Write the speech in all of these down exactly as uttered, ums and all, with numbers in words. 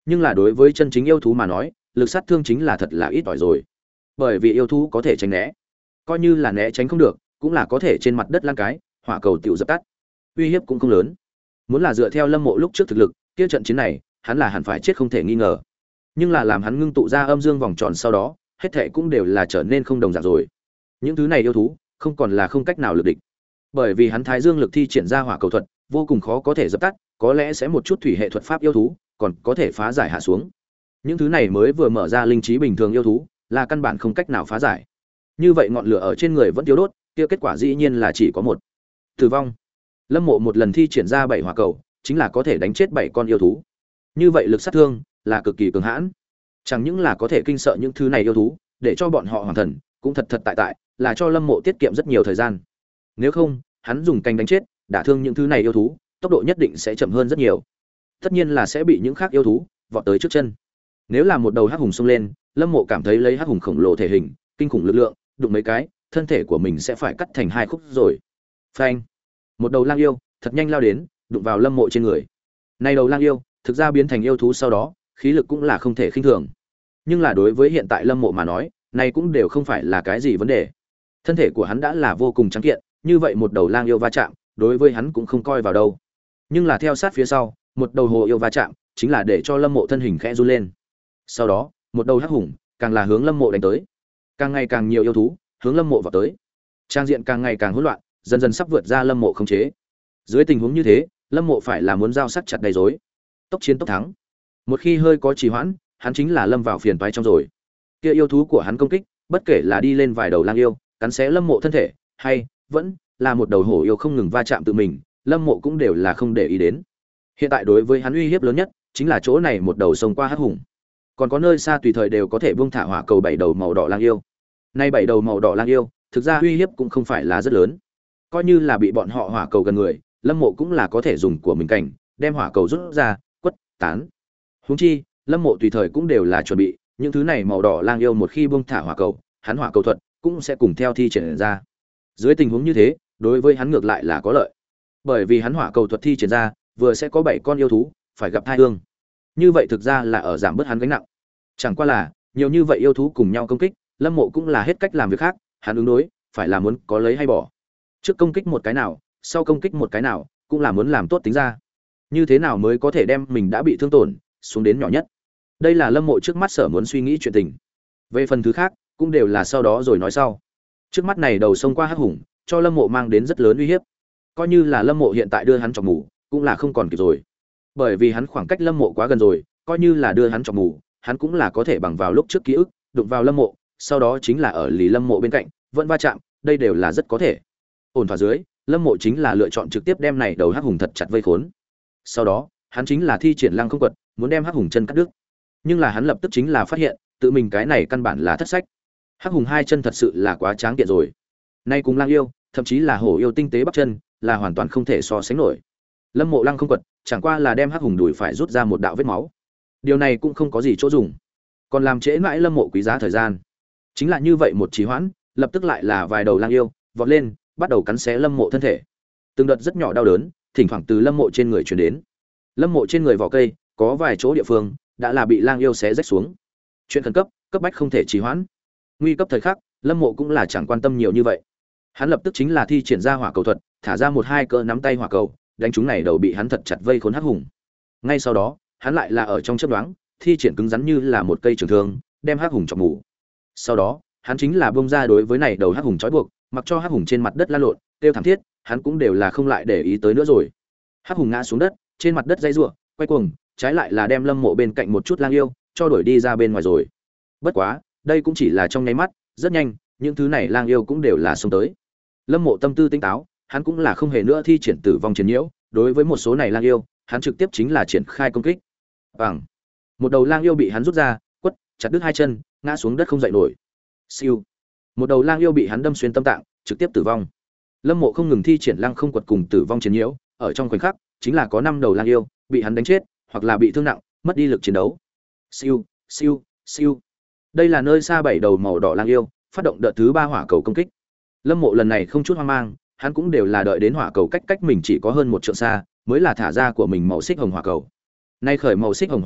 Nhưng là đối với chân chính yêu thú mà nói, lực sát thương chính là thật là ít ỏi rồi. Bởi vì yêu thú có thể tránh né, coi như là né tránh không được, cũng là có thể trên mặt đất lăn cái, hỏa cầu tiểu dập tắt. Uy hiếp cũng không lớn. Muốn là dựa theo Lâm Mộ lúc trước thực lực, kia trận chiến này, hắn là hẳn phải chết không thể nghi ngờ. Nhưng là làm hắn ngưng tụ ra âm dương vòng tròn sau đó, hết thảy cũng đều là trở nên không đồng dạng rồi. Những thứ này yêu thú, không còn là không cách nào lực địch. Bởi vì hắn Thái Dương lực thi triển ra hỏa cầu thuật, vô cùng khó có thể dập tắt, có lẽ sẽ một chút thủy hệ thuật pháp yêu thú, còn có thể phá giải hạ xuống. Những thứ này mới vừa mở ra linh trí bình thường yêu thú, là căn bản không cách nào phá giải. Như vậy ngọn lửa ở trên người vẫn tiêu đốt, kia kết quả dĩ nhiên là chỉ có một: tử vong. Lâm Mộ một lần thi triển ra bảy hỏa cầu, chính là có thể đánh chết bảy con yêu thú. Như vậy lực sát thương là cực kỳ cường hãn. Chẳng những là có thể kinh sợ những thứ này yêu thú, để cho bọn họ hoàn thần, cũng thật thật tại tại, là cho Lâm Mộ tiết kiệm rất nhiều thời gian. Nếu không, hắn dùng canh đánh chết, đả thương những thứ này yêu thú, tốc độ nhất định sẽ chậm hơn rất nhiều. Tất nhiên là sẽ bị những khác yêu thú vọt tới trước chân. Nếu là một đầu hắc hùng xông lên, Lâm Mộ cảm thấy lấy hắc hùng khổng lồ thể hình, kinh khủng lực lượng, đụng mấy cái, thân thể của mình sẽ phải cắt thành hai khúc rồi. Phanh! Một đầu lang yêu thật nhanh lao đến, đụng vào Lâm Mộ trên người. Này đầu lang yêu, thực ra biến thành yêu thú sau đó, khí lực cũng là không thể khinh thường. Nhưng là đối với hiện tại Lâm Mộ mà nói, này cũng đều không phải là cái gì vấn đề. Thân thể của hắn đã là vô cùng trắng kiện, như vậy một đầu lang yêu va chạm, đối với hắn cũng không coi vào đâu. Nhưng là theo sát phía sau, một đầu hồ yêu va chạm, chính là để cho Lâm Mộ thân hình khẽ run lên. Sau đó, một đầu hắc hùng, càng là hướng Lâm Mộ đánh tới. Càng ngày càng nhiều yêu thú hướng Lâm Mộ vào tới. Trang diện càng ngày càng hỗn loạn, dần dần sắp vượt ra Lâm Mộ khống chế. Dưới tình huống như thế, Lâm Mộ phải là muốn giao sắc chặt đầy rối, tốc chiến tốc thắng. Một khi hơi có trì hoãn, hắn chính là lâm vào phiền toái trong rồi. Kia yêu thú của hắn công kích, bất kể là đi lên vài đầu lang yêu, cắn xé Lâm Mộ thân thể, hay vẫn là một đầu hổ yêu không ngừng va chạm tự mình, Lâm Mộ cũng đều là không để ý đến. Hiện tại đối với hắn uy hiếp lớn nhất, chính là chỗ này một đầu sông qua hắc hùng. Còn có nơi xa tùy thời đều có thể buông thả hỏa cầu bảy đầu màu đỏ lang yêu. Nay bảy đầu màu đỏ lang yêu, thực ra uy hiếp cũng không phải là rất lớn. Coi như là bị bọn họ hỏa cầu gần người, Lâm Mộ cũng là có thể dùng của mình cảnh, đem hỏa cầu rút ra, quất, tán. Huống chi, Lâm Mộ tùy thời cũng đều là chuẩn bị, những thứ này màu đỏ lang yêu một khi buông thả hỏa cầu, hắn hỏa cầu thuật cũng sẽ cùng theo thi triển ra. Dưới tình huống như thế, đối với hắn ngược lại là có lợi. Bởi vì hắn hỏa cầu thuật thi triển ra, vừa sẽ có bảy con yêu thú phải gặp tai ương. Như vậy thực ra là ở giảm bớt hắn gánh nặng. Chẳng qua là, nhiều như vậy yêu thú cùng nhau công kích, Lâm Mộ cũng là hết cách làm việc khác, hắn ứng đối, phải là muốn có lấy hay bỏ. Trước công kích một cái nào, sau công kích một cái nào, cũng là muốn làm tốt tính ra. Như thế nào mới có thể đem mình đã bị thương tổn xuống đến nhỏ nhất. Đây là Lâm Mộ trước mắt sở muốn suy nghĩ chuyện tình. Về phần thứ khác, cũng đều là sau đó rồi nói sau. Trước mắt này đầu sông qua hắc hùng, cho Lâm Mộ mang đến rất lớn uy hiếp. Coi như là Lâm Mộ hiện tại đưa hắn chọc ngủ, cũng là không còn kịp rồi. Bởi vì hắn khoảng cách Lâm Mộ quá gần rồi, coi như là đưa hắn chọc ngủ, hắn cũng là có thể bằng vào lúc trước ký ức, đụng vào Lâm Mộ, sau đó chính là ở lì Lâm Mộ bên cạnh, vẫn va chạm, đây đều là rất có thể. Ổn thỏa dưới, Lâm Mộ chính là lựa chọn trực tiếp đem này đầu hắc hùng thật chặt vây khốn. Sau đó, hắn chính là thi triển lăng không quật, muốn đem hắc hùng chân cắt đứt. Nhưng là hắn lập tức chính là phát hiện, tự mình cái này căn bản là thất sách. Hắc hùng hai chân thật sự là quá tráng kiện rồi. Nay cùng lang yêu, thậm chí là hổ yêu tinh tế bắp chân, là hoàn toàn không thể so sánh nổi. Lâm Mộ lăng không quật, chẳng qua là đem hắc hùng đùi phải rút ra một đạo vết máu. Điều này cũng không có gì chỗ dùng, còn làm trễ mãi Lâm Mộ quý giá thời gian. Chính là như vậy một trì hoãn, lập tức lại là vài đầu lang yêu vọt lên, bắt đầu cắn xé Lâm Mộ thân thể. Từng đợt rất nhỏ đau đớn, thỉnh thoảng từ Lâm Mộ trên người truyền đến. Lâm Mộ trên người vỏ cây, có vài chỗ địa phương đã là bị lang yêu xé rách xuống. Chuyện khẩn cấp, cấp bách không thể trì hoãn. Nguy cấp thời khắc, Lâm Mộ cũng là chẳng quan tâm nhiều như vậy. Hắn lập tức chính là thi triển ra hỏa cầu thuật, thả ra một hai cỡ nắm tay hỏa cầu, đánh chúng này đầu bị hắn thật chặt vây khốn hắc hùng. Ngay sau đó, hắn lại là ở trong chớp nhoáng, thi triển cứng rắn như là một cây trường thương, đem hắc hùng chọc mù. Sau đó, hắn chính là bung ra đối với này đầu hắc hùng trói buộc, mặc cho hắc hùng trên mặt đất lăn lộn, kêu thảm thiết, hắn cũng đều là không lại để ý tới nữa rồi. Hắc hùng ngã xuống đất, trên mặt đất dây rủa, quay cuồng, trái lại là đem Lâm Mộ bên cạnh một chút lang yêu cho đuổi đi ra bên ngoài rồi. Bất quá, đây cũng chỉ là trong nháy mắt, rất nhanh, những thứ này lang yêu cũng đều là xông tới. Lâm Mộ tâm tư tinh táo, hắn cũng là không hề nữa thi triển tử vong chiến nhiễu, đối với một số này lang yêu, hắn trực tiếp chính là triển khai công kích. Bằng một đầu lang yêu bị hắn rút ra, quất, chặt đứt hai chân, ngã xuống đất không dậy nổi. Siêu. Một đầu lang yêu bị hắn đâm xuyên tâm tạng, trực tiếp tử vong. Lâm Mộ không ngừng thi triển lăng không quật cùng tử vong chiến nhiễu, ở trong khoảnh khắc, chính là có năm đầu lang yêu bị hắn đánh chết, hoặc là bị thương nặng, mất đi lực chiến đấu. Siêu, siêu, siêu. Đây là nơi xa bảy đầu màu đỏ lang yêu, phát động đợt thứ ba hỏa cầu công kích. Lâm Mộ lần này không chút hoang mang, hắn cũng đều là đợi đến hỏa cầu cách cách mình chỉ có hơn một trượng xa, mới là thả ra của mình màu xích hồng hỏa cầu. Nay khởi màu xích hồng hỏa cầu,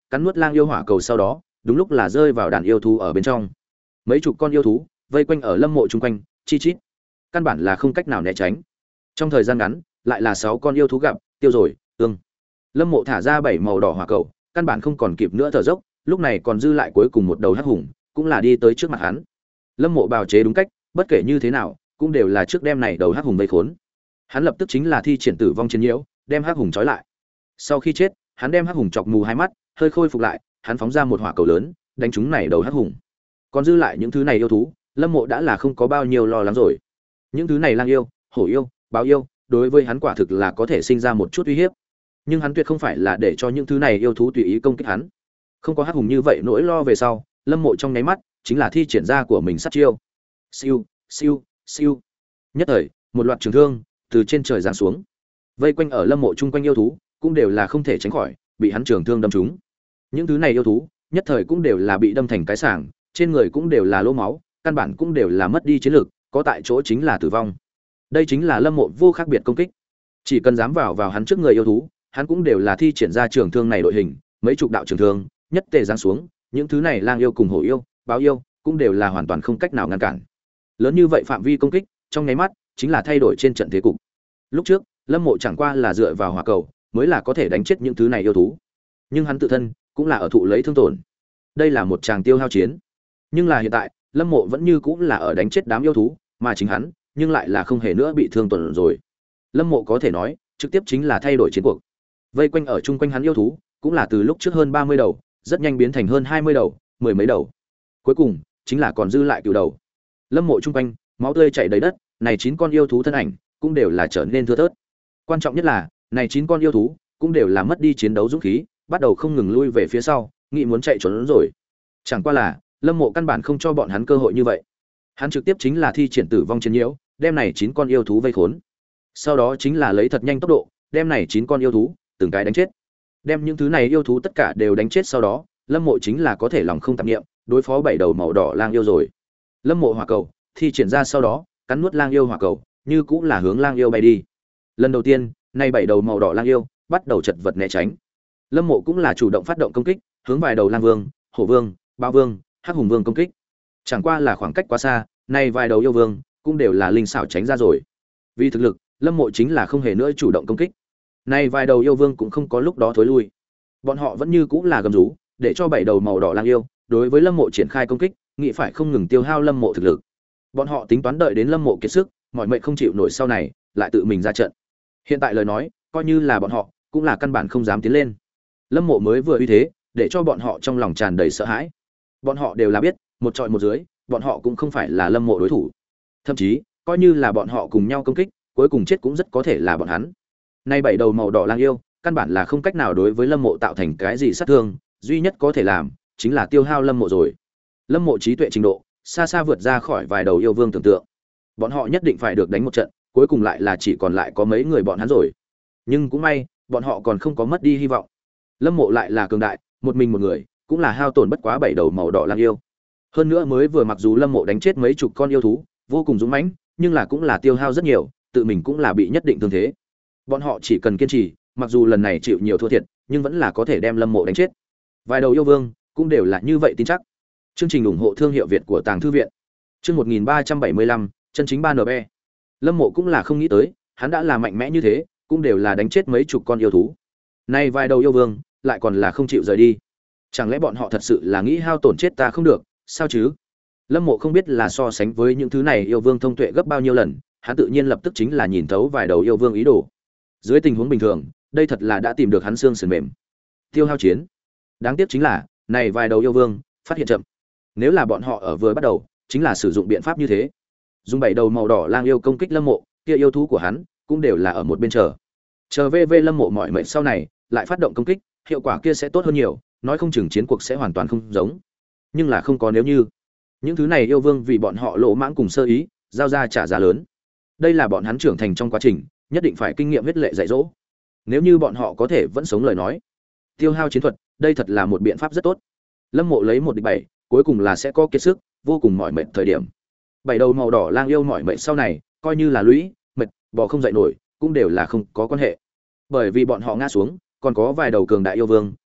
cắn nuốt lang yêu hỏa cầu sau đó đúng lúc là rơi vào đàn yêu thú ở bên trong. Mấy chục con yêu thú vây quanh ở Lâm Mộ chung quanh, chi chít, căn bản là không cách nào né tránh. Trong thời gian ngắn, lại là sáu con yêu thú gặp, tiêu rồi, ương. Lâm Mộ thả ra bảy màu đỏ hỏa cầu, căn bản không còn kịp nữa thở dốc, lúc này còn dư lại cuối cùng một đầu hắc hùng, cũng là đi tới trước mặt hắn. Lâm Mộ bào chế đúng cách, bất kể như thế nào, cũng đều là trước đem này đầu hắc hùng vây khốn. Hắn lập tức chính là thi triển tử vong chiến nhiễu, đem hắc hùng trói lại. Sau khi chết, hắn đem hắc hùng chọc mù hai mắt, hơi khôi phục lại, hắn phóng ra một hỏa cầu lớn, đánh trúng này đầu hắc hùng. Còn dư lại những thứ này yêu thú, Lâm Mộ đã là không có bao nhiêu lo lắng rồi. Những thứ này lang yêu, hổ yêu, báo yêu, đối với hắn quả thực là có thể sinh ra một chút uy hiếp. Nhưng hắn tuyệt không phải là để cho những thứ này yêu thú tùy ý công kích hắn. Không có hắc hùng như vậy nỗi lo về sau, Lâm Mộ trong nháy mắt chính là thi triển ra của mình sát chiêu. Siêu, siêu, siêu. Nhất thời, một loạt trường thương từ trên trời giáng xuống. Vây quanh ở Lâm Mộ chung quanh yêu thú, cũng đều là không thể tránh khỏi bị hắn trường thương đâm trúng. Những thứ này yêu thú, nhất thời cũng đều là bị đâm thành cái sảng, trên người cũng đều là lỗ máu, căn bản cũng đều là mất đi chiến lực, có tại chỗ chính là tử vong. Đây chính là Lâm Mộ vô khác biệt công kích. Chỉ cần dám vào vào hắn trước người yêu thú, hắn cũng đều là thi triển ra trường thương này đội hình, mấy chục đạo trường thương, nhất tề giáng xuống, những thứ này lang yêu cùng hổ yêu, báo yêu, cũng đều là hoàn toàn không cách nào ngăn cản. Lớn như vậy phạm vi công kích, trong nháy mắt chính là thay đổi trên trận thế cục. Lúc trước, Lâm Mộ chẳng qua là dựa vào hỏa cầu, mới là có thể đánh chết những thứ này yêu thú. Nhưng hắn tự thân cũng là ở thụ lấy thương tổn. Đây là một tràng tiêu hao chiến. Nhưng là hiện tại, Lâm Mộ vẫn như cũng là ở đánh chết đám yêu thú, mà chính hắn, nhưng lại là không hề nữa bị thương tổn rồi. Lâm Mộ có thể nói, trực tiếp chính là thay đổi chiến cuộc. Vây quanh ở chung quanh hắn yêu thú, cũng là từ lúc trước hơn ba mươi đầu, rất nhanh biến thành hơn hai mươi đầu, mười mấy đầu. Cuối cùng, chính là còn dư lại cửu đầu. Lâm Mộ chung quanh, máu tươi chảy đầy đất, này chín con yêu thú thân ảnh, cũng đều là trở nên thưa thớt. Quan trọng nhất là, này chín con yêu thú, cũng đều là mất đi chiến đấu dũng khí, bắt đầu không ngừng lui về phía sau, nghĩ muốn chạy trốn rồi. Chẳng qua là, Lâm Mộ căn bản không cho bọn hắn cơ hội như vậy. Hắn trực tiếp chính là thi triển tử vong chiến nhiễu, đem này chín con yêu thú vây khốn. Sau đó chính là lấy thật nhanh tốc độ, đem này chín con yêu thú từng cái đánh chết. Đem những thứ này yêu thú tất cả đều đánh chết sau đó, Lâm Mộ chính là có thể lòng không tạp niệm, đối phó bảy đầu màu đỏ lang yêu rồi. Lâm Mộ hỏa cầu thi triển ra sau đó, cắn nuốt lang yêu hỏa cầu, như cũng là hướng lang yêu bay đi. Lần đầu tiên, nay bảy đầu màu đỏ lang yêu bắt đầu chật vật né tránh. Lâm Mộ cũng là chủ động phát động công kích, hướng vài đầu lang vương, hổ vương, bao vương, hắc hùng vương công kích. Chẳng qua là khoảng cách quá xa, nay vài đầu yêu vương cũng đều là linh xảo tránh ra rồi. Vì thực lực, Lâm Mộ chính là không hề nữa chủ động công kích. Nay vài đầu yêu vương cũng không có lúc đó thối lui. Bọn họ vẫn như cũng là gầm rú, để cho bảy đầu màu đỏ lang yêu đối với Lâm Mộ triển khai công kích, nghĩ phải không ngừng tiêu hao Lâm Mộ thực lực. Bọn họ tính toán đợi đến Lâm Mộ kiệt sức, mọi mệnh không chịu nổi sau này, lại tự mình ra trận. Hiện tại lời nói, coi như là bọn họ, cũng là căn bản không dám tiến lên. Lâm Mộ mới vừa uy thế, để cho bọn họ trong lòng tràn đầy sợ hãi. Bọn họ đều là biết, một trọi một dưới, bọn họ cũng không phải là Lâm Mộ đối thủ. Thậm chí, coi như là bọn họ cùng nhau công kích, cuối cùng chết cũng rất có thể là bọn hắn. Nay bảy đầu màu đỏ lang yêu, căn bản là không cách nào đối với Lâm Mộ tạo thành cái gì sát thương, duy nhất có thể làm chính là tiêu hao Lâm Mộ rồi. Lâm Mộ trí tuệ trình độ, xa xa vượt ra khỏi vài đầu yêu vương tưởng tượng. Bọn họ nhất định phải được đánh một trận, cuối cùng lại là chỉ còn lại có mấy người bọn hắn rồi. Nhưng cũng may, bọn họ còn không có mất đi hy vọng. Lâm Mộ lại là cường đại, một mình một người, cũng là hao tổn bất quá bảy đầu màu đỏ lang yêu. Hơn nữa mới vừa mặc dù Lâm Mộ đánh chết mấy chục con yêu thú, vô cùng dũng mãnh, nhưng là cũng là tiêu hao rất nhiều, tự mình cũng là bị nhất định thương thế. Bọn họ chỉ cần kiên trì, mặc dù lần này chịu nhiều thua thiệt, nhưng vẫn là có thể đem Lâm Mộ đánh chết. Vài đầu yêu vương cũng đều là như vậy tin chắc. Chương trình ủng hộ thương hiệu Việt của Tàng Thư viện. Chương một nghìn ba trăm bảy mươi lăm, chân chính ba en bê. Lâm Mộ cũng là không nghĩ tới, hắn đã là mạnh mẽ như thế, cũng đều là đánh chết mấy chục con yêu thú. Nay vài đầu yêu vương, lại còn là không chịu rời đi. Chẳng lẽ bọn họ thật sự là nghĩ hao tổn chết ta không được, sao chứ? Lâm Mộ không biết là so sánh với những thứ này yêu vương thông tuệ gấp bao nhiêu lần, hắn tự nhiên lập tức chính là nhìn thấu vài đầu yêu vương ý đồ. Dưới tình huống bình thường, đây thật là đã tìm được hắn xương sườn mềm. Tiêu hao chiến. Đáng tiếc chính là, này vài đầu yêu vương phát hiện chậm. Nếu là bọn họ ở vừa bắt đầu, chính là sử dụng biện pháp như thế. Dùng bảy đầu màu đỏ lang yêu công kích Lâm Mộ, kia yêu thú của hắn cũng đều là ở một bên chờ. Chờ vê vê Lâm Mộ mỏi mệt sau này, lại phát động công kích, hiệu quả kia sẽ tốt hơn nhiều, nói không chừng chiến cuộc sẽ hoàn toàn không giống. Nhưng là không có nếu như. Những thứ này yêu vương vì bọn họ lỗ mãng cùng sơ ý, giao ra trả giá lớn. Đây là bọn hắn trưởng thành trong quá trình, nhất định phải kinh nghiệm huyết lệ dạy dỗ. Nếu như bọn họ có thể vẫn sống lời nói, tiêu hao chiến thuật, đây thật là một biện pháp rất tốt. Lâm Mộ lấy một địch bảy, cuối cùng là sẽ có kiệt sức, vô cùng mỏi mệt thời điểm. Bảy đầu màu đỏ lang yêu mỏi mệt sau này, coi như là lũy, mệt, bò không dậy nổi, cũng đều là không có quan hệ. Bởi vì bọn họ ngã xuống, còn có vài đầu cường đại yêu vương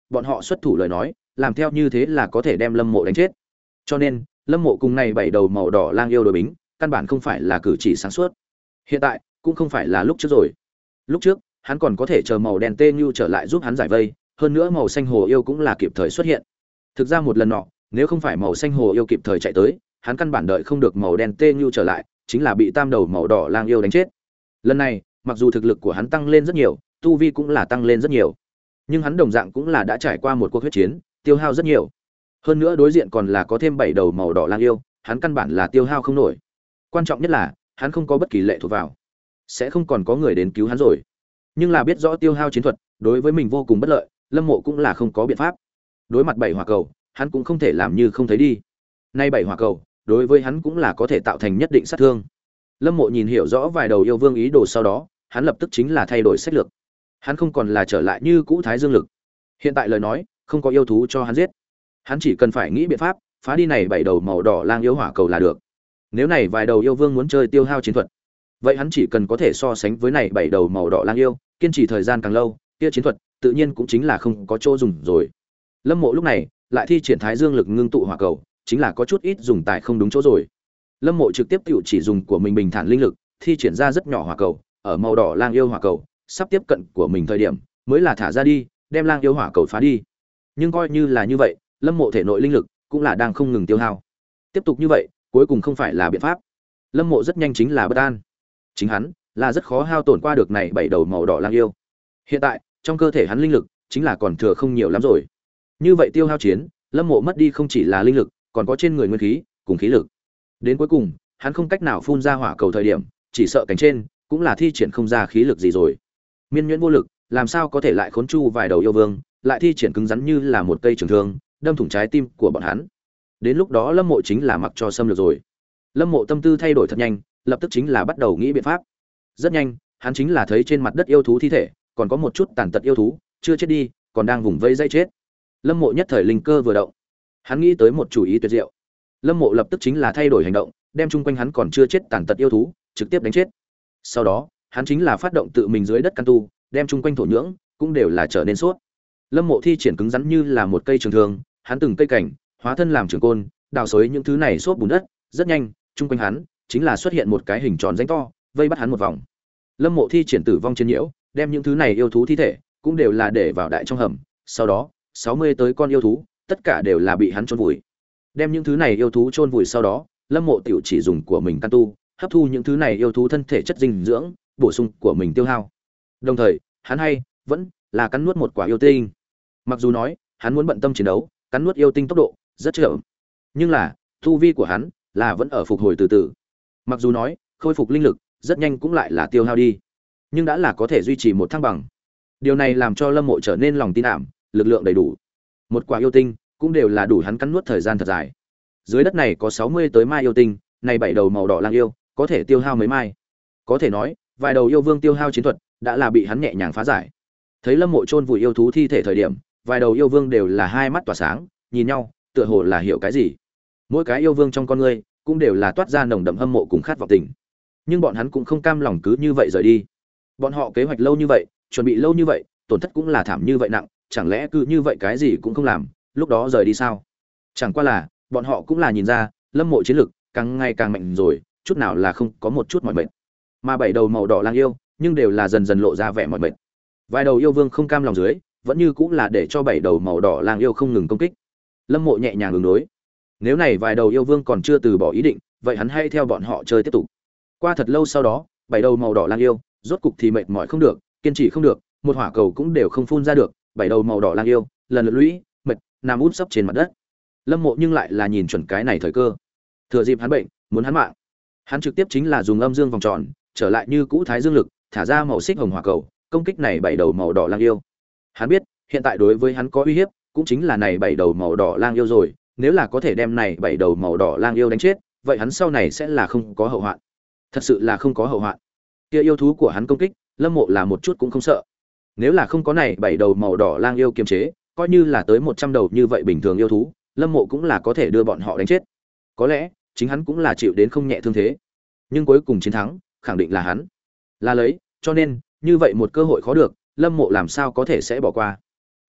bọn họ xuất thủ lời nói làm theo như thế là có thể đem Lâm Mộ đánh chết. Cho nên Lâm Mộ cùng này bảy đầu màu đỏ lang yêu đối bính căn bản không phải là cử chỉ sáng suốt. Hiện tại cũng không phải là lúc trước rồi. Lúc trước hắn còn có thể chờ màu đen tê như trở lại giúp hắn giải vây, hơn nữa màu xanh hồ yêu cũng là kịp thời xuất hiện. Thực ra một lần nọ nếu không phải màu xanh hồ yêu kịp thời chạy tới, hắn căn bản đợi không được màu đen tê như trở lại, chính là bị tam đầu màu đỏ lang yêu đánh chết. Lần này mặc dù thực lực của hắn tăng lên rất nhiều, tu vi cũng là tăng lên rất nhiều, nhưng hắn đồng dạng cũng là đã trải qua một cuộc huyết chiến, tiêu hao rất nhiều. Hơn nữa đối diện còn là có thêm bảy đầu màu đỏ lang yêu, hắn căn bản là tiêu hao không nổi. Quan trọng nhất là hắn không có bất kỳ lệ thuộc vào, sẽ không còn có người đến cứu hắn rồi. Nhưng là biết rõ tiêu hao chiến thuật đối với mình vô cùng bất lợi, Lâm Mộ cũng là không có biện pháp. Đối mặt bảy hỏa cầu, hắn cũng không thể làm như không thấy đi. Nay bảy hỏa cầu đối với hắn cũng là có thể tạo thành nhất định sát thương. Lâm Mộ nhìn hiểu rõ vài đầu yêu vương ý đồ sau đó, hắn lập tức chính là thay đổi sách lược. Hắn không còn là trở lại như cũ Thái Dương lực. Hiện tại lời nói, không có yêu thú cho hắn giết, hắn chỉ cần phải nghĩ biện pháp phá đi này bảy đầu màu đỏ lang yêu hỏa cầu là được. Nếu này vài đầu yêu vương muốn chơi tiêu hao chiến thuật, vậy hắn chỉ cần có thể so sánh với này bảy đầu màu đỏ lang yêu, kiên trì thời gian càng lâu, kia chiến thuật tự nhiên cũng chính là không có chỗ dùng rồi. Lâm Mộ lúc này lại thi triển Thái Dương lực ngưng tụ hỏa cầu, chính là có chút ít dùng tại không đúng chỗ rồi. Lâm Mộ trực tiếp tiểu chỉ dùng của mình bình thản linh lực, thi triển ra rất nhỏ hỏa cầu, ở màu đỏ lang yêu hỏa cầu sắp tiếp cận của mình thời điểm, mới là thả ra đi, đem lang yêu hỏa cầu phá đi. Nhưng coi như là như vậy, Lâm Mộ thể nội linh lực cũng là đang không ngừng tiêu hao. Tiếp tục như vậy, cuối cùng không phải là biện pháp. Lâm Mộ rất nhanh chính là bất an. Chính hắn là rất khó hao tổn qua được này bảy đầu màu đỏ lang yêu. Hiện tại, trong cơ thể hắn linh lực chính là còn thừa không nhiều lắm rồi. Như vậy tiêu hao chiến, Lâm Mộ mất đi không chỉ là linh lực, còn có trên người nguyên khí cùng khí lực. Đến cuối cùng, hắn không cách nào phun ra hỏa cầu thời điểm, chỉ sợ cánh trên cũng là thi triển không ra khí lực gì rồi. Miên nhuyễn vô lực, làm sao có thể lại khốn chu vài đầu yêu vương, lại thi triển cứng rắn như là một cây trường thương, đâm thủng trái tim của bọn hắn. Đến lúc đó Lâm Mộ chính là mặc cho xâm lược rồi. Lâm Mộ tâm tư thay đổi thật nhanh, lập tức chính là bắt đầu nghĩ biện pháp. Rất nhanh, hắn chính là thấy trên mặt đất yêu thú thi thể, còn có một chút tàn tật yêu thú, chưa chết đi, còn đang vùng vây dây chết. Lâm Mộ nhất thời linh cơ vừa động, hắn nghĩ tới một chủ ý tuyệt diệu. Lâm Mộ lập tức chính là thay đổi hành động, đem chung quanh hắn còn chưa chết tàn tật yêu thú trực tiếp đánh chết. Sau đó, hắn chính là phát động tự mình dưới đất căn tu, đem chung quanh thổ nhưỡng cũng đều là trở nên suốt. Lâm Mộ thi triển cứng rắn như là một cây trường thương, hắn từng cây cảnh, hóa thân làm trường côn, đào xới những thứ này xốp bùn đất, rất nhanh, chung quanh hắn chính là xuất hiện một cái hình tròn rãnh to, vây bắt hắn một vòng. Lâm Mộ thi triển tử vong trên nhiễu, đem những thứ này yêu thú thi thể cũng đều là để vào đại trong hầm, sau đó, sáu mươi tới con yêu thú, tất cả đều là bị hắn chôn vùi. Đem những thứ này yêu thú chôn vùi sau đó, Lâm Mộ tiểu chỉ dùng của mình căn tu, hấp thu những thứ này yêu thú thân thể chất dinh dưỡng, bổ sung của mình tiêu hao. Đồng thời, hắn hay vẫn là cắn nuốt một quả yêu tinh. Mặc dù nói, hắn muốn bận tâm chiến đấu, cắn nuốt yêu tinh tốc độ rất chậm, nhưng là tu vi của hắn là vẫn ở phục hồi từ từ. Mặc dù nói, khôi phục linh lực rất nhanh cũng lại là tiêu hao đi, nhưng đã là có thể duy trì một thăng bằng. Điều này làm cho Lâm Mộ trở nên lòng tin ảm, lực lượng đầy đủ. Một quả yêu tinh cũng đều là đủ hắn cắn nuốt thời gian thật dài. Dưới đất này có sáu mươi tới mai yêu tinh, này bảy đầu màu đỏ lang yêu, có thể tiêu hao mấy mai. Có thể nói, vài đầu yêu vương tiêu hao chiến thuật đã là bị hắn nhẹ nhàng phá giải. Thấy Lâm Mộ chôn vùi yêu thú thi thể thời điểm, vài đầu yêu vương đều là hai mắt tỏa sáng, nhìn nhau, tựa hồ là hiểu cái gì. Mỗi cái yêu vương trong con ngươi cũng đều là toát ra nồng đậm hâm mộ cùng khát vọng tình. Nhưng bọn hắn cũng không cam lòng cứ như vậy rời đi. Bọn họ kế hoạch lâu như vậy, chuẩn bị lâu như vậy, tổn thất cũng là thảm như vậy nặng, chẳng lẽ cứ như vậy cái gì cũng không làm, lúc đó rời đi sao? Chẳng qua là, bọn họ cũng là nhìn ra, Lâm Mộ chiến lực càng ngày càng mạnh rồi, chút nào là không có một chút mỏi mệt. Mà bảy đầu màu đỏ lang yêu, nhưng đều là dần dần lộ ra vẻ mỏi mệt. Vài đầu yêu vương không cam lòng dưới, vẫn như cũng là để cho bảy đầu màu đỏ lang yêu không ngừng công kích. Lâm Mộ nhẹ nhàng ứng đối. Nếu này vài đầu yêu vương còn chưa từ bỏ ý định, vậy hắn hãy theo bọn họ chơi tiếp tục. Qua thật lâu sau đó, bảy đầu màu đỏ lang yêu, rốt cục thì mệt mỏi không được, kiên trì không được, một hỏa cầu cũng đều không phun ra được, bảy đầu màu đỏ lang yêu, lần lượt lũy, mệt, nằm úp sấp trên mặt đất. Lâm Mộ nhưng lại là nhìn chuẩn cái này thời cơ. Thừa dịp hắn bệnh, muốn hắn mạng. Hắn trực tiếp chính là dùng âm dương vòng tròn, trở lại như cũ Thái Dương lực, thả ra màu xích hồng hỏa cầu, công kích này bảy đầu màu đỏ lang yêu. Hắn biết, hiện tại đối với hắn có uy hiếp, cũng chính là này bảy đầu màu đỏ lang yêu rồi, nếu là có thể đem này bảy đầu màu đỏ lang yêu đánh chết, vậy hắn sau này sẽ là không có hậu hoạn. Thật sự là không có hậu hoạn. Kia yêu thú của hắn công kích, Lâm Mộ là một chút cũng không sợ. Nếu là không có này bảy đầu màu đỏ lang yêu kiềm chế, coi như là tới một trăm đầu như vậy bình thường yêu thú, Lâm Mộ cũng là có thể đưa bọn họ đánh chết. Có lẽ, chính hắn cũng là chịu đến không nhẹ thương thế. Nhưng cuối cùng chiến thắng, khẳng định là hắn. Là lấy, cho nên, như vậy một cơ hội khó được, Lâm Mộ làm sao có thể sẽ bỏ qua.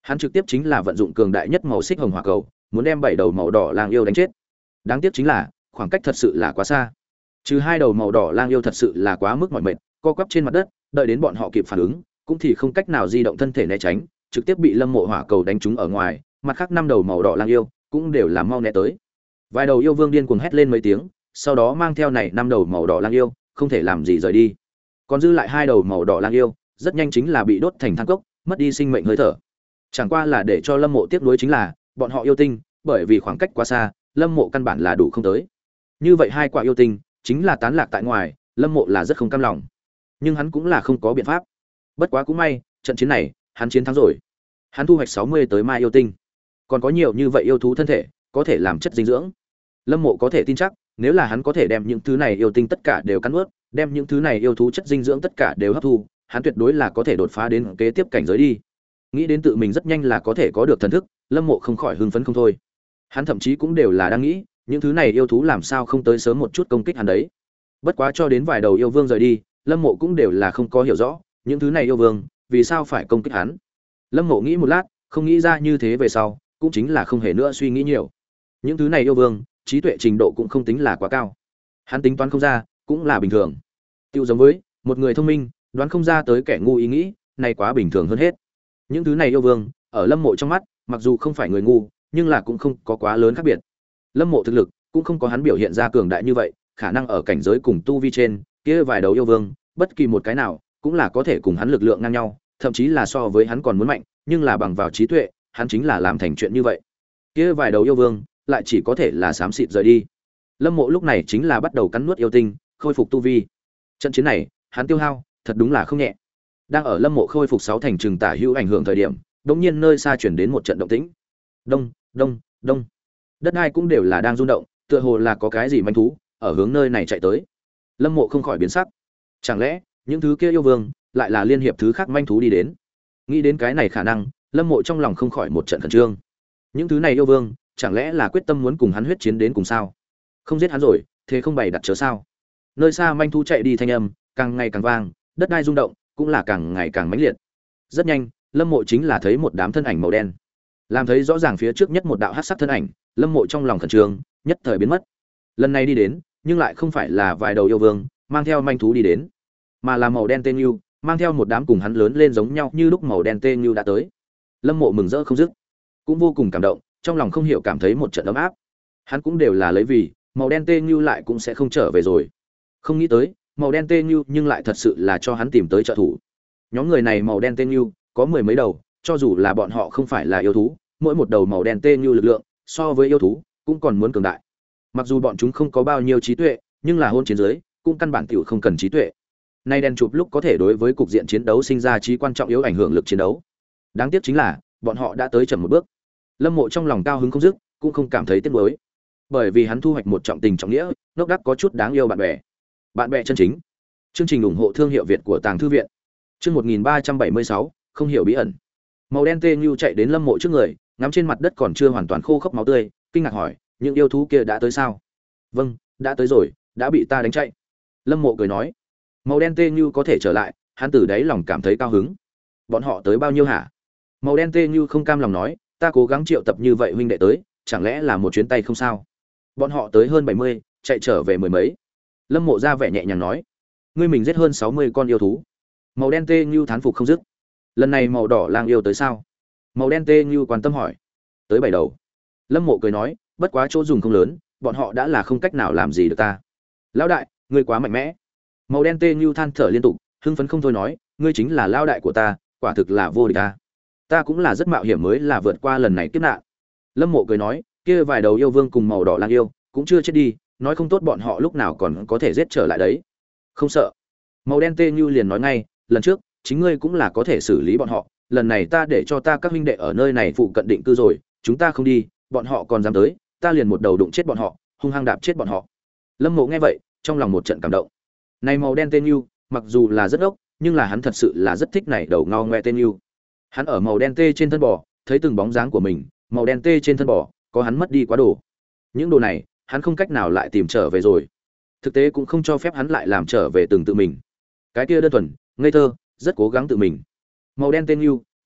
Hắn trực tiếp chính là vận dụng cường đại nhất màu xích hồng hỏa cầu, muốn đem bảy đầu màu đỏ lang yêu đánh chết. Đáng tiếc chính là khoảng cách thật sự là quá xa. Trừ hai đầu màu đỏ lang yêu thật sự là quá mức mỏi mệt, co quắp trên mặt đất, đợi đến bọn họ kịp phản ứng, cũng thì không cách nào di động thân thể né tránh, trực tiếp bị Lâm Mộ hỏa cầu đánh trúng ở ngoài, mặt khác năm đầu màu đỏ lang yêu cũng đều là mau né tới. Vài đầu yêu vương điên cuồng hét lên mấy tiếng, sau đó mang theo này năm đầu màu đỏ lang yêu, không thể làm gì rời đi. Còn dư lại hai đầu màu đỏ lang yêu, rất nhanh chính là bị đốt thành than cốc, mất đi sinh mệnh hơi thở. Chẳng qua là để cho Lâm Mộ tiếc nuối chính là, bọn họ yêu tinh, bởi vì khoảng cách quá xa, Lâm Mộ căn bản là đủ không tới. Như vậy hai quả yêu tinh, chính là tán lạc tại ngoài, Lâm Mộ là rất không cam lòng. Nhưng hắn cũng là không có biện pháp. Bất quá cũng may, trận chiến này, hắn chiến thắng rồi. Hắn thu hoạch sáu mươi tới mai yêu tinh. Còn có nhiều như vậy yêu thú thân thể, có thể làm chất dinh dưỡng. Lâm Mộ có thể tin chắc, nếu là hắn có thể đem những thứ này yêu tinh tất cả đều cắn nuốt, đem những thứ này yêu thú chất dinh dưỡng tất cả đều hấp thu, hắn tuyệt đối là có thể đột phá đến kế tiếp cảnh giới đi. Nghĩ đến tự mình rất nhanh là có thể có được thần thức, Lâm Mộ không khỏi hưng phấn không thôi. Hắn thậm chí cũng đều là đang nghĩ, những thứ này yêu thú làm sao không tới sớm một chút công kích hắn đấy. Bất quá cho đến vài đầu yêu vương rời đi, Lâm Mộ cũng đều là không có hiểu rõ, những thứ này yêu vương vì sao phải công kích hắn. Lâm Mộ nghĩ một lát, không nghĩ ra như thế về sau, cũng chính là không hề nữa suy nghĩ nhiều. Những thứ này yêu vương, trí tuệ trình độ cũng không tính là quá cao. Hắn tính toán không ra, cũng là bình thường. Tiêu giống với một người thông minh, đoán không ra tới kẻ ngu ý nghĩ, này quá bình thường hơn hết. Những thứ này yêu vương, ở Lâm Mộ trong mắt, mặc dù không phải người ngu, nhưng là cũng không có quá lớn khác biệt. Lâm Mộ thực lực cũng không có hắn biểu hiện ra cường đại như vậy, khả năng ở cảnh giới cùng tu vi trên, kia vài đầu yêu vương, bất kỳ một cái nào cũng là có thể cùng hắn lực lượng ngang nhau, thậm chí là so với hắn còn muốn mạnh, nhưng là bằng vào trí tuệ, hắn chính là làm thành chuyện như vậy. Kia vài đầu yêu vương lại chỉ có thể là xám xịt rời đi. Lâm Mộ lúc này chính là bắt đầu cắn nuốt yêu tinh, khôi phục tu vi. Trận chiến này, hắn tiêu hao thật đúng là không nhẹ. Đang ở Lâm Mộ khôi phục sáu thành trừng tả hữu ảnh hưởng thời điểm, đột nhiên nơi xa chuyển đến một trận động tĩnh. Đông, đông, đông. Đất đai cũng đều là đang rung động, tựa hồ là có cái gì manh thú ở hướng nơi này chạy tới. Lâm Mộ không khỏi biến sắc. Chẳng lẽ những thứ kia yêu vương lại là liên hiệp thứ khác manh thú đi đến? Nghĩ đến cái này khả năng, Lâm Mộ trong lòng không khỏi một trận khẩn trương. Những thứ này yêu vương, chẳng lẽ là quyết tâm muốn cùng hắn huyết chiến đến cùng sao? Không giết hắn rồi, thế không bày đặt chớ sao? Nơi xa manh thú chạy đi thanh âm càng ngày càng vang, đất đai rung động cũng là càng ngày càng mãnh liệt. Rất nhanh, Lâm Mộ chính là thấy một đám thân ảnh màu đen. Làm thấy rõ ràng phía trước nhất một đạo hắc sắc thân ảnh, Lâm Mộ trong lòng khẩn trương, nhất thời biến mất. Lần này đi đến, nhưng lại không phải là vài đầu yêu vương mang theo manh thú đi đến, mà là màu đen tên nhu, mang theo một đám cùng hắn lớn lên giống nhau như lúc màu đen tên nhu đã tới. Lâm Mộ mừng rỡ không dứt, cũng vô cùng cảm động, trong lòng không hiểu cảm thấy một trận ấm áp. Hắn cũng đều là lấy vì màu đen tên nhu lại cũng sẽ không trở về rồi. Không nghĩ tới, màu đen tên nhu nhưng lại thật sự là cho hắn tìm tới trợ thủ. Nhóm người này màu đen tên nhu có mười mấy đầu, cho dù là bọn họ không phải là yêu thú, mỗi một đầu màu đen tên nhu lực lượng so với yêu thú cũng còn muốn cường đại. Mặc dù bọn chúng không có bao nhiêu trí tuệ, nhưng là hôn chiến giới cũng căn bản tiểu không cần trí tuệ. Nay đen chụp lúc có thể đối với cục diện chiến đấu sinh ra trí quan trọng yếu ảnh hưởng lực chiến đấu. Đáng tiếc chính là bọn họ đã tới chậm một bước. Lâm Mộ trong lòng cao hứng không dứt, cũng không cảm thấy tiếc nuối, bởi vì hắn thu hoạch một trọng tình trọng nghĩa, ngốc đắc có chút đáng yêu bạn bè. Bạn bè chân chính. Chương trình ủng hộ thương hiệu Việt của Tàng Thư viện. Chương một nghìn ba trăm bảy mươi sáu, không hiểu bí ẩn. Màu đen tê như chạy đến Lâm Mộ trước người, ngắm trên mặt đất còn chưa hoàn toàn khô khốc máu tươi, kinh ngạc hỏi, những yêu thú kia đã tới sao? Vâng, đã tới rồi, đã bị ta đánh chạy. Lâm Mộ cười nói. Màu đen tê như có thể trở lại, hắn từ đáy lòng cảm thấy cao hứng. Bọn họ tới bao nhiêu hả? Màu đen tê như không cam lòng nói, ta cố gắng triệu tập như vậy huynh đệ tới, chẳng lẽ là một chuyến tay không sao? Bọn họ tới hơn bảy mươi, chạy trở về mười mấy. Lâm Mộ ra vẻ nhẹ nhàng nói, ngươi mình giết hơn sáu mươi con yêu thú. Màu đen tê như thán phục không dứt. Lần này màu đỏ lang yêu tới sao? Màu đen tê như quan tâm hỏi. Tới bảy đầu. Lâm Mộ cười nói, bất quá chỗ dùng không lớn, bọn họ đã là không cách nào làm gì được ta. Lão đại, ngươi quá mạnh mẽ. Màu đen tê như than thở liên tục, hưng phấn không thôi nói, ngươi chính là lão đại của ta, quả thực là vô địch ta. Ta cũng là rất mạo hiểm mới là vượt qua lần này kiếp nạn. Lâm Mộ cười nói, kia vài đầu yêu vương cùng màu đỏ lang yêu cũng chưa chết đi, nói không tốt bọn họ lúc nào còn có thể giết trở lại đấy. Không sợ. Màu đen tê như liền nói ngay, lần trước chính ngươi cũng là có thể xử lý bọn họ, lần này ta để cho ta các huynh đệ ở nơi này phụ cận định cư rồi, chúng ta không đi, bọn họ còn dám tới, ta liền một đầu đụng chết bọn họ, hung hăng đạp chết bọn họ. Lâm Mộ nghe vậy, trong lòng một trận cảm động. Này màu đen tên Nưu, mặc dù là rất ốc, nhưng là hắn thật sự là rất thích này đầu ngao ngoe tên Nưu. Hắn ở màu đen tê trên thân bò, thấy từng bóng dáng của mình, màu đen tê trên thân bò, có hắn mất đi quá đồ. Những đồ này, hắn không cách nào lại tìm trở về rồi. Thực tế cũng không cho phép hắn lại làm trở về từng tự mình. Cái kia đơn thuần, ngây thơ, rất cố gắng tự mình. Màu đen tên Nưu,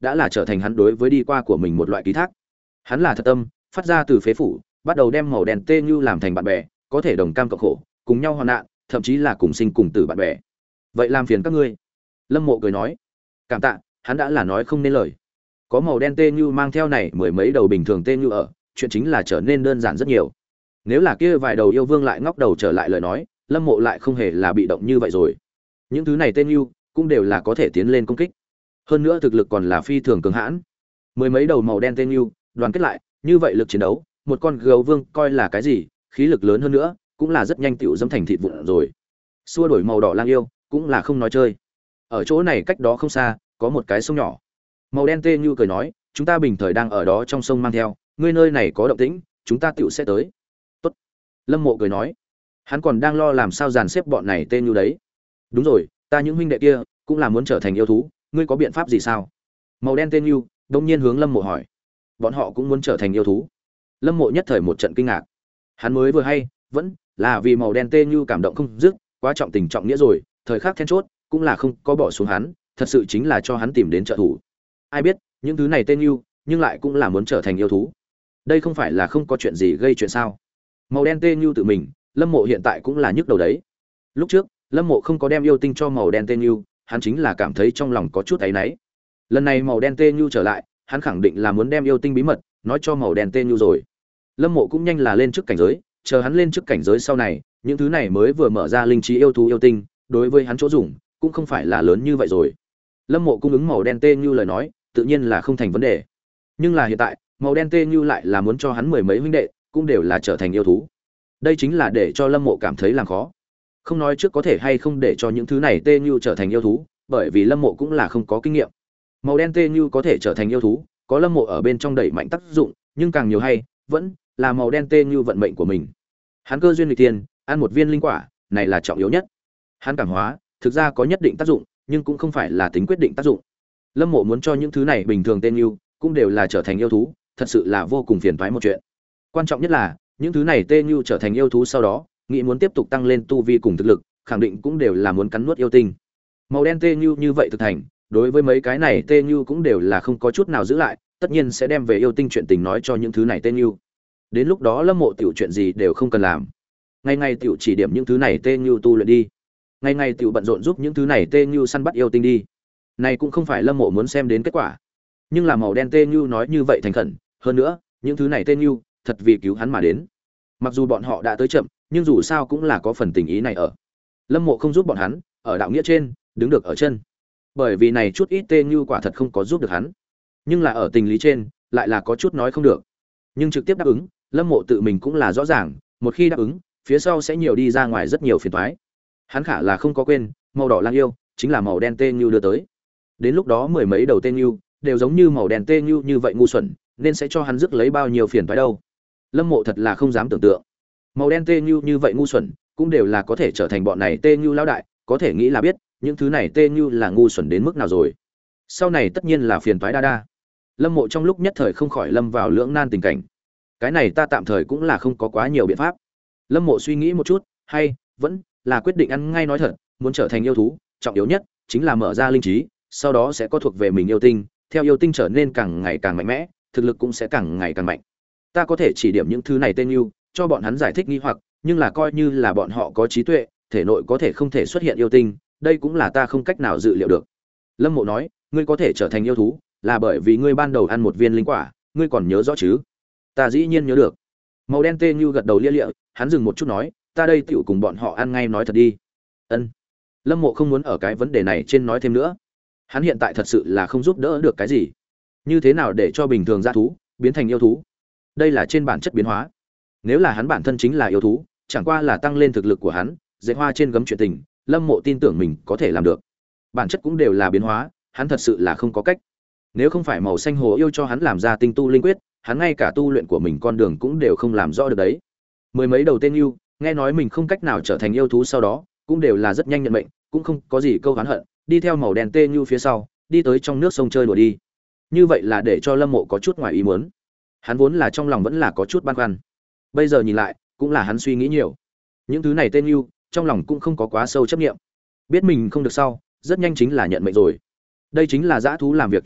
đã là trở thành hắn đối với đi qua của mình một loại ký thác. Hắn là thật tâm phát ra từ phế phủ, bắt đầu đem màu đen tê như làm thành bạn bè, có thể đồng cam cộng khổ, cùng nhau hoạn nạn, thậm chí là cùng sinh cùng tử bạn bè. Vậy làm phiền các ngươi. Lâm Mộ cười nói. Cảm tạ, hắn đã là nói không nên lời. Có màu đen tê như mang theo này mười mấy đầu bình thường tê như ở, chuyện chính là trở nên đơn giản rất nhiều. Nếu là kia vài đầu yêu vương lại ngóc đầu trở lại lời nói, Lâm Mộ lại không hề là bị động như vậy rồi. Những thứ này tên như cũng đều là có thể tiến lên công kích. Hơn nữa thực lực còn là phi thường cường hãn. Mười mấy đầu màu đen tên như đoàn kết lại, như vậy lực chiến đấu, một con gấu vương coi là cái gì, khí lực lớn hơn nữa, cũng là rất nhanh tựu dẫm thành thịt vụn rồi. Xua đổi màu đỏ lang yêu, cũng là không nói chơi. Ở chỗ này cách đó không xa, có một cái sông nhỏ. Màu đen tê như cười nói, chúng ta bình thời đang ở đó trong sông mang theo, ngươi nơi này có động tĩnh, chúng ta tựu sẽ tới. Tốt. Lâm Mộ cười nói, hắn còn đang lo làm sao dàn xếp bọn này tê như đấy. Đúng rồi, ta những huynh đệ kia cũng là muốn trở thành yêu thú, ngươi có biện pháp gì sao? Màu đen tê như đông nhiên hướng Lâm Mộ hỏi. Bọn họ cũng muốn trở thành yêu thú. Lâm Mộ nhất thời một trận kinh ngạc. Hắn mới vừa hay, vẫn là vì màu đen tê như cảm động không dứt, quá trọng tình trọng nghĩa rồi, thời khắc then chốt cũng là không có bỏ xuống hắn, thật sự chính là cho hắn tìm đến trợ thủ. Ai biết, những thứ này tên như, nhưng lại cũng là muốn trở thành yêu thú. Đây không phải là không có chuyện gì gây chuyện sao? Màu đen tê như tự mình, Lâm Mộ hiện tại cũng là nhức đầu đấy. Lúc trước, Lâm Mộ không có đem yêu tinh cho màu đen tê như, hắn chính là cảm thấy trong lòng có chút áy náy. Lần này màu đen tê như trở lại, hắn khẳng định là muốn đem yêu tinh bí mật nói cho màu đen tê như rồi. Lâm Mộ cũng nhanh là lên trước cảnh giới, chờ hắn lên trước cảnh giới sau này, những thứ này mới vừa mở ra linh trí yêu thú yêu tinh, đối với hắn chỗ dùng cũng không phải là lớn như vậy rồi. Lâm Mộ cung ứng màu đen tê như lời nói, tự nhiên là không thành vấn đề. Nhưng là hiện tại, màu đen tê như lại là muốn cho hắn mười mấy huynh đệ cũng đều là trở thành yêu thú. Đây chính là để cho Lâm Mộ cảm thấy làm khó. Không nói trước có thể hay không để cho những thứ này tê như trở thành yêu thú, bởi vì Lâm Mộ cũng là không có kinh nghiệm. Màu đen tê như có thể trở thành yêu thú, có Lâm Mộ ở bên trong đẩy mạnh tác dụng, nhưng càng nhiều hay vẫn là màu đen tê như vận mệnh của mình. Hắn cơ duyên nghịch tiên, ăn một viên linh quả, này là trọng yếu nhất. Hắn cảm hóa, thực ra có nhất định tác dụng, nhưng cũng không phải là tính quyết định tác dụng. Lâm Mộ muốn cho những thứ này bình thường tên yêu, cũng đều là trở thành yêu thú, thật sự là vô cùng phiền toái một chuyện. Quan trọng nhất là, những thứ này tên yêu trở thành yêu thú sau đó, nghĩ muốn tiếp tục tăng lên tu vi cùng thực lực, khẳng định cũng đều là muốn cắn nuốt yêu tinh. Màu đen tên yêu như vậy thực thành, đối với mấy cái này tên yêu cũng đều là không có chút nào giữ lại, tất nhiên sẽ đem về yêu tinh chuyện tình nói cho những thứ này tên yêu. Đến lúc đó Lâm Mộ tiểu chuyện gì đều không cần làm. Ngày ngày tiểu chỉ điểm những thứ này tên yêu tu luyện đi. Ngày ngày tiểu bận rộn giúp những thứ này tên yêu săn bắt yêu tinh đi. Này cũng không phải Lâm Mộ muốn xem đến kết quả. Nhưng là màu đen tên yêu nói như vậy thành khẩn, hơn nữa, những thứ này tên yêu thật vì cứu hắn mà đến. Mặc dù bọn họ đã tới chậm, nhưng dù sao cũng là có phần tình ý này ở. Lâm Mộ không giúp bọn hắn, ở đạo nghĩa trên, đứng được ở chân. Bởi vì này chút ít tên yêu quả thật không có giúp được hắn. Nhưng là ở tình lý trên, lại là có chút nói không được. Nhưng trực tiếp đáp ứng, Lâm Mộ tự mình cũng là rõ ràng, một khi đáp ứng, phía sau sẽ nhiều đi ra ngoài rất nhiều phiền toái. Hắn khả là không có quên, màu đỏ lang yêu chính là màu đen tên như đưa tới. Đến lúc đó mười mấy đầu tên như đều giống như màu đen tên như như vậy ngu xuẩn, nên sẽ cho hắn rước lấy bao nhiêu phiền toái đâu. Lâm Mộ thật là không dám tưởng tượng. Màu đen tên như như vậy ngu xuẩn, cũng đều là có thể trở thành bọn này tên như lão đại, có thể nghĩ là biết, những thứ này tên như là ngu xuẩn đến mức nào rồi. Sau này tất nhiên là phiền toái đa đa. Lâm Mộ trong lúc nhất thời không khỏi lâm vào lưỡng nan tình cảnh. Cái này ta tạm thời cũng là không có quá nhiều biện pháp. Lâm Mộ suy nghĩ một chút, hay vẫn là quyết định ăn ngay nói thật, muốn trở thành yêu thú, trọng yếu nhất chính là mở ra linh trí, sau đó sẽ có thuộc về mình yêu tinh, theo yêu tinh trở nên càng ngày càng mạnh mẽ, thực lực cũng sẽ càng ngày càng mạnh. Ta có thể chỉ điểm những thứ này tên yêu, cho bọn hắn giải thích nghi hoặc, nhưng là coi như là bọn họ có trí tuệ, thể nội có thể không thể xuất hiện yêu tinh, đây cũng là ta không cách nào dự liệu được. Lâm Mộ nói, ngươi có thể trở thành yêu thú, là bởi vì ngươi ban đầu ăn một viên linh quả, ngươi còn nhớ rõ chứ? Ta dĩ nhiên nhớ được. Màu đen tên như gật đầu lia lịa, hắn dừng một chút nói, ta đây tiểu cùng bọn họ ăn ngay nói thật đi. Ân. Lâm Mộ không muốn ở cái vấn đề này trên nói thêm nữa. Hắn hiện tại thật sự là không giúp đỡ được cái gì. Như thế nào để cho bình thường dã thú biến thành yêu thú? Đây là trên bản chất biến hóa. Nếu là hắn bản thân chính là yêu thú, chẳng qua là tăng lên thực lực của hắn, dệt hoa trên gấm chuyện tình, Lâm Mộ tin tưởng mình có thể làm được. Bản chất cũng đều là biến hóa, hắn thật sự là không có cách. Nếu không phải màu xanh hồ yêu cho hắn làm ra tinh tu linh quyết, hắn ngay cả tu luyện của mình con đường cũng đều không làm rõ được đấy. Mười mấy đầu tên yêu, nghe nói mình không cách nào trở thành yêu thú sau đó, cũng đều là rất nhanh nhận mệnh, cũng không có gì câu oán hận, đi theo màu đen tên yêu phía sau, đi tới trong nước sông chơi đùa đi. Như vậy là để cho Lâm Mộ có chút ngoài ý muốn. Hắn vốn là trong lòng vẫn là có chút băn khoăn. Bây giờ nhìn lại, cũng là hắn suy nghĩ nhiều. Những thứ này tên yêu, trong lòng cũng không có quá sâu chấp niệm. Biết mình không được sau, rất nhanh chính là nhận mệnh rồi. Đây chính là dã thú làm việc chuẩn tắc,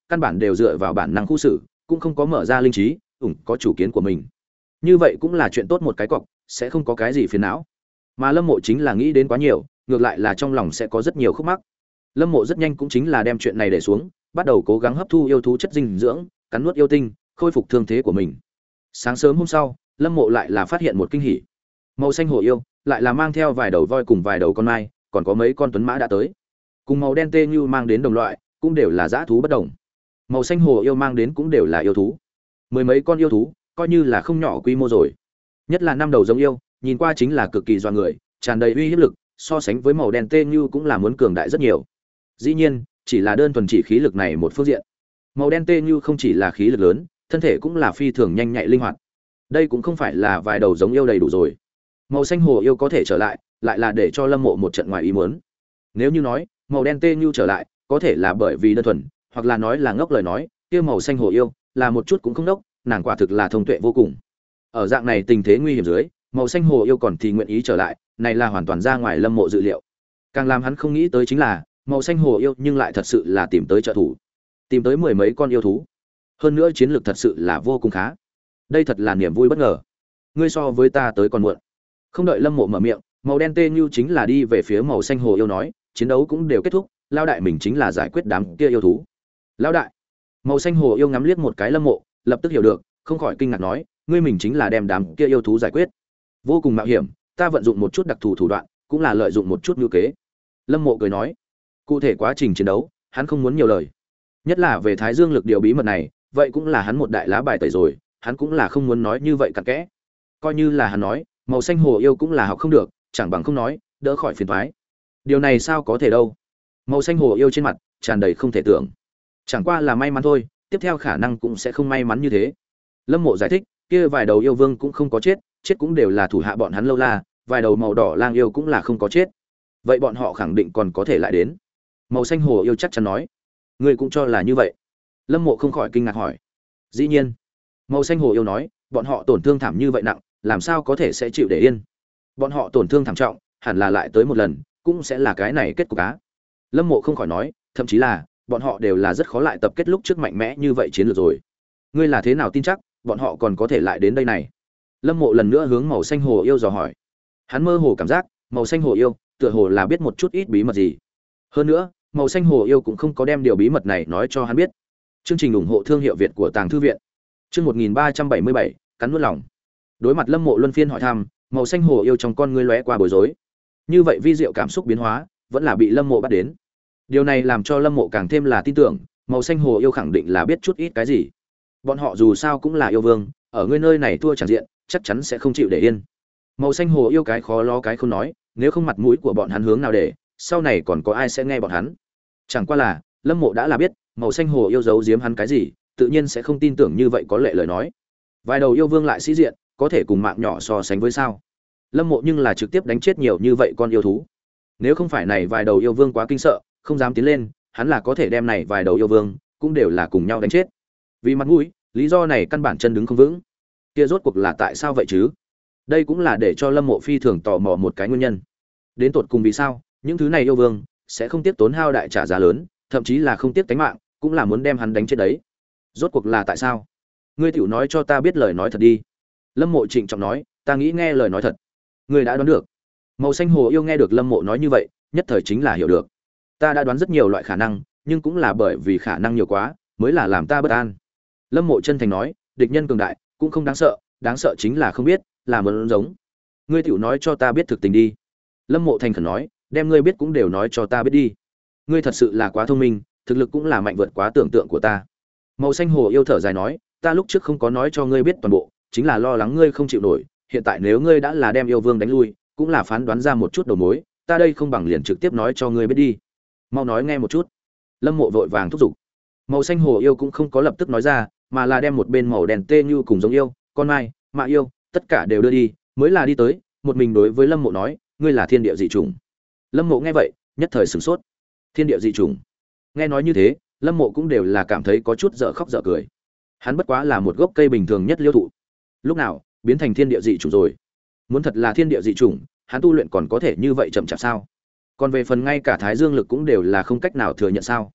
căn bản đều dựa vào bản năng khu xử, cũng không có mở ra linh trí, ủng có chủ kiến của mình. Như vậy cũng là chuyện tốt một cái cọc, sẽ không có cái gì phiền não. Mà Lâm Mộ chính là nghĩ đến quá nhiều, ngược lại là trong lòng sẽ có rất nhiều khúc mắc. Lâm Mộ rất nhanh cũng chính là đem chuyện này để xuống, bắt đầu cố gắng hấp thu yêu thú chất dinh dưỡng, cắn nuốt yêu tinh, khôi phục thương thế của mình. Sáng sớm hôm sau, Lâm Mộ lại là phát hiện một kinh hỉ. Màu xanh hổ yêu lại là mang theo vài đầu voi cùng vài đầu con mai, còn có mấy con tuấn mã đã tới. Cùng màu đen tê như mang đến đồng loại, cũng đều là dã thú bất đồng. Màu xanh hổ yêu mang đến cũng đều là yêu thú. Mười mấy con yêu thú, coi như là không nhỏ quy mô rồi. Nhất là năm đầu giống yêu, nhìn qua chính là cực kỳ doa người, tràn đầy uy hiếp lực, so sánh với màu đen tê như cũng là muốn cường đại rất nhiều. Dĩ nhiên, chỉ là đơn thuần chỉ khí lực này một phương diện. Màu đen tê như không chỉ là khí lực lớn, thân thể cũng là phi thường nhanh nhạy linh hoạt. Đây cũng không phải là vài đầu giống yêu đầy đủ rồi. Màu xanh hồ yêu có thể trở lại, lại là để cho Lâm Mộ một trận ngoài ý muốn. Nếu như nói, màu đen tê như trở lại, có thể là bởi vì đơn thuần, hoặc là nói là ngốc lời nói, kia màu xanh hồ yêu là một chút cũng không ngốc, nàng quả thực là thông tuệ vô cùng. Ở dạng này tình thế nguy hiểm dưới, màu xanh hồ yêu còn thì nguyện ý trở lại, này là hoàn toàn ra ngoài Lâm Mộ dự liệu. Càng làm hắn không nghĩ tới chính là, màu xanh hồ yêu nhưng lại thật sự là tìm tới trợ thủ, tìm tới mười mấy con yêu thú. Hơn nữa chiến lược thật sự là vô cùng khá. Đây thật là niềm vui bất ngờ. Ngươi so với ta tới còn muộn. Không đợi Lâm Mộ mở miệng, màu đen tê như chính là đi về phía màu xanh hồ yêu nói, chiến đấu cũng đều kết thúc, lao đại mình chính là giải quyết đám kia yêu thú. Lao đại. Màu xanh hồ yêu ngắm liếc một cái Lâm Mộ, lập tức hiểu được, không khỏi kinh ngạc nói, ngươi mình chính là đem đám kia yêu thú giải quyết. Vô cùng mạo hiểm, ta vận dụng một chút đặc thù thủ đoạn, cũng là lợi dụng một chút nhu kế. Lâm Mộ cười nói, cụ thể quá trình chiến đấu, hắn không muốn nhiều lời. Nhất là về Thái Dương lực điều bí mật này, vậy cũng là hắn một đại lá bài tẩy rồi, hắn cũng là không muốn nói như vậy cặn kẽ. Coi như là hắn nói, màu xanh hồ yêu cũng là học không được, chẳng bằng không nói, đỡ khỏi phiền toái. Điều này sao có thể đâu? Màu xanh hồ yêu trên mặt tràn đầy không thể tưởng. Chẳng qua là may mắn thôi, tiếp theo khả năng cũng sẽ không may mắn như thế. Lâm Mộ giải thích, kia vài đầu yêu vương cũng không có chết, chết cũng đều là thủ hạ bọn hắn lâu la, vài đầu màu đỏ lang yêu cũng là không có chết. Vậy bọn họ khẳng định còn có thể lại đến. Màu xanh hồ yêu chắc chắn nói, ngươi cũng cho là như vậy? Lâm Mộ không khỏi kinh ngạc hỏi. Dĩ nhiên. Màu xanh hồ yêu nói, bọn họ tổn thương thảm như vậy nặng, làm sao có thể sẽ chịu để yên? Bọn họ tổn thương thảm trọng, hẳn là lại tới một lần, cũng sẽ là cái này kết cục á. Lâm Mộ không khỏi nói, thậm chí là bọn họ đều là rất khó lại tập kết lúc trước mạnh mẽ như vậy chiến lược rồi. Ngươi là thế nào tin chắc bọn họ còn có thể lại đến đây này? Lâm Mộ lần nữa hướng màu xanh hồ yêu dò hỏi. Hắn mơ hồ cảm giác, màu xanh hồ yêu tựa hồ là biết một chút ít bí mật gì. Hơn nữa, màu xanh hồ yêu cũng không có đem điều bí mật này nói cho hắn biết. Chương trình ủng hộ thương hiệu Việt của Tàng thư viện. Chương một nghìn ba trăm bảy mươi bảy, cắn nuốt lòng. Đối mặt Lâm Mộ luân phiên hỏi thăm, màu xanh hồ yêu trong con ngươi lóe qua bối rối. Như vậy vi diệu cảm xúc biến hóa, vẫn là bị Lâm Mộ bắt đến. Điều này làm cho Lâm Mộ càng thêm là tin tưởng, màu xanh hồ yêu khẳng định là biết chút ít cái gì. Bọn họ dù sao cũng là yêu vương, ở ngươi nơi này thua chẳng diện, chắc chắn sẽ không chịu để yên. Màu xanh hồ yêu cái khó lo cái không nói, nếu không mặt mũi của bọn hắn hướng nào để, sau này còn có ai sẽ nghe bọn hắn. Chẳng qua là, Lâm Mộ đã là biết, màu xanh hồ yêu giấu giếm hắn cái gì, tự nhiên sẽ không tin tưởng như vậy có lệ lời nói. Vài đầu yêu vương lại sĩ diện, có thể cùng mạng nhỏ so sánh với sao? Lâm Mộ nhưng là trực tiếp đánh chết nhiều như vậy con yêu thú. Nếu không phải này vài đầu yêu vương quá kinh sợ, không dám tiến lên, hắn là có thể đem này vài đầu yêu vương cũng đều là cùng nhau đánh chết. Vì mặt mũi, lý do này căn bản chân đứng không vững. Kia rốt cuộc là tại sao vậy chứ? Đây cũng là để cho Lâm Mộ phi thường tò mò một cái nguyên nhân. Đến tột cùng vì sao, những thứ này yêu vương sẽ không tiếc tốn hao đại trả giá lớn, thậm chí là không tiếc tính mạng, cũng là muốn đem hắn đánh chết đấy. Rốt cuộc là tại sao? Ngươi tiểu nói cho ta biết lời nói thật đi. Lâm Mộ trịnh trọng nói, ta nghĩ nghe lời nói thật. Ngươi đã đoán được. Màu xanh hồ yêu nghe được Lâm Mộ nói như vậy, nhất thời chính là hiểu được. Ta đã đoán rất nhiều loại khả năng, nhưng cũng là bởi vì khả năng nhiều quá, mới là làm ta bất an. Lâm Mộ chân thành nói, địch nhân cường đại, cũng không đáng sợ, đáng sợ chính là không biết, là muốn giống. Ngươi tiểu nói cho ta biết thực tình đi. Lâm Mộ thành khẩn nói, đem ngươi biết cũng đều nói cho ta biết đi. Ngươi thật sự là quá thông minh, thực lực cũng là mạnh vượt quá tưởng tượng của ta. Màu xanh hồ yêu thở dài nói, ta lúc trước không có nói cho ngươi biết toàn bộ, chính là lo lắng ngươi không chịu nổi, hiện tại nếu ngươi đã là đem yêu vương đánh lui, cũng là phán đoán ra một chút đầu mối, ta đây không bằng liền trực tiếp nói cho ngươi biết đi. Mau nói nghe một chút. Lâm Mộ vội vàng thúc giục. Màu xanh hồ yêu cũng không có lập tức nói ra, mà là đem một bên màu đen tê như cùng giống yêu, con mai, mạ yêu, tất cả đều đưa đi, mới là đi tới, một mình đối với Lâm Mộ nói, ngươi là thiên địa dị chủng. Lâm Mộ nghe vậy, nhất thời sửng sốt. Thiên địa dị chủng? Nghe nói như thế, Lâm Mộ cũng đều là cảm thấy có chút dở khóc dở cười. Hắn bất quá là một gốc cây bình thường nhất liêu thụ, lúc nào biến thành thiên địa dị chủng rồi? Muốn thật là thiên địa dị chủng, hắn tu luyện còn có thể như vậy chậm chạp sao? Còn về phần ngay cả Thái Dương lực cũng đều là không cách nào thừa nhận sao?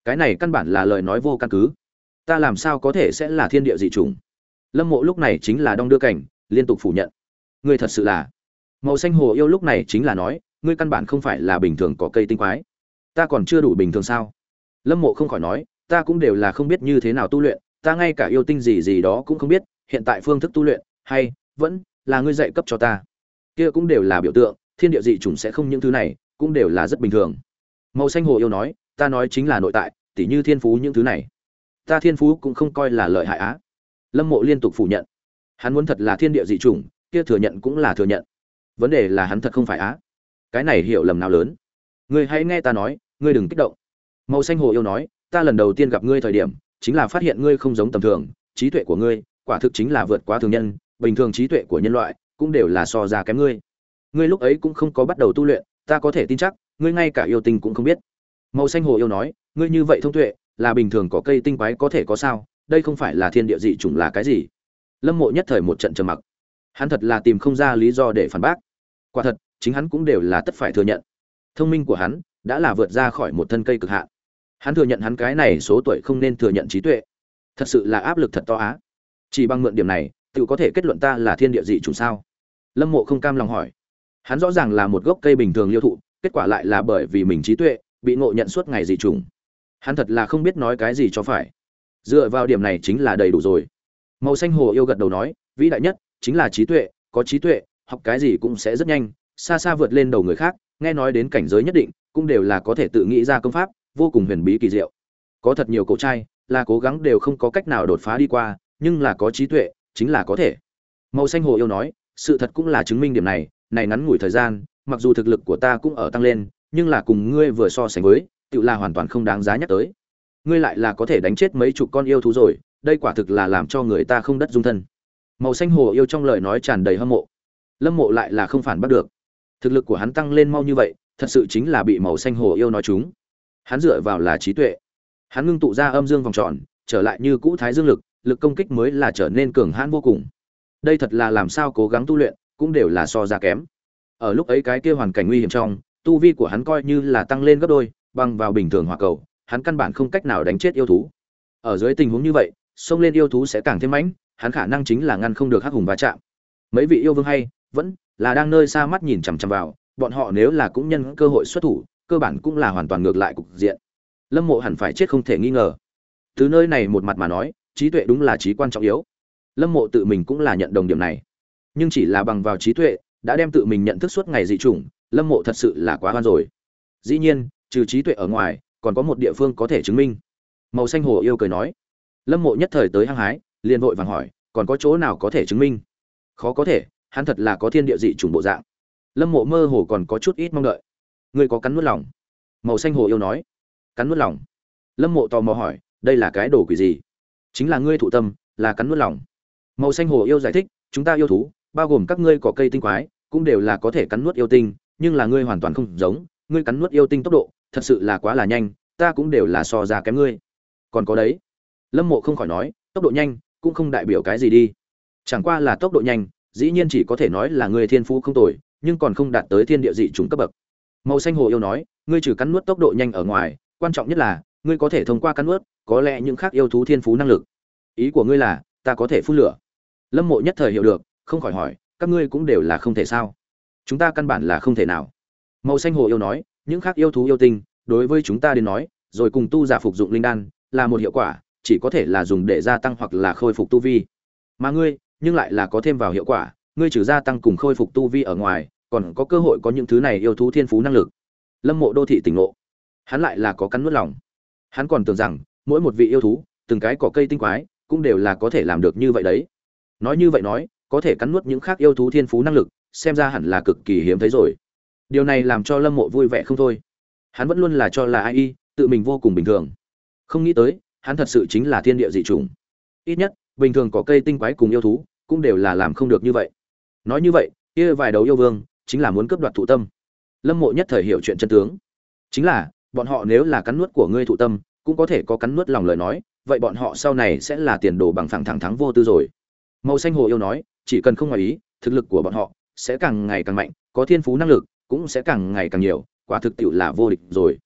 cái này căn bản là lời nói vô căn cứ. Ta làm sao có thể sẽ là thiên địa dị chủng? Lâm Mộ lúc này chính là đong đưa cảnh, liên tục phủ nhận. Ngươi thật sự là. Màu xanh hồ yêu lúc này chính là nói, ngươi căn bản không phải là bình thường có cây tinh quái. Ta còn chưa đủ bình thường sao? Lâm Mộ không khỏi nói, ta cũng đều là không biết như thế nào tu luyện, ta ngay cả yêu tinh gì gì đó cũng không biết, hiện tại phương thức tu luyện, hay vẫn là ngươi dạy cấp cho ta. Kia cũng đều là biểu tượng, thiên địa dị chủng sẽ không những thứ này, cũng đều là rất bình thường. Màu xanh hồ yêu nói, ta nói chính là nội tại, tỉ như thiên phú những thứ này. Ta thiên phú cũng không coi là lợi hại á. Lâm Mộ liên tục phủ nhận. Hắn muốn thật là thiên địa dị chủng, kia thừa nhận cũng là thừa nhận. Vấn đề là hắn thật không phải á. Cái này hiểu lầm nào lớn. Ngươi hãy nghe ta nói, ngươi đừng kích động. Màu xanh hồ yêu nói, ta lần đầu tiên gặp ngươi thời điểm, chính là phát hiện ngươi không giống tầm thường, trí tuệ của ngươi, quả thực chính là vượt quá thường nhân, bình thường trí tuệ của nhân loại cũng đều là so ra kém ngươi. Ngươi lúc ấy cũng không có bắt đầu tu luyện, ta có thể tin chắc, ngươi ngay cả yêu tinh cũng không biết. Màu xanh hồ yêu nói, ngươi như vậy thông tuệ, là bình thường có cây tinh quái có thể có sao? Đây không phải là thiên địa dị chủng là cái gì? Lâm Mộ nhất thời một trận trầm mặc. Hắn thật là tìm không ra lý do để phản bác. Quả thật, chính hắn cũng đều là tất phải thừa nhận. Thông minh của hắn đã là vượt ra khỏi một thân cây cực hạn. Hắn thừa nhận hắn cái này số tuổi không nên thừa nhận trí tuệ. Thật sự là áp lực thật to á. Chỉ bằng mượn điểm này, tự có thể kết luận ta là thiên địa dị chủng sao? Lâm Mộ không cam lòng hỏi. Hắn rõ ràng là một gốc cây bình thường liêu thụ, kết quả lại là bởi vì mình trí tuệ bị ngộ nhận suốt ngày dị chủng. Hắn thật là không biết nói cái gì cho phải. Dựa vào điểm này chính là đầy đủ rồi. Màu xanh hồ yêu gật đầu nói, vĩ đại nhất chính là trí tuệ, có trí tuệ, học cái gì cũng sẽ rất nhanh, xa xa vượt lên đầu người khác, nghe nói đến cảnh giới nhất định, cũng đều là có thể tự nghĩ ra công pháp, vô cùng huyền bí kỳ diệu. Có thật nhiều cổ trai, là cố gắng đều không có cách nào đột phá đi qua, nhưng là có trí tuệ, chính là có thể. Màu xanh hồ yêu nói, sự thật cũng là chứng minh điểm này, này ngắn ngủi thời gian, mặc dù thực lực của ta cũng ở tăng lên, nhưng là cùng ngươi vừa so sánh với, tự là hoàn toàn không đáng giá nhắc tới. Ngươi lại là có thể đánh chết mấy chục con yêu thú rồi, đây quả thực là làm cho người ta không đất dung thân. Màu xanh hồ yêu trong lời nói tràn đầy hâm mộ. Lâm Mộ lại là không phản bắt được. Thực lực của hắn tăng lên mau như vậy, thật sự chính là bị màu xanh hồ yêu nói trúng. Hắn dựa vào là trí tuệ. Hắn ngưng tụ ra âm dương vòng tròn, trở lại như cũ thái dương lực, lực công kích mới là trở nên cường hãn vô cùng. Đây thật là làm sao cố gắng tu luyện, cũng đều là so ra kém. Ở lúc ấy cái kia hoàn cảnh nguy hiểm trong, tu vi của hắn coi như là tăng lên gấp đôi, bằng vào bình thường hỏa cầu, hắn căn bản không cách nào đánh chết yêu thú. Ở dưới tình huống như vậy, xông lên yêu thú sẽ càng thêm mãnh, hắn khả năng chính là ngăn không được hắc hùng va chạm. Mấy vị yêu vương hay vẫn là đang nơi xa mắt nhìn chằm chằm vào, bọn họ nếu là cũng nhân cơ hội xuất thủ, cơ bản cũng là hoàn toàn ngược lại cục diện. Lâm Mộ hẳn phải chết không thể nghi ngờ. Từ nơi này một mặt mà nói, trí tuệ đúng là trí quan trọng yếu. Lâm Mộ tự mình cũng là nhận đồng điểm này. Nhưng chỉ là bằng vào trí tuệ, đã đem tự mình nhận thức suốt ngày dị chủng, Lâm Mộ thật sự là quá hoan rồi. Dĩ nhiên, trừ trí tuệ ở ngoài, còn có một địa phương có thể chứng minh. Màu xanh hồ yêu cười nói. Lâm Mộ nhất thời tới hăng hái, liền vội vàng hỏi, còn có chỗ nào có thể chứng minh? Khó có thể, hắn thật là có thiên địa dị chủng bộ dạng. Lâm Mộ mơ hồ còn có chút ít mong đợi. Ngươi có cắn nuốt lòng? Màu xanh hồ yêu nói. Cắn nuốt lòng? Lâm Mộ tò mò hỏi, đây là cái đồ quỷ gì? Chính là ngươi thụ tâm, là cắn nuốt lòng. Màu xanh hồ yêu giải thích, chúng ta yêu thú, bao gồm các ngươi có cây tinh quái, cũng đều là có thể cắn nuốt yêu tinh, nhưng là ngươi hoàn toàn không giống, ngươi cắn nuốt yêu tinh tốc độ, thật sự là quá là nhanh, ta cũng đều là so ra kém ngươi. Còn có đấy. Lâm Mộ không khỏi nói, tốc độ nhanh cũng không đại biểu cái gì đi. Chẳng qua là tốc độ nhanh, dĩ nhiên chỉ có thể nói là ngươi thiên phú không tồi, nhưng còn không đạt tới thiên địa dị chủng cấp bậc. Màu xanh hồ yêu nói, ngươi trừ cắn nuốt tốc độ nhanh ở ngoài, quan trọng nhất là ngươi có thể thông qua cắn nuốt, có lẽ những khác yêu thú thiên phú năng lực. Ý của ngươi là, ta có thể phun lửa? Lâm Mộ nhất thời hiểu được, không khỏi hỏi, các ngươi cũng đều là không thể sao? Chúng ta căn bản là không thể nào. Màu xanh hồ yêu nói, những khác yêu thú yêu tinh, đối với chúng ta đến nói, rồi cùng tu giả phục dụng linh đan, là một hiệu quả, chỉ có thể là dùng để gia tăng hoặc là khôi phục tu vi. Mà ngươi, nhưng lại là có thêm vào hiệu quả, ngươi trừ gia tăng cùng khôi phục tu vi ở ngoài, còn có cơ hội có những thứ này yêu thú thiên phú năng lực. Lâm Mộ đô thị tỉnh ngộ, hắn lại là có cắn nuốt lòng. Hắn còn tưởng rằng mỗi một vị yêu thú, từng cái cỏ cây tinh quái, cũng đều là có thể làm được như vậy đấy. Nói như vậy nói, có thể cắn nuốt những khác yêu thú thiên phú năng lực, xem ra hẳn là cực kỳ hiếm thấy rồi. Điều này làm cho Lâm Mộ vui vẻ không thôi. Hắn vẫn luôn là cho là ai, tự mình vô cùng bình thường. Không nghĩ tới, hắn thật sự chính là thiên địa dị chủng. Ít nhất, bình thường có cây tinh quái cùng yêu thú, cũng đều là làm không được như vậy. Nói như vậy, kia vài đầu yêu vương, chính là muốn cướp đoạt thụ tâm. Lâm Mộ nhất thời hiểu chuyện chân tướng. Chính là, bọn họ nếu là cắn nuốt của ngươi thụ tâm, cũng có thể có cắn nuốt lòng lời nói, vậy bọn họ sau này sẽ là tiền đồ bằng phẳng thẳng thắng vô tư rồi. Màu xanh hồ yêu nói, chỉ cần không ngoài ý, thực lực của bọn họ sẽ càng ngày càng mạnh, có thiên phú năng lực cũng sẽ càng ngày càng nhiều, quả thực tiệu là vô địch rồi.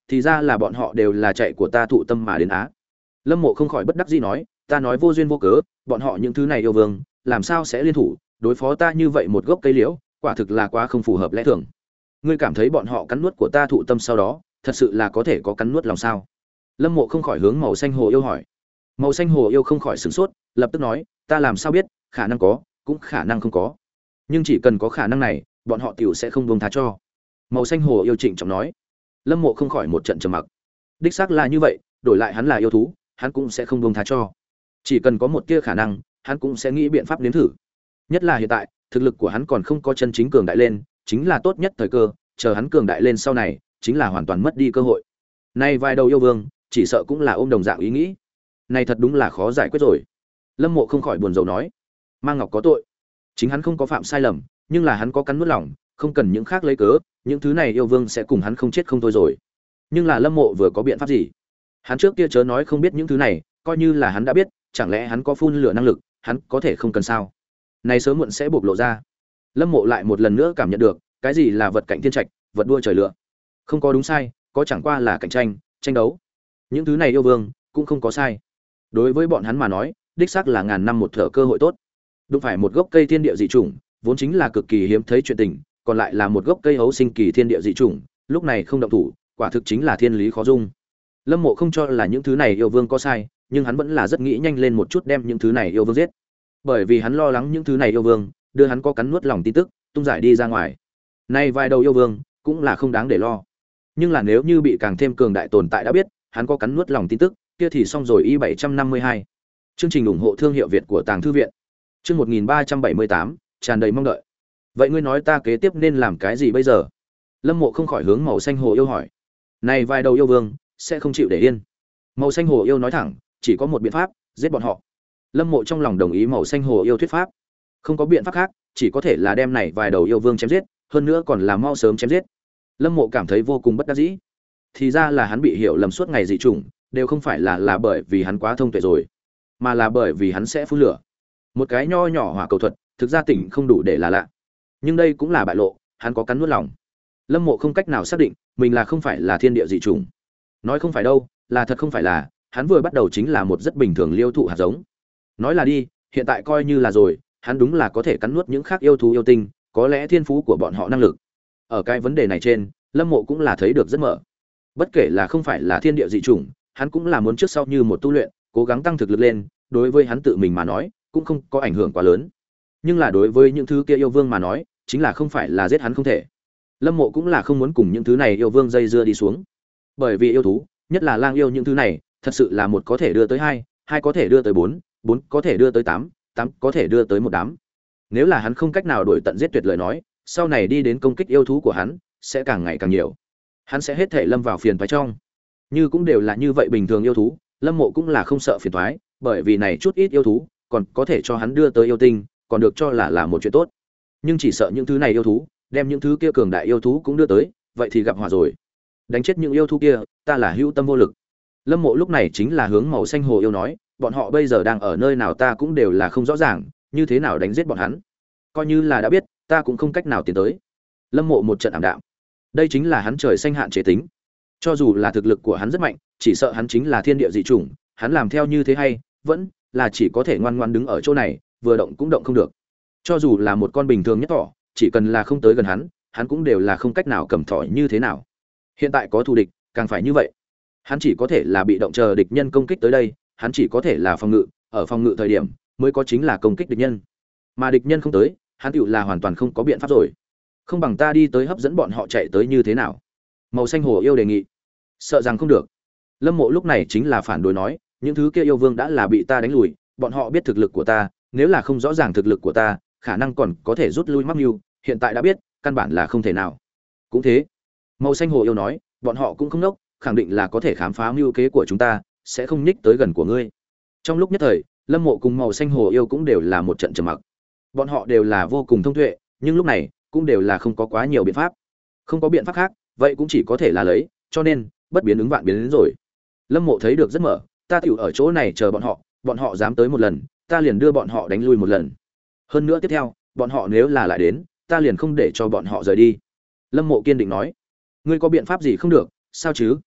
thì ra là bọn họ đều là chạy của ta thụ tâm mà đến á. Lâm Mộ không khỏi bất đắc dĩ nói, ta nói vô duyên vô cớ, bọn họ những thứ này yêu vương, làm sao sẽ liên thủ đối phó ta như vậy một gốc cây liễu, quả thực là quá không phù hợp lẽ thường. Ngươi cảm thấy bọn họ cắn nuốt của ta thụ tâm sau đó, thật sự là có thể có cắn nuốt lòng sao? Lâm Mộ không khỏi hướng màu xanh hồ yêu hỏi. Màu xanh hồ yêu không khỏi sửng sốt, lập tức nói, ta làm sao biết, khả năng có, cũng khả năng không có. Nhưng chỉ cần có khả năng này, bọn họ tiểu sẽ không buông tha cho. Màu xanh hồ yêu trịnh trọng nói. Lâm Mộ không khỏi một trận trầm mặc. Đích xác là như vậy, đổi lại hắn là yêu thú, hắn cũng sẽ không buông tha cho. Chỉ cần có một tia khả năng, hắn cũng sẽ nghĩ biện pháp nếm thử. Nhất là hiện tại, thực lực của hắn còn không có chân chính cường đại lên, chính là tốt nhất thời cơ, chờ hắn cường đại lên sau này, chính là hoàn toàn mất đi cơ hội. Nay vài đầu yêu vương, chỉ sợ cũng là ôm đồng dạng ý nghĩ. Này thật đúng là khó giải quyết rồi. Lâm Mộ không khỏi buồn rầu nói, Mang Ngọc có tội. Chính hắn không có phạm sai lầm, nhưng là hắn có cắn nuốt lòng, không cần những khác lấy cớ, những thứ này yêu vương sẽ cùng hắn không chết không thôi rồi. Nhưng là Lâm Mộ vừa có biện pháp gì? Hắn trước kia chớ nói không biết những thứ này, coi như là hắn đã biết, chẳng lẽ hắn có phun lửa năng lực, hắn có thể không cần sao? Này sớm muộn sẽ bộc lộ ra. Lâm Mộ lại một lần nữa cảm nhận được, cái gì là vật cạnh thiên trạch, vật đua trời lựa. Không có đúng sai, có chẳng qua là cạnh tranh, tranh đấu. Những thứ này yêu vương cũng không có sai. Đối với bọn hắn mà nói, đích xác là ngàn năm một thở cơ hội tốt. Đúng phải một gốc cây thiên địa dị chủng, vốn chính là cực kỳ hiếm thấy chuyện tình, còn lại là một gốc cây hấu sinh kỳ thiên địa dị chủng, lúc này không động thủ, quả thực chính là thiên lý khó dung. Lâm Mộ không cho là những thứ này yêu vương có sai, nhưng hắn vẫn là rất nghĩ nhanh lên một chút đem những thứ này yêu vương giết. Bởi vì hắn lo lắng những thứ này yêu vương đưa hắn có cắn nuốt lòng tin tức tung giải đi ra ngoài. Nay vài đầu yêu vương cũng là không đáng để lo. Nhưng là nếu như bị càng thêm cường đại tồn tại đã biết, hắn có cắn nuốt lòng tin tức, kia thì xong rồi. Y bảy trăm năm mươi hai. Chương trình ủng hộ thương hiệu Việt của Tàng thư viện. Chương một nghìn ba trăm bảy mươi tám, tràn đầy mong đợi. Vậy ngươi nói ta kế tiếp nên làm cái gì bây giờ? Lâm Mộ không khỏi hướng màu xanh hồ yêu hỏi. Này vài đầu yêu vương sẽ không chịu để yên. Màu xanh hồ yêu nói thẳng, chỉ có một biện pháp, giết bọn họ. Lâm Mộ trong lòng đồng ý màu xanh hồ yêu thuyết pháp. Không có biện pháp khác, chỉ có thể là đem này vài đầu yêu vương chém giết, hơn nữa còn là mau sớm chém giết. Lâm Mộ cảm thấy vô cùng bất đắc dĩ. Thì ra là hắn bị hiểu lầm suốt ngày dị chủng, đều không phải là là bởi vì hắn quá thông tuệ rồi, mà là bởi vì hắn sẽ phun lửa. Một cái nho nhỏ hỏa cầu thuật, thực ra tỉnh không đủ để là lạ. Nhưng đây cũng là bại lộ, hắn có cắn nuốt lòng. Lâm Mộ không cách nào xác định mình là không phải là thiên địa dị chủng. Nói không phải đâu, là thật không phải là, hắn vừa bắt đầu chính là một rất bình thường liêu thụ hạt giống. Nói là đi, hiện tại coi như là rồi, hắn đúng là có thể cắn nuốt những khác yêu thú yêu tinh, có lẽ thiên phú của bọn họ năng lực. Ở cái vấn đề này trên, Lâm Mộ cũng là thấy được rất mở. Bất kể là không phải là thiên địa dị chủng, hắn cũng là muốn trước sau như một tu luyện, cố gắng tăng thực lực lên, đối với hắn tự mình mà nói, cũng không có ảnh hưởng quá lớn. Nhưng là đối với những thứ kia yêu vương mà nói, chính là không phải là giết hắn không thể. Lâm Mộ cũng là không muốn cùng những thứ này yêu vương dây dưa đi xuống. Bởi vì yêu thú, nhất là lang yêu những thứ này, thật sự là một có thể đưa tới hai, hai có thể đưa tới bốn, bốn có thể đưa tới tám, tám có thể đưa tới một đám. Nếu là hắn không cách nào đuổi tận giết tuyệt lời nói, sau này đi đến công kích yêu thú của hắn sẽ càng ngày càng nhiều. Hắn sẽ hết thể lâm vào phiền toái trong. Như cũng đều là như vậy bình thường yêu thú, Lâm Mộ cũng là không sợ phiền toái, bởi vì này chút ít yêu thú còn có thể cho hắn đưa tới yêu tinh, còn được cho là là một chuyện tốt. Nhưng chỉ sợ những thứ này yêu thú, đem những thứ kia cường đại yêu thú cũng đưa tới, vậy thì gặp họa rồi. Đánh chết những yêu thú kia, ta là hữu tâm vô lực. Lâm Mộ lúc này chính là hướng màu xanh hồ yêu nói, bọn họ bây giờ đang ở nơi nào ta cũng đều là không rõ ràng, như thế nào đánh giết bọn hắn. Coi như là đã biết, ta cũng không cách nào tiến tới. Lâm Mộ một trận ảm đạm. Đây chính là hắn trời xanh hạn chế tính. Cho dù là thực lực của hắn rất mạnh, chỉ sợ hắn chính là thiên địa dị chủng, hắn làm theo như thế hay, vẫn là chỉ có thể ngoan ngoãn đứng ở chỗ này, vừa động cũng động không được. Cho dù là một con bình thường nhất thỏ, chỉ cần là không tới gần hắn, hắn cũng đều là không cách nào cầm thỏ như thế nào. Hiện tại có thù địch, càng phải như vậy. Hắn chỉ có thể là bị động chờ địch nhân công kích tới đây, hắn chỉ có thể là phòng ngự, ở phòng ngự thời điểm mới có chính là công kích địch nhân. Mà địch nhân không tới, hắn tựu là hoàn toàn không có biện pháp rồi. Không bằng ta đi tới hấp dẫn bọn họ chạy tới như thế nào? Màu xanh hồ yêu đề nghị. Sợ rằng không được. Lâm Mộ lúc này chính là phản đối nói, những thứ kia yêu vương đã là bị ta đánh lùi, bọn họ biết thực lực của ta, nếu là không rõ ràng thực lực của ta, khả năng còn có thể rút lui mắc mưu, hiện tại đã biết, căn bản là không thể nào. Cũng thế. Màu xanh hồ yêu nói, bọn họ cũng không ngốc, khẳng định là có thể khám phá mưu kế của chúng ta, sẽ không nhích tới gần của ngươi. Trong lúc nhất thời, Lâm Mộ cùng màu xanh hồ yêu cũng đều là một trận trầm mặc. Bọn họ đều là vô cùng thông tuệ, nhưng lúc này cũng đều là không có quá nhiều biện pháp. Không có biện pháp khác, vậy cũng chỉ có thể là lấy, cho nên bất biến ứng vạn biến đến rồi. Lâm Mộ thấy được rất mở, ta tiểu ở chỗ này chờ bọn họ, bọn họ dám tới một lần, ta liền đưa bọn họ đánh lui một lần. Hơn nữa tiếp theo, bọn họ nếu là lại đến, ta liền không để cho bọn họ rời đi. Lâm Mộ kiên định nói, ngươi có biện pháp gì không được, sao chứ?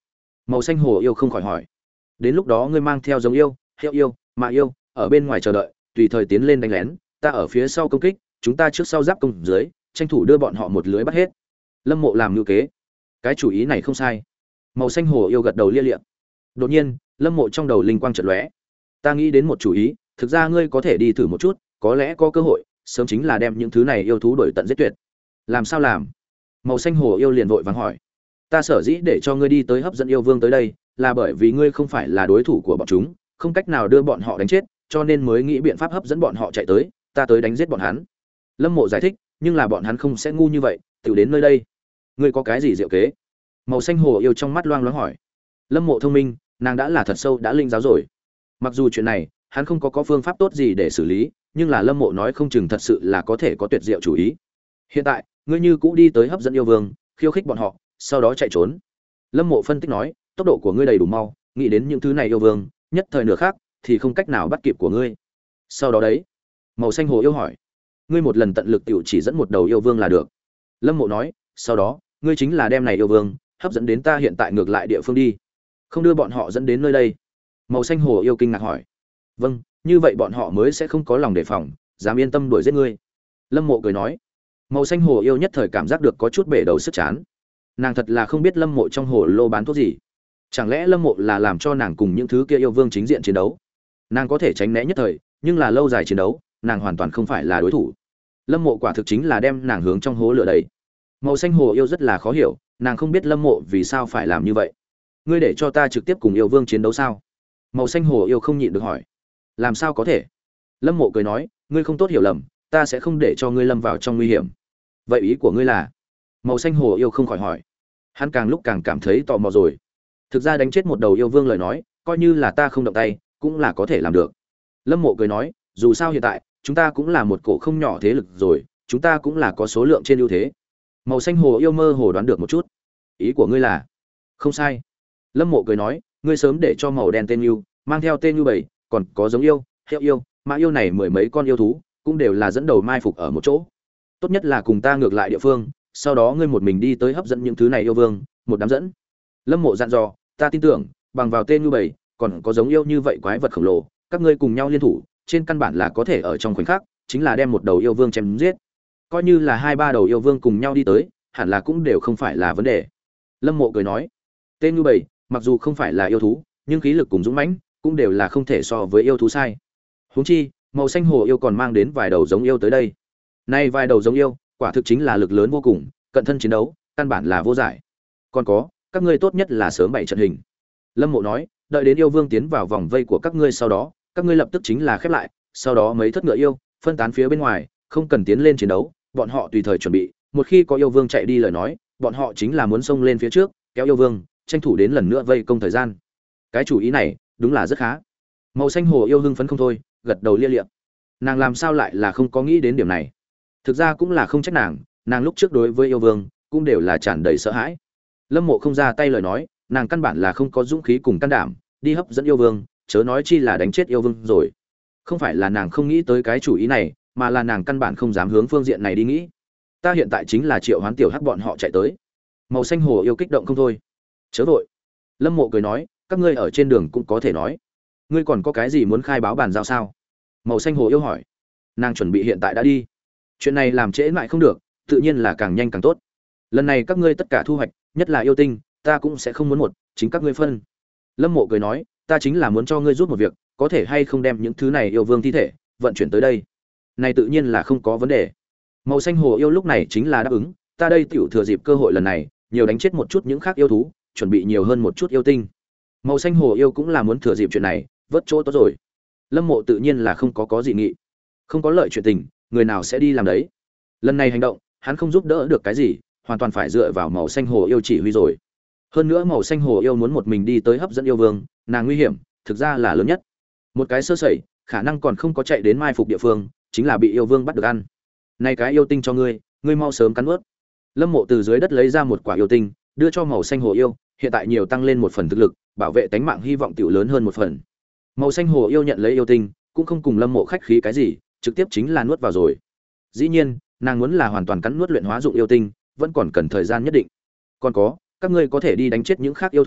Màu xanh hồ yêu không khỏi hỏi. Đến lúc đó ngươi mang theo giống yêu, hiệu yêu, mạ yêu, ở bên ngoài chờ đợi, tùy thời tiến lên đánh lén, ta ở phía sau công kích, chúng ta trước sau giáp công dưới, tranh thủ đưa bọn họ một lưới bắt hết. Lâm Mộ làm mưu kế. Cái chủ ý này không sai. Màu xanh hồ yêu gật đầu lia lịa. Đột nhiên, Lâm Mộ trong đầu linh quang chợt lóe. Ta nghĩ đến một chủ ý, thực ra ngươi có thể đi thử một chút, có lẽ có cơ hội, sớm chính là đem những thứ này yêu thú đuổi tận giết tuyệt. Làm sao làm? Màu xanh hồ yêu liền vội vàng hỏi. Ta sở dĩ để cho ngươi đi tới hấp dẫn yêu vương tới đây, là bởi vì ngươi không phải là đối thủ của bọn chúng, không cách nào đưa bọn họ đánh chết, cho nên mới nghĩ biện pháp hấp dẫn bọn họ chạy tới, ta tới đánh giết bọn hắn. Lâm Mộ giải thích, nhưng là bọn hắn không sẽ ngu như vậy, tự đến nơi đây. Ngươi có cái gì diệu kế? Màu xanh hồ yêu trong mắt loang loáng hỏi. Lâm Mộ thông minh, nàng đã là thật sâu đã linh giáo rồi. Mặc dù chuyện này, hắn không có có phương pháp tốt gì để xử lý, nhưng là Lâm Mộ nói không chừng thật sự là có thể có tuyệt diệu chủ ý. Hiện tại, ngươi như cũ đi tới hấp dẫn yêu vương, khiêu khích bọn họ, sau đó chạy trốn. Lâm Mộ phân tích nói, tốc độ của ngươi đầy đủ mau, nghĩ đến những thứ này yêu vương, nhất thời nửa khác thì không cách nào bắt kịp của ngươi. Sau đó đấy, Màu xanh hồ yêu hỏi, ngươi một lần tận lực tiểu chỉ dẫn một đầu yêu vương là được. Lâm Mộ nói, sau đó, ngươi chính là đem này yêu vương hấp dẫn đến ta hiện tại ngược lại địa phương đi, không đưa bọn họ dẫn đến nơi đây. Màu xanh hồ yêu kinh ngạc hỏi, vâng, như vậy bọn họ mới sẽ không có lòng đề phòng, dám yên tâm đuổi giết ngươi. Lâm Mộ cười nói. Màu xanh hồ yêu nhất thời cảm giác được có chút bể đầu sức chán. Nàng thật là không biết Lâm Mộ trong hồ lô bán thuốc gì. Chẳng lẽ Lâm Mộ là làm cho nàng cùng những thứ kia yêu vương chính diện chiến đấu? Nàng có thể tránh né nhất thời, nhưng là lâu dài chiến đấu, nàng hoàn toàn không phải là đối thủ. Lâm Mộ quả thực chính là đem nàng hướng trong hố lửa đầy. Màu xanh hồ yêu rất là khó hiểu, nàng không biết Lâm Mộ vì sao phải làm như vậy. Ngươi để cho ta trực tiếp cùng yêu vương chiến đấu sao? Màu xanh hồ yêu không nhịn được hỏi. Làm sao có thể? Lâm Mộ cười nói, ngươi không tốt hiểu lầm, ta sẽ không để cho ngươi lâm vào trong nguy hiểm. Vậy ý của ngươi là? Màu xanh hồ yêu không khỏi hỏi. Hắn càng lúc càng cảm thấy tò mò rồi. Thực ra đánh chết một đầu yêu vương lời nói, coi như là ta không động tay, cũng là có thể làm được. Lâm Mộ cười nói, dù sao hiện tại, chúng ta cũng là một cổ không nhỏ thế lực rồi, chúng ta cũng là có số lượng trên ưu thế. Màu xanh hồ yêu mơ hồ đoán được một chút. Ý của ngươi là? Không sai. Lâm Mộ cười nói, ngươi sớm để cho màu đen tên yêu, mang theo tên yêu bảy, còn có giống yêu, hiệu yêu, mã yêu này mười mấy con yêu thú, cũng đều là dẫn đầu mai phục ở một chỗ. Tốt nhất là cùng ta ngược lại địa phương, sau đó ngươi một mình đi tới hấp dẫn những thứ này yêu vương, một đám dẫn. Lâm Mộ dặn dò, ta tin tưởng, bằng vào tên như bảy, còn có giống yêu như vậy quái vật khổng lồ, các ngươi cùng nhau liên thủ, trên căn bản là có thể ở trong khoảnh khắc, chính là đem một đầu yêu vương chém giết. Coi như là hai ba đầu yêu vương cùng nhau đi tới, hẳn là cũng đều không phải là vấn đề. Lâm Mộ cười nói, tên như bảy, mặc dù không phải là yêu thú, nhưng khí lực cùng dũng mãnh, cũng đều là không thể so với yêu thú sai. Huống chi, màu xanh hồ yêu còn mang đến vài đầu giống yêu tới đây. Nay vài đầu giống yêu, quả thực chính là lực lớn vô cùng, cận thân chiến đấu, căn bản là vô giải. Còn có, các ngươi tốt nhất là sớm bày trận hình. Lâm Mộ nói, đợi đến yêu vương tiến vào vòng vây của các ngươi sau đó, các ngươi lập tức chính là khép lại, sau đó mấy thất ngựa yêu, phân tán phía bên ngoài, không cần tiến lên chiến đấu, bọn họ tùy thời chuẩn bị, một khi có yêu vương chạy đi lời nói, bọn họ chính là muốn xông lên phía trước, kéo yêu vương, tranh thủ đến lần nữa vây công thời gian. Cái chủ ý này, đúng là rất khá. Màu xanh hồ yêu hưng phấn không thôi, gật đầu lia lịa. Nàng làm sao lại là không có nghĩ đến điểm này? Thực ra cũng là không trách nàng, nàng lúc trước đối với yêu vương cũng đều là tràn đầy sợ hãi. Lâm Mộ không ra tay lời nói, nàng căn bản là không có dũng khí cùng can đảm đi hấp dẫn yêu vương, chớ nói chi là đánh chết yêu vương rồi. Không phải là nàng không nghĩ tới cái chủ ý này, mà là nàng căn bản không dám hướng phương diện này đi nghĩ. Ta hiện tại chính là triệu hoán tiểu hắc bọn họ chạy tới. Màu xanh hồ yêu kích động không thôi. Chớ vội. Lâm Mộ cười nói, các ngươi ở trên đường cũng có thể nói. Ngươi còn có cái gì muốn khai báo bàn giao sao? Màu xanh hồ yêu hỏi. Nàng chuẩn bị hiện tại đã đi. Chuyện này làm trễ mãi không được, tự nhiên là càng nhanh càng tốt. Lần này các ngươi tất cả thu hoạch, nhất là yêu tinh, ta cũng sẽ không muốn một, chính các ngươi phân. Lâm Mộ cười nói, ta chính là muốn cho ngươi giúp một việc, có thể hay không đem những thứ này yêu vương thi thể vận chuyển tới đây. Này tự nhiên là không có vấn đề. Màu xanh hồ yêu lúc này chính là đáp ứng, ta đây tiểu thừa dịp cơ hội lần này, nhiều đánh chết một chút những khác yêu thú, chuẩn bị nhiều hơn một chút yêu tinh. Màu xanh hồ yêu cũng là muốn thừa dịp chuyện này, vớt chỗ tốt rồi. Lâm Mộ tự nhiên là không có có gì nghị. Không có lợi chuyện tình, người nào sẽ đi làm đấy. Lần này hành động, hắn không giúp đỡ được cái gì, hoàn toàn phải dựa vào màu xanh hồ yêu chỉ huy rồi. Hơn nữa màu xanh hồ yêu muốn một mình đi tới hấp dẫn yêu vương, nàng nguy hiểm, thực ra là lớn nhất. Một cái sơ sẩy, khả năng còn không có chạy đến mai phục địa phương, chính là bị yêu vương bắt được ăn. Này cái yêu tinh cho ngươi, ngươi mau sớm cắn nuốt. Lâm Mộ từ dưới đất lấy ra một quả yêu tinh, đưa cho màu xanh hồ yêu, hiện tại nhiều tăng lên một phần thực lực, bảo vệ tánh mạng hy vọng tiểu lớn hơn một phần. Màu xanh hồ yêu nhận lấy yêu tinh, cũng không cùng Lâm Mộ khách khí cái gì, trực tiếp chính là nuốt vào rồi. Dĩ nhiên, nàng muốn là hoàn toàn cắn nuốt luyện hóa dụng yêu tinh, vẫn còn cần thời gian nhất định. Còn có, các ngươi có thể đi đánh chết những khác yêu thú,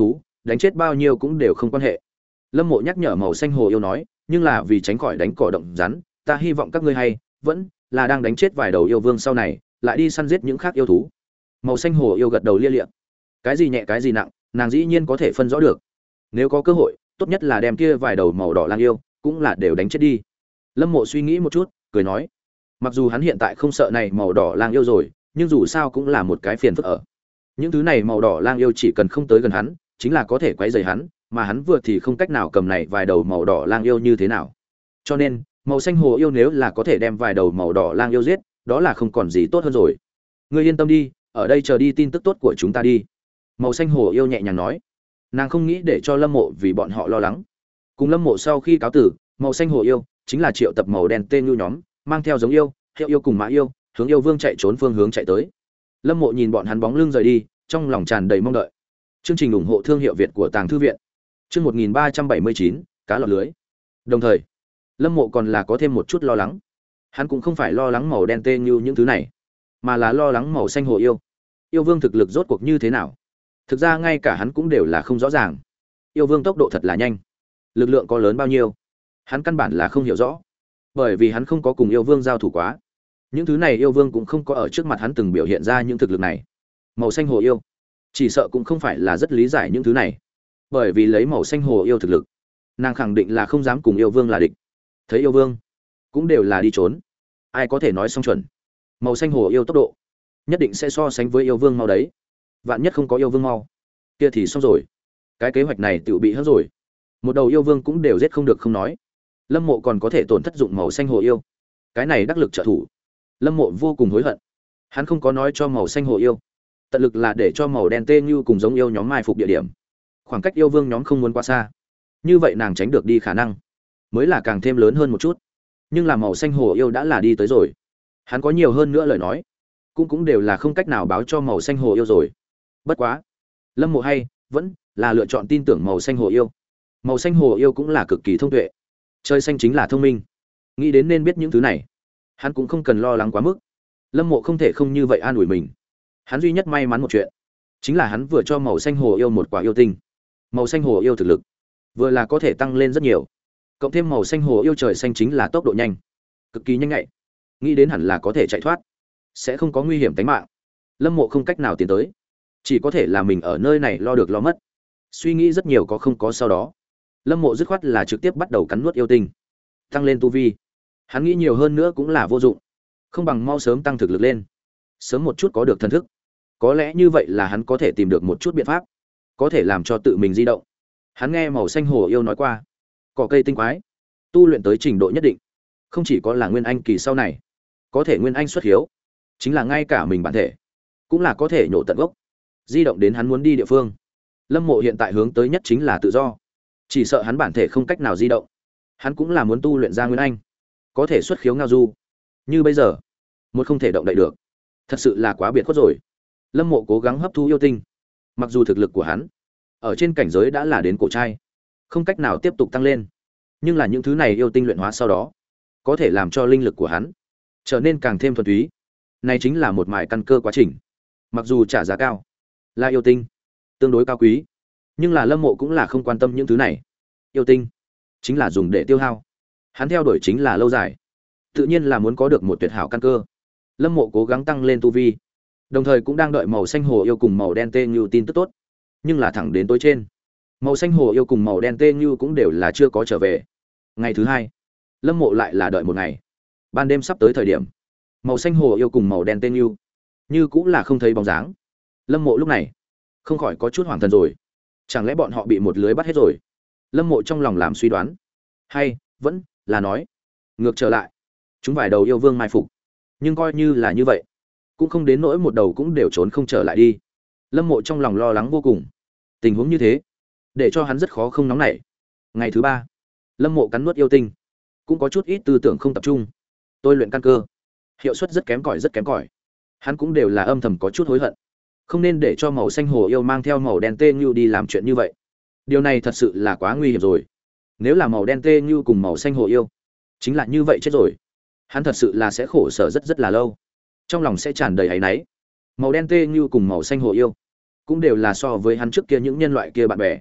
đánh chết bao nhiêu cũng đều không quan hệ. Lâm Mộ nhắc nhở màu xanh hồ yêu nói, nhưng là vì tránh khỏi đánh cỏ động rắn, ta hy vọng các ngươi hay vẫn là đang đánh chết vài đầu yêu vương sau này, lại đi săn giết những khác yêu thú. Màu xanh hồ yêu gật đầu lia lịa. Cái gì nhẹ cái gì nặng, nàng dĩ nhiên có thể phân rõ được. Nếu có cơ hội, tốt nhất là đem kia vài đầu màu đỏ lang yêu, cũng là đều đánh chết đi. Lâm Mộ suy nghĩ một chút, cười nói, mặc dù hắn hiện tại không sợ này màu đỏ lang yêu rồi, nhưng dù sao cũng là một cái phiền phức ở. Những thứ này màu đỏ lang yêu chỉ cần không tới gần hắn, chính là có thể quấy rầy hắn, mà hắn vừa thì không cách nào cầm này vài đầu màu đỏ lang yêu như thế nào. Cho nên, màu xanh hồ yêu nếu là có thể đem vài đầu màu đỏ lang yêu giết, đó là không còn gì tốt hơn rồi. Ngươi yên tâm đi, ở đây chờ đi tin tức tốt của chúng ta đi. Màu xanh hồ yêu nhẹ nhàng nói. Nàng không nghĩ để cho Lâm Mộ vì bọn họ lo lắng. Cùng Lâm Mộ sau khi cáo tử, màu xanh hồ yêu chính là triệu tập màu đen tên nhu nhóm, mang theo giống yêu, hiệu yêu cùng mã yêu, hướng yêu vương chạy trốn phương hướng chạy tới. Lâm Mộ nhìn bọn hắn bóng lưng rời đi, trong lòng tràn đầy mong đợi. Chương trình ủng hộ thương hiệu Việt của Tàng Thư viện. Chương một nghìn ba trăm bảy mươi chín, cá lọt lưới. Đồng thời, Lâm Mộ còn là có thêm một chút lo lắng. Hắn cũng không phải lo lắng màu đen tê như những thứ này, mà là lo lắng màu xanh hồ yêu. Yêu vương thực lực rốt cuộc như thế nào? Thực ra ngay cả hắn cũng đều là không rõ ràng. Yêu vương tốc độ thật là nhanh, lực lượng có lớn bao nhiêu, hắn căn bản là không hiểu rõ, bởi vì hắn không có cùng yêu vương giao thủ quá. Những thứ này yêu vương cũng không có ở trước mặt hắn từng biểu hiện ra những thực lực này. Màu xanh hồ yêu chỉ sợ cũng không phải là rất lý giải những thứ này, bởi vì lấy màu xanh hồ yêu thực lực, nàng khẳng định là không dám cùng yêu vương là địch. Thấy yêu vương cũng đều là đi trốn, ai có thể nói xong chuẩn. Màu xanh hồ yêu tốc độ nhất định sẽ so sánh với yêu vương mau đấy. Vạn nhất không có yêu vương mau, kia thì xong rồi, cái kế hoạch này tự bị hất rồi. Một đầu yêu vương cũng đều giết không được không nói, Lâm Mộ còn có thể tổn thất dụng màu xanh hồ yêu, cái này đắc lực trợ thủ. Lâm Mộ vô cùng hối hận, hắn không có nói cho màu xanh hồ yêu tận lực là để cho màu đen tê như cùng giống yêu nhóm mai phục địa điểm, khoảng cách yêu vương nhóm không muốn quá xa, như vậy nàng tránh được đi khả năng mới là càng thêm lớn hơn một chút. Nhưng là màu xanh hồ yêu đã là đi tới rồi, hắn có nhiều hơn nữa lời nói cũng cũng đều là không cách nào báo cho màu xanh hồ yêu rồi. Bất quá, Lâm Mộ hay vẫn là lựa chọn tin tưởng màu xanh hồ yêu. Màu xanh hồ yêu cũng là cực kỳ thông tuệ, trời xanh chính là thông minh, nghĩ đến nên biết những thứ này, hắn cũng không cần lo lắng quá mức. Lâm Mộ không thể không như vậy an ủi mình. Hắn duy nhất may mắn một chuyện, chính là hắn vừa cho màu xanh hồ yêu một quả yêu tinh. Màu xanh hồ yêu thực lực vừa là có thể tăng lên rất nhiều, cộng thêm màu xanh hồ yêu trời xanh chính là tốc độ nhanh, cực kỳ nhanh nhạy, nghĩ đến hẳn là có thể chạy thoát, sẽ không có nguy hiểm tính mạng. Lâm Mộ không cách nào tiến tới, chỉ có thể là mình ở nơi này lo được lo mất, suy nghĩ rất nhiều có không có sau đó. Lâm Mộ dứt khoát là trực tiếp bắt đầu cắn nuốt yêu tinh, tăng lên tu vi. Hắn nghĩ nhiều hơn nữa cũng là vô dụng, không bằng mau sớm tăng thực lực lên, sớm một chút có được thần thức, có lẽ như vậy là hắn có thể tìm được một chút biện pháp, có thể làm cho tự mình di động. Hắn nghe màu xanh hồ yêu nói qua, cỏ cây tinh quái tu luyện tới trình độ nhất định, không chỉ có là nguyên anh kỳ sau này có thể nguyên anh xuất hiếu, chính là ngay cả mình bản thể cũng là có thể nhổ tận gốc, di động đến hắn muốn đi địa phương. Lâm Mộ hiện tại hướng tới nhất chính là tự do, chỉ sợ hắn bản thể không cách nào di động, hắn cũng là muốn tu luyện ra nguyên anh, có thể xuất khiếu ngao du. Như bây giờ, một không thể động đậy được, thật sự là quá biệt khuất rồi. Lâm Mộ cố gắng hấp thu yêu tinh, mặc dù thực lực của hắn ở trên cảnh giới đã là đến cổ trai, không cách nào tiếp tục tăng lên, nhưng là những thứ này yêu tinh luyện hóa sau đó, có thể làm cho linh lực của hắn trở nên càng thêm thuần túy. Này chính là một mài căn cơ quá trình. Mặc dù trả giá cao, là yêu tinh tương đối cao quý, nhưng là Lâm Mộ cũng là không quan tâm những thứ này. Yêu tinh chính là dùng để tiêu hao, hắn theo đuổi chính là lâu dài, tự nhiên là muốn có được một tuyệt hảo căn cơ. Lâm Mộ cố gắng tăng lên tu vi, đồng thời cũng đang đợi màu xanh hồ yêu cùng màu đen tê như tin tức tốt. Nhưng là thẳng đến tối trên, màu xanh hồ yêu cùng màu đen tê như cũng đều là chưa có trở về. Ngày thứ hai, Lâm Mộ lại là đợi một ngày. Ban đêm sắp tới thời điểm, màu xanh hồ yêu cùng màu đen tê như như cũng là không thấy bóng dáng. Lâm Mộ lúc này không khỏi có chút hoảng thần rồi, chẳng lẽ bọn họ bị một lưới bắt hết rồi? Lâm Mộ trong lòng làm suy đoán, hay vẫn là nói ngược trở lại, chúng vài đầu yêu vương mai phục. Nhưng coi như là như vậy, cũng không đến nỗi một đầu cũng đều trốn không trở lại đi. Lâm Mộ trong lòng lo lắng vô cùng, tình huống như thế để cho hắn rất khó không nóng nảy. Ngày thứ ba, Lâm Mộ cắn nuốt yêu tinh, cũng có chút ít tư tưởng không tập trung, tôi luyện căn cơ hiệu suất rất kém cỏi rất kém cỏi. Hắn cũng đều là âm thầm có chút hối hận, không nên để cho màu xanh hồ yêu mang theo màu đen tê như đi làm chuyện như vậy. Điều này thật sự là quá nguy hiểm rồi. Nếu là màu đen tê như cùng màu xanh hồ yêu chính là như vậy chết rồi, hắn thật sự là sẽ khổ sở rất rất là lâu, trong lòng sẽ tràn đầy áy náy. Màu đen tê như cùng màu xanh hồ yêu cũng đều là so với hắn trước kia những nhân loại kia bạn bè,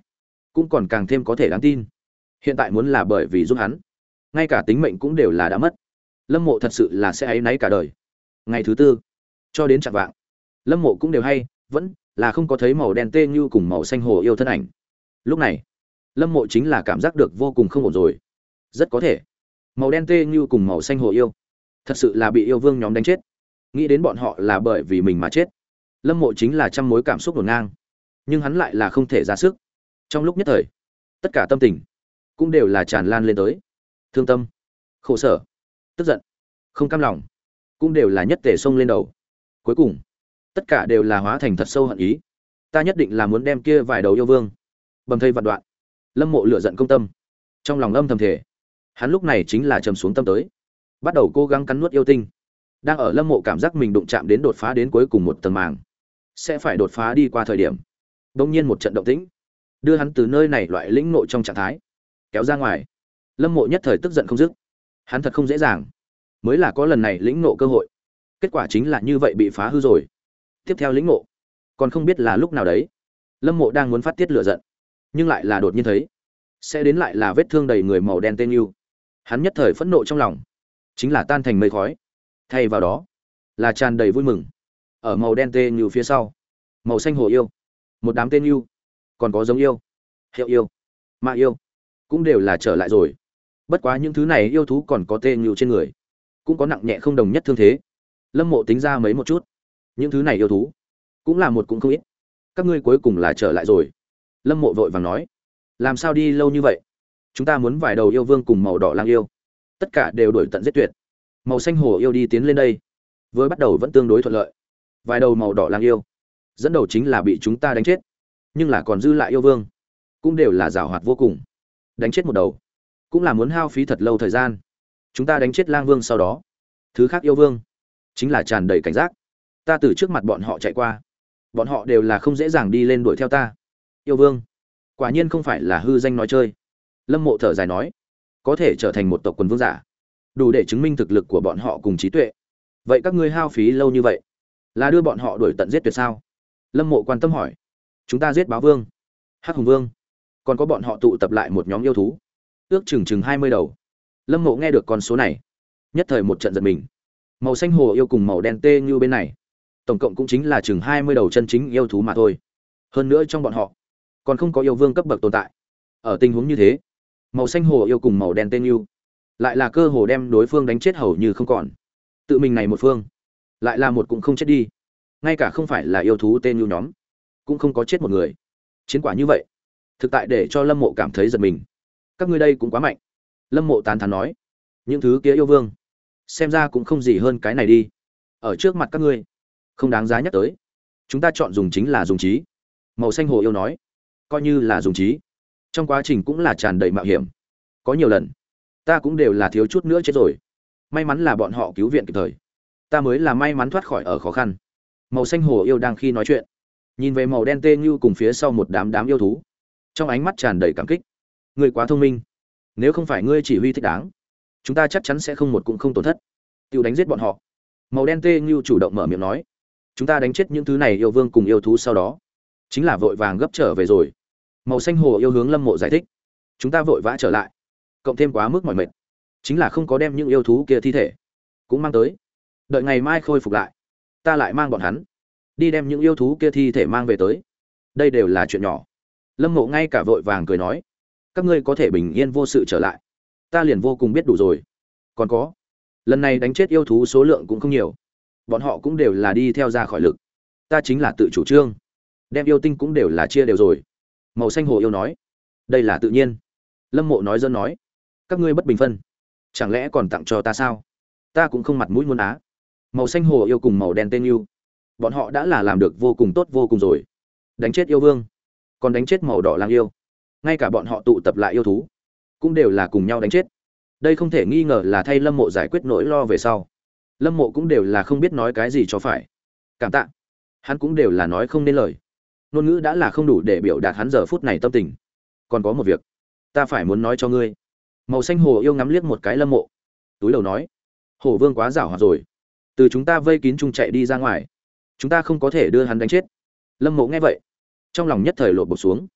cũng còn càng thêm có thể đáng tin. Hiện tại muốn là bởi vì giúp hắn, ngay cả tính mệnh cũng đều là đã mất. Lâm Mộ thật sự là sẽ áy náy cả đời. Ngày thứ tư, cho đến chạng vạng, Lâm Mộ cũng đều hay, vẫn là không có thấy màu đen tê như cùng màu xanh hồ yêu thân ảnh. Lúc này, Lâm Mộ chính là cảm giác được vô cùng không ổn rồi. Rất có thể, màu đen tê như cùng màu xanh hồ yêu, thật sự là bị yêu vương nhóm đánh chết. Nghĩ đến bọn họ là bởi vì mình mà chết, Lâm Mộ chính là trăm mối cảm xúc hỗn ngang, nhưng hắn lại là không thể ra sức. Trong lúc nhất thời, tất cả tâm tình cũng đều là tràn lan lên tới. Thương tâm, khổ sở, tức giận, không cam lòng, cũng đều là nhất tề xông lên đầu. Cuối cùng, tất cả đều là hóa thành thật sâu hận ý. Ta nhất định là muốn đem kia vài đầu yêu vương bầm thây vạn đoạn. Lâm Mộ lửa giận công tâm, trong lòng âm thầm thể. Hắn lúc này chính là trầm xuống tâm tới, bắt đầu cố gắng cắn nuốt yêu tinh. Đang ở Lâm Mộ cảm giác mình đụng chạm đến đột phá đến cuối cùng một tầng màng, sẽ phải đột phá đi qua thời điểm. Đột nhiên một trận động tĩnh, đưa hắn từ nơi này loại lĩnh ngộ trong trạng thái kéo ra ngoài. Lâm Mộ nhất thời tức giận không dứt. Hắn thật không dễ dàng, mới là có lần này lĩnh ngộ cơ hội. Kết quả chính là như vậy bị phá hư rồi. Tiếp theo lĩnh ngộ, còn không biết là lúc nào đấy. Lâm Mộ đang muốn phát tiết lửa giận, nhưng lại là đột nhiên thấy, sẽ đến lại là vết thương đầy người màu đen tên yêu. Hắn nhất thời phẫn nộ trong lòng, chính là tan thành mây khói. Thay vào đó, là tràn đầy vui mừng. Ở màu đen tên yêu phía sau, màu xanh hồ yêu, một đám tên yêu, còn có giống yêu, hiệu yêu, ma yêu, cũng đều là trở lại rồi. Bất quá những thứ này yêu thú còn có tên yêu trên người, cũng có nặng nhẹ không đồng nhất thương thế. Lâm Mộ tính ra mấy một chút, những thứ này yêu thú cũng là một cũng không ít. Các ngươi cuối cùng là trở lại rồi. Lâm Mộ vội vàng nói, làm sao đi lâu như vậy? Chúng ta muốn vài đầu yêu vương cùng màu đỏ lang yêu, tất cả đều đuổi tận giết tuyệt. Màu xanh hồ yêu đi tiến lên đây, với bắt đầu vẫn tương đối thuận lợi. Vài đầu màu đỏ lang yêu, dẫn đầu chính là bị chúng ta đánh chết, nhưng là còn dư lại yêu vương, cũng đều là giàu hoạt vô cùng. Đánh chết một đầu, cũng là muốn hao phí thật lâu thời gian. Chúng ta đánh chết lang vương sau đó, thứ khác yêu vương, chính là tràn đầy cảnh giác. Ta từ trước mặt bọn họ chạy qua, bọn họ đều là không dễ dàng đi lên đuổi theo ta. Yêu vương, quả nhiên không phải là hư danh nói chơi. Lâm Mộ thở dài nói, có thể trở thành một tộc quần vương giả, đủ để chứng minh thực lực của bọn họ cùng trí tuệ. Vậy các ngươi hao phí lâu như vậy, là đưa bọn họ đuổi tận giết tuyệt sao? Lâm Mộ quan tâm hỏi. Chúng ta giết báo vương, hắc hùng vương, còn có bọn họ tụ tập lại một nhóm yêu thú, ước chừng chừng hai mươi đầu. Lâm Mộ nghe được con số này, nhất thời một trận giật mình. Màu xanh hồ yêu cùng màu đen tê như bên này, tổng cộng cũng chính là chừng hai mươi đầu chân chính yêu thú mà thôi. Hơn nữa trong bọn họ, còn không có yêu vương cấp bậc tồn tại. Ở tình huống như thế, màu xanh hồ yêu cùng màu đen tê như, lại là cơ hồ đem đối phương đánh chết hầu như không còn. Tự mình này một phương, lại là một cũng không chết đi. Ngay cả không phải là yêu thú tên như nhóm, cũng không có chết một người. Chiến quả như vậy, thực tại để cho Lâm Mộ cảm thấy giật mình. Các ngươi đây cũng quá mạnh. Lâm Mộ tán thán nói, những thứ kia yêu vương, xem ra cũng không gì hơn cái này đi. Ở trước mặt các ngươi, không đáng giá nhắc tới. Chúng ta chọn dùng chính là dùng trí. Màu xanh hồ yêu nói, coi như là dùng trí, trong quá trình cũng là tràn đầy mạo hiểm. Có nhiều lần, ta cũng đều là thiếu chút nữa chết rồi. May mắn là bọn họ cứu viện kịp thời, ta mới là may mắn thoát khỏi ở khó khăn. Màu xanh hồ yêu đang khi nói chuyện, nhìn về màu đen tê như cùng phía sau một đám đám yêu thú, trong ánh mắt tràn đầy cảm kích. Ngươi quá thông minh, nếu không phải ngươi chỉ huy thích đáng, chúng ta chắc chắn sẽ không một cũng không tổn thất. Tiêu đánh giết bọn họ. Màu đen tê như chủ động mở miệng nói, chúng ta đánh chết những thứ này yêu vương cùng yêu thú sau đó, chính là vội vàng gấp trở về rồi. Màu xanh hồ yêu hướng Lâm Mộ giải thích, chúng ta vội vã trở lại, cộng thêm quá mức mỏi mệt, chính là không có đem những yêu thú kia thi thể cũng mang tới. Đợi ngày mai khôi phục lại, ta lại mang bọn hắn đi đem những yêu thú kia thi thể mang về tới. Đây đều là chuyện nhỏ. Lâm Mộ ngay cả vội vàng cười nói, các ngươi có thể bình yên vô sự trở lại, ta liền vô cùng biết đủ rồi. Còn có, lần này đánh chết yêu thú số lượng cũng không nhiều, bọn họ cũng đều là đi theo ra khỏi lực, ta chính là tự chủ trương, đem yêu tinh cũng đều là chia đều rồi. Màu xanh hồ yêu nói, đây là tự nhiên. Lâm Mộ nói dân nói, các ngươi bất bình phân, chẳng lẽ còn tặng cho ta sao? Ta cũng không mặt mũi muốn á. Màu xanh hồ yêu cùng màu đen tên yêu, bọn họ đã là làm được vô cùng tốt vô cùng rồi. Đánh chết yêu vương, còn đánh chết màu đỏ lang yêu, ngay cả bọn họ tụ tập lại yêu thú, cũng đều là cùng nhau đánh chết. Đây không thể nghi ngờ là thay Lâm Mộ giải quyết nỗi lo về sau. Lâm Mộ cũng đều là không biết nói cái gì cho phải. Cảm tạ. Hắn cũng đều là nói không nên lời. Ngôn ngữ đã là không đủ để biểu đạt hắn giờ phút này tâm tình. Còn có một việc, ta phải muốn nói cho ngươi. Màu xanh hồ yêu ngắm liếc một cái Lâm Mộ, túi đầu nói, Hổ Vương quá giảo hoạt rồi, từ chúng ta vây kín chung chạy đi ra ngoài, chúng ta không có thể đưa hắn đánh chết. Lâm Mộ nghe vậy, trong lòng nhất thời lột bột xuống.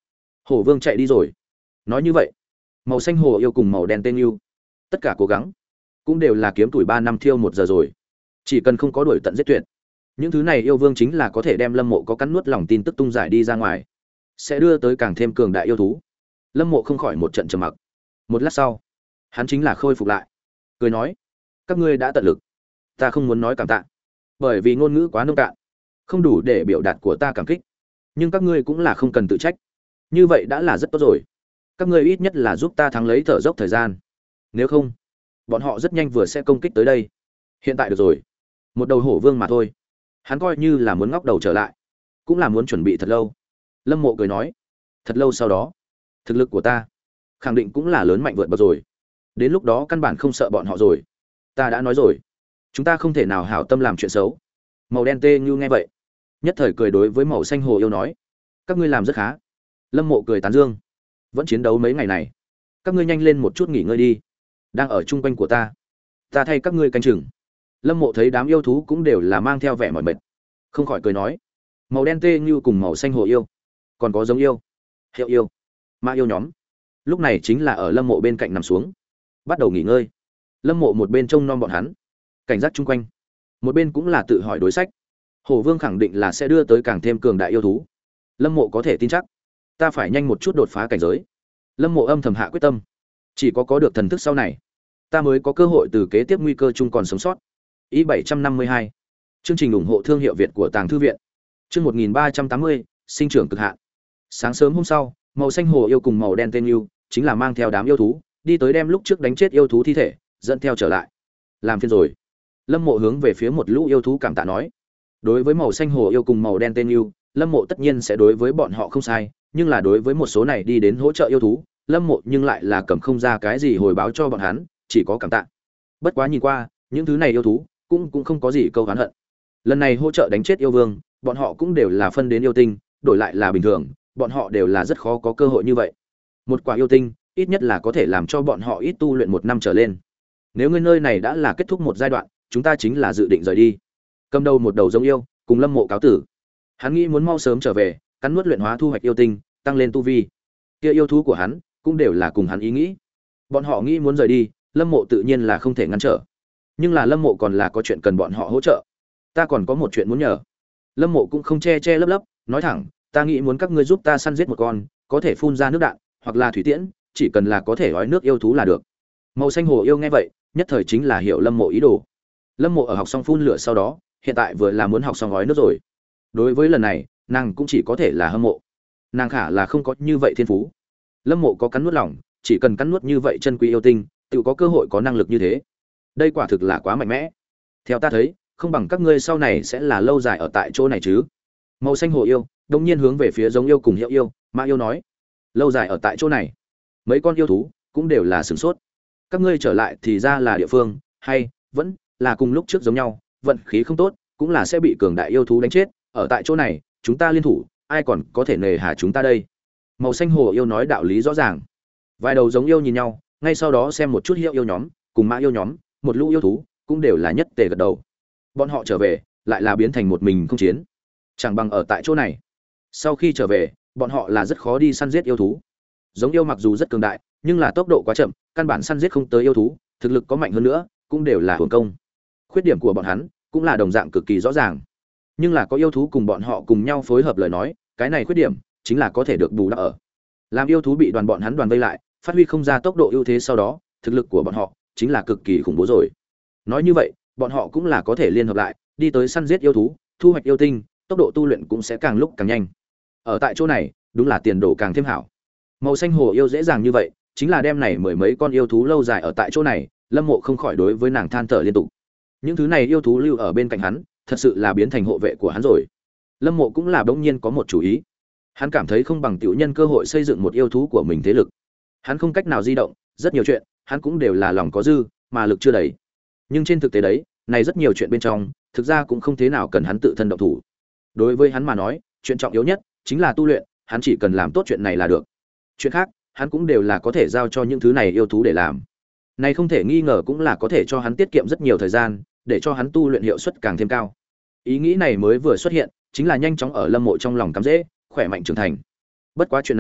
Hổ vương chạy đi rồi. Nói như vậy, màu xanh hồ yêu cùng màu đen tên yêu, tất cả cố gắng cũng đều là kiếm tuổi ba năm thiêu một giờ rồi. Chỉ cần không có đuổi tận giết tuyệt, những thứ này yêu vương chính là có thể đem Lâm Mộ có cắn nuốt lòng tin tức tung giải đi ra ngoài, sẽ đưa tới càng thêm cường đại yêu thú. Lâm Mộ không khỏi một trận trầm mặc. Một lát sau, hắn chính là khôi phục lại, cười nói: "Các ngươi đã tận lực, ta không muốn nói cảm tạ, bởi vì ngôn ngữ quá nông cạn, không đủ để biểu đạt của ta cảm kích, nhưng các ngươi cũng là không cần tự trách. Như vậy đã là rất tốt rồi. Các ngươi ít nhất là giúp ta thắng lấy thở dốc thời gian. Nếu không, bọn họ rất nhanh vừa sẽ công kích tới đây. Hiện tại được rồi, một đầu hổ vương mà thôi." Hắn coi như là muốn ngóc đầu trở lại, cũng là muốn chuẩn bị thật lâu. Lâm Mộ cười nói: "Thật lâu sau đó, thực lực của ta khẳng định cũng là lớn mạnh vượt bậc rồi. Đến lúc đó căn bản không sợ bọn họ rồi. Ta đã nói rồi, chúng ta không thể nào hảo tâm làm chuyện xấu." Màu đen tê như nghe vậy, nhất thời cười đối với màu xanh hồ yêu nói: "Các ngươi làm rất khá." Lâm Mộ cười tán dương: "Vẫn chiến đấu mấy ngày này, các ngươi nhanh lên một chút nghỉ ngơi đi. Đang ở chung quanh của ta, ta thay các ngươi canh chừng." Lâm Mộ thấy đám yêu thú cũng đều là mang theo vẻ mỏi mệt, không khỏi cười nói: "Màu đen tê như cùng màu xanh hồ yêu, còn có giống yêu, hiệu yêu, ma yêu nhóm, lúc này chính là ở Lâm Mộ bên cạnh nằm xuống, bắt đầu nghỉ ngơi." Lâm Mộ một bên trông nom bọn hắn, cảnh giác chung quanh, một bên cũng là tự hỏi đối sách. Hổ vương khẳng định là sẽ đưa tới càng thêm cường đại yêu thú. Lâm Mộ có thể tin chắc, ta phải nhanh một chút đột phá cảnh giới. Lâm Mộ âm thầm hạ quyết tâm, chỉ có có được thần thức sau này, ta mới có cơ hội từ kế tiếp nguy cơ chung còn sống sót. Ý bảy trăm năm mươi hai. Chương trình ủng hộ thương hiệu Việt của Tàng thư viện. Chương một nghìn ba trăm tám mươi, sinh trưởng cực hạn. Sáng sớm hôm sau, màu xanh hồ yêu cùng màu đen tên yêu chính là mang theo đám yêu thú, đi tới đem lúc trước đánh chết yêu thú thi thể dẫn theo trở lại. Làm phiền rồi. Lâm Mộ hướng về phía một lũ yêu thú cảm tạ nói. Đối với màu xanh hồ yêu cùng màu đen tên yêu, Lâm Mộ tất nhiên sẽ đối với bọn họ không sai, nhưng là đối với một số này đi đến hỗ trợ yêu thú, Lâm Mộ nhưng lại là cầm không ra cái gì hồi báo cho bọn hắn, chỉ có cảm tạ. Bất quá nhìn qua, những thứ này yêu thú cũng cũng không có gì câu oán hận. Lần này hỗ trợ đánh chết yêu vương, bọn họ cũng đều là phân đến yêu tinh, đổi lại là bình thường, bọn họ đều là rất khó có cơ hội như vậy. Một quả yêu tinh, ít nhất là có thể làm cho bọn họ ít tu luyện một năm trở lên. Nếu ngươi nơi này đã là kết thúc một giai đoạn, chúng ta chính là dự định rời đi. Cầm đầu một đầu giống yêu, cùng Lâm Mộ cáo tử. Hắn nghĩ muốn mau sớm trở về, cắn nuốt luyện hóa thu hoạch yêu tinh, tăng lên tu vi. Kia yêu thú của hắn cũng đều là cùng hắn ý nghĩ. Bọn họ nghĩ muốn rời đi, Lâm Mộ tự nhiên là không thể ngăn trở. Nhưng là Lâm Mộ còn là có chuyện cần bọn họ hỗ trợ. Ta còn có một chuyện muốn nhờ. Lâm Mộ cũng không che che lấp lấp, nói thẳng, ta nghĩ muốn các ngươi giúp ta săn giết một con, có thể phun ra nước đạn, hoặc là thủy tiễn, chỉ cần là có thể gói nước yêu thú là được. Màu xanh hồ yêu nghe vậy, nhất thời chính là hiểu Lâm Mộ ý đồ. Lâm Mộ ở học xong phun lửa sau đó, hiện tại vừa là muốn học xong gói nước rồi. Đối với lần này, nàng cũng chỉ có thể là hâm mộ. Nàng khả là không có như vậy thiên phú. Lâm Mộ có cắn nuốt lòng, chỉ cần cắn nuốt như vậy chân quý yêu tinh, tự có cơ hội có năng lực như thế. Đây quả thực là quá mạnh mẽ. Theo ta thấy, không bằng các ngươi sau này sẽ là lâu dài ở tại chỗ này chứ. Màu xanh hồ yêu đông nhiên hướng về phía giống yêu cùng hiệu yêu, ma yêu nói, lâu dài ở tại chỗ này. Mấy con yêu thú cũng đều là sửng sốt. Các ngươi trở lại thì ra là địa phương, hay vẫn là cùng lúc trước giống nhau, vận khí không tốt, cũng là sẽ bị cường đại yêu thú đánh chết. Ở tại chỗ này, chúng ta liên thủ, ai còn có thể nề hà chúng ta đây. Màu xanh hồ yêu nói đạo lý rõ ràng. Vài đầu giống yêu nhìn nhau, ngay sau đó xem một chút hiệu yêu nhóm cùng ma yêu nhóm, một lũ yêu thú cũng đều là nhất tề gật đầu. Bọn họ trở về lại là biến thành một mình không chiến, chẳng bằng ở tại chỗ này. Sau khi trở về, bọn họ là rất khó đi săn giết yêu thú. Giống yêu mặc dù rất cường đại, nhưng là tốc độ quá chậm, căn bản săn giết không tới yêu thú, thực lực có mạnh hơn nữa cũng đều là hưởng công. Khuyết điểm của bọn hắn cũng là đồng dạng cực kỳ rõ ràng. Nhưng là có yêu thú cùng bọn họ cùng nhau phối hợp lời nói, cái này khuyết điểm chính là có thể được bù đắp ở. Làm yêu thú bị đoàn bọn hắn đoàn vây lại, phát huy không ra tốc độ ưu thế, sau đó thực lực của bọn họ chính là cực kỳ khủng bố rồi. Nói như vậy, bọn họ cũng là có thể liên hợp lại, đi tới săn giết yêu thú, thu hoạch yêu tinh, tốc độ tu luyện cũng sẽ càng lúc càng nhanh. Ở tại chỗ này, đúng là tiền đồ càng thêm hảo. Màu xanh hồ yêu dễ dàng như vậy, chính là đem này mười mấy con yêu thú lâu dài ở tại chỗ này, Lâm Mộ không khỏi đối với nàng than thở liên tục. Những thứ này yêu thú lưu ở bên cạnh hắn, thật sự là biến thành hộ vệ của hắn rồi. Lâm Mộ cũng là bỗng nhiên có một chủ ý. Hắn cảm thấy không bằng tiểu nhân cơ hội xây dựng một yêu thú của mình thế lực. Hắn không cách nào di động, rất nhiều chuyện, hắn cũng đều là lòng có dư, mà lực chưa đầy. Nhưng trên thực tế đấy, này rất nhiều chuyện bên trong, thực ra cũng không thế nào cần hắn tự thân động thủ. Đối với hắn mà nói, chuyện trọng yếu nhất chính là tu luyện, hắn chỉ cần làm tốt chuyện này là được. Chuyện khác, hắn cũng đều là có thể giao cho những thứ này yêu thú để làm. Này không thể nghi ngờ cũng là có thể cho hắn tiết kiệm rất nhiều thời gian, để cho hắn tu luyện hiệu suất càng thêm cao. Ý nghĩ này mới vừa xuất hiện, chính là nhanh chóng ở Lâm Mộ trong lòng cắm rễ, khỏe mạnh trưởng thành. Bất quá chuyện này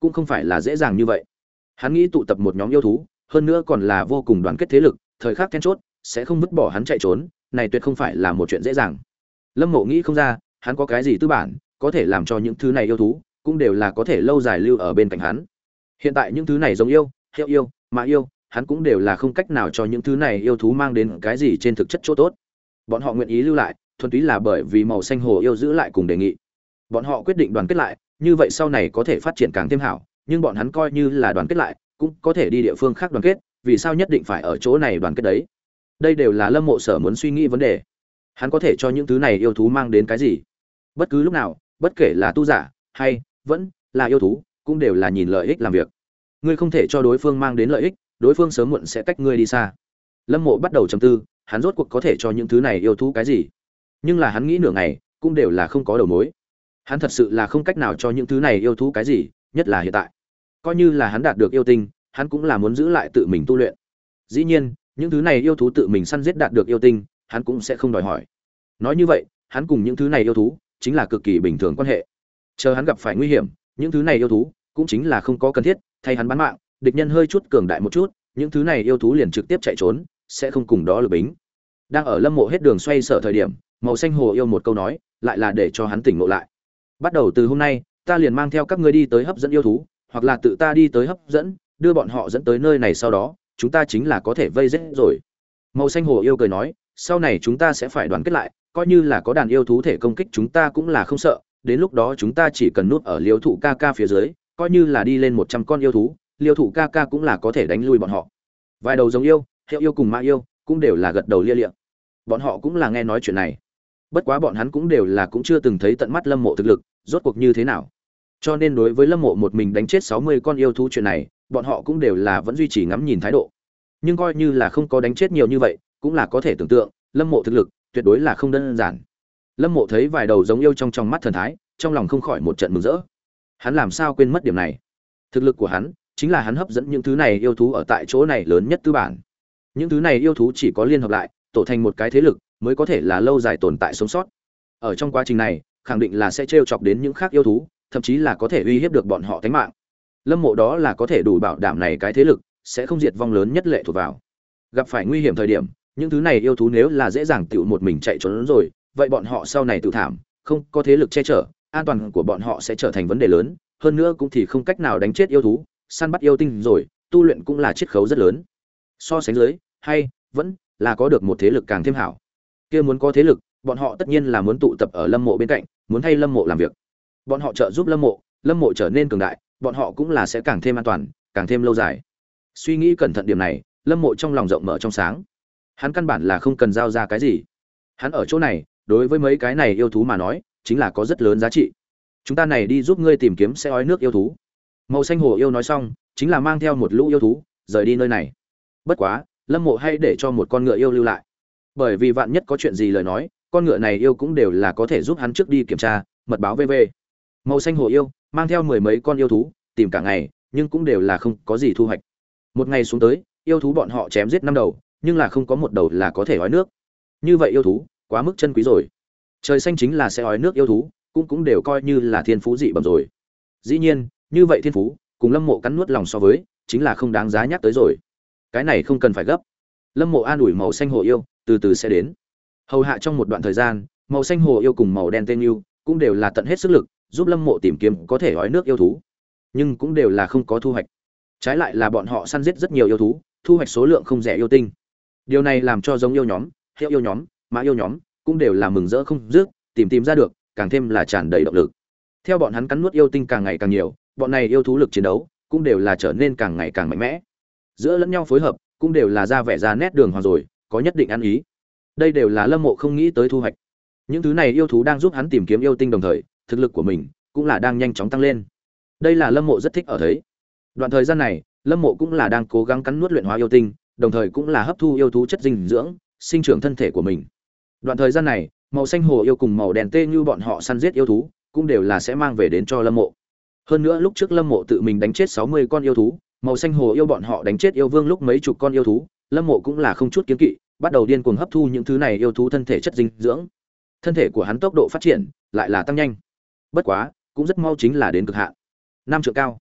cũng không phải là dễ dàng như vậy. Hắn nghĩ tụ tập một nhóm yêu thú, hơn nữa còn là vô cùng đoàn kết thế lực, thời khắc then chốt sẽ không vứt bỏ hắn chạy trốn, này tuyệt không phải là một chuyện dễ dàng. Lâm Mộ nghĩ không ra, hắn có cái gì tư bản, có thể làm cho những thứ này yêu thú cũng đều là có thể lâu dài lưu ở bên cạnh hắn. Hiện tại những thứ này giống yêu, hiệu yêu, mã yêu, hắn cũng đều là không cách nào cho những thứ này yêu thú mang đến cái gì trên thực chất chỗ tốt. Bọn họ nguyện ý lưu lại, thuần túy là bởi vì màu xanh hồ yêu giữ lại cùng đề nghị. Bọn họ quyết định đoàn kết lại, như vậy sau này có thể phát triển càng thêm hảo, nhưng bọn hắn coi như là đoàn kết lại, cũng có thể đi địa phương khác đoàn kết, vì sao nhất định phải ở chỗ này đoàn kết đấy? Đây đều là Lâm Mộ Sở muốn suy nghĩ vấn đề. Hắn có thể cho những thứ này yêu thú mang đến cái gì? Bất cứ lúc nào, bất kể là tu giả hay vẫn là yêu thú, cũng đều là nhìn lợi ích làm việc. Ngươi không thể cho đối phương mang đến lợi ích, đối phương sớm muộn sẽ cách ngươi đi xa. Lâm Mộ bắt đầu trầm tư, hắn rốt cuộc có thể cho những thứ này yêu thú cái gì? Nhưng là hắn nghĩ nửa ngày, cũng đều là không có đầu mối. Hắn thật sự là không cách nào cho những thứ này yêu thú cái gì, nhất là hiện tại. Coi như là hắn đạt được yêu tinh, hắn cũng là muốn giữ lại tự mình tu luyện. Dĩ nhiên, những thứ này yêu thú tự mình săn giết đạt được yêu tinh, hắn cũng sẽ không đòi hỏi. Nói như vậy, hắn cùng những thứ này yêu thú chính là cực kỳ bình thường quan hệ. Chờ hắn gặp phải nguy hiểm, những thứ này yêu thú cũng chính là không có cần thiết thay hắn bán mạng, địch nhân hơi chút cường đại một chút, những thứ này yêu thú liền trực tiếp chạy trốn, sẽ không cùng đó lực bính. Đang ở Lâm Mộ hết đường xoay sở thời điểm, màu xanh hồ yêu một câu nói, lại là để cho hắn tỉnh ngộ lại. Bắt đầu từ hôm nay, ta liền mang theo các ngươi đi tới hấp dẫn yêu thú, hoặc là tự ta đi tới hấp dẫn, đưa bọn họ dẫn tới nơi này, sau đó, chúng ta chính là có thể vây giết rồi. Màu xanh hồ yêu cười nói, sau này chúng ta sẽ phải đoàn kết lại, coi như là có đàn yêu thú thể công kích chúng ta cũng là không sợ, đến lúc đó chúng ta chỉ cần núp ở Liêu Thụ ca ca phía dưới, coi như là đi lên một trăm con yêu thú, Liêu Thụ ca ca cũng là có thể đánh lui bọn họ. Vài đầu giống yêu, hiệu yêu cùng mã yêu, cũng đều là gật đầu lia lịa. Bọn họ cũng là nghe nói chuyện này. Bất quá bọn hắn cũng đều là cũng chưa từng thấy tận mắt Lâm Mộ thực lực rốt cuộc như thế nào. Cho nên đối với Lâm Mộ một mình đánh chết sáu mươi con yêu thú chuyện này, bọn họ cũng đều là vẫn duy trì ngắm nhìn thái độ. Nhưng coi như là không có đánh chết nhiều như vậy, cũng là có thể tưởng tượng, Lâm Mộ thực lực tuyệt đối là không đơn giản. Lâm Mộ thấy vài đầu giống yêu trong trong mắt thần thái, trong lòng không khỏi một trận mừng rỡ. Hắn làm sao quên mất điểm này? Thực lực của hắn chính là hắn hấp dẫn những thứ này yêu thú ở tại chỗ này lớn nhất tư bản. Những thứ này yêu thú chỉ có liên hợp lại, tổ thành một cái thế lực mới có thể là lâu dài tồn tại sống sót. Ở trong quá trình này, khẳng định là sẽ trêu chọc đến những khác yêu thú, thậm chí là có thể uy hiếp được bọn họ tính mạng. Lâm Mộ đó là có thể đủ bảo đảm này cái thế lực sẽ không diệt vong lớn nhất lệ thuộc vào. Gặp phải nguy hiểm thời điểm, những thứ này yêu thú nếu là dễ dàng tự một mình chạy trốn rồi, vậy bọn họ sau này tự thảm, không có thế lực che chở, an toàn của bọn họ sẽ trở thành vấn đề lớn, hơn nữa cũng thì không cách nào đánh chết yêu thú, săn bắt yêu tinh rồi, tu luyện cũng là chiết khấu rất lớn. So sánh dưới, hay vẫn là có được một thế lực càng thêm hảo. Kia muốn có thế lực, bọn họ tất nhiên là muốn tụ tập ở Lâm Mộ bên cạnh, muốn thay Lâm Mộ làm việc. Bọn họ trợ giúp Lâm Mộ, Lâm Mộ trở nên cường đại, bọn họ cũng là sẽ càng thêm an toàn, càng thêm lâu dài. Suy nghĩ cẩn thận điểm này, Lâm Mộ trong lòng rộng mở trong sáng. Hắn căn bản là không cần giao ra cái gì. Hắn ở chỗ này, đối với mấy cái này yêu thú mà nói, chính là có rất lớn giá trị. Chúng ta này đi giúp ngươi tìm kiếm xe ói nước yêu thú. Màu xanh hồ yêu nói xong, chính là mang theo một lũ yêu thú, rời đi nơi này. Bất quá, Lâm Mộ hay để cho một con ngựa yêu lưu lại. Bởi vì vạn nhất có chuyện gì lời nói, con ngựa này yêu cũng đều là có thể giúp hắn trước đi kiểm tra, mật báo vê vê. Màu xanh hồ yêu mang theo mười mấy con yêu thú, tìm cả ngày, nhưng cũng đều là không có gì thu hoạch. Một ngày xuống tới, yêu thú bọn họ chém giết năm đầu, nhưng là không có một đầu là có thể ói nước. Như vậy yêu thú, quá mức chân quý rồi. Trời xanh chính là sẽ ói nước yêu thú, cũng cũng đều coi như là thiên phú dị bẩm rồi. Dĩ nhiên, như vậy thiên phú, cùng Lâm Mộ cắn nuốt lòng so với, chính là không đáng giá nhắc tới rồi. Cái này không cần phải gấp. Lâm Mộ an ủi màu xanh hồ yêu, từ từ sẽ đến. Hầu hạ trong một đoạn thời gian, màu xanh hồ yêu cùng màu đen tên yêu cũng đều là tận hết sức lực, giúp Lâm Mộ tìm kiếm có thể ói nước yêu thú, nhưng cũng đều là không có thu hoạch. Trái lại là bọn họ săn giết rất nhiều yêu thú, thu hoạch số lượng không rẻ yêu tinh. Điều này làm cho giống yêu nhóm, hiệu yêu nhóm, mã yêu nhóm cũng đều là mừng rỡ không dứt, tìm tìm ra được, càng thêm là tràn đầy động lực. Theo bọn hắn cắn nuốt yêu tinh càng ngày càng nhiều, bọn này yêu thú lực chiến đấu cũng đều là trở nên càng ngày càng mạnh mẽ. Giữa lẫn nhau phối hợp, cũng đều là ra vẻ ra nét đường hoàng rồi, có nhất định ăn ý. Đây đều là Lâm Mộ không nghĩ tới thu hoạch. Những thứ này yêu thú đang giúp hắn tìm kiếm yêu tinh, đồng thời, thực lực của mình cũng là đang nhanh chóng tăng lên. Đây là Lâm Mộ rất thích ở thấy. Đoạn thời gian này, Lâm Mộ cũng là đang cố gắng cắn nuốt luyện hóa yêu tinh, đồng thời cũng là hấp thu yêu thú chất dinh dưỡng, sinh trưởng thân thể của mình. Đoạn thời gian này, màu xanh hồ yêu cùng màu đen tê như bọn họ săn giết yêu thú, cũng đều là sẽ mang về đến cho Lâm Mộ. Hơn nữa lúc trước Lâm Mộ tự mình đánh chết sáu mươi con yêu thú, màu xanh hồ yêu bọn họ đánh chết yêu vương lúc mấy chục con yêu thú, Lâm Mộ cũng là không chút kiêng kỵ, bắt đầu điên cuồng hấp thu những thứ này yêu thú thân thể chất dinh dưỡng. Thân thể của hắn tốc độ phát triển lại là tăng nhanh. Bất quá, cũng rất mau chính là đến cực hạn. Năm trượng cao.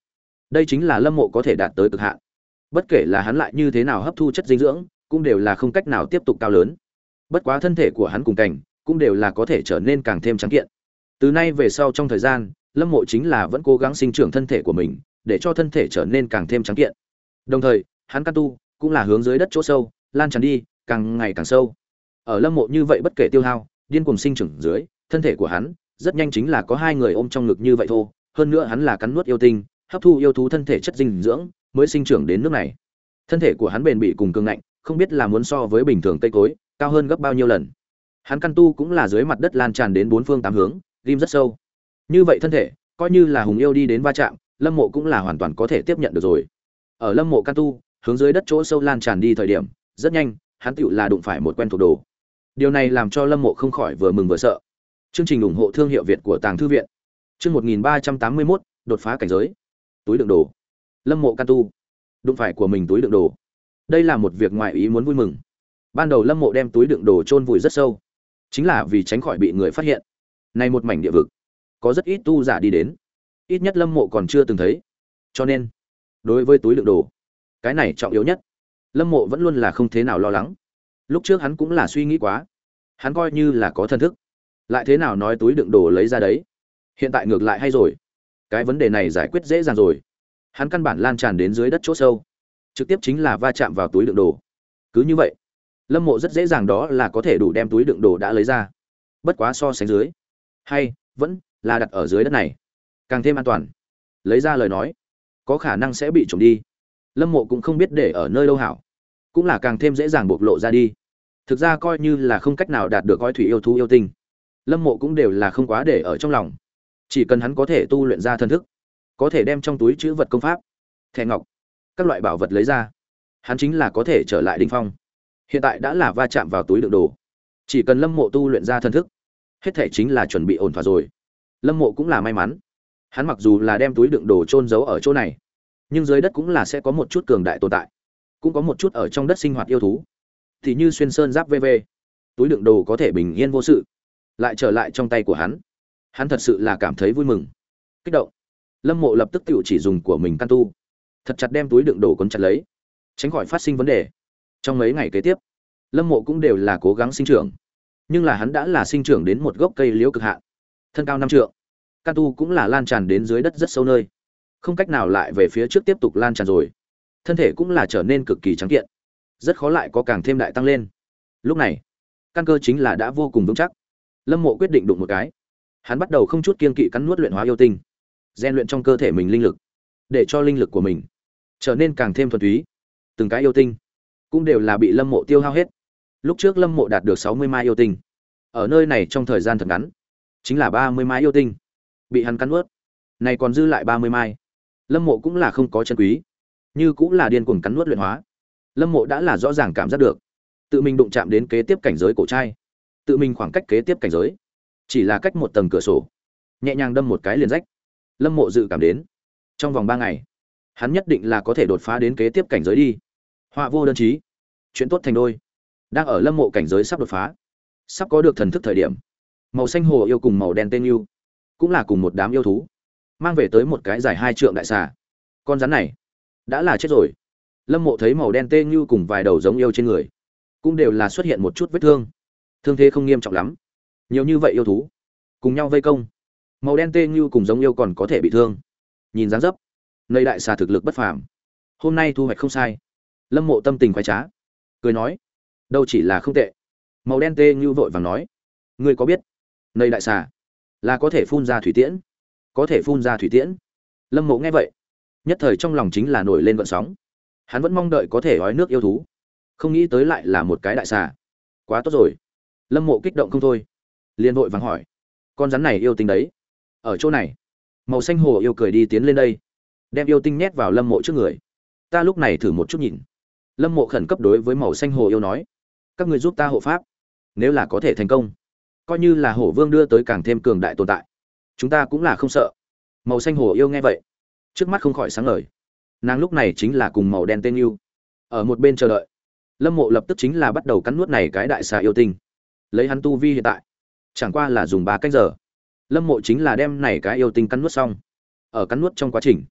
Đây chính là Lâm Mộ có thể đạt tới cực hạn. Bất kể là hắn lại như thế nào hấp thu chất dinh dưỡng, cũng đều là không cách nào tiếp tục cao lớn. Bất quá thân thể của hắn cùng cảnh, cũng đều là có thể trở nên càng thêm trắng kiện. Từ nay về sau trong thời gian, Lâm Mộ chính là vẫn cố gắng sinh trưởng thân thể của mình, để cho thân thể trở nên càng thêm trắng kiện. Đồng thời, hắn căn tu cũng là hướng dưới đất chỗ sâu, lan tràn đi, càng ngày càng sâu. Ở Lâm Mộ như vậy bất kể tiêu hao, điên cuồng sinh trưởng dưới, thân thể của hắn rất nhanh chính là có hai người ôm trong ngực như vậy thôi, hơn nữa hắn là cắn nuốt yêu tinh, hấp thu yêu thú thân thể chất dinh dưỡng, mới sinh trưởng đến nước này. Thân thể của hắn bền bỉ cùng cường ngạnh, không biết là muốn so với bình thường cây cối cao hơn gấp bao nhiêu lần. Hắn căn tu cũng là dưới mặt đất lan tràn đến bốn phương tám hướng, rim rất sâu. Như vậy thân thể, coi như là hùng yêu đi đến va chạm, Lâm Mộ cũng là hoàn toàn có thể tiếp nhận được rồi. Ở Lâm Mộ căn tu hướng dưới đất chỗ sâu lan tràn đi thời điểm, rất nhanh, hắn tựu là đụng phải một quen thuộc đồ. Điều này làm cho Lâm Mộ không khỏi vừa mừng vừa sợ. Chương trình ủng hộ thương hiệu Việt của Tàng Thư viện. Chương một nghìn ba trăm tám mươi mốt, đột phá cảnh giới. Túi đựng đồ. Lâm Mộ căn tu đụng phải của mình túi đựng đồ. Đây là một việc ngoài ý muốn vui mừng. Ban đầu Lâm Mộ đem túi đựng đồ chôn vùi rất sâu, chính là vì tránh khỏi bị người phát hiện. Này một mảnh địa vực, có rất ít tu giả đi đến, ít nhất Lâm Mộ còn chưa từng thấy. Cho nên, đối với túi đựng đồ, cái này trọng yếu nhất. Lâm Mộ vẫn luôn là không thế nào lo lắng. Lúc trước hắn cũng là suy nghĩ quá, hắn coi như là có thần thức, lại thế nào nói túi đựng đồ lấy ra đấy. Hiện tại ngược lại hay rồi, cái vấn đề này giải quyết dễ dàng rồi. Hắn căn bản lan tràn đến dưới đất chỗ sâu, trực tiếp chính là va chạm vào túi đựng đồ. Cứ như vậy, Lâm Mộ rất dễ dàng đó là có thể đủ đem túi đựng đồ đã lấy ra. Bất quá so sánh dưới, hay vẫn là đặt ở dưới đất này càng thêm an toàn. Lấy ra lời nói, có khả năng sẽ bị trộm đi. Lâm Mộ cũng không biết để ở nơi đâu hảo, cũng là càng thêm dễ dàng bộc lộ ra đi. Thực ra coi như là không cách nào đạt được coi thủy yêu thú yêu tinh, Lâm Mộ cũng đều là không quá để ở trong lòng. Chỉ cần hắn có thể tu luyện ra thần thức, có thể đem trong túi chữ vật công pháp, thẻ ngọc, các loại bảo vật lấy ra, hắn chính là có thể trở lại đỉnh phong. Hiện tại đã là va chạm vào túi đựng đồ, chỉ cần Lâm Mộ tu luyện ra thần thức, hết thể chính là chuẩn bị ổn thỏa rồi. Lâm Mộ cũng là may mắn, hắn mặc dù là đem túi đựng đồ chôn giấu ở chỗ này, nhưng dưới đất cũng là sẽ có một chút cường đại tồn tại, cũng có một chút ở trong đất sinh hoạt yêu thú, thì như xuyên sơn giáp vv, túi đựng đồ có thể bình yên vô sự, lại trở lại trong tay của hắn. Hắn thật sự là cảm thấy vui mừng, kích động. Lâm Mộ lập tức tự chỉ dùng của mình căn tu, thật chặt đem túi đựng đồ cuốn chặt lấy, tránh khỏi phát sinh vấn đề. Trong mấy ngày kế tiếp, Lâm Mộ cũng đều là cố gắng sinh trưởng, nhưng là hắn đã là sinh trưởng đến một gốc cây liễu cực hạn, thân cao năm trượng, căn tu cũng là lan tràn đến dưới đất rất sâu nơi, không cách nào lại về phía trước tiếp tục lan tràn rồi. Thân thể cũng là trở nên cực kỳ trắng kiện, rất khó lại có càng thêm đại tăng lên. Lúc này, căn cơ chính là đã vô cùng vững chắc. Lâm Mộ quyết định đụng một cái, hắn bắt đầu không chút kiên kỵ cắn nuốt luyện hóa yêu tinh, rèn luyện trong cơ thể mình linh lực, để cho linh lực của mình trở nên càng thêm thuần túy. Từng cái yêu tinh cũng đều là bị Lâm Mộ tiêu hao hết. Lúc trước Lâm Mộ đạt được sáu mươi mai yêu tinh, ở nơi này trong thời gian thật ngắn, chính là ba mươi mai yêu tinh bị hắn cắn nuốt. Này còn dư lại ba mươi mai, Lâm Mộ cũng là không có chân quý, như cũng là điên cuồng cắn nuốt luyện hóa. Lâm Mộ đã là rõ ràng cảm giác được, tự mình đụng chạm đến kế tiếp cảnh giới cổ trai, tự mình khoảng cách kế tiếp cảnh giới chỉ là cách một tầng cửa sổ, nhẹ nhàng đâm một cái liền rách. Lâm Mộ dự cảm đến, trong vòng ba ngày, hắn nhất định là có thể đột phá đến kế tiếp cảnh giới đi. Họa vô đơn chí, chuyện tốt thành đôi. Đang ở Lâm Mộ cảnh giới sắp đột phá, sắp có được thần thức thời điểm, màu xanh hồ yêu cùng màu đen tên yêu, cũng là cùng một đám yêu thú, mang về tới một cái dài hai trượng đại xà. Con rắn này đã là chết rồi. Lâm Mộ thấy màu đen tên như cùng vài đầu giống yêu trên người, cũng đều là xuất hiện một chút vết thương, thương thế không nghiêm trọng lắm. Nhiều như vậy yêu thú cùng nhau vây công, màu đen tên như cùng giống yêu còn có thể bị thương. Nhìn dáng dấp, nơi đại xà thực lực bất phàm, hôm nay thu hoạch không sai. Lâm Mộ tâm tình khoái trá, cười nói, đâu chỉ là không tệ. Màu đen tê như vội vàng nói, ngươi có biết, nơi đại xà là có thể phun ra thủy tiễn, có thể phun ra thủy tiễn. Lâm Mộ nghe vậy, nhất thời trong lòng chính là nổi lên gợn sóng. Hắn vẫn mong đợi có thể ói nước yêu thú, không nghĩ tới lại là một cái đại xà. Quá tốt rồi. Lâm Mộ kích động không thôi, liền vội vàng hỏi, con rắn này yêu tinh đấy ở chỗ này. Màu xanh hồ yêu cười đi tiến lên đây, đem yêu tinh nhét vào Lâm Mộ trước người. Ta lúc này thử một chút nhìn. Lâm Mộ khẩn cấp đối với màu xanh hồ yêu nói, các người giúp ta hộ pháp, nếu là có thể thành công, coi như là hổ vương đưa tới càng thêm cường đại tồn tại, chúng ta cũng là không sợ. Màu xanh hồ yêu nghe vậy, trước mắt không khỏi sáng ngời. Nàng lúc này chính là cùng màu đen tên yêu ở một bên chờ đợi. Lâm Mộ lập tức chính là bắt đầu cắn nuốt này cái đại xà yêu tinh. Lấy hắn tu vi hiện tại, chẳng qua là dùng ba cách giờ, Lâm Mộ chính là đem này cái yêu tinh cắn nuốt xong. Ở cắn nuốt trong quá trình,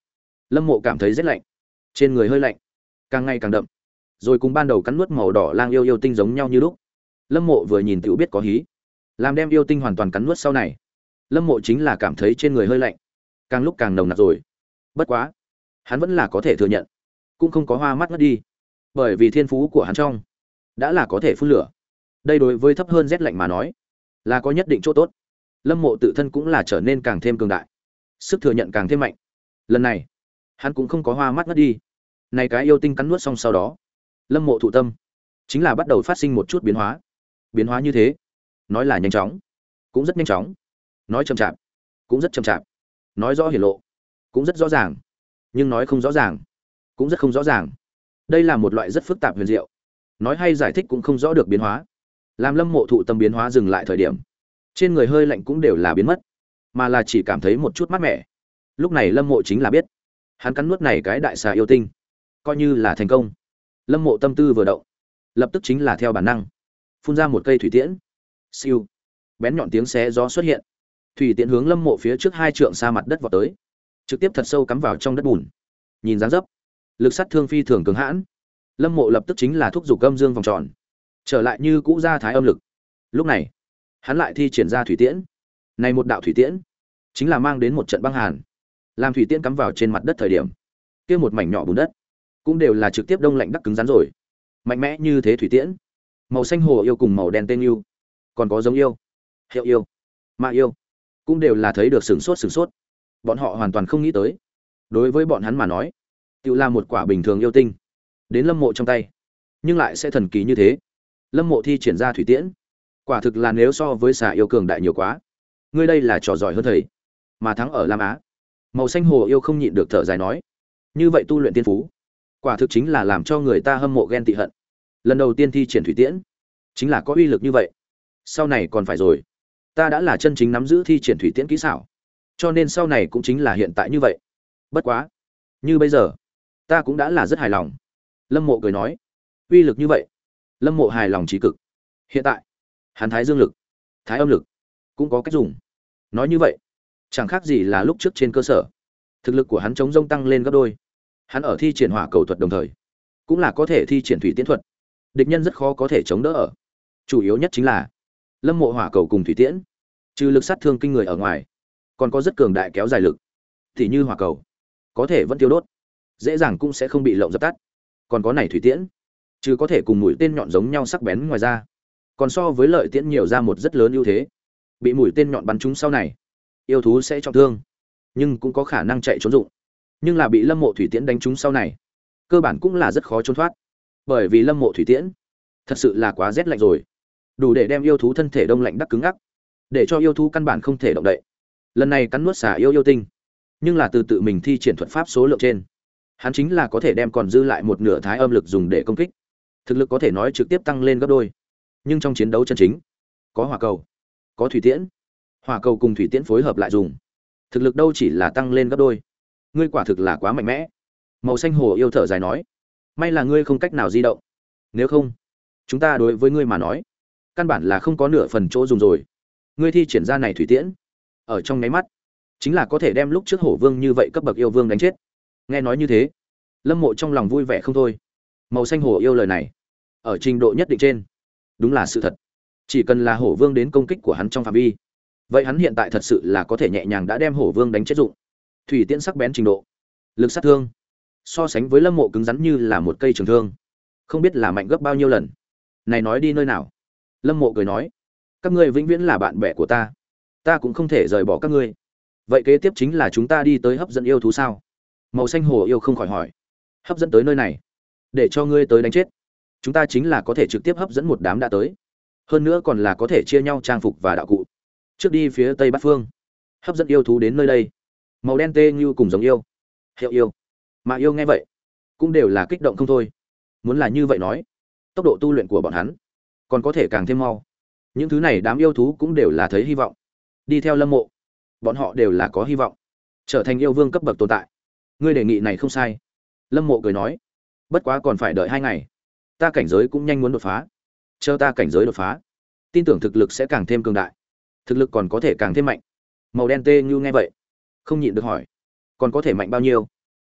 Lâm Mộ cảm thấy rất lạnh, trên người hơi lạnh, càng ngày càng đậm, rồi cùng ban đầu cắn nuốt màu đỏ lang yêu yêu tinh giống nhau như lúc. Lâm Mộ vừa nhìn tiểu biết có hí, làm đem yêu tinh hoàn toàn cắn nuốt sau này, Lâm Mộ chính là cảm thấy trên người hơi lạnh, càng lúc càng nồng nặc rồi. Bất quá, hắn vẫn là có thể thừa nhận, cũng không có hoa mắt ngất đi, bởi vì thiên phú của hắn trong đã là có thể phun lửa. Đây đối với thấp hơn rét lạnh mà nói, là có nhất định chỗ tốt. Lâm Mộ tự thân cũng là trở nên càng thêm cường đại, sức thừa nhận càng thêm mạnh. Lần này, hắn cũng không có hoa mắt ngất đi. Này cái yêu tinh cắn nuốt xong sau đó, Lâm Mộ thụ tâm chính là bắt đầu phát sinh một chút biến hóa. Biến hóa như thế, nói là nhanh chóng, cũng rất nhanh chóng, nói chậm chạp, cũng rất chậm chạp, nói rõ hiển lộ, cũng rất rõ ràng, nhưng nói không rõ ràng, cũng rất không rõ ràng. Đây là một loại rất phức tạp huyền diệu, nói hay giải thích cũng không rõ được biến hóa. Làm Lâm Mộ thụ tâm biến hóa dừng lại thời điểm, trên người hơi lạnh cũng đều là biến mất, mà là chỉ cảm thấy một chút mát mẻ. Lúc này Lâm Mộ chính là biết, hắn cắn nuốt này cái đại xà yêu tinh, coi như là thành công. Lâm Mộ tâm tư vừa động, lập tức chính là theo bản năng phun ra một cây thủy tiễn. Siêu, bén nhọn tiếng xé gió xuất hiện, thủy tiễn hướng Lâm Mộ phía trước hai trượng xa mặt đất vọt tới, trực tiếp thật sâu cắm vào trong đất bùn. Nhìn dáng dấp, lực sát thương phi thường cường hãn. Lâm Mộ lập tức chính là thúc giục âm dương vòng tròn, trở lại như cũ ra thái âm lực. Lúc này, hắn lại thi triển ra thủy tiễn. Này một đạo thủy tiễn, chính là mang đến một trận băng hàn. Làm thủy tiễn cắm vào trên mặt đất thời điểm, kia một mảnh nhỏ bùn đất cũng đều là trực tiếp đông lạnh đắc cứng rắn rồi. Mạnh mẽ như thế thủy tiễn, màu xanh hồ yêu cùng màu đen tên yêu, còn có giống yêu, hiệu yêu, ma yêu, cũng đều là thấy được sửng sốt sửng sốt. Bọn họ hoàn toàn không nghĩ tới, đối với bọn hắn mà nói, tự là một quả bình thường yêu tinh, đến Lâm Mộ trong tay, nhưng lại sẽ thần kỳ như thế. Lâm Mộ thi triển ra thủy tiễn, quả thực là nếu so với xà yêu cường đại nhiều quá. Ngươi đây là trò giỏi hơn thầy, mà thắng ở Lam Á. Màu xanh hồ yêu không nhịn được thở dài nói, như vậy tu luyện tiên phú, quả thực chính là làm cho người ta hâm mộ ghen tị hận. Lần đầu tiên thi triển thủy tiễn, chính là có uy lực như vậy, sau này còn phải rồi. Ta đã là chân chính nắm giữ thi triển thủy tiễn kỹ xảo, cho nên sau này cũng chính là hiện tại như vậy. Bất quá, như bây giờ, ta cũng đã là rất hài lòng. Lâm Mộ cười nói, uy lực như vậy, Lâm Mộ hài lòng trí cực. Hiện tại, hắn thái dương lực, thái âm lực cũng có cách dùng. Nói như vậy, chẳng khác gì là lúc trước trên cơ sở, thực lực của hắn chống rông tăng lên gấp đôi. Hắn ở thi triển hỏa cầu thuật đồng thời, cũng là có thể thi triển thủy tiễn thuật. Địch nhân rất khó có thể chống đỡ ở. Chủ yếu nhất chính là Lâm Mộ hỏa cầu cùng thủy tiễn, trừ lực sát thương kinh người ở ngoài, còn có rất cường đại kéo dài lực. Thì như hỏa cầu, có thể vẫn tiêu đốt, dễ dàng cũng sẽ không bị lộng dập tắt. Còn có này thủy tiễn, trừ có thể cùng mũi tên nhọn giống nhau sắc bén ngoài ra, còn so với lợi tiễn nhiều ra một rất lớn ưu thế. Bị mũi tên nhọn bắn trúng sau này, yêu thú sẽ trọng thương, nhưng cũng có khả năng chạy trốn dụng. Nhưng là bị Lâm Mộ thủy tiễn đánh trúng sau này, cơ bản cũng là rất khó trốn thoát, bởi vì Lâm Mộ thủy tiễn thật sự là quá rét lạnh rồi, đủ để đem yêu thú thân thể đông lạnh đắc cứng ngắc, để cho yêu thú căn bản không thể động đậy. Lần này cắn nuốt xà yêu yêu tinh, nhưng là từ tự mình thi triển thuật pháp số lượng trên, hắn chính là có thể đem còn dư lại một nửa thái âm lực dùng để công kích, thực lực có thể nói trực tiếp tăng lên gấp đôi. Nhưng trong chiến đấu chân chính, có hỏa cầu, có thủy tiễn, hỏa cầu cùng thủy tiễn phối hợp lại dùng, thực lực đâu chỉ là tăng lên gấp đôi. Ngươi quả thực là quá mạnh mẽ. Màu xanh hồ yêu thở dài nói, may là ngươi không cách nào di động, nếu không, chúng ta đối với ngươi mà nói, căn bản là không có nửa phần chỗ dùng rồi. Ngươi thi triển ra này thủy tiễn, ở trong nháy mắt, chính là có thể đem lúc trước hổ vương như vậy cấp bậc yêu vương đánh chết. Nghe nói như thế, Lâm Mộ trong lòng vui vẻ không thôi. Màu xanh hồ yêu lời này, ở trình độ nhất định trên, đúng là sự thật. Chỉ cần là hổ vương đến công kích của hắn trong phạm vi, vậy hắn hiện tại thật sự là có thể nhẹ nhàng đã đem hổ vương đánh chết dụng. Thủy tiễn sắc bén trình độ, lực sát thương, so sánh với Lâm Mộ cứng rắn như là một cây trường thương, không biết là mạnh gấp bao nhiêu lần. Này nói đi nơi nào? Lâm Mộ cười nói, các ngươi vĩnh viễn là bạn bè của ta, ta cũng không thể rời bỏ các ngươi. Vậy kế tiếp chính là chúng ta đi tới hấp dẫn yêu thú sao? Màu xanh hồ yêu không khỏi hỏi. Hấp dẫn tới nơi này, để cho ngươi tới đánh chết. Chúng ta chính là có thể trực tiếp hấp dẫn một đám đã tới, hơn nữa còn là có thể chia nhau trang phục và đạo cụ. Trước đi phía tây bắc phương, hấp dẫn yêu thú đến nơi đây. Màu đen tê như cùng giống yêu, hiệu yêu, mà yêu nghe vậy, cũng đều là kích động không thôi. Muốn là như vậy nói, tốc độ tu luyện của bọn hắn còn có thể càng thêm mau. Những thứ này đám yêu thú cũng đều là thấy hy vọng, đi theo Lâm Mộ, bọn họ đều là có hy vọng trở thành yêu vương cấp bậc tồn tại. Ngươi đề nghị này không sai. Lâm Mộ cười nói, bất quá còn phải đợi hai ngày, ta cảnh giới cũng nhanh muốn đột phá. Chờ ta cảnh giới đột phá, tin tưởng thực lực sẽ càng thêm cường đại, thực lực còn có thể càng thêm mạnh. Màu đen tê như nghe vậy, không nhịn được hỏi, còn có thể mạnh bao nhiêu?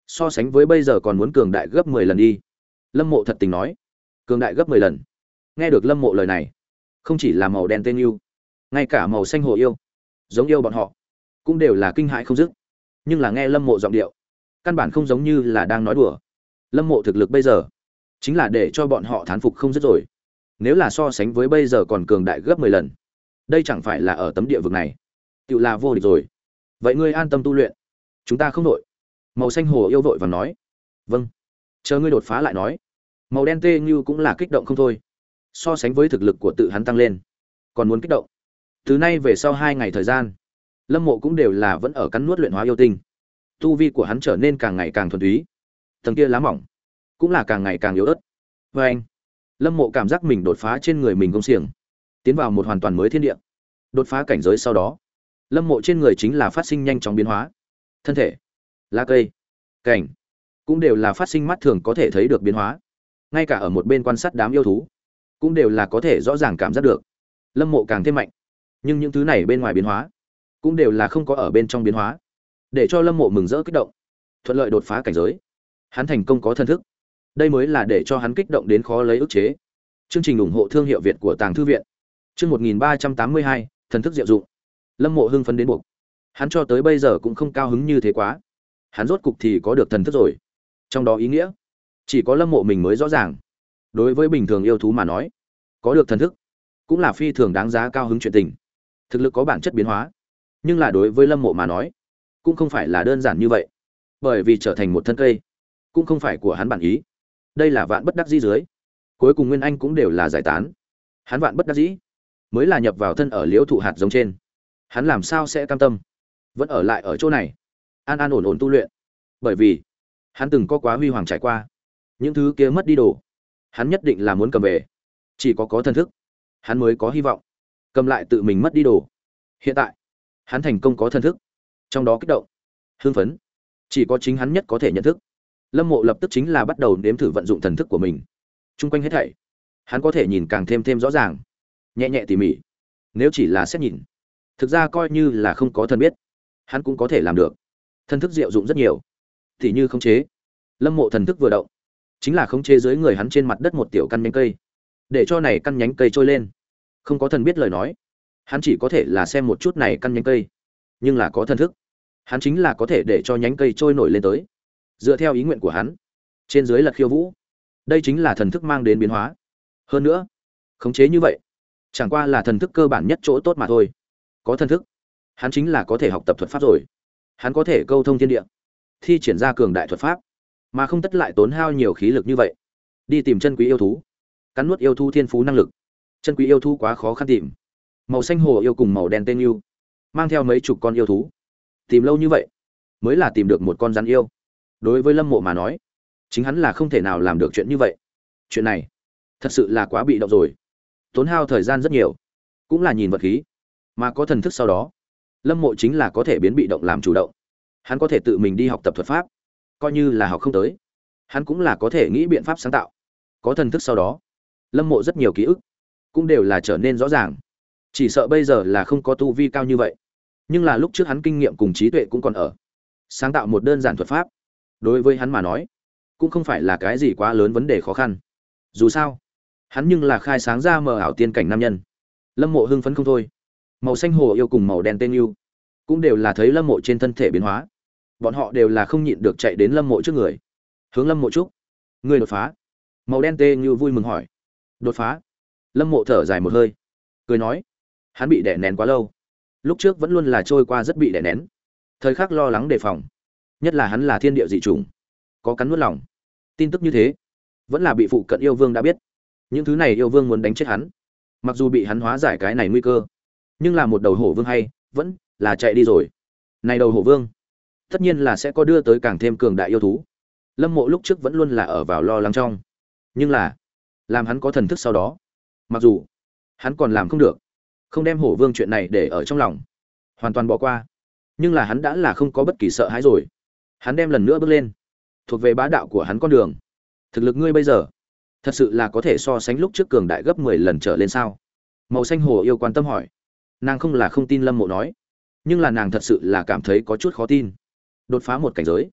So sánh với bây giờ còn muốn cường đại gấp mười lần đi. Lâm Mộ thật tình nói. Cường đại gấp mười lần. Nghe được Lâm Mộ lời này, không chỉ là màu đen tên yêu, ngay cả màu xanh hồ yêu, giống yêu bọn họ, cũng đều là kinh hãi không dứt. Nhưng là nghe Lâm Mộ giọng điệu, căn bản không giống như là đang nói đùa. Lâm Mộ thực lực bây giờ, chính là để cho bọn họ thán phục không dứt rồi. Nếu là so sánh với bây giờ còn cường đại gấp mười lần, đây chẳng phải là ở tấm địa vực này, tựu là vô địch rồi. Vậy ngươi an tâm tu luyện, chúng ta không đội. Màu xanh hồ yêu vội vàng nói. Vâng, chờ ngươi đột phá lại nói. Màu đen tê như cũng là kích động không thôi. So sánh với thực lực của tự hắn tăng lên, còn muốn kích động. Từ nay về sau hai ngày thời gian, Lâm Mộ cũng đều là vẫn ở cắn nuốt luyện hóa yêu tinh. Tu vi của hắn trở nên càng ngày càng thuần túy. Tầng kia lá mỏng cũng là càng ngày càng yếu ớt. Và anh, Lâm Mộ cảm giác mình đột phá trên người mình công xiềng, tiến vào một hoàn toàn mới thiên địa. Đột phá cảnh giới sau đó, Lâm Mộ trên người chính là phát sinh nhanh chóng biến hóa. Thân thể, lá cây, cảnh cũng đều là phát sinh mắt thường có thể thấy được biến hóa. Ngay cả ở một bên quan sát đám yêu thú, cũng đều là có thể rõ ràng cảm giác được. Lâm Mộ càng thêm mạnh, nhưng những thứ này bên ngoài biến hóa, cũng đều là không có ở bên trong biến hóa, để cho Lâm Mộ mừng rỡ kích động, thuận lợi đột phá cảnh giới. Hắn thành công có thân thức, đây mới là để cho hắn kích động đến khó lấy ức chế. Chương trình ủng hộ thương hiệu Việt của Tàng Thư viện. Chương một nghìn ba trăm tám mươi hai, thần thức diệu dụng. Lâm Mộ hưng phấn đến buộc. Hắn cho tới bây giờ cũng không cao hứng như thế quá. Hắn rốt cục thì có được thần thức rồi. Trong đó ý nghĩa, chỉ có Lâm Mộ mình mới rõ ràng. Đối với bình thường yêu thú mà nói, có được thần thức cũng là phi thường đáng giá cao hứng chuyện tình. Thực lực có bản chất biến hóa, nhưng là đối với Lâm Mộ mà nói, cũng không phải là đơn giản như vậy. Bởi vì trở thành một thân cây, cũng không phải của hắn bản ý. Đây là vạn bất đắc dĩ dưới. Cuối cùng nguyên anh cũng đều là giải tán. Hắn vạn bất đắc dĩ, mới là nhập vào thân ở liễu thụ hạt giống trên. Hắn làm sao sẽ cam tâm vẫn ở lại ở chỗ này, an an ổn ổn tu luyện? Bởi vì hắn từng có quá huy hoàng trải qua. Những thứ kia mất đi đồ, hắn nhất định là muốn cầm về. Chỉ có có thần thức, hắn mới có hy vọng cầm lại tự mình mất đi đồ. Hiện tại, hắn thành công có thần thức, trong đó kích động, hưng phấn, chỉ có chính hắn nhất có thể nhận thức. Lâm Mộ lập tức chính là bắt đầu nếm thử vận dụng thần thức của mình. Trung quanh hết thảy, hắn có thể nhìn càng thêm thêm rõ ràng, nhẹ nhẹ tỉ mỉ. Nếu chỉ là xét nhìn, thực ra coi như là không có thần biết, hắn cũng có thể làm được. Thần thức diệu dụng rất nhiều, tỉ như khống chế. Lâm Mộ thần thức vừa động, chính là khống chế dưới người hắn trên mặt đất một tiểu căn nhánh cây, để cho này căn nhánh cây trôi lên. Không có thần biết lời nói, hắn chỉ có thể là xem một chút này căn nhánh cây, nhưng là có thần thức, hắn chính là có thể để cho nhánh cây trôi nổi lên tới. Dựa theo ý nguyện của hắn, trên dưới lật khiêu vũ. Đây chính là thần thức mang đến biến hóa. Hơn nữa, khống chế như vậy, chẳng qua là thần thức cơ bản nhất chỗ tốt mà thôi. Có thần thức, hắn chính là có thể học tập thuật pháp rồi. Hắn có thể câu thông thiên địa, thi triển ra cường đại thuật pháp, mà không tất lại tốn hao nhiều khí lực như vậy. Đi tìm chân quý yêu thú, cắn nuốt yêu thú thiên phú năng lực. Chân quý yêu thú quá khó khăn tìm. Màu xanh hồ yêu cùng màu đen tên yêu, mang theo mấy chục con yêu thú. Tìm lâu như vậy, mới là tìm được một con rắn yêu. Đối với Lâm Mộ mà nói, chính hắn là không thể nào làm được chuyện như vậy. Chuyện này, thật sự là quá bị động rồi. Tốn hao thời gian rất nhiều, cũng là nhìn vật khí. Mà có thần thức sau đó, Lâm Mộ chính là có thể biến bị động làm chủ động. Hắn có thể tự mình đi học tập thuật pháp, coi như là học không tới, hắn cũng là có thể nghĩ biện pháp sáng tạo. Có thần thức sau đó, Lâm Mộ rất nhiều ký ức cũng đều là trở nên rõ ràng. Chỉ sợ bây giờ là không có tu vi cao như vậy, nhưng là lúc trước hắn kinh nghiệm cùng trí tuệ cũng còn ở. Sáng tạo một đơn giản thuật pháp, đối với hắn mà nói, cũng không phải là cái gì quá lớn vấn đề khó khăn. Dù sao, hắn nhưng là khai sáng ra mờ ảo tiên cảnh nam nhân. Lâm Mộ hưng phấn không thôi. Màu xanh hồ yêu cùng màu đen tên yêu, cũng đều là thấy Lâm Mộ trên thân thể biến hóa. Bọn họ đều là không nhịn được chạy đến Lâm Mộ trước người, hướng Lâm Mộ chúc: "Ngươi đột phá." Màu đen tên yêu vui mừng hỏi: "Đột phá?" Lâm Mộ thở dài một hơi, cười nói: "Hắn bị đè nén quá lâu, lúc trước vẫn luôn là trôi qua rất bị đè nén, thời khắc lo lắng đề phòng, nhất là hắn là thiên địa dị chủng, có cắn nuốt lòng. Tin tức như thế, vẫn là bị phụ cận yêu vương đã biết. Những thứ này yêu vương muốn đánh chết hắn. Mặc dù bị hắn hóa giải cái này nguy cơ, nhưng là một đầu hổ vương hay, vẫn là chạy đi rồi. Này đầu hổ vương, tất nhiên là sẽ có đưa tới càng thêm cường đại yêu thú. Lâm Mộ lúc trước vẫn luôn là ở vào lo lắng trong, nhưng là làm hắn có thần thức sau đó, mặc dù hắn còn làm không được, không đem hổ vương chuyện này để ở trong lòng, hoàn toàn bỏ qua, nhưng là hắn đã là không có bất kỳ sợ hãi rồi. Hắn đem lần nữa bước lên, thuộc về bá đạo của hắn con đường. Thực lực ngươi bây giờ, thật sự là có thể so sánh lúc trước cường đại gấp mười lần trở lên sao? Màu xanh hồ yêu quan tâm hỏi. Nàng không là không tin Lâm Mộ nói, nhưng là nàng thật sự là cảm thấy có chút khó tin. Đột phá một cảnh giới,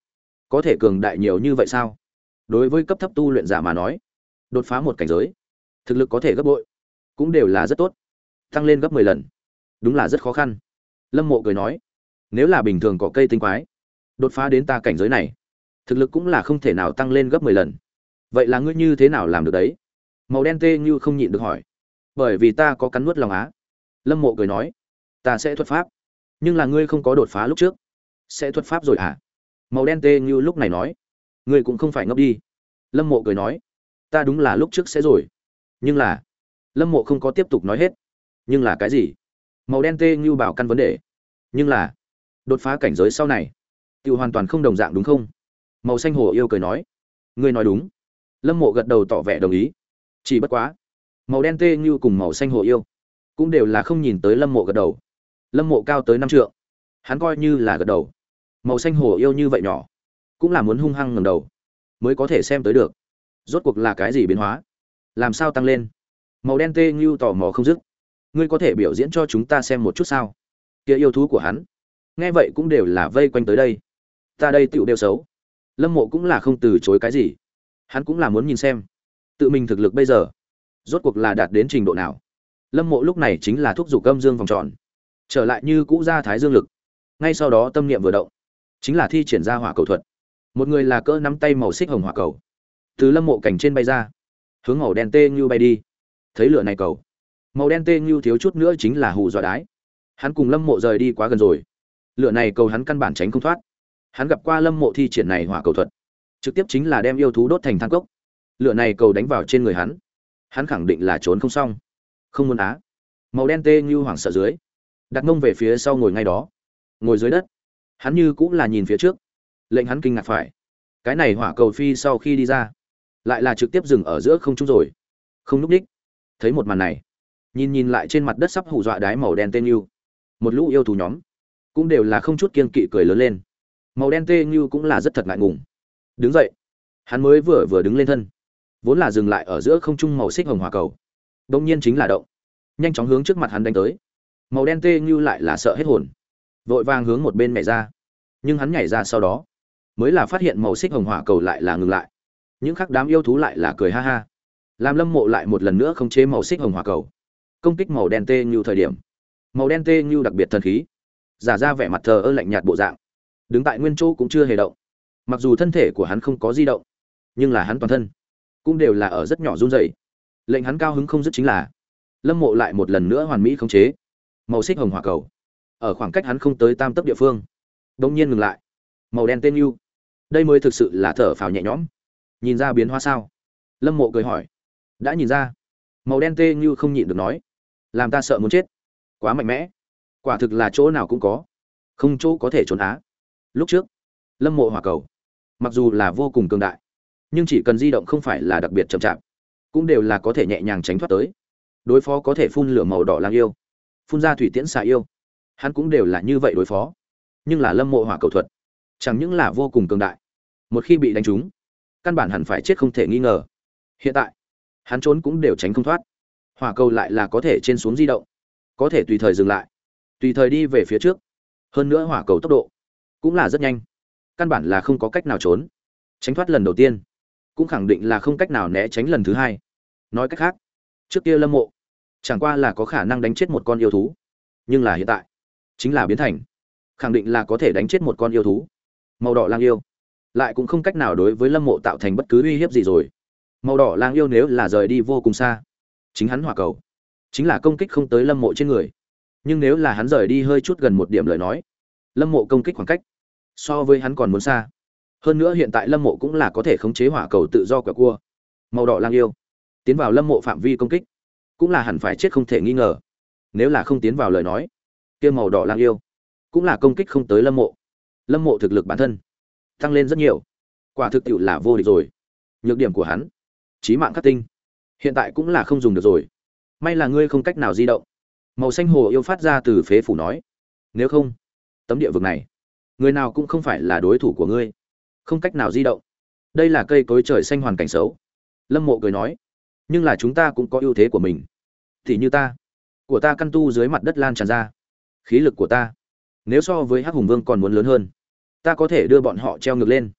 có thể cường đại nhiều như vậy sao? Đối với cấp thấp tu luyện giả mà nói, đột phá một cảnh giới, thực lực có thể gấp bội, cũng đều là rất tốt. Tăng lên gấp mười lần, đúng là rất khó khăn. Lâm Mộ cười nói, nếu là bình thường có cây tinh quái, đột phá đến ta cảnh giới này, thực lực cũng là không thể nào tăng lên gấp mười lần. Vậy là ngươi như thế nào làm được đấy? Màu đen tê như không nhịn được hỏi. Bởi vì ta có cắn nuốt lòng á. Lâm Mộ cười nói, ta sẽ thuật pháp, nhưng là ngươi không có đột phá lúc trước. Sẽ thuật pháp rồi à? Màu đen tê như lúc này nói, ngươi cũng không phải ngốc đi. Lâm Mộ cười nói, ta đúng là lúc trước sẽ rồi, nhưng là Lâm Mộ không có tiếp tục nói hết. Nhưng là cái gì? Màu đen tê như bảo căn vấn đề. Nhưng là đột phá cảnh giới sau này, tiêu hoàn toàn không đồng dạng đúng không? Màu xanh hồ yêu cười nói, ngươi nói đúng. Lâm Mộ gật đầu tỏ vẻ đồng ý. Chỉ bất quá, màu đen tê như cùng màu xanh hồ yêu cũng đều là không nhìn tới Lâm Mộ gật đầu. Lâm Mộ cao tới năm trượng, hắn coi như là gật đầu. Màu xanh hồ yêu như vậy nhỏ, cũng là muốn hung hăng ngẩng đầu mới có thể xem tới được. Rốt cuộc là cái gì biến hóa? Làm sao tăng lên? Màu đen tê như tò mò không dứt. Ngươi có thể biểu diễn cho chúng ta xem một chút sao? Kia yêu thú của hắn, nghe vậy cũng đều là vây quanh tới đây. Ta đây tựu đều xấu. Lâm Mộ cũng là không từ chối cái gì. Hắn cũng là muốn nhìn xem tự mình thực lực bây giờ rốt cuộc là đạt đến trình độ nào. Lâm Mộ lúc này chính là thúc giục âm dương vòng tròn, trở lại như cũ ra thái dương lực. Ngay sau đó tâm niệm vừa động, chính là thi triển ra hỏa cầu thuật. Một người là cỡ nắm tay màu xích hồng hỏa cầu, từ Lâm Mộ cảnh trên bay ra, hướng màu đen tê như bay đi. Thấy lửa này cầu, màu đen tê như thiếu chút nữa chính là hù dọa đái. Hắn cùng Lâm Mộ rời đi quá gần rồi, lửa này cầu hắn căn bản tránh không thoát. Hắn gặp qua Lâm Mộ thi triển này hỏa cầu thuật, trực tiếp chính là đem yêu thú đốt thành than cốc. Lửa này cầu đánh vào trên người hắn, hắn khẳng định là trốn không xong. Không muốn á. Màu đen tê như hoảng sợ dưới, đặt mông về phía sau ngồi ngay đó. Ngồi dưới đất, hắn như cũng là nhìn phía trước. Lệnh hắn kinh ngạc phải, cái này hỏa cầu phi sau khi đi ra, lại là trực tiếp dừng ở giữa không trung rồi, không núp đích. Thấy một màn này, nhìn nhìn lại trên mặt đất sắp hù dọa đái màu đen tê như, một lũ yêu thú nhóm cũng đều là không chút kiên kỵ cười lớn lên. Màu đen tê như cũng là rất thật ngại ngùng. Đứng dậy, hắn mới vừa vừa đứng lên thân, vốn là dừng lại ở giữa không trung màu xích hồng hỏa cầu, đông nhiên chính là động, nhanh chóng hướng trước mặt hắn đánh tới. Màu đen tê như lại là sợ hết hồn, vội vàng hướng một bên nhảy ra. Nhưng hắn nhảy ra sau đó, mới là phát hiện màu xích hồng hỏa cầu lại là ngừng lại. Những khắc đám yêu thú lại là cười ha ha. Làm Lâm Mộ lại một lần nữa không chế màu xích hồng hỏa cầu, công kích màu đen tê như thời điểm, màu đen tê như đặc biệt thần khí, giả ra vẻ mặt thờ ơ lạnh nhạt bộ dạng, đứng tại nguyên chỗ cũng chưa hề động. Mặc dù thân thể của hắn không có di động, nhưng là hắn toàn thân cũng đều là ở rất nhỏ run rẩy. Lệnh hắn cao hứng không dứt chính là Lâm Mộ lại một lần nữa hoàn mỹ khống chế màu xích hồng hỏa cầu, ở khoảng cách hắn không tới tam tấc địa phương, đột nhiên ngừng lại. Màu đen tên Nưu, đây mới thực sự là thở phào nhẹ nhõm. Nhìn ra biến hóa sao? Lâm Mộ cười hỏi. Đã nhìn ra. Màu đen tê Nưu không nhịn được nói, làm ta sợ muốn chết, quá mạnh mẽ, quả thực là chỗ nào cũng có, không chỗ có thể trốn á. Lúc trước Lâm Mộ hỏa cầu mặc dù là vô cùng cường đại, nhưng chỉ cần di động không phải là đặc biệt chậm chạp, cũng đều là có thể nhẹ nhàng tránh thoát tới. Đối phó có thể phun lửa màu đỏ lang yêu, phun ra thủy tiễn xà yêu, hắn cũng đều là như vậy đối phó. Nhưng là Lâm Mộ hỏa cầu thuật chẳng những là vô cùng cường đại, một khi bị đánh trúng, căn bản hẳn phải chết không thể nghi ngờ. Hiện tại hắn trốn cũng đều tránh không thoát, hỏa cầu lại là có thể trên xuống di động, có thể tùy thời dừng lại, tùy thời đi về phía trước. Hơn nữa hỏa cầu tốc độ cũng là rất nhanh, căn bản là không có cách nào trốn. Tránh thoát lần đầu tiên, cũng khẳng định là không cách nào né tránh lần thứ hai. Nói cách khác, trước kia Lâm Mộ chẳng qua là có khả năng đánh chết một con yêu thú, nhưng là hiện tại chính là biến thành khẳng định là có thể đánh chết một con yêu thú. Màu đỏ lang yêu lại cũng không cách nào đối với Lâm Mộ tạo thành bất cứ uy hiếp gì rồi. Màu đỏ lang yêu nếu là rời đi vô cùng xa, chính hắn hỏa cầu chính là công kích không tới Lâm Mộ trên người. Nhưng nếu là hắn rời đi hơi chút gần một điểm lời nói, Lâm Mộ công kích khoảng cách so với hắn còn muốn xa. Hơn nữa hiện tại Lâm Mộ cũng là có thể khống chế hỏa cầu tự do quẹo cua. Màu đỏ lang yêu tiến vào Lâm Mộ phạm vi công kích, cũng là hẳn phải chết không thể nghi ngờ. Nếu là không tiến vào lời nói, kia màu đỏ lang yêu cũng là công kích không tới Lâm Mộ. Lâm Mộ thực lực bản thân tăng lên rất nhiều, quả thực tiệu là vô địch rồi. Nhược điểm của hắn, chí mạng khắc tinh, hiện tại cũng là không dùng được rồi. May là ngươi không cách nào di động. Màu xanh hồ yêu phát ra từ phế phủ nói, nếu không, tấm địa vực này, người nào cũng không phải là đối thủ của ngươi. Không cách nào di động, đây là cây cối trời xanh hoàn cảnh xấu. Lâm Mộ cười nói, nhưng là chúng ta cũng có ưu thế của mình. Thì như ta, của ta căn tu dưới mặt đất lan tràn ra, khí lực của ta nếu so với Hắc Hùng Vương còn muốn lớn hơn, ta có thể đưa bọn họ treo ngược lên.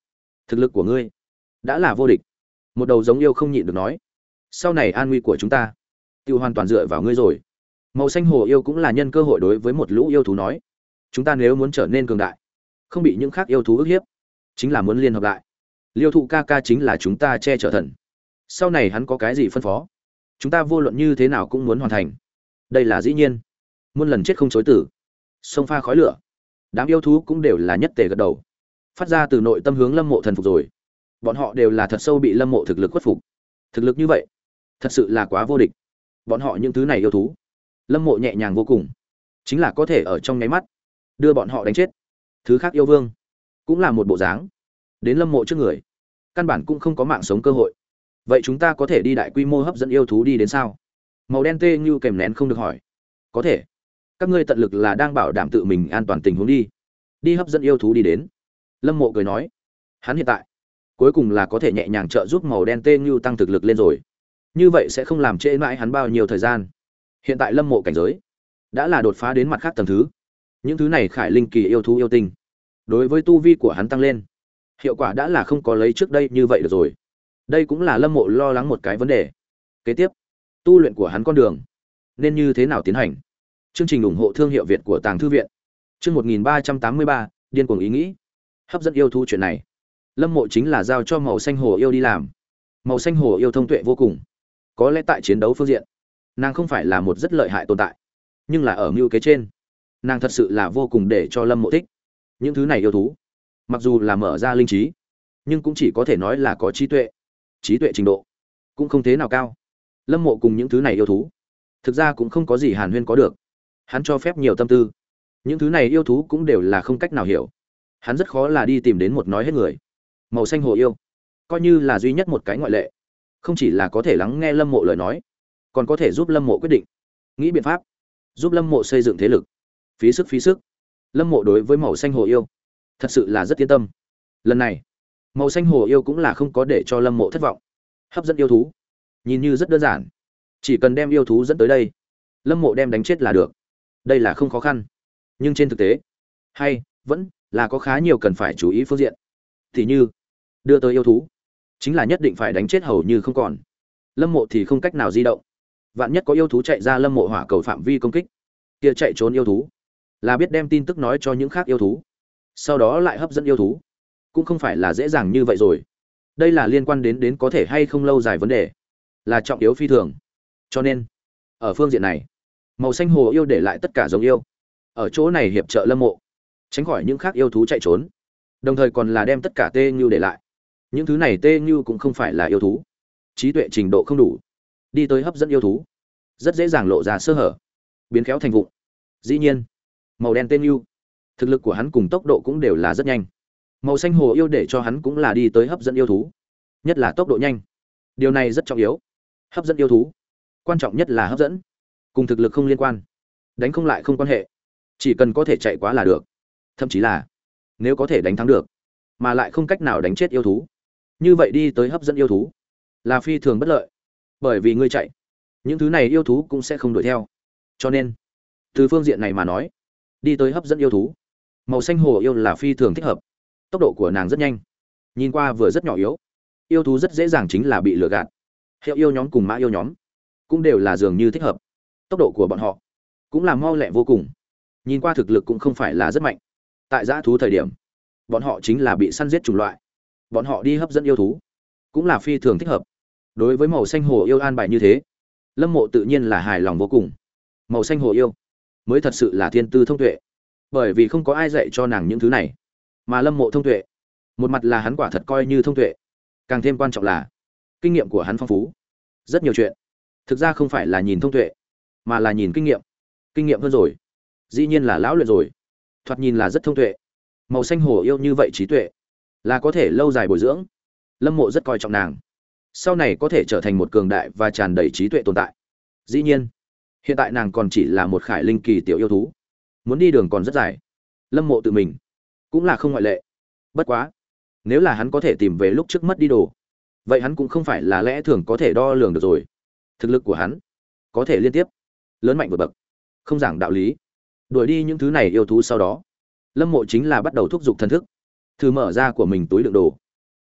thực lực của ngươi đã là vô địch. Một đầu giống yêu không nhịn được nói, sau này an nguy của chúng ta tiêu hoàn toàn dựa vào ngươi rồi. Màu xanh hồ yêu cũng là nhân cơ hội đối với một lũ yêu thú nói, chúng ta nếu muốn trở nên cường đại, không bị những khác yêu thú ức hiếp, chính là muốn liên hợp lại. Liêu thụ ca ca chính là chúng ta che chở thần, sau này hắn có cái gì phân phó, chúng ta vô luận như thế nào cũng muốn hoàn thành, đây là dĩ nhiên. Muôn lần chết không chối tử. Sông pha khói lửa, đám yêu thú cũng đều là nhất tề gật đầu, phát ra từ nội tâm hướng Lâm Mộ thần phục rồi. Bọn họ đều là thật sâu bị Lâm Mộ thực lực khuất phục. Thực lực như vậy, thật sự là quá vô địch. Bọn họ những thứ này yêu thú, Lâm Mộ nhẹ nhàng vô cùng, chính là có thể ở trong nháy mắt đưa bọn họ đánh chết. Thứ khác yêu vương cũng là một bộ dáng, đến Lâm Mộ trước người, căn bản cũng không có mạng sống cơ hội. Vậy chúng ta có thể đi đại quy mô hấp dẫn yêu thú đi đến sao? Màu đen tê như kèm nén không được hỏi. Có thể. Các ngươi tận lực là đang bảo đảm tự mình an toàn tình huống đi, đi hấp dẫn yêu thú đi đến. Lâm Mộ cười nói, hắn hiện tại cuối cùng là có thể nhẹ nhàng trợ giúp màu đen tê như tăng thực lực lên rồi. Như vậy sẽ không làm trễ mãi hắn bao nhiêu thời gian. Hiện tại Lâm Mộ cảnh giới đã là đột phá đến mặt khác tầng thứ. Những thứ này khải linh kỳ yêu thú yêu tinh, đối với tu vi của hắn tăng lên, hiệu quả đã là không có lấy trước đây như vậy được rồi. Đây cũng là Lâm Mộ lo lắng một cái vấn đề. Kế tiếp, tu luyện của hắn con đường nên như thế nào tiến hành? Chương trình ủng hộ thương hiệu Việt của Tàng thư viện. Chương một nghìn ba trăm tám mươi ba, điên cuồng ý nghĩ. Hấp dẫn yêu thú chuyện này, Lâm Mộ chính là giao cho màu xanh hồ yêu đi làm. Màu xanh hồ yêu thông tuệ vô cùng. Có lẽ tại chiến đấu phương diện, nàng không phải là một rất lợi hại tồn tại, nhưng là ở mưu kế trên, nàng thật sự là vô cùng để cho Lâm Mộ thích. Những thứ này yêu thú, mặc dù là mở ra linh trí, nhưng cũng chỉ có thể nói là có trí tuệ. Trí tuệ trình độ cũng không thế nào cao. Lâm Mộ cùng những thứ này yêu thú, thực ra cũng không có gì hàn huyên có được. Hắn cho phép nhiều tâm tư. Những thứ này yêu thú cũng đều là không cách nào hiểu. Hắn rất khó là đi tìm đến một nói hết người. Màu xanh hồ yêu coi như là duy nhất một cái ngoại lệ, không chỉ là có thể lắng nghe Lâm Mộ lời nói, còn có thể giúp Lâm Mộ quyết định, nghĩ biện pháp, giúp Lâm Mộ xây dựng thế lực. Phí sức phí sức. Lâm Mộ đối với màu xanh hồ yêu thật sự là rất yên tâm. Lần này, màu xanh hồ yêu cũng là không có để cho Lâm Mộ thất vọng. Hấp dẫn yêu thú nhìn như rất đơn giản, chỉ cần đem yêu thú dẫn tới đây, Lâm Mộ đem đánh chết là được. Đây là không khó khăn, nhưng trên thực tế, hay vẫn là có khá nhiều cần phải chú ý phương diện. Thì như, đưa tới yêu thú, chính là nhất định phải đánh chết hầu như không còn. Lâm Mộ thì không cách nào di động. Vạn nhất có yêu thú chạy ra Lâm Mộ hỏa cầu phạm vi công kích, kia chạy trốn yêu thú là biết đem tin tức nói cho những khác yêu thú, sau đó lại hấp dẫn yêu thú, cũng không phải là dễ dàng như vậy rồi. Đây là liên quan đến đến có thể hay không lâu dài vấn đề, là trọng yếu phi thường. Cho nên, ở phương diện này, màu xanh hồ yêu để lại tất cả giống yêu, ở chỗ này hiệp trợ Lâm Mộ, tránh khỏi những khác yêu thú chạy trốn, đồng thời còn là đem tất cả tê như để lại. Những thứ này tê như cũng không phải là yêu thú, trí tuệ trình độ không đủ, đi tới hấp dẫn yêu thú, rất dễ dàng lộ ra sơ hở, biến khéo thành vụng. Dĩ nhiên, màu đen tên như, thực lực của hắn cùng tốc độ cũng đều là rất nhanh. Màu xanh hồ yêu để cho hắn cũng là đi tới hấp dẫn yêu thú, nhất là tốc độ nhanh. Điều này rất trọng yếu. Hấp dẫn yêu thú, quan trọng nhất là hấp dẫn, cùng thực lực không liên quan, đánh không lại không quan hệ, chỉ cần có thể chạy quá là được. Thậm chí là nếu có thể đánh thắng được, mà lại không cách nào đánh chết yêu thú, như vậy đi tới hấp dẫn yêu thú là phi thường bất lợi, bởi vì ngươi chạy, những thứ này yêu thú cũng sẽ không đuổi theo. Cho nên, từ phương diện này mà nói, đi tới hấp dẫn yêu thú, màu xanh hồ yêu là phi thường thích hợp. Tốc độ của nàng rất nhanh, nhìn qua vừa rất nhỏ yếu, yêu thú rất dễ dàng chính là bị lừa gạt. Hiệu yêu nhóm cùng mã yêu nhóm cũng đều là dường như thích hợp. Tốc độ của bọn họ cũng là mau lẹ vô cùng, nhìn qua thực lực cũng không phải là rất mạnh. Tại dã thú thời điểm, bọn họ chính là bị săn giết chủng loại, bọn họ đi hấp dẫn yêu thú cũng là phi thường thích hợp. Đối với màu xanh hồ yêu an bài như thế, Lâm Mộ tự nhiên là hài lòng vô cùng. Màu xanh hồ yêu mới thật sự là thiên tư thông tuệ, bởi vì không có ai dạy cho nàng những thứ này, mà Lâm Mộ thông tuệ, một mặt là hắn quả thật coi như thông tuệ, càng thêm quan trọng là kinh nghiệm của hắn phong phú. Rất nhiều chuyện thực ra không phải là nhìn thông tuệ, mà là nhìn kinh nghiệm. Kinh nghiệm hơn rồi, dĩ nhiên là lão luyện rồi. Thoạt nhìn là rất thông tuệ, màu xanh hồ yêu như vậy trí tuệ là có thể lâu dài bồi dưỡng. Lâm Mộ rất coi trọng nàng, sau này có thể trở thành một cường đại và tràn đầy trí tuệ tồn tại. Dĩ nhiên, hiện tại nàng còn chỉ là một khải linh kỳ tiểu yêu thú, muốn đi đường còn rất dài. Lâm Mộ tự mình cũng là không ngoại lệ. Bất quá, nếu là hắn có thể tìm về lúc trước mất đi đồ, vậy hắn cũng không phải là lẽ thường có thể đo lường được rồi. Thực lực của hắn có thể liên tiếp lớn mạnh vượt bậc, không giảng đạo lý. Đuổi đi những thứ này yêu thú sau đó, Lâm Mộ chính là bắt đầu thúc giục thần thức, thử mở ra của mình túi đựng đồ.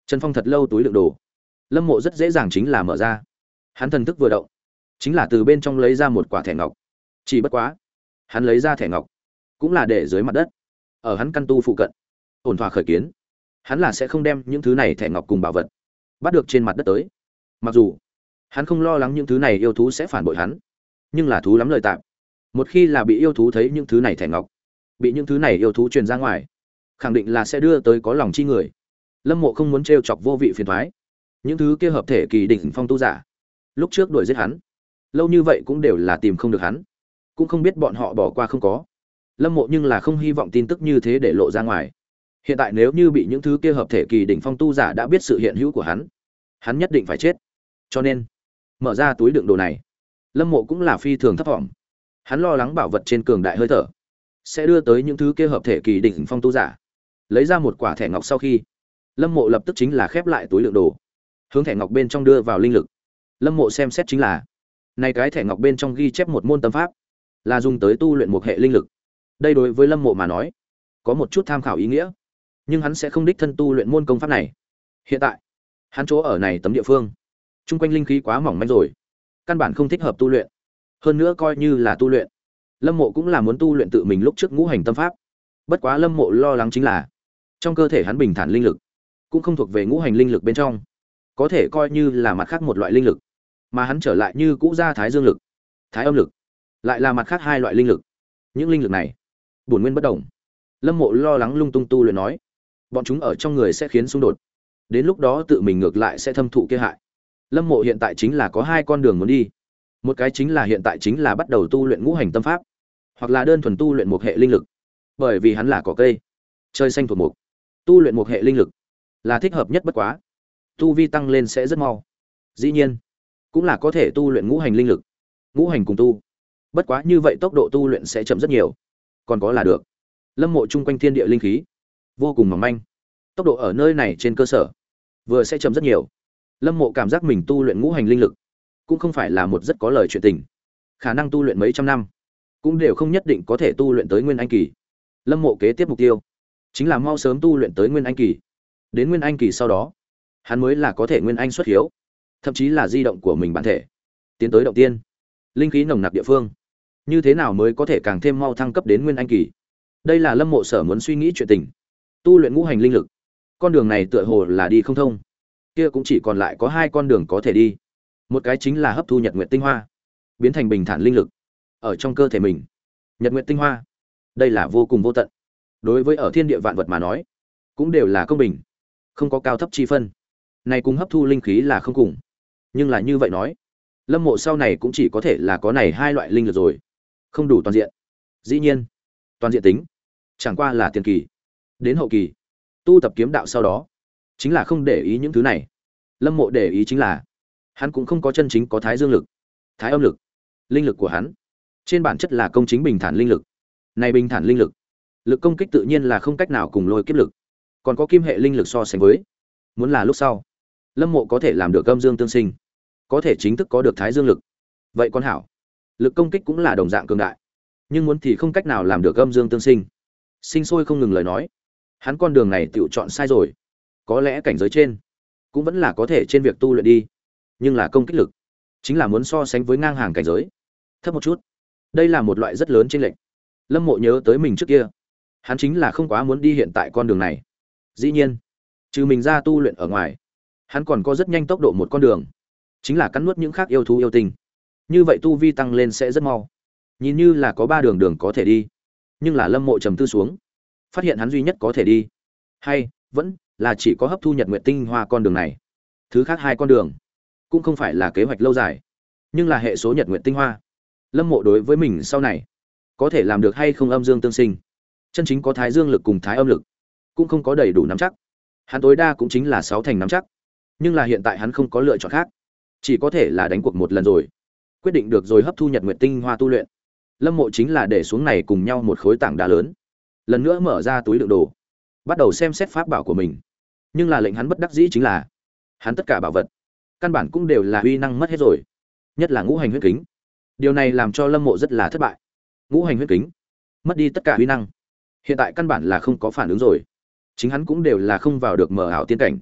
Trần Phong thật lâu túi đựng đồ, Lâm Mộ rất dễ dàng chính là mở ra. Hắn thần thức vừa động, chính là từ bên trong lấy ra một quả thẻ ngọc. Chỉ bất quá, hắn lấy ra thẻ ngọc, cũng là để dưới mặt đất, ở hắn căn tu phụ cận, ổn thỏa khởi kiến. Hắn là sẽ không đem những thứ này thẻ ngọc cùng bảo vật bắt được trên mặt đất tới. Mặc dù hắn không lo lắng những thứ này yêu thú sẽ phản bội hắn, nhưng là thú lắm lời tạm. Một khi là bị yêu thú thấy những thứ này thẻ ngọc, bị những thứ này yêu thú truyền ra ngoài, khẳng định là sẽ đưa tới có lòng chi người. Lâm Mộ không muốn trêu chọc vô vị phiền toái. Những thứ kia hợp thể kỳ đỉnh phong tu giả, lúc trước đuổi giết hắn, lâu như vậy cũng đều là tìm không được hắn, cũng không biết bọn họ bỏ qua không có. Lâm Mộ nhưng là không hy vọng tin tức như thế để lộ ra ngoài. Hiện tại nếu như bị những thứ kia hợp thể kỳ đỉnh phong tu giả đã biết sự hiện hữu của hắn, hắn nhất định phải chết. Cho nên, mở ra túi đựng đồ này, Lâm Mộ cũng là phi thường thấp vọng. Hắn lo lắng bảo vật trên cường đại hơi thở sẽ đưa tới những thứ kia hợp thể kỳ đỉnh phong tu giả. Lấy ra một quả thẻ ngọc sau khi, Lâm Mộ lập tức chính là khép lại túi đựng đồ, hướng thẻ ngọc bên trong đưa vào linh lực. Lâm Mộ xem xét chính là, này cái thẻ ngọc bên trong ghi chép một môn tâm pháp, là dùng tới tu luyện một hệ linh lực. Đây đối với Lâm Mộ mà nói, có một chút tham khảo ý nghĩa, nhưng hắn sẽ không đích thân tu luyện môn công pháp này. Hiện tại, hắn chỗ ở này tấm địa phương, chung quanh linh khí quá mỏng manh rồi, căn bản không thích hợp tu luyện. Hơn nữa coi như là tu luyện, Lâm Mộ cũng là muốn tu luyện tự mình lúc trước ngũ hành tâm pháp. Bất quá Lâm Mộ lo lắng chính là, trong cơ thể hắn bình thản linh lực cũng không thuộc về ngũ hành linh lực bên trong, có thể coi như là mặt khác một loại linh lực, mà hắn trở lại như cũ ra thái dương lực, thái âm lực, lại là mặt khác hai loại linh lực. Những linh lực này, bổn nguyên bất đồng. Lâm Mộ lo lắng lung tung tu luyện nói, bọn chúng ở trong người sẽ khiến xung đột, đến lúc đó tự mình ngược lại sẽ thâm thụ kia hại. Lâm Mộ hiện tại chính là có hai con đường muốn đi. Một cái chính là hiện tại chính là bắt đầu tu luyện ngũ hành tâm pháp, hoặc là đơn thuần tu luyện một hệ linh lực. Bởi vì hắn là cỏ cây, trời xanh thuộc mục, tu luyện một hệ linh lực là thích hợp nhất. Bất quá, tu vi tăng lên sẽ rất mau. Dĩ nhiên, cũng là có thể tu luyện ngũ hành linh lực, ngũ hành cùng tu. Bất quá như vậy tốc độ tu luyện sẽ chậm rất nhiều. Còn có là được. Lâm Mộ chung quanh thiên địa linh khí vô cùng mỏng manh, tốc độ ở nơi này trên cơ sở vừa sẽ chậm rất nhiều. Lâm Mộ cảm giác mình tu luyện ngũ hành linh lực cũng không phải là một rất có lời chuyện tình, khả năng tu luyện mấy trăm năm cũng đều không nhất định có thể tu luyện tới nguyên anh kỳ. Lâm Mộ kế tiếp mục tiêu chính là mau sớm tu luyện tới nguyên anh kỳ. Đến nguyên anh kỳ sau đó, hắn mới là có thể nguyên anh xuất hiếu, thậm chí là di động của mình bản thể tiến tới động tiên, linh khí nồng nặc địa phương. Như thế nào mới có thể càng thêm mau thăng cấp đến nguyên anh kỳ? Đây là Lâm Mộ sở muốn suy nghĩ chuyện tình. Tu luyện ngũ hành linh lực, con đường này tựa hồ là đi không thông. Kia cũng chỉ còn lại có hai con đường có thể đi. Một cái chính là hấp thu nhật nguyệt tinh hoa, biến thành bình thản linh lực ở trong cơ thể mình. Nhật nguyệt tinh hoa, đây là vô cùng vô tận. Đối với ở thiên địa vạn vật mà nói, cũng đều là công bình, không có cao thấp chi phân. Này cùng hấp thu linh khí là không cùng. Nhưng là như vậy nói, Lâm Mộ sau này cũng chỉ có thể là có này hai loại linh lực rồi, không đủ toàn diện. Dĩ nhiên, toàn diện tính chẳng qua là tiền kỳ. Đến hậu kỳ, tu tập kiếm đạo sau đó, chính là không để ý những thứ này. Lâm Mộ để ý chính là, hắn cũng không có chân chính có thái dương lực, thái âm lực. Linh lực của hắn trên bản chất là công chính bình thản linh lực. Này bình thản linh lực, lực công kích tự nhiên là không cách nào cùng lôi kiếp lực, còn có kim hệ linh lực so sánh với. Muốn là lúc sau, Lâm Mộ có thể làm được âm dương tương sinh, có thể chính thức có được thái dương lực, vậy con hảo. Lực công kích cũng là đồng dạng cường đại, nhưng muốn thì không cách nào làm được âm dương tương sinh, sinh sôi không ngừng lời nói, hắn con đường này tự chọn sai rồi. Có lẽ cảnh giới trên cũng vẫn là có thể trên việc tu luyện đi, nhưng là công kích lực chính là muốn so sánh với ngang hàng cảnh giới thấp một chút. Đây là một loại rất lớn chênh lệch. Lâm Mộ nhớ tới mình trước kia, hắn chính là không quá muốn đi hiện tại con đường này. Dĩ nhiên, trừ mình ra tu luyện ở ngoài, hắn còn có rất nhanh tốc độ một con đường, chính là cắn nuốt những khác yêu thú yêu tinh. Như vậy tu vi tăng lên sẽ rất mau. Nhìn như là có ba đường đường có thể đi, nhưng là Lâm Mộ trầm tư xuống, phát hiện hắn duy nhất có thể đi, hay vẫn là chỉ có hấp thu nhật nguyệt tinh hoa con đường này. Thứ khác hai con đường cũng không phải là kế hoạch lâu dài, nhưng là hệ số nhật nguyệt tinh hoa. Lâm Mộ đối với mình sau này có thể làm được hay không âm dương tương sinh, chân chính có thái dương lực cùng thái âm lực, cũng không có đầy đủ nắm chắc. Hắn tối đa cũng chính là sáu thành nắm chắc, nhưng là hiện tại hắn không có lựa chọn khác, chỉ có thể là đánh cuộc một lần rồi. Quyết định được rồi hấp thu nhật nguyệt tinh hoa tu luyện. Lâm Mộ chính là để xuống này cùng nhau một khối tảng đá lớn, lần nữa mở ra túi đựng đồ, bắt đầu xem xét pháp bảo của mình. Nhưng là lệnh hắn bất đắc dĩ chính là, hắn tất cả bảo vật căn bản cũng đều là uy năng mất hết rồi, nhất là ngũ hành huyết kính. Điều này làm cho Lâm Mộ rất là thất bại. Ngũ hành huyết kính mất đi tất cả uy năng, hiện tại căn bản là không có phản ứng rồi. Chính hắn cũng đều là không vào được mở ảo tiên cảnh.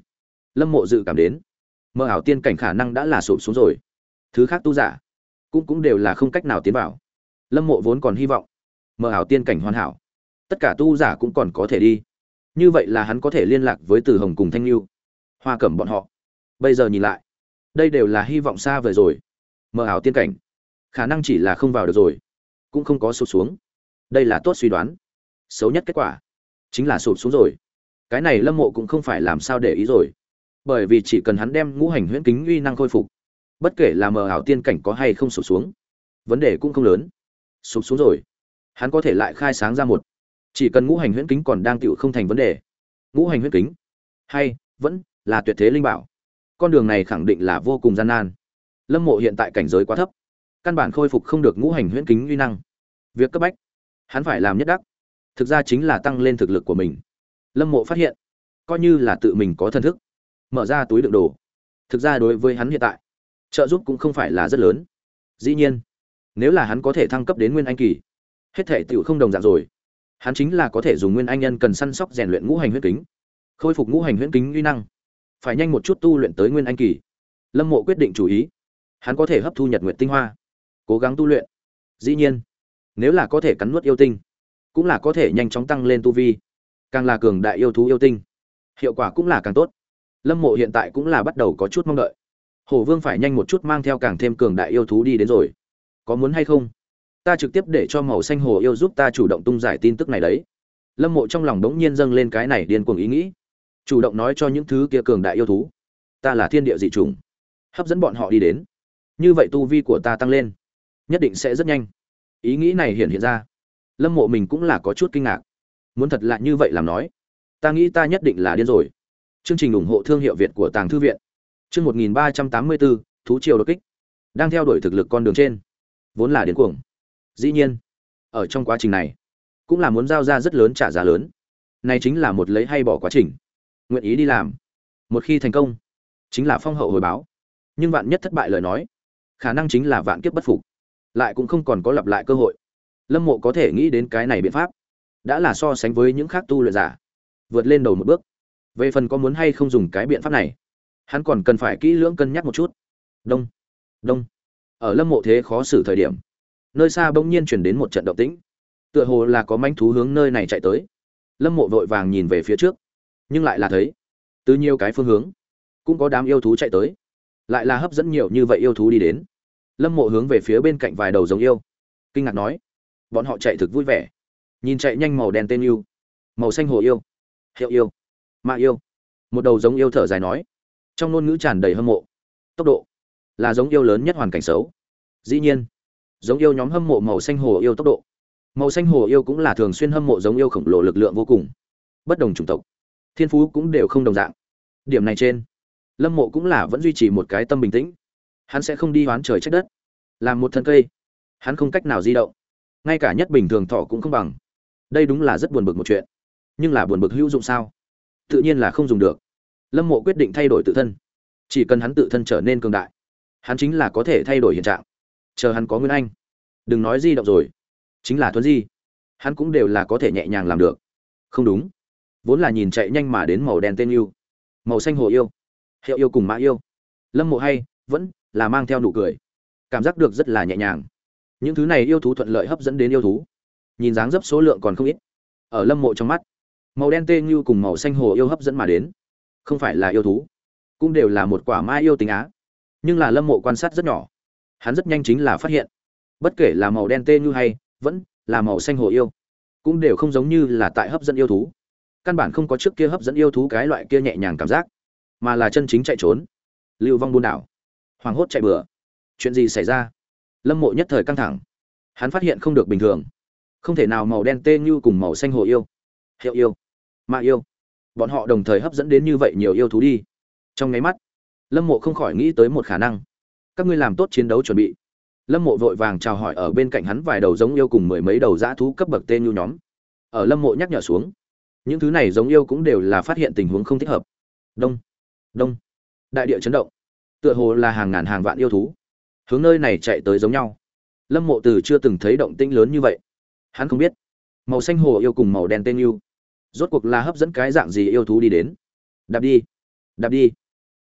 Lâm Mộ dự cảm đến, mơ ảo tiên cảnh khả năng đã là sụp xuống rồi. Thứ khác tu giả cũng cũng đều là không cách nào tiến vào. Lâm Mộ vốn còn hy vọng mơ ảo tiên cảnh hoàn hảo, tất cả tu giả cũng còn có thể đi. Như vậy là hắn có thể liên lạc với Từ Hồng cùng Thanh Nưu, Hoa Cẩm bọn họ. Bây giờ nhìn lại, đây đều là hy vọng xa vời rồi. Mơ ảo tiên cảnh, khả năng chỉ là không vào được rồi, cũng không có sụp xuống. Đây là tốt suy đoán. Xấu nhất kết quả chính là sụp xuống rồi. Cái này Lâm Mộ cũng không phải làm sao để ý rồi, bởi vì chỉ cần hắn đem ngũ hành huyễn kính uy năng khôi phục, bất kể là mờ ảo tiên cảnh có hay không sụp xuống, vấn đề cũng không lớn. Sụp xuống rồi, hắn có thể lại khai sáng ra một, chỉ cần ngũ hành huyễn kính còn đang tựu không thành vấn đề. Ngũ hành huyễn kính hay vẫn là tuyệt thế linh bảo, con đường này khẳng định là vô cùng gian nan. Lâm Mộ hiện tại cảnh giới quá thấp, căn bản khôi phục không được ngũ hành huyễn kính uy năng. Việc cấp bách hắn phải làm nhất đắc, thực ra chính là tăng lên thực lực của mình. Lâm Mộ phát hiện, coi như là tự mình có thần thức, mở ra túi đựng đồ, thực ra đối với hắn hiện tại trợ giúp cũng không phải là rất lớn. Dĩ nhiên, nếu là hắn có thể thăng cấp đến nguyên anh kỳ, hết thể tiểu không đồng dạng rồi. Hắn chính là có thể dùng nguyên anh nhân cần săn sóc rèn luyện ngũ hành huyễn kính, khôi phục ngũ hành huyễn kính uy năng. Phải nhanh một chút tu luyện tới nguyên anh kỳ. Lâm Mộ quyết định chủ ý, hắn có thể hấp thu nhật nguyệt tinh hoa, cố gắng tu luyện. Dĩ nhiên, nếu là có thể cắn nuốt yêu tinh, cũng là có thể nhanh chóng tăng lên tu vi, càng là cường đại yêu thú yêu tinh, hiệu quả cũng là càng tốt. Lâm Mộ hiện tại cũng là bắt đầu có chút mong đợi. Hổ Vương phải nhanh một chút mang theo càng thêm cường đại yêu thú đi đến rồi. Có muốn hay không? Ta trực tiếp để cho màu xanh hồ yêu giúp ta chủ động tung giải tin tức này đấy. Lâm Mộ trong lòng đống nhiên dâng lên cái này điên cuồng ý nghĩ, chủ động nói cho những thứ kia cường đại yêu thú, ta là thiên địa dị chủng, hấp dẫn bọn họ đi đến. Như vậy tu vi của ta tăng lên, nhất định sẽ rất nhanh. Ý nghĩ này hiện hiện ra, Lâm Mộ mình cũng là có chút kinh ngạc. Muốn thật là như vậy làm nói, ta nghĩ ta nhất định là điên rồi. Chương trình ủng hộ thương hiệu Việt của Tàng Thư viện. Chương một nghìn ba trăm tám mươi bốn, thú triều đột kích. Đang theo đuổi thực lực con đường trên, vốn là điên cuồng. Dĩ nhiên, ở trong quá trình này, cũng là muốn giao ra rất lớn trả giá lớn. Này chính là một lấy hay bỏ quá trình. Nguyện ý đi làm, một khi thành công, chính là phong hậu hồi báo. Nhưng vạn nhất thất bại lời nói, khả năng chính là vạn kiếp bất phục, lại cũng không còn có lặp lại cơ hội. Lâm Mộ có thể nghĩ đến cái này biện pháp, đã là so sánh với những khác tu luyện giả vượt lên đầu một bước. Về phần có muốn hay không dùng cái biện pháp này, hắn còn cần phải kỹ lưỡng cân nhắc một chút. Đông, đông. Ở Lâm Mộ thế khó xử thời điểm, nơi xa bỗng nhiên truyền đến một trận động tĩnh, tựa hồ là có manh thú hướng nơi này chạy tới. Lâm Mộ vội vàng nhìn về phía trước, nhưng lại là thấy từ nhiều cái phương hướng cũng có đám yêu thú chạy tới, lại là hấp dẫn nhiều như vậy yêu thú đi đến. Lâm Mộ hướng về phía bên cạnh vài đầu giống yêu, kinh ngạc nói, bọn họ chạy thực vui vẻ. Nhìn chạy nhanh màu đen tên yêu, màu xanh hồ yêu, hiệu yêu, ma yêu. Một đầu giống yêu thở dài nói, trong ngôn ngữ tràn đầy hâm mộ. Tốc độ là giống yêu lớn nhất hoàn cảnh xấu. Dĩ nhiên, giống yêu nhóm hâm mộ màu xanh hồ yêu tốc độ. Màu xanh hồ yêu cũng là thường xuyên hâm mộ giống yêu khổng lồ lực lượng vô cùng. Bất đồng chủng tộc, thiên phú cũng đều không đồng dạng. Điểm này trên, Lâm Mộ cũng là vẫn duy trì một cái tâm bình tĩnh. Hắn sẽ không đi hoán trời trách đất. Làm một thân cây, hắn không cách nào di động, ngay cả nhất bình thường thọ cũng không bằng. Đây đúng là rất buồn bực một chuyện. Nhưng là buồn bực hữu dụng sao? Tự nhiên là không dùng được. Lâm Mộ quyết định thay đổi tự thân. Chỉ cần hắn tự thân trở nên cường đại, hắn chính là có thể thay đổi hiện trạng. Chờ hắn có nguyên anh, đừng nói di động rồi, chính là thuần di, hắn cũng đều là có thể nhẹ nhàng làm được. Không đúng, vốn là nhìn chạy nhanh mà đến màu đen tên yêu, màu xanh hồ yêu, hiệu yêu cùng mã yêu. Lâm Mộ hay vẫn là mang theo nụ cười, cảm giác được rất là nhẹ nhàng. Những thứ này yêu thú thuận lợi hấp dẫn đến yêu thú, nhìn dáng dấp số lượng còn không ít. Ở Lâm Mộ trong mắt, màu đen tê như cùng màu xanh hồ yêu hấp dẫn mà đến, không phải là yêu thú, cũng đều là một quả mai yêu tính á. Nhưng là Lâm Mộ quan sát rất nhỏ, hắn rất nhanh chính là phát hiện, bất kể là màu đen tê như hay vẫn là màu xanh hồ yêu, cũng đều không giống như là tại hấp dẫn yêu thú. Căn bản không có trước kia hấp dẫn yêu thú cái loại kia nhẹ nhàng cảm giác, mà là chân chính chạy trốn, lưu vong buôn đảo, hoảng hốt chạy bừa. Chuyện gì xảy ra? Lâm Mộ nhất thời căng thẳng, hắn phát hiện không được bình thường. Không thể nào màu đen tê như cùng màu xanh hồ yêu, hiệu yêu, ma yêu, bọn họ đồng thời hấp dẫn đến như vậy nhiều yêu thú đi. Trong nháy mắt, Lâm Mộ không khỏi nghĩ tới một khả năng. Các ngươi làm tốt chiến đấu chuẩn bị. Lâm Mộ vội vàng chào hỏi ở bên cạnh hắn vài đầu giống yêu cùng mười mấy đầu dã thú cấp bậc tên như nhóm. Ở Lâm Mộ nhắc nhở xuống, những thứ này giống yêu cũng đều là phát hiện tình huống không thích hợp. Đông, đông, đại địa chấn động, tựa hồ là hàng ngàn hàng vạn yêu thú hướng nơi này chạy tới giống nhau. Lâm Mộ từ chưa từng thấy động tĩnh lớn như vậy. Hắn không biết, màu xanh hồ yêu cùng màu đen tên yêu, rốt cuộc là hấp dẫn cái dạng gì yêu thú đi đến. Đạp đi, đạp đi.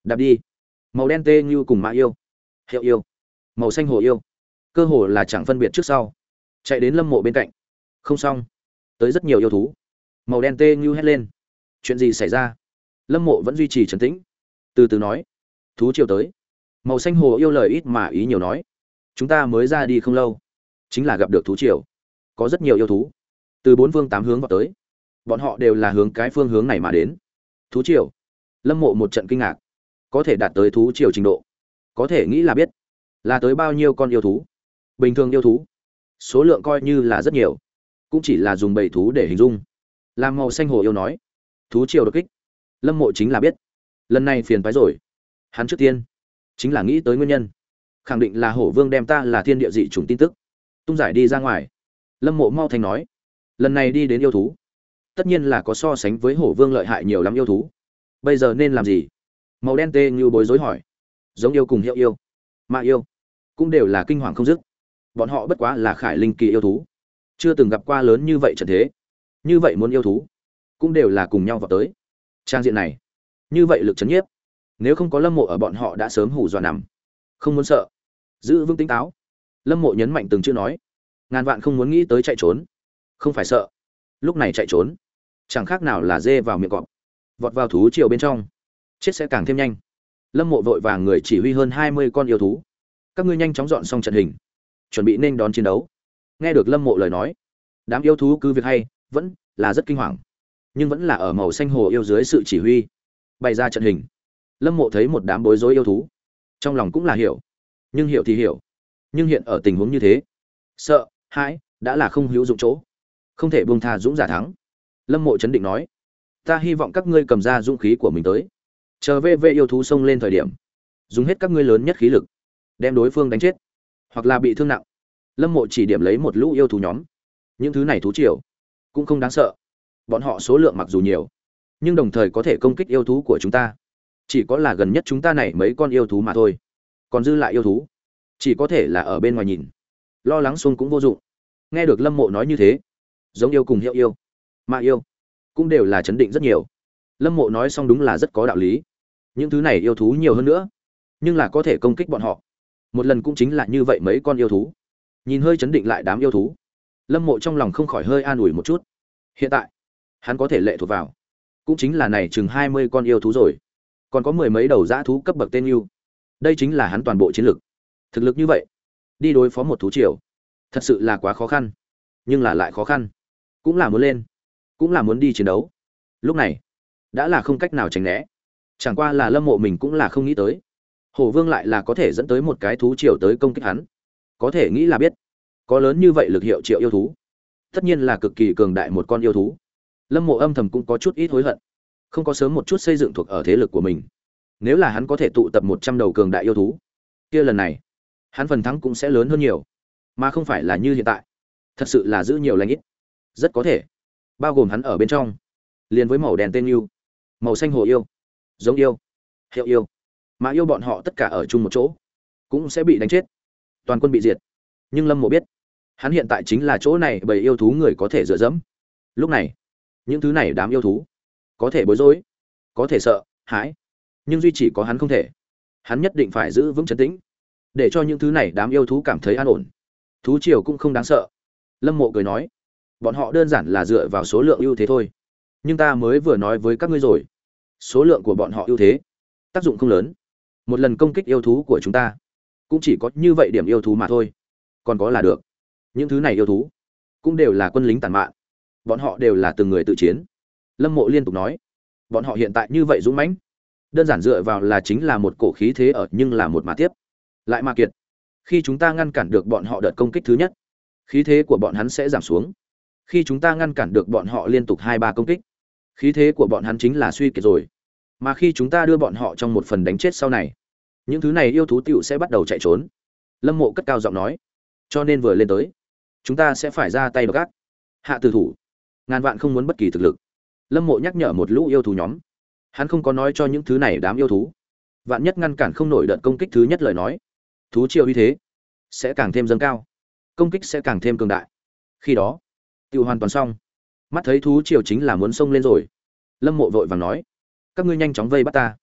đạp đi. Màu đen tê như cùng mã yêu, hiệu yêu, màu xanh hồ yêu, cơ hồ là chẳng phân biệt trước sau, chạy đến Lâm Mộ bên cạnh. Không xong, tới rất nhiều yêu thú. Màu đen tê như hét lên. Chuyện gì xảy ra? Lâm Mộ vẫn duy trì trấn tĩnh, từ từ nói. Thú triều tới. Màu xanh hồ yêu lời ít mà ý nhiều nói. Chúng ta mới ra đi không lâu, chính là gặp được thú triều. Có rất nhiều yêu thú, từ bốn phương tám hướng vào tới. Bọn họ đều là hướng cái phương hướng này mà đến. Thú triều. Lâm Mộ một trận kinh ngạc. Có thể đạt tới thú triều trình độ, có thể nghĩ là biết là tới bao nhiêu con yêu thú. Bình thường yêu thú số lượng coi như là rất nhiều, cũng chỉ là dùng bầy thú để hình dung. Làm màu xanh hồ yêu nói thú triều đột kích, Lâm Mộ chính là biết lần này phiền phái rồi. Hắn trước tiên chính là nghĩ tới nguyên nhân, khẳng định là hổ vương đem ta là thiên địa dị chủng tin tức tung giải đi ra ngoài. Lâm Mộ mau thành nói, lần này đi đến yêu thú, tất nhiên là có so sánh với hổ vương lợi hại nhiều lắm yêu thú. Bây giờ nên làm gì? Màu đen tê như bối rối hỏi. Giống yêu cùng hiệu yêu, mạ yêu cũng đều là kinh hoàng không dứt. Bọn họ bất quá là khải linh kỳ yêu thú, chưa từng gặp qua lớn như vậy trận thế. Như vậy muốn yêu thú cũng đều là cùng nhau vào tới trang diện này, như vậy lực chấn nhiếp, nếu không có Lâm Mộ ở bọn họ đã sớm hù dọa nằm. Không muốn sợ, giữ vững tỉnh táo. Lâm Mộ nhấn mạnh từng chữ nói, ngàn vạn không muốn nghĩ tới chạy trốn. Không phải sợ, lúc này chạy trốn chẳng khác nào là dê vào miệng cọp, vọt vào thú triều bên trong, chết sẽ càng thêm nhanh. Lâm Mộ vội vàng người chỉ huy hơn hai mươi con yêu thú, các ngươi nhanh chóng dọn xong trận hình, chuẩn bị nên đón chiến đấu. Nghe được Lâm Mộ lời nói, đám yêu thú cứ việc hay vẫn là rất kinh hoàng, nhưng vẫn là ở màu xanh hồ yêu dưới sự chỉ huy bày ra trận hình. Lâm Mộ thấy một đám bối rối yêu thú, trong lòng cũng là hiểu, nhưng hiểu thì hiểu, nhưng hiện ở tình huống như thế, sợ hãi đã là không hữu dụng chỗ, không thể buông tha dũng giả thắng. Lâm Mộ chấn định nói, ta hy vọng các ngươi cầm ra dũng khí của mình tới, chờ về về yêu thú xông lên thời điểm, dùng hết các ngươi lớn nhất khí lực, đem đối phương đánh chết hoặc là bị thương nặng. Lâm Mộ chỉ điểm lấy một lũ yêu thú nhóm, những thứ này thú triều cũng không đáng sợ, bọn họ số lượng mặc dù nhiều, nhưng đồng thời có thể công kích yêu thú của chúng ta, chỉ có là gần nhất chúng ta này mấy con yêu thú mà thôi, còn dư lại yêu thú chỉ có thể là ở bên ngoài nhìn, lo lắng xung cũng vô dụng. Nghe được Lâm Mộ nói như thế, giống yêu cùng hiệu yêu, mạ yêu cũng đều là chấn định rất nhiều. Lâm Mộ nói xong đúng là rất có đạo lý, những thứ này yêu thú nhiều hơn nữa, nhưng là có thể công kích bọn họ một lần cũng chính là như vậy mấy con yêu thú. Nhìn hơi chấn định lại đám yêu thú, Lâm Mộ trong lòng không khỏi hơi an ủi một chút. Hiện tại hắn có thể lệ thuộc vào cũng chính là này chừng hai mươi con yêu thú rồi, còn có mười mấy đầu dã thú cấp bậc tên yêu. Đây chính là hắn toàn bộ chiến lực. Thực lực như vậy, đi đối phó một thú triều, thật sự là quá khó khăn, nhưng là lại khó khăn, cũng là muốn lên, cũng là muốn đi chiến đấu. Lúc này, đã là không cách nào tránh né. Chẳng qua là Lâm Mộ mình cũng là không nghĩ tới, Hổ Vương lại là có thể dẫn tới một cái thú triều tới công kích hắn. Có thể nghĩ là biết, có lớn như vậy lực hiệu triệu yêu thú, tất nhiên là cực kỳ cường đại một con yêu thú. Lâm Mộ âm thầm cũng có chút ít hối hận, không có sớm một chút xây dựng thuộc ở thế lực của mình. Nếu là hắn có thể tụ tập một trăm đầu cường đại yêu thú, kia lần này, hắn phần thắng cũng sẽ lớn hơn nhiều, mà không phải là như hiện tại. Thật sự là giữ nhiều lành ít. Rất có thể, bao gồm hắn ở bên trong, liền với màu đen tên yêu, màu xanh hồ yêu, giống yêu, hiệu yêu, mà yêu bọn họ tất cả ở chung một chỗ, cũng sẽ bị đánh chết, toàn quân bị diệt. Nhưng Lâm Mộ biết, hắn hiện tại chính là chỗ này bầy yêu thú người có thể dựa dẫm. Lúc này, những thứ này đám yêu thú, có thể bối rối, có thể sợ hãi, nhưng duy chỉ có hắn không thể. Hắn nhất định phải giữ vững trấn tĩnh, để cho những thứ này đám yêu thú cảm thấy an ổn. Thú triều cũng không đáng sợ. Lâm Mộ cười nói, bọn họ đơn giản là dựa vào số lượng ưu thế thôi. Nhưng ta mới vừa nói với các ngươi rồi, số lượng của bọn họ ưu thế, tác dụng không lớn. Một lần công kích yêu thú của chúng ta, cũng chỉ có như vậy điểm yêu thú mà thôi. Còn có là được. Những thứ này yêu thú, cũng đều là quân lính tàn mạn. Bọn họ đều là từng người tự chiến. Lâm Mộ liên tục nói, bọn họ hiện tại như vậy dũng mãnh, đơn giản dựa vào là chính là một cổ khí thế ở, nhưng là một mà tiếp lại mà kiệt. Khi chúng ta ngăn cản được bọn họ đợt công kích thứ nhất, khí thế của bọn hắn sẽ giảm xuống. Khi chúng ta ngăn cản được bọn họ liên tục hai ba công kích, khí thế của bọn hắn chính là suy kiệt rồi. Mà khi chúng ta đưa bọn họ trong một phần đánh chết sau này, những thứ này yêu thú tựu sẽ bắt đầu chạy trốn. Lâm Mộ cất cao giọng nói, cho nên vừa lên tới, chúng ta sẽ phải ra tay độc ác, hạ tử thủ, ngàn vạn không muốn bất kỳ thực lực. Lâm Mộ nhắc nhở một lũ yêu thú nhóm, hắn không có nói cho những thứ này đám yêu thú, vạn nhất ngăn cản không nổi đợt công kích thứ nhất lời nói, thú triều uy thế sẽ càng thêm dâng cao, công kích sẽ càng thêm cường đại. Khi đó, tiêu hoàn toàn xong. Mắt thấy thú triều chính là muốn xông lên rồi, Lâm Mộ vội vàng nói, các ngươi nhanh chóng vây bắt ta.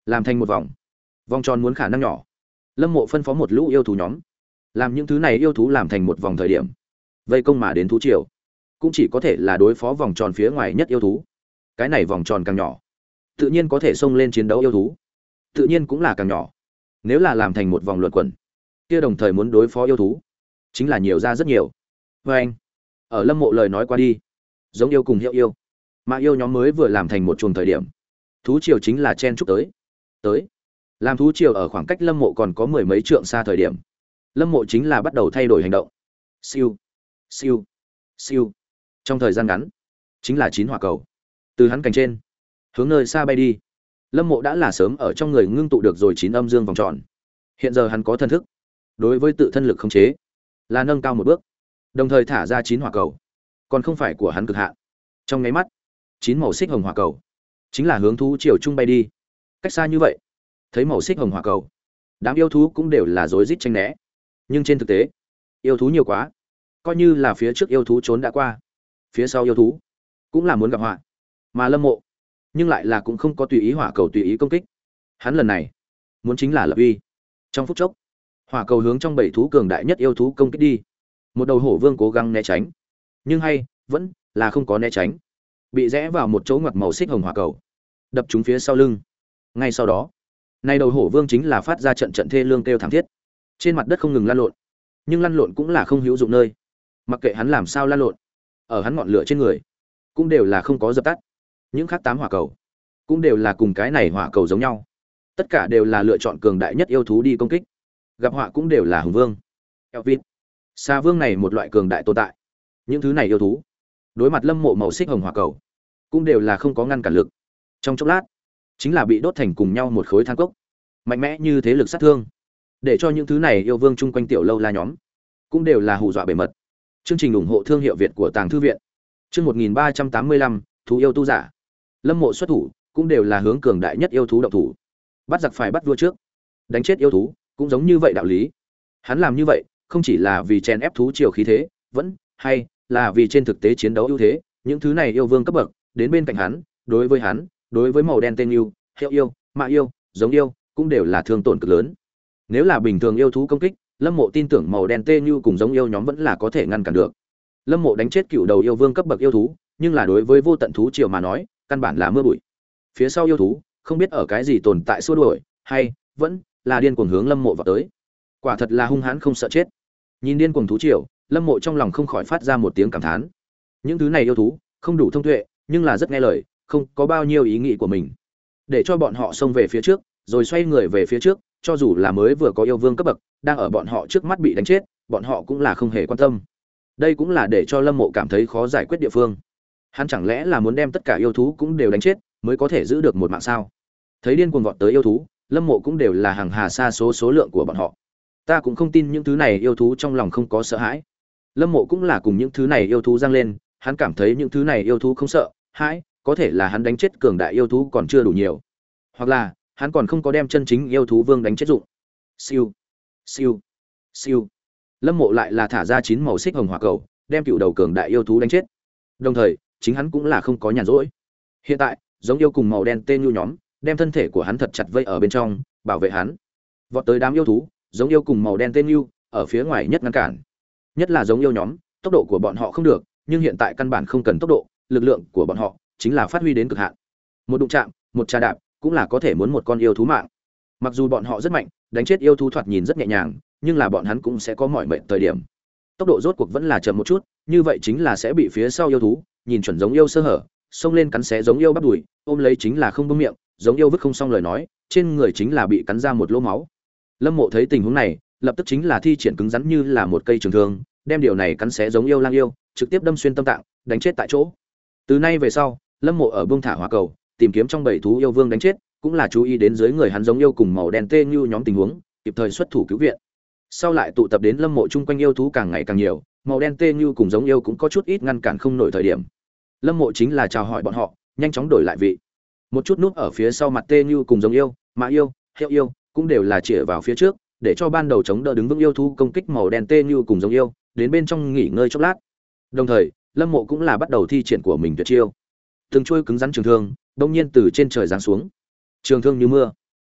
làm thành một vòng. Vòng tròn muốn khả năng nhỏ. Lâm Mộ phân phó một lũ yêu thú nhóm, làm những thứ này yêu thú làm thành một vòng thời điểm, vây công mà đến thú triều, cũng chỉ có thể là đối phó vòng tròn phía ngoài nhất yêu thú. Cái này vòng tròn càng nhỏ, tự nhiên có thể xông lên chiến đấu yêu thú, tự nhiên cũng là càng nhỏ. Nếu là làm thành một vòng luẩn quẩn, kia đồng thời muốn đối phó yêu thú, chính là nhiều ra rất nhiều. Và anh, ở Lâm Mộ lời nói qua đi, giống yêu cùng hiệu yêu, mà yêu nhóm mới vừa làm thành một chuồng thời điểm, thú triều chính là chen chúc tới. Tới, làm thú triều ở khoảng cách Lâm Mộ còn có mười mấy trượng xa thời điểm, Lâm Mộ chính là bắt đầu thay đổi hành động. Siêu, siêu, siêu. Trong thời gian ngắn, chính là chín hỏa cầu từ hắn cành trên hướng nơi xa bay đi. Lâm Mộ đã là sớm ở trong người ngưng tụ được rồi chín âm dương vòng tròn. Hiện giờ hắn có thân thức, đối với tự thân lực khống chế là nâng cao một bước, đồng thời thả ra chín hỏa cầu, còn không phải của hắn cực hạn. Trong nháy mắt, chín màu xích hồng hỏa cầu chính là hướng thú triều trung bay đi. Cách xa như vậy, thấy màu xích hồng hỏa cầu, đám yêu thú cũng đều là rối rít tranh né. Nhưng trên thực tế, yêu thú nhiều quá, coi như là phía trước yêu thú trốn đã qua, phía sau yêu thú cũng là muốn gặp họa. Mà Lâm Mộ nhưng lại là cũng không có tùy ý hỏa cầu tùy ý công kích. Hắn lần này muốn chính là lập uy. Trong phút chốc, hỏa cầu hướng trong bảy thú cường đại nhất yêu thú công kích đi. Một đầu hổ vương cố gắng né tránh, nhưng hay vẫn là không có né tránh, bị rẽ vào một chỗ ngoặt màu xích hồng hỏa cầu, đập trúng phía sau lưng. Ngay sau đó, nay đầu hổ vương chính là phát ra trận trận thê lương kêu thảm thiết, trên mặt đất không ngừng lăn lộn, nhưng lăn lộn cũng là không hữu dụng nơi. Mặc kệ hắn làm sao lăn lộn, ở hắn ngọn lửa trên người cũng đều là không có dập tắt. Những khác tám hỏa cầu cũng đều là cùng cái này hỏa cầu giống nhau, tất cả đều là lựa chọn cường đại nhất yêu thú đi công kích. Gặp họa cũng đều là hùng vương, Elvin, Sa vương này một loại cường đại tồn tại. Những thứ này yêu thú đối mặt Lâm Mộ màu xích hồng hỏa cầu cũng đều là không có ngăn cản lực, trong chốc lát chính là bị đốt thành cùng nhau một khối than cốc. Mạnh mẽ như thế lực sát thương, để cho những thứ này yêu vương chung quanh tiểu lâu la nhóm cũng đều là hù dọa bề mật. Chương trình ủng hộ thương hiệu Việt của Tàng Thư viện. Chương một nghìn ba trăm tám mươi lăm, thú yêu tu giả. Lâm Mộ xuất thủ, cũng đều là hướng cường đại nhất yêu thú động thủ. Bắt giặc phải bắt vua trước, đánh chết yêu thú, cũng giống như vậy đạo lý. Hắn làm như vậy, không chỉ là vì chèn ép thú triều khí thế, vẫn hay là vì trên thực tế chiến đấu ưu thế, những thứ này yêu vương cấp bậc đến bên cạnh hắn, đối với hắn, đối với màu đen tên yêu, hiệu yêu, mạ yêu, giống yêu, cũng đều là thương tổn cực lớn. Nếu là bình thường yêu thú công kích, Lâm Mộ tin tưởng màu đen tê như cùng giống yêu nhóm vẫn là có thể ngăn cản được. Lâm Mộ đánh chết cựu đầu yêu vương cấp bậc yêu thú, nhưng là đối với vô tận thú triều mà nói, căn bản là mưa bụi. Phía sau yêu thú, không biết ở cái gì tồn tại xua đuổi, hay vẫn là điên cuồng hướng Lâm Mộ vào tới. Quả thật là hung hãn không sợ chết. Nhìn điên cuồng thú triều, Lâm Mộ trong lòng không khỏi phát ra một tiếng cảm thán. Những thứ này yêu thú, không đủ thông tuệ, nhưng là rất nghe lời, không có bao nhiêu ý nghĩ của mình. Để cho bọn họ xông về phía trước, rồi xoay người về phía trước, cho dù là mới vừa có yêu vương cấp bậc đang ở bọn họ trước mắt bị đánh chết, bọn họ cũng là không hề quan tâm. Đây cũng là để cho Lâm Mộ cảm thấy khó giải quyết địa phương. Hắn chẳng lẽ là muốn đem tất cả yêu thú cũng đều đánh chết mới có thể giữ được một mạng sao? Thấy điên cuồng vọt tới yêu thú, Lâm Mộ cũng đều là hàng hà sa số số lượng của bọn họ. Ta cũng không tin những thứ này yêu thú trong lòng không có sợ hãi. Lâm Mộ cũng là cùng những thứ này yêu thú giăng lên, hắn cảm thấy những thứ này yêu thú không sợ hãi, có thể là hắn đánh chết cường đại yêu thú còn chưa đủ nhiều, hoặc là hắn còn không có đem chân chính yêu thú vương đánh chết dụng. Siêu, siêu, siêu. Lâm Mộ lại là thả ra chín màu xích hồng hỏa cầu, đem cựu đầu cường đại yêu thú đánh chết. Đồng thời, chính hắn cũng là không có nhàn rỗi. Hiện tại, giống yêu cùng màu đen tên nhu nhóm, đem thân thể của hắn thật chặt vây ở bên trong, bảo vệ hắn. Vọt tới đám yêu thú, giống yêu cùng màu đen tên nhu, ở phía ngoài nhất ngăn cản. Nhất là giống yêu nhóm, tốc độ của bọn họ không được, nhưng hiện tại căn bản không cần tốc độ, lực lượng của bọn họ chính là phát huy đến cực hạn. Một đụng chạm, một trà đạp, cũng là có thể muốn một con yêu thú mạng. Mặc dù bọn họ rất mạnh, đánh chết yêu thú thoạt nhìn rất nhẹ nhàng, nhưng là bọn hắn cũng sẽ có mỏi mệt thời điểm. Tốc độ rốt cuộc vẫn là chậm một chút, như vậy chính là sẽ bị phía sau yêu thú nhìn chuẩn giống yêu sơ hở, xông lên cắn xé giống yêu bắp đùi, ôm lấy chính là không buông miệng, giống yêu vứt không xong lời nói, trên người chính là bị cắn ra một lỗ máu. Lâm Mộ thấy tình huống này, lập tức chính là thi triển cứng rắn như là một cây trường thương, đem điều này cắn xé giống yêu lang yêu, trực tiếp đâm xuyên tâm tạng, đánh chết tại chỗ. Từ nay về sau, Lâm Mộ ở buông thả hỏa cầu, tìm kiếm trong bảy thú yêu vương đánh chết, cũng là chú ý đến dưới người hắn giống yêu cùng màu đen tê như nhóm tình huống, kịp thời xuất thủ cứu viện. Sau lại tụ tập đến Lâm Mộ chung quanh yêu thú càng ngày càng nhiều, màu đen tê như cùng giống yêu cũng có chút ít ngăn cản không nổi thời điểm. Lâm Mộ chính là chào hỏi bọn họ, nhanh chóng đổi lại vị. Một chút núp ở phía sau mặt tê như cùng giống yêu, mã yêu, hiệu yêu cũng đều là chĩa vào phía trước, để cho ban đầu chống đỡ đứng vững yêu thú công kích màu đen tê như cùng giống yêu, đến bên trong nghỉ ngơi chốc lát. Đồng thời, Lâm Mộ cũng là bắt đầu thi triển của mình tuyệt chiêu. Từng chuôi cứng rắn trường thương, đột nhiên từ trên trời giáng xuống. Trường thương như mưa,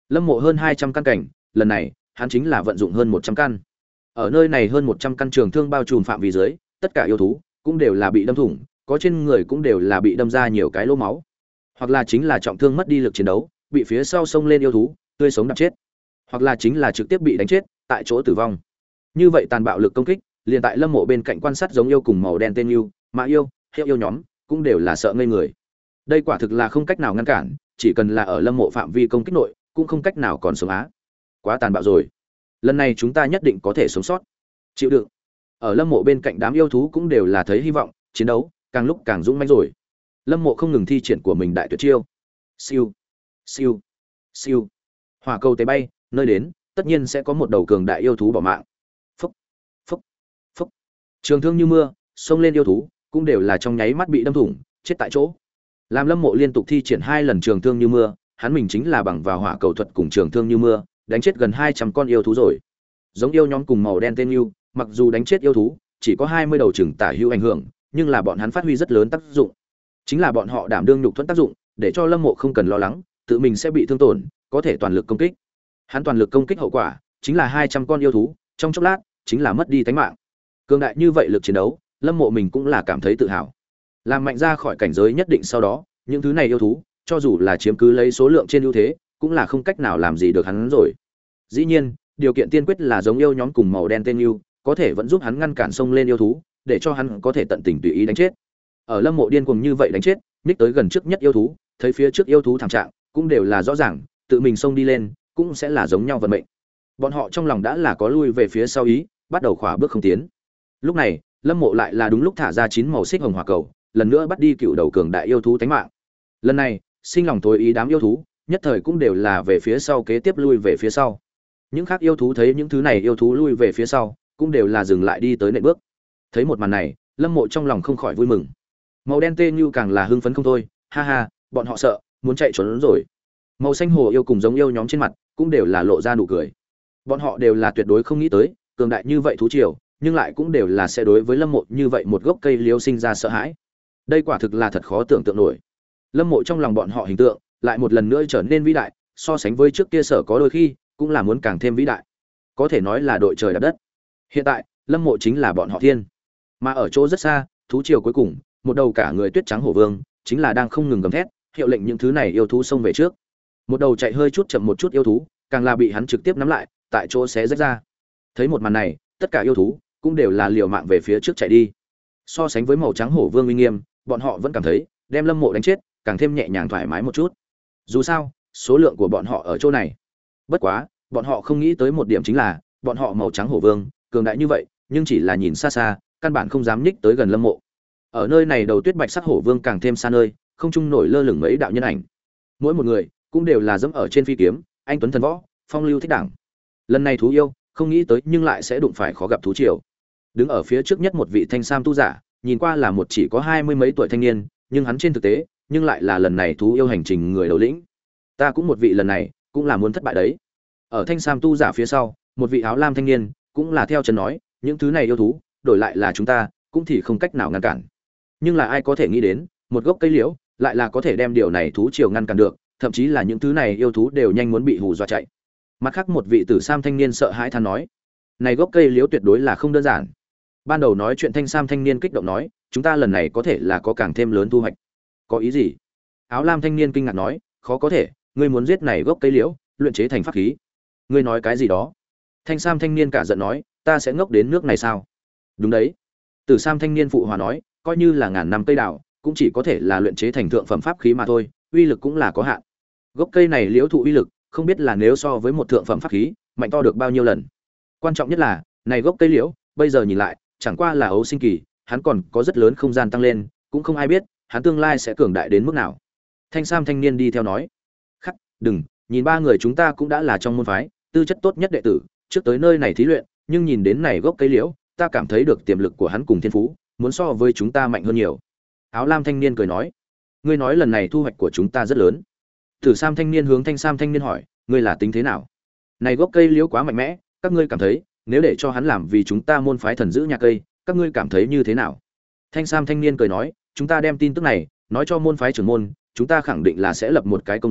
Lâm Mộ hơn hai trăm căn cảnh, lần này, hắn chính là vận dụng hơn một trăm căn. Ở nơi này hơn một trăm căn trường thương bao trùm phạm vi dưới, tất cả yêu thú cũng đều là bị đâm thủng, có trên người cũng đều là bị đâm ra nhiều cái lỗ máu. Hoặc là chính là trọng thương mất đi lực chiến đấu, bị phía sau xông lên yêu thú tươi sống đập chết, hoặc là chính là trực tiếp bị đánh chết, tại chỗ tử vong. Như vậy tàn bạo lực công kích, liền tại Lâm Mộ bên cạnh quan sát giống yêu cùng màu đen tên yêu, mã yêu, hiệu yêu nhóm, cũng đều là sợ ngây người. Đây quả thực là không cách nào ngăn cản, chỉ cần là ở Lâm Mộ phạm vi công kích nội, cũng không cách nào còn sống á. Quá tàn bạo rồi. Lần này chúng ta nhất định có thể sống sót. Chịu đựng. Ở Lâm Mộ bên cạnh đám yêu thú cũng đều là thấy hy vọng, chiến đấu càng lúc càng dũng mãnh rồi. Lâm Mộ không ngừng thi triển của mình đại tuyệt chiêu. Siêu, siêu, siêu. Hỏa cầu tế bay, nơi đến, tất nhiên sẽ có một đầu cường đại yêu thú bỏ mạng. Phốc, phốc, phốc. Trường thương như mưa, xông lên yêu thú, cũng đều là trong nháy mắt bị đâm thủng, chết tại chỗ. Làm Lâm Mộ liên tục thi triển hai lần trường thương như mưa, hắn mình chính là bằng vào hỏa cầu thuật cùng trường thương như mưa, đánh chết gần hai trăm con yêu thú rồi. Giống yêu nhóm cùng màu đen tên yêu, mặc dù đánh chết yêu thú, chỉ có hai mươi đầu chừng tả hữu ảnh hưởng, nhưng là bọn hắn phát huy rất lớn tác dụng. Chính là bọn họ đảm đương nhục thuẫn tác dụng, để cho Lâm Mộ không cần lo lắng, tự mình sẽ bị thương tổn, có thể toàn lực công kích. Hắn toàn lực công kích hậu quả, chính là hai trăm con yêu thú, trong chốc lát, chính là mất đi tính mạng. Cường đại như vậy lực chiến đấu, Lâm Mộ mình cũng là cảm thấy tự hào. Làm mạnh ra khỏi cảnh giới nhất định sau đó, những thứ này yêu thú, cho dù là chiếm cứ lấy số lượng trên ưu thế, cũng là không cách nào làm gì được hắn rồi. Dĩ nhiên, điều kiện tiên quyết là giống yêu nhóm cùng màu đen tên yêu, có thể vẫn giúp hắn ngăn cản sông lên yêu thú, để cho hắn có thể tận tình tùy ý đánh chết. Ở Lâm Mộ điên cuồng như vậy đánh chết, ních tới gần trước nhất yêu thú, thấy phía trước yêu thú thảm trạng, cũng đều là rõ ràng, tự mình xông đi lên, cũng sẽ là giống nhau vận mệnh. Bọn họ trong lòng đã là có lui về phía sau ý, bắt đầu khỏa bước không tiến. Lúc này, Lâm Mộ lại là đúng lúc thả ra chín màu xích hồng hỏa cầu, lần nữa bắt đi cựu đầu cường đại yêu thú tánh mạng. Lần này, sinh lòng tối ý đám yêu thú, nhất thời cũng đều là về phía sau kế tiếp lui về phía sau. Những khác yêu thú thấy những thứ này yêu thú lui về phía sau, cũng đều là dừng lại đi tới nệm bước. Thấy một màn này, Lâm Mộ trong lòng không khỏi vui mừng. Màu đen tê như càng là hưng phấn không thôi, ha ha, bọn họ sợ, muốn chạy trốn rồi. Màu xanh hồ yêu cùng giống yêu nhóm trên mặt, cũng đều là lộ ra nụ cười. Bọn họ đều là tuyệt đối không nghĩ tới, cường đại như vậy thú triều, nhưng lại cũng đều là sẽ đối với Lâm Mộ như vậy một gốc cây liễu sinh ra sợ hãi. Đây quả thực là thật khó tưởng tượng nổi. Lâm Mộ trong lòng bọn họ hình tượng, lại một lần nữa trở nên vĩ đại, so sánh với trước kia sở có đôi khi, cũng là muốn càng thêm vĩ đại. Có thể nói là đội trời đạp đất. Hiện tại, Lâm Mộ chính là bọn họ thiên. Mà ở chỗ rất xa, thú triều cuối cùng, một đầu cả người tuyết trắng hổ vương, chính là đang không ngừng gầm thét, hiệu lệnh những thứ này yêu thú xông về trước. Một đầu chạy hơi chút chậm một chút yêu thú, càng là bị hắn trực tiếp nắm lại, tại chỗ xé rách ra. Thấy một màn này, tất cả yêu thú cũng đều là liều mạng về phía trước chạy đi. So sánh với màu trắng hổ vương uy nghiêm, bọn họ vẫn cảm thấy đem Lâm Mộ đánh chết, càng thêm nhẹ nhàng thoải mái một chút. Dù sao, số lượng của bọn họ ở chỗ này. Bất quá, bọn họ không nghĩ tới một điểm chính là, bọn họ màu trắng hổ vương, cường đại như vậy, nhưng chỉ là nhìn xa xa, căn bản không dám nhích tới gần Lâm Mộ. Ở nơi này đầu tuyết bạch sắc hổ vương càng thêm xa nơi, không trung nổi lơ lửng mấy đạo nhân ảnh. Mỗi một người cũng đều là dẫm ở trên phi kiếm, anh tuấn thần võ, phong lưu thích đẳng. Lần này thú yêu, không nghĩ tới nhưng lại sẽ đụng phải khó gặp thú triều. Đứng ở phía trước nhất một vị thanh sam tu giả, nhìn qua là một chỉ có hai mươi mấy tuổi thanh niên, nhưng hắn trên thực tế, nhưng lại là lần này thú yêu hành trình người đầu lĩnh. Ta cũng một vị lần này, cũng là muốn thất bại đấy. Ở thanh sam tu giả phía sau, một vị áo lam thanh niên, cũng là theo chân nói, những thứ này yêu thú, đổi lại là chúng ta, cũng thì không cách nào ngăn cản. Nhưng là ai có thể nghĩ đến, một gốc cây liễu, lại là có thể đem điều này thú triều ngăn cản được, thậm chí là những thứ này yêu thú đều nhanh muốn bị hù dọa chạy. Mặt khác một vị tử sam thanh niên sợ hãi than nói, này gốc cây liễu tuyệt đối là không đơn giản. Ban đầu nói chuyện thanh sam thanh niên kích động nói, chúng ta lần này có thể là có càng thêm lớn thu hoạch. Có ý gì? Áo lam thanh niên kinh ngạc nói, khó có thể, ngươi muốn giết này gốc cây liễu, luyện chế thành pháp khí. Ngươi nói cái gì đó? Thanh sam thanh niên cả giận nói, ta sẽ ngốc đến nước này sao? Đúng đấy. Tử sam thanh niên phụ hòa nói, coi như là ngàn năm cây đào, cũng chỉ có thể là luyện chế thành thượng phẩm pháp khí mà thôi, uy lực cũng là có hạn. Gốc cây này liễu thụ uy lực, không biết là nếu so với một thượng phẩm pháp khí, mạnh to được bao nhiêu lần. Quan trọng nhất là, này gốc cây liễu, bây giờ nhìn lại, chẳng qua là ấu sinh kỳ, hắn còn có rất lớn không gian tăng lên, cũng không ai biết, hắn tương lai sẽ cường đại đến mức nào. Thanh sam thanh niên đi theo nói, khắc, đừng, nhìn ba người chúng ta cũng đã là trong môn phái, tư chất tốt nhất đệ tử, trước tới nơi này thí luyện, nhưng nhìn đến này gốc cây liễu, ta cảm thấy được tiềm lực của hắn cùng thiên phú, muốn so với chúng ta mạnh hơn nhiều. Áo lam thanh niên cười nói, ngươi nói lần này thu hoạch của chúng ta rất lớn. Tử sam thanh niên hướng thanh sam thanh niên hỏi, ngươi là tính thế nào? Này gốc cây liễu quá mạnh mẽ, các ngươi cảm thấy, nếu để cho hắn làm vì chúng ta môn phái thần giữ nhà cây, các ngươi cảm thấy như thế nào? Thanh sam thanh niên cười nói, chúng ta đem tin tức này nói cho môn phái trưởng môn, chúng ta khẳng định là sẽ lập một cái công lớn,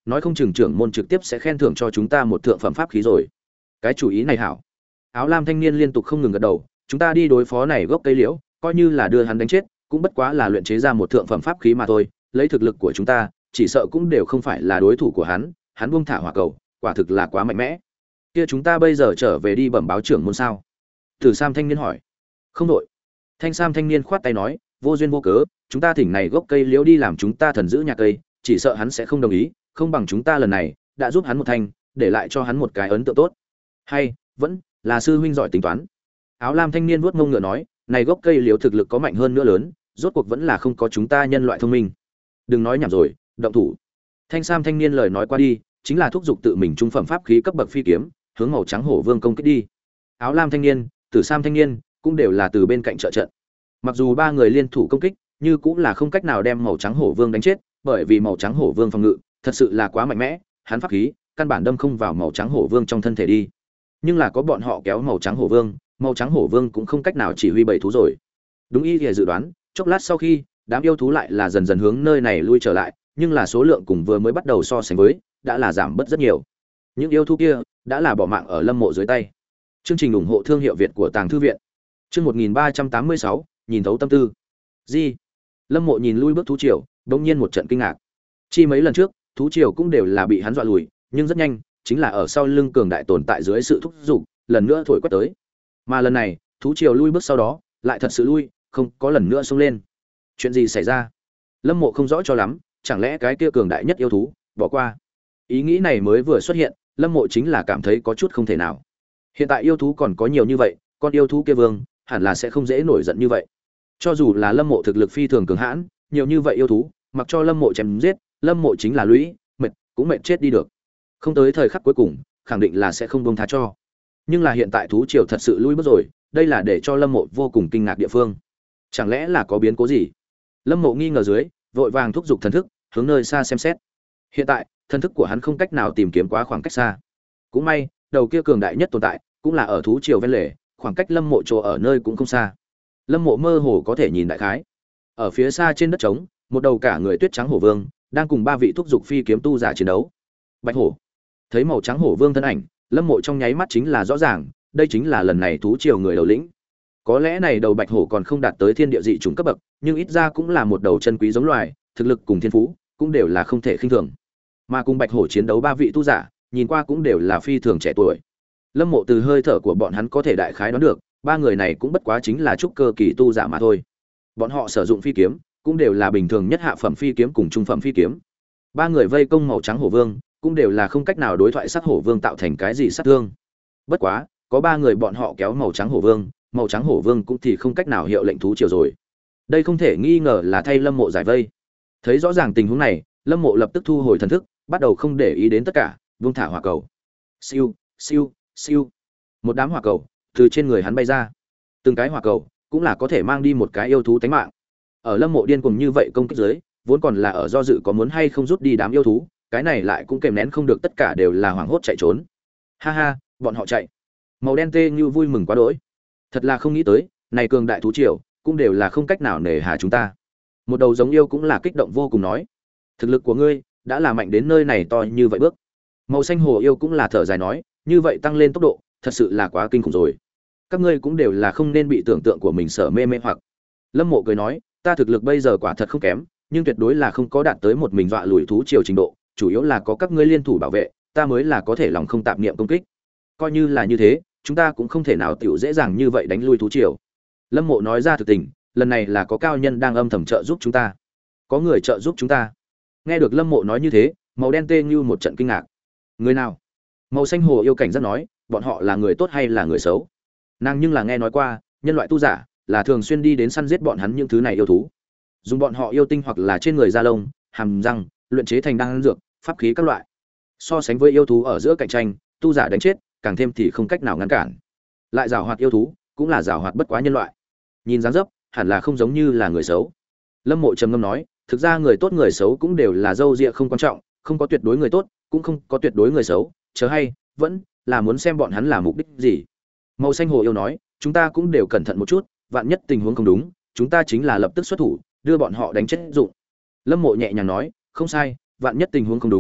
nói không chừng trưởng môn trực tiếp sẽ khen thưởng cho chúng ta một thượng phẩm pháp khí rồi. Cái chủ ý này hảo. Áo lam thanh niên liên tục không ngừng gật đầu, chúng ta đi đối phó này gốc cây liễu, coi như là đưa hắn đánh chết, cũng bất quá là luyện chế ra một thượng phẩm pháp khí mà thôi, lấy thực lực của chúng ta, chỉ sợ cũng đều không phải là đối thủ của hắn, hắn buông thả hỏa cầu, quả thực là quá mạnh mẽ. Kia chúng ta bây giờ trở về đi bẩm báo trưởng môn sao? Tử Sam thanh niên hỏi. Không đội. Thanh Sam thanh niên khoát tay nói, vô duyên vô cớ, chúng ta thỉnh này gốc cây liễu đi làm chúng ta thần giữ nhà cây, chỉ sợ hắn sẽ không đồng ý, không bằng chúng ta lần này đã giúp hắn một thanh, để lại cho hắn một cái ấn tượng tốt. Hay, vẫn là sư huynh giỏi tính toán. Áo lam thanh niên vuốt mông ngựa nói, này gốc cây liễu thực lực có mạnh hơn nữa lớn, rốt cuộc vẫn là không có chúng ta nhân loại thông minh. Đừng nói nhảm rồi, động thủ. Thanh Sam thanh niên lời nói qua đi, chính là thúc giục tự mình trung phẩm pháp khí cấp bậc phi kiếm, hướng màu trắng hổ vương công kích đi. Áo lam thanh niên, Tử Sam thanh niên cũng đều là từ bên cạnh trợ trận. Mặc dù ba người liên thủ công kích, như cũng là không cách nào đem màu trắng hổ vương đánh chết, bởi vì màu trắng hổ vương phòng ngự thật sự là quá mạnh mẽ, hắn pháp khí căn bản đâm không vào màu trắng hổ vương trong thân thể đi. Nhưng là có bọn họ kéo màu trắng hổ vương, màu trắng hổ vương cũng không cách nào chỉ huy bảy thú rồi. Đúng y thì dự đoán, chốc lát sau khi, đám yêu thú lại là dần dần hướng nơi này lui trở lại, nhưng là số lượng cùng vừa mới bắt đầu so sánh với, đã là giảm bớt rất nhiều. Những yêu thú kia đã là bỏ mạng ở Lâm Mộ dưới tay. Chương trình ủng hộ thương hiệu Việt của Tàng thư viện. Chương một nghìn ba trăm tám mươi sáu, nhìn thấu tâm tư. Gì? Lâm Mộ nhìn lui bước thú triều, đột nhiên một trận kinh ngạc. Chi mấy lần trước, thú triều cũng đều là bị hắn dọa lùi, nhưng rất nhanh, chính là ở sau lưng cường đại tồn tại dưới sự thúc giục, lần nữa thổi quét tới. Mà lần này, thú triều lui bước sau đó, lại thật sự lui, không có lần nữa xông lên. Chuyện gì xảy ra? Lâm Mộ không rõ cho lắm, chẳng lẽ cái kia cường đại nhất yêu thú bỏ qua? Ý nghĩ này mới vừa xuất hiện, Lâm Mộ chính là cảm thấy có chút không thể nào. Hiện tại yêu thú còn có nhiều như vậy, con yêu thú kia vương hẳn là sẽ không dễ nổi giận như vậy. Cho dù là Lâm Mộ thực lực phi thường cường hãn, nhiều như vậy yêu thú, mặc cho Lâm Mộ chém giết, Lâm Mộ chính là lũy, mệt cũng mệt chết đi được. Không tới thời khắc cuối cùng, khẳng định là sẽ không buông tha cho. Nhưng là hiện tại thú triều thật sự lui bước rồi, đây là để cho Lâm Mộ vô cùng kinh ngạc địa phương. Chẳng lẽ là có biến cố gì? Lâm Mộ nghi ngờ dưới, vội vàng thúc giục thần thức, hướng nơi xa xem xét. Hiện tại, thần thức của hắn không cách nào tìm kiếm quá khoảng cách xa. Cũng may, đầu kia cường đại nhất tồn tại, cũng là ở thú triều ven lề, khoảng cách Lâm Mộ chỗ ở nơi cũng không xa. Lâm Mộ mơ hồ có thể nhìn đại khái. Ở phía xa trên đất trống, một đầu cả người tuyết trắng hổ vương, đang cùng ba vị thúc giục phi kiếm tu giả chiến đấu. Bạch hổ. Thấy màu trắng hổ vương thân ảnh, Lâm Mộ trong nháy mắt chính là rõ ràng, đây chính là lần này thú triều người đầu lĩnh. Có lẽ này đầu bạch hổ còn không đạt tới thiên địa dị chủng cấp bậc, nhưng ít ra cũng là một đầu chân quý giống loài, thực lực cùng thiên phú cũng đều là không thể khinh thường. Mà cùng bạch hổ chiến đấu ba vị tu giả, nhìn qua cũng đều là phi thường trẻ tuổi. Lâm Mộ từ hơi thở của bọn hắn có thể đại khái đoán được, ba người này cũng bất quá chính là trúc cơ kỳ tu giả mà thôi. Bọn họ sử dụng phi kiếm, cũng đều là bình thường nhất hạ phẩm phi kiếm cùng trung phẩm phi kiếm. Ba người vây công màu trắng hổ vương, cũng đều là không cách nào đối thoại sắc hổ vương tạo thành cái gì sát thương. Bất quá, có ba người bọn họ kéo màu trắng hổ vương, màu trắng hổ vương cũng thì không cách nào hiệu lệnh thú triều rồi. Đây không thể nghi ngờ là thay Lâm Mộ giải vây. Thấy rõ ràng tình huống này, Lâm Mộ lập tức thu hồi thần thức, bắt đầu không để ý đến tất cả, buông thả hỏa cầu. Siêu, siêu, siêu. Một đám hỏa cầu từ trên người hắn bay ra. Từng cái hỏa cầu cũng là có thể mang đi một cái yêu thú tánh mạng. Ở Lâm Mộ điên cuồng như vậy công kích dưới, vốn còn là ở do dự có muốn hay không rút đi đám yêu thú, cái này lại cũng kèm nén không được, tất cả đều là hoảng hốt chạy trốn. Ha ha, bọn họ chạy. Màu đen tê như vui mừng quá đỗi. Thật là không nghĩ tới, này cường đại thú triều cũng đều là không cách nào nề hà chúng ta. Một đầu giống yêu cũng là kích động vô cùng nói, thực lực của ngươi đã là mạnh đến nơi này to như vậy bước. Màu xanh hồ yêu cũng là thở dài nói, như vậy tăng lên tốc độ, thật sự là quá kinh khủng rồi. Các ngươi cũng đều là không nên bị tưởng tượng của mình sợ mê mê hoặc. Lâm Mộ cười nói, ta thực lực bây giờ quả thật không kém, nhưng tuyệt đối là không có đạt tới một mình dọa lùi thú triều trình độ, chủ yếu là có các ngươi liên thủ bảo vệ, ta mới là có thể lòng không tạp niệm công kích. Coi như là như thế, chúng ta cũng không thể nào tiểu dễ dàng như vậy đánh lui thú triều. Lâm Mộ nói ra thực tình, lần này là có cao nhân đang âm thầm trợ giúp chúng ta, có người trợ giúp chúng ta. Nghe được Lâm Mộ nói như thế, màu đen tê như một trận kinh ngạc. Người nào? Màu xanh hồ yêu cảnh giác nói, bọn họ là người tốt hay là người xấu? Nàng nhưng là nghe nói qua, nhân loại tu giả là thường xuyên đi đến săn giết bọn hắn những thứ này yêu thú, dùng bọn họ yêu tinh hoặc là trên người da lông, hàm răng, luyện chế thành đan dược, pháp khí các loại. So sánh với yêu thú ở giữa cạnh tranh, tu giả đánh chết, càng thêm thì không cách nào ngăn cản. Lại giảo hoạt yêu thú, cũng là giảo hoạt bất quá nhân loại. Nhìn dáng dấp, hẳn là không giống như là người xấu. Lâm Mộ trầm ngâm nói, thực ra người tốt người xấu cũng đều là dâu dịa không quan trọng, không có tuyệt đối người tốt, cũng không có tuyệt đối người xấu, chớ hay, vẫn là muốn xem bọn hắn là mục đích gì. Màu xanh hồ yêu nói, chúng ta cũng đều cẩn thận một chút, vạn nhất tình huống không đúng, chúng ta chính là lập tức xuất thủ, đưa bọn họ đánh chết dụng. Lâm Mộ nhẹ nhàng nói, không sai, vạn nhất tình huống không đúng,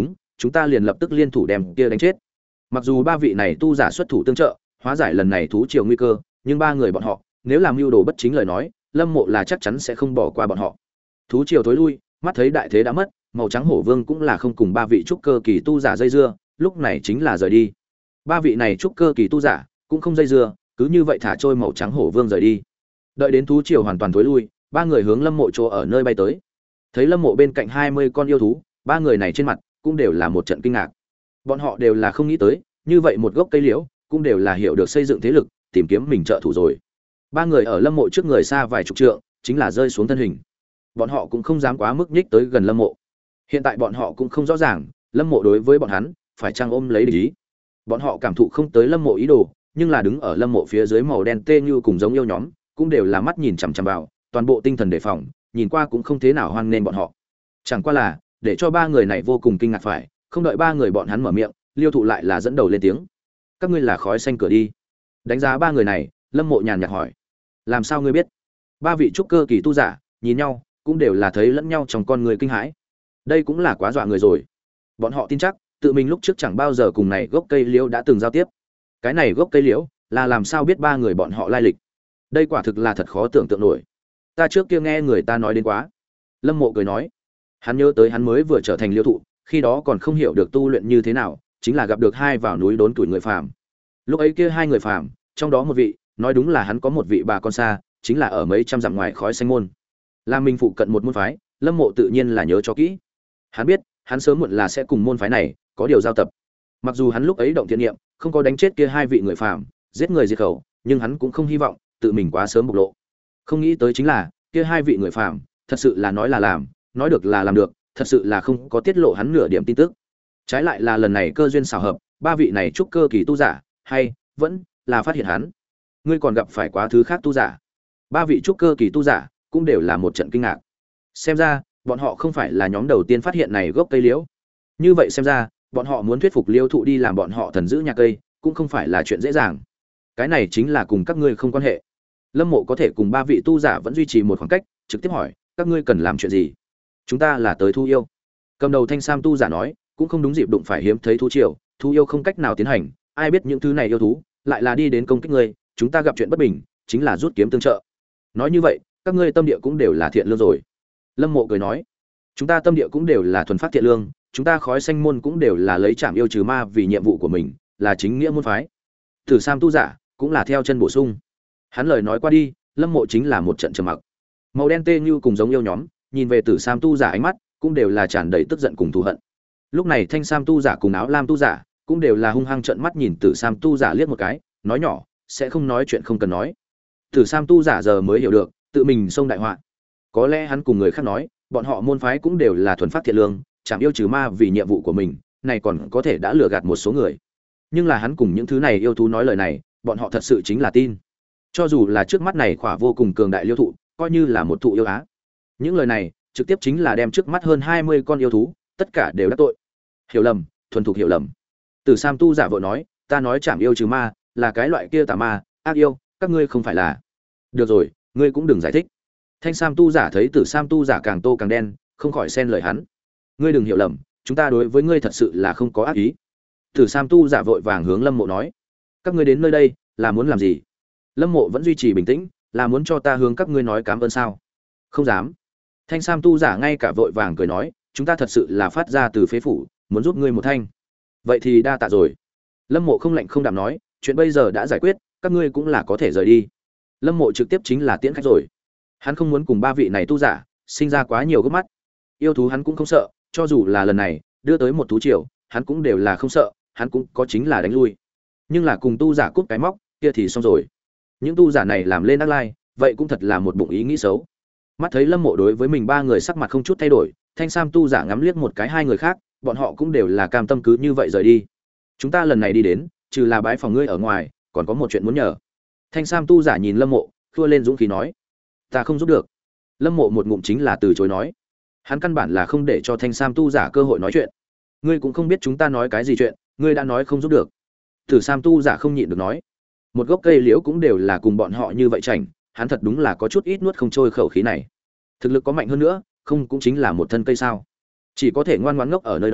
chúng ta liền lập tức liên thủ đem kia đánh chết. Mặc dù ba vị này tu giả xuất thủ tương trợ, hóa giải lần này thú triều nguy cơ, nhưng ba người bọn họ, nếu làm mưu đồ bất chính lời nói, Lâm Mộ là chắc chắn sẽ không bỏ qua bọn họ. Thú triều tối lui, mắt thấy đại thế đã mất, màu trắng hổ vương cũng là không cùng ba vị trúc cơ kỳ tu giả dây dưa, lúc này chính là rời đi. Ba vị này trúc cơ kỳ tu giả cũng không dây dưa, cứ như vậy thả trôi màu trắng hổ vương rời đi. Đợi đến thú triều hoàn toàn tối lui, ba người hướng Lâm Mộ chỗ ở nơi bay tới. Thấy Lâm Mộ bên cạnh hai mươi con yêu thú, ba người này trên mặt cũng đều là một trận kinh ngạc. Bọn họ đều là không nghĩ tới, như vậy một gốc cây liễu, cũng đều là hiểu được xây dựng thế lực, tìm kiếm mình trợ thủ rồi. Ba người ở Lâm Mộ trước người xa vài chục trượng, chính là rơi xuống thân hình. Bọn họ cũng không dám quá mức nhích tới gần Lâm Mộ. Hiện tại bọn họ cũng không rõ ràng, Lâm Mộ đối với bọn hắn phải chăng ôm lấy địch ý. Bọn họ cảm thụ không tới Lâm Mộ ý đồ, nhưng là đứng ở Lâm Mộ phía dưới màu đen tê như cùng giống yêu nhóm, cũng đều là mắt nhìn chằm chằm vào, toàn bộ tinh thần đề phòng, nhìn qua cũng không thế nào hoan nên bọn họ. Chẳng qua là, để cho ba người này vô cùng kinh ngạc phải, không đợi ba người bọn hắn mở miệng, Liêu Thụ lại là dẫn đầu lên tiếng. Các ngươi là khói xanh cửa đi. Đánh giá ba người này, Lâm Mộ nhàn nhạt hỏi. Làm sao ngươi biết? Ba vị trúc cơ kỳ tu giả, nhìn nhau, cũng đều là thấy lẫn nhau trong con người kinh hãi. Đây cũng là quá dọa người rồi. Bọn họ tin chắc, tự mình lúc trước chẳng bao giờ cùng này gốc cây liễu đã từng giao tiếp. Cái này gốc cây liễu, là làm sao biết ba người bọn họ lai lịch? Đây quả thực là thật khó tưởng tượng nổi. Ta trước kia nghe người ta nói đến quá. Lâm Mộ cười nói. Hắn nhớ tới hắn mới vừa trở thành Liêu Thụ, khi đó còn không hiểu được tu luyện như thế nào, chính là gặp được hai vào núi đốn tuổi người phàm. Lúc ấy kia hai người phàm, trong đó một vị, nói đúng là hắn có một vị bà con xa, chính là ở mấy trăm dặm ngoài khói xanh môn. Là mình phụ cận một môn phái, Lâm Mộ tự nhiên là nhớ cho kỹ. Hắn biết, hắn sớm muộn là sẽ cùng môn phái này có điều giao tập. Mặc dù hắn lúc ấy động thiện niệm, không có đánh chết kia hai vị người phàm, giết người diệt khẩu, nhưng hắn cũng không hy vọng tự mình quá sớm bộc lộ. Không nghĩ tới chính là, kia hai vị người phàm, thật sự là nói là làm, nói được là làm được, thật sự là không có tiết lộ hắn nửa điểm tin tức. Trái lại là lần này cơ duyên xảo hợp, ba vị này trúc cơ kỳ tu giả, hay vẫn là phát hiện hắn. Ngươi còn gặp phải quá thứ khác tu giả. Ba vị trúc cơ kỳ tu giả cũng đều là một trận kinh ngạc. Xem ra, bọn họ không phải là nhóm đầu tiên phát hiện này gốc cây liễu. Như vậy xem ra, bọn họ muốn thuyết phục Liêu Thụ đi làm bọn họ thần giữ nhà cây, cũng không phải là chuyện dễ dàng. Cái này chính là cùng các ngươi không quan hệ. Lâm Mộ có thể cùng ba vị tu giả vẫn duy trì một khoảng cách, trực tiếp hỏi, các ngươi cần làm chuyện gì? Chúng ta là tới thu yêu. Cầm đầu thanh sam tu giả nói, cũng không đúng dịp đụng phải hiếm thấy thú triều, thu yêu không cách nào tiến hành, ai biết những thứ này yêu thú lại là đi đến công kích ngươi, chúng ta gặp chuyện bất bình, chính là rút kiếm tương trợ. Nói như vậy, các ngươi tâm địa cũng đều là thiện lương rồi. Lâm Mộ cười nói, chúng ta tâm địa cũng đều là thuần phát thiện lương, chúng ta khói xanh môn cũng đều là lấy trảm yêu trừ ma vì nhiệm vụ của mình, là chính nghĩa môn phái. Tử Sam tu giả cũng là theo chân bổ sung. Hắn lời nói qua đi, Lâm Mộ chính là một trận trầm mặc. Màu đen tê như cùng giống yêu nhóm, nhìn về Tử Sam tu giả ánh mắt cũng đều là tràn đầy tức giận cùng thù hận. Lúc này thanh sam tu giả cùng áo lam tu giả cũng đều là hung hăng trợn mắt nhìn Tử Sam tu giả liếc một cái, nói nhỏ, sẽ không nói chuyện không cần nói. Tử Sam tu giả giờ mới hiểu được, tự mình xông đại họa. Có lẽ hắn cùng người khác nói, bọn họ môn phái cũng đều là thuần phát thiện lương, chẳng yêu trừ ma vì nhiệm vụ của mình, này còn có thể đã lừa gạt một số người. Nhưng là hắn cùng những thứ này yêu thú nói lời này, bọn họ thật sự chính là tin. Cho dù là trước mắt này khỏa vô cùng cường đại liêu thụ, coi như là một thụ yêu á. Những lời này, trực tiếp chính là đem trước mắt hơn hai mươi con yêu thú, tất cả đều đắc tội. Hiểu lầm, thuần thục hiểu lầm. Tử Sam tu giả vội nói, ta nói chẳng yêu trừ ma, là cái loại kia tà ma, ác yêu, các ngươi không phải là. Được rồi, ngươi cũng đừng giải thích. Thanh Sam tu giả thấy Tử Sam tu giả càng tô càng đen, không khỏi xen lời hắn. Ngươi đừng hiểu lầm, chúng ta đối với ngươi thật sự là không có ác ý. Tử Sam tu giả vội vàng hướng Lâm Mộ nói, các ngươi đến nơi đây là muốn làm gì? Lâm Mộ vẫn duy trì bình tĩnh, là muốn cho ta hướng các ngươi nói cảm ơn sao? Không dám. Thanh Sam tu giả ngay cả vội vàng cười nói, chúng ta thật sự là phát ra từ phế phủ, muốn giúp ngươi một thanh. Vậy thì đa tạ rồi. Lâm Mộ không lạnh không đạm nói, chuyện bây giờ đã giải quyết, các ngươi cũng là có thể rời đi. Lâm Mộ trực tiếp chính là tiễn khách rồi. Hắn không muốn cùng ba vị này tu giả sinh ra quá nhiều gấp mắt. Yêu thú hắn cũng không sợ, cho dù là lần này đưa tới một thú triều, hắn cũng đều là không sợ, hắn cũng có chính là đánh lui. Nhưng là cùng tu giả cút cái móc, kia thì xong rồi. Những tu giả này làm lên ác lai, vậy cũng thật là một bụng ý nghĩ xấu. Mắt thấy Lâm Mộ đối với mình ba người sắc mặt không chút thay đổi, Thanh Sam tu giả ngắm liếc một cái hai người khác, bọn họ cũng đều là cam tâm cứ như vậy rời đi. Chúng ta lần này đi đến, trừ là bái phòng ngươi ở ngoài, còn có một chuyện muốn nhờ. Thanh Sam tu giả nhìn Lâm Mộ, khua lên dũng khí nói, ta không giúp được. Lâm Mộ một ngụm chính là từ chối nói. Hắn căn bản là không để cho Thanh Sam tu giả cơ hội nói chuyện. Ngươi cũng không biết chúng ta nói cái gì chuyện, ngươi đã nói không giúp được. Tử Sam tu giả không nhịn được nói, một gốc cây liễu cũng đều là cùng bọn họ như vậy chảnh, hắn thật đúng là có chút ít nuốt không trôi khẩu khí này. Thực lực có mạnh hơn nữa, không cũng chính là một thân cây sao? Chỉ có thể ngoan ngoãn ngốc ở nơi đó,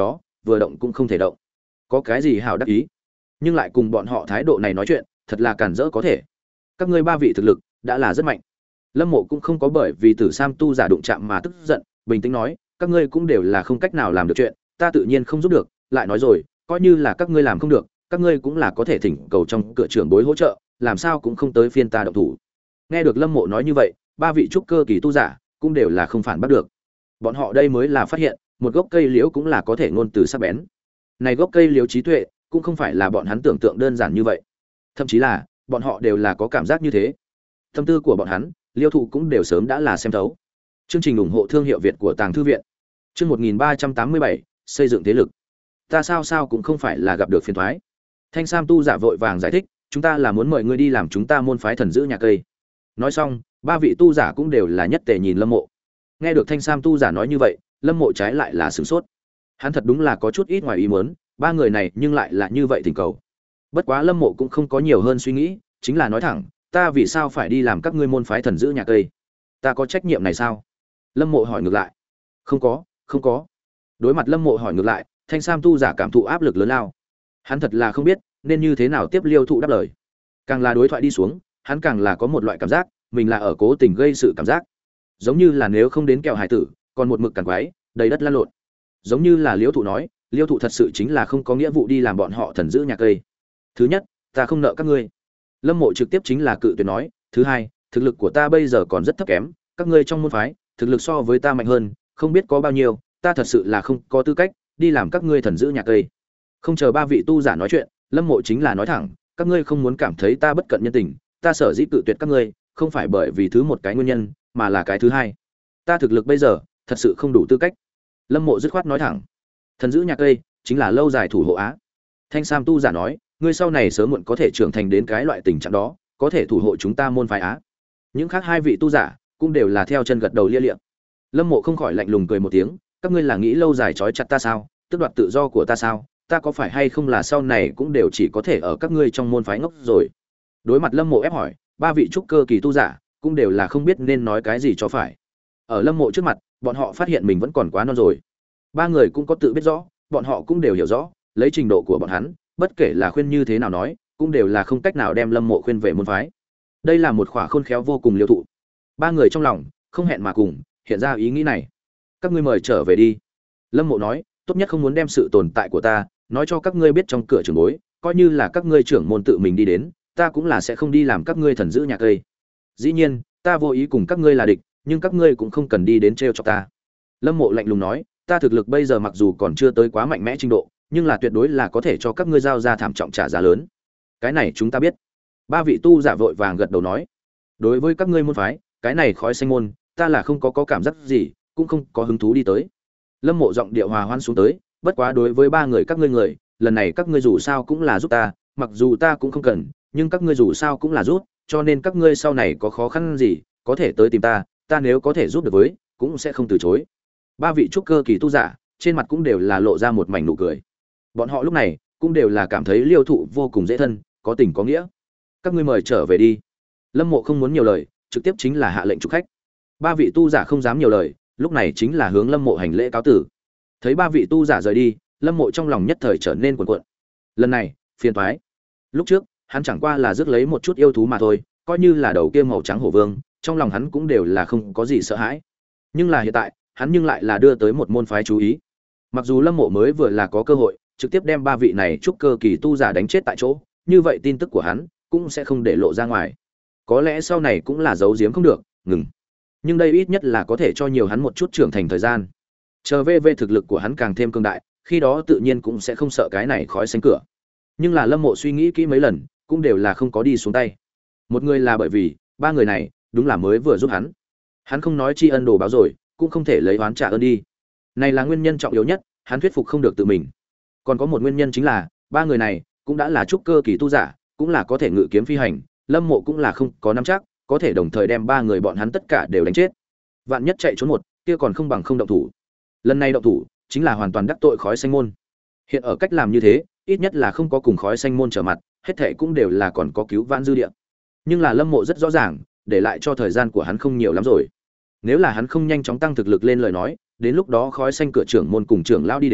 vừa động cũng không thể động. Có cái gì hảo đắc ý? Nhưng lại cùng bọn họ thái độ này nói chuyện, thật là cản rỡ có thể. Các ngươi ba vị thực lực đã là rất mạnh. Lâm Mộ cũng không có bởi vì Tử Sam tu giả đụng chạm mà tức giận, bình tĩnh nói, các ngươi cũng đều là không cách nào làm được chuyện, ta tự nhiên không giúp được, lại nói rồi, coi như là các ngươi làm không được, các ngươi cũng là có thể thỉnh cầu trong cửa trưởng bối hỗ trợ, làm sao cũng không tới phiên ta động thủ. Nghe được Lâm Mộ nói như vậy, ba vị trúc cơ kỳ tu giả cũng đều là không phản bắt được. Bọn họ đây mới là phát hiện, một gốc cây liễu cũng là có thể ngôn từ sắc bén. Này gốc cây liễu trí tuệ, cũng không phải là bọn hắn tưởng tượng đơn giản như vậy. Thậm chí là, bọn họ đều là có cảm giác như thế. Tâm tư của bọn hắn, Liêu Thụ cũng đều sớm đã là xem thấu. Chương trình ủng hộ thương hiệu Việt của Tàng thư viện. Chương một nghìn ba trăm tám mươi bảy, xây dựng thế lực. Ta sao sao cũng không phải là gặp được phiền toái. Thanh Sam tu giả vội vàng giải thích, chúng ta là muốn mời ngươi đi làm chúng ta môn phái thần giữ nhà cây. Nói xong, ba vị tu giả cũng đều là nhất tề nhìn Lâm Mộ. Nghe được Thanh Sam tu giả nói như vậy, Lâm Mộ trái lại là sửng sốt. Hắn thật đúng là có chút ít ngoài ý muốn, ba người này nhưng lại là như vậy thỉnh cầu. Bất quá Lâm Mộ cũng không có nhiều hơn suy nghĩ, chính là nói thẳng, ta vì sao phải đi làm các ngươi môn phái thần giữ nhà cây? Ta có trách nhiệm này sao? Lâm Mộ hỏi ngược lại. Không có, không có. Đối mặt Lâm Mộ hỏi ngược lại, Thanh Sam tu giả cảm thụ áp lực lớn lao. Hắn thật là không biết nên như thế nào tiếp Liêu Thụ đáp lời. Càng là đối thoại đi xuống, hắn càng là có một loại cảm giác, mình là ở cố tình gây sự cảm giác. Giống như là nếu không đến kẹo hải tử, còn một mực cằn quái, đầy đất lăn lộn. Giống như là Liêu Thụ nói, Liêu Thụ thật sự chính là không có nghĩa vụ đi làm bọn họ thần giữ nhà cây. Thứ nhất, ta không nợ các ngươi. Lâm Mộ trực tiếp chính là cự tuyệt nói, thứ hai, thực lực của ta bây giờ còn rất thấp kém, các ngươi trong môn phái, thực lực so với ta mạnh hơn, không biết có bao nhiêu, ta thật sự là không có tư cách đi làm các ngươi thần giữ nhà cây. Không chờ ba vị tu giả nói chuyện, Lâm Mộ chính là nói thẳng, các ngươi không muốn cảm thấy ta bất cận nhân tình, ta sở dĩ cự tuyệt các ngươi, không phải bởi vì thứ một cái nguyên nhân, mà là cái thứ hai. Ta thực lực bây giờ, thật sự không đủ tư cách. Lâm Mộ dứt khoát nói thẳng, thần giữ nhà cây chính là lâu dài thủ hộ á. Thanh Sam tu giả nói, ngươi sau này sớm muộn có thể trưởng thành đến cái loại tình trạng đó, có thể thủ hộ chúng ta môn phái á. Những khác hai vị tu giả cũng đều là theo chân gật đầu lia lịa. Lâm Mộ không khỏi lạnh lùng cười một tiếng, các ngươi là nghĩ lâu dài trói chặt ta sao, tước đoạt tự do của ta sao, ta có phải hay không là sau này cũng đều chỉ có thể ở các ngươi trong môn phái ngốc rồi. Đối mặt Lâm Mộ ép hỏi, ba vị trúc cơ kỳ tu giả cũng đều là không biết nên nói cái gì cho phải. Ở Lâm Mộ trước mặt, bọn họ phát hiện mình vẫn còn quá non rồi. Ba người cũng có tự biết rõ, bọn họ cũng đều hiểu rõ, lấy trình độ của bọn hắn, bất kể là khuyên như thế nào nói, cũng đều là không cách nào đem Lâm Mộ khuyên về môn phái. Đây là một khỏa khôn khéo vô cùng Liêu Thụ. Ba người trong lòng không hẹn mà cùng hiện ra ý nghĩ này. Các ngươi mời trở về đi. Lâm Mộ nói, tốt nhất không muốn đem sự tồn tại của ta nói cho các ngươi biết trong cửa trưởng bối, coi như là các ngươi trưởng môn tự mình đi đến, ta cũng là sẽ không đi làm các ngươi thần giữ nhà cây. Dĩ nhiên, ta vô ý cùng các ngươi là địch, nhưng các ngươi cũng không cần đi đến trêu chọc ta. Lâm Mộ lạnh lùng nói, ta thực lực bây giờ mặc dù còn chưa tới quá mạnh mẽ trình độ, nhưng là tuyệt đối là có thể cho các ngươi giao ra thảm trọng trả giá lớn. Cái này chúng ta biết. Ba vị tu giả vội vàng gật đầu nói, đối với các ngươi môn phái, cái này khói xanh môn, ta là không có có cảm giác gì, cũng không có hứng thú đi tới. Lâm Mộ giọng điệu hòa hoan xuống tới, bất quá đối với ba người các ngươi người, lần này các ngươi dù sao cũng là giúp ta, mặc dù ta cũng không cần, nhưng các ngươi dù sao cũng là giúp, cho nên các ngươi sau này có khó khăn gì, có thể tới tìm ta, ta nếu có thể giúp được với, cũng sẽ không từ chối. Ba vị trúc cơ kỳ tu giả, trên mặt cũng đều là lộ ra một mảnh nụ cười. Bọn họ lúc này cũng đều là cảm thấy Liêu Thụ vô cùng dễ thân, có tình có nghĩa. Các ngươi mời trở về đi. Lâm Mộ không muốn nhiều lời, trực tiếp chính là hạ lệnh chúc khách. Ba vị tu giả không dám nhiều lời, lúc này chính là hướng Lâm Mộ hành lễ cáo tử. Thấy ba vị tu giả rời đi, Lâm Mộ trong lòng nhất thời trở nên cuộn cuộn. Lần này, phiền toái. Lúc trước, hắn chẳng qua là rước lấy một chút yêu thú mà thôi, coi như là đầu kia màu trắng hổ vương, trong lòng hắn cũng đều là không có gì sợ hãi. Nhưng là hiện tại, hắn nhưng lại là đưa tới một môn phái chú ý. Mặc dù Lâm Mộ mới vừa là có cơ hội trực tiếp đem ba vị này trúc cơ kỳ tu giả đánh chết tại chỗ, như vậy tin tức của hắn cũng sẽ không để lộ ra ngoài. Có lẽ sau này cũng là giấu giếm không được, ngừng. Nhưng đây ít nhất là có thể cho nhiều hắn một chút trưởng thành thời gian. Chờ về về thực lực của hắn càng thêm cường đại, khi đó tự nhiên cũng sẽ không sợ cái này khói xanh cửa. Nhưng là Lâm Mộ suy nghĩ kỹ mấy lần, cũng đều là không có đi xuống tay. Một người là bởi vì ba người này đúng là mới vừa giúp hắn. Hắn không nói tri ân đồ báo rồi, cũng không thể lấy oán trả ơn đi. Này là nguyên nhân trọng yếu nhất, hắn thuyết phục không được tự mình. Còn có một nguyên nhân chính là, ba người này cũng đã là trúc cơ kỳ tu giả, cũng là có thể ngự kiếm phi hành, Lâm Mộ cũng là không có nắm chắc có thể đồng thời đem ba người bọn hắn tất cả đều đánh chết. Vạn nhất chạy trốn một, kia còn không bằng không động thủ. Lần này động thủ, chính là hoàn toàn đắc tội khói xanh môn. Hiện ở cách làm như thế, ít nhất là không có cùng khói xanh môn trở mặt, hết thảy cũng đều là còn có cứu vãn dư địa. Nhưng là Lâm Mộ rất rõ ràng, để lại cho thời gian của hắn không nhiều lắm rồi. Nếu là hắn không nhanh chóng tăng thực lực lên lời nói, đến lúc đó khói xanh cửa trưởng môn cùng trưởng lão đi đến,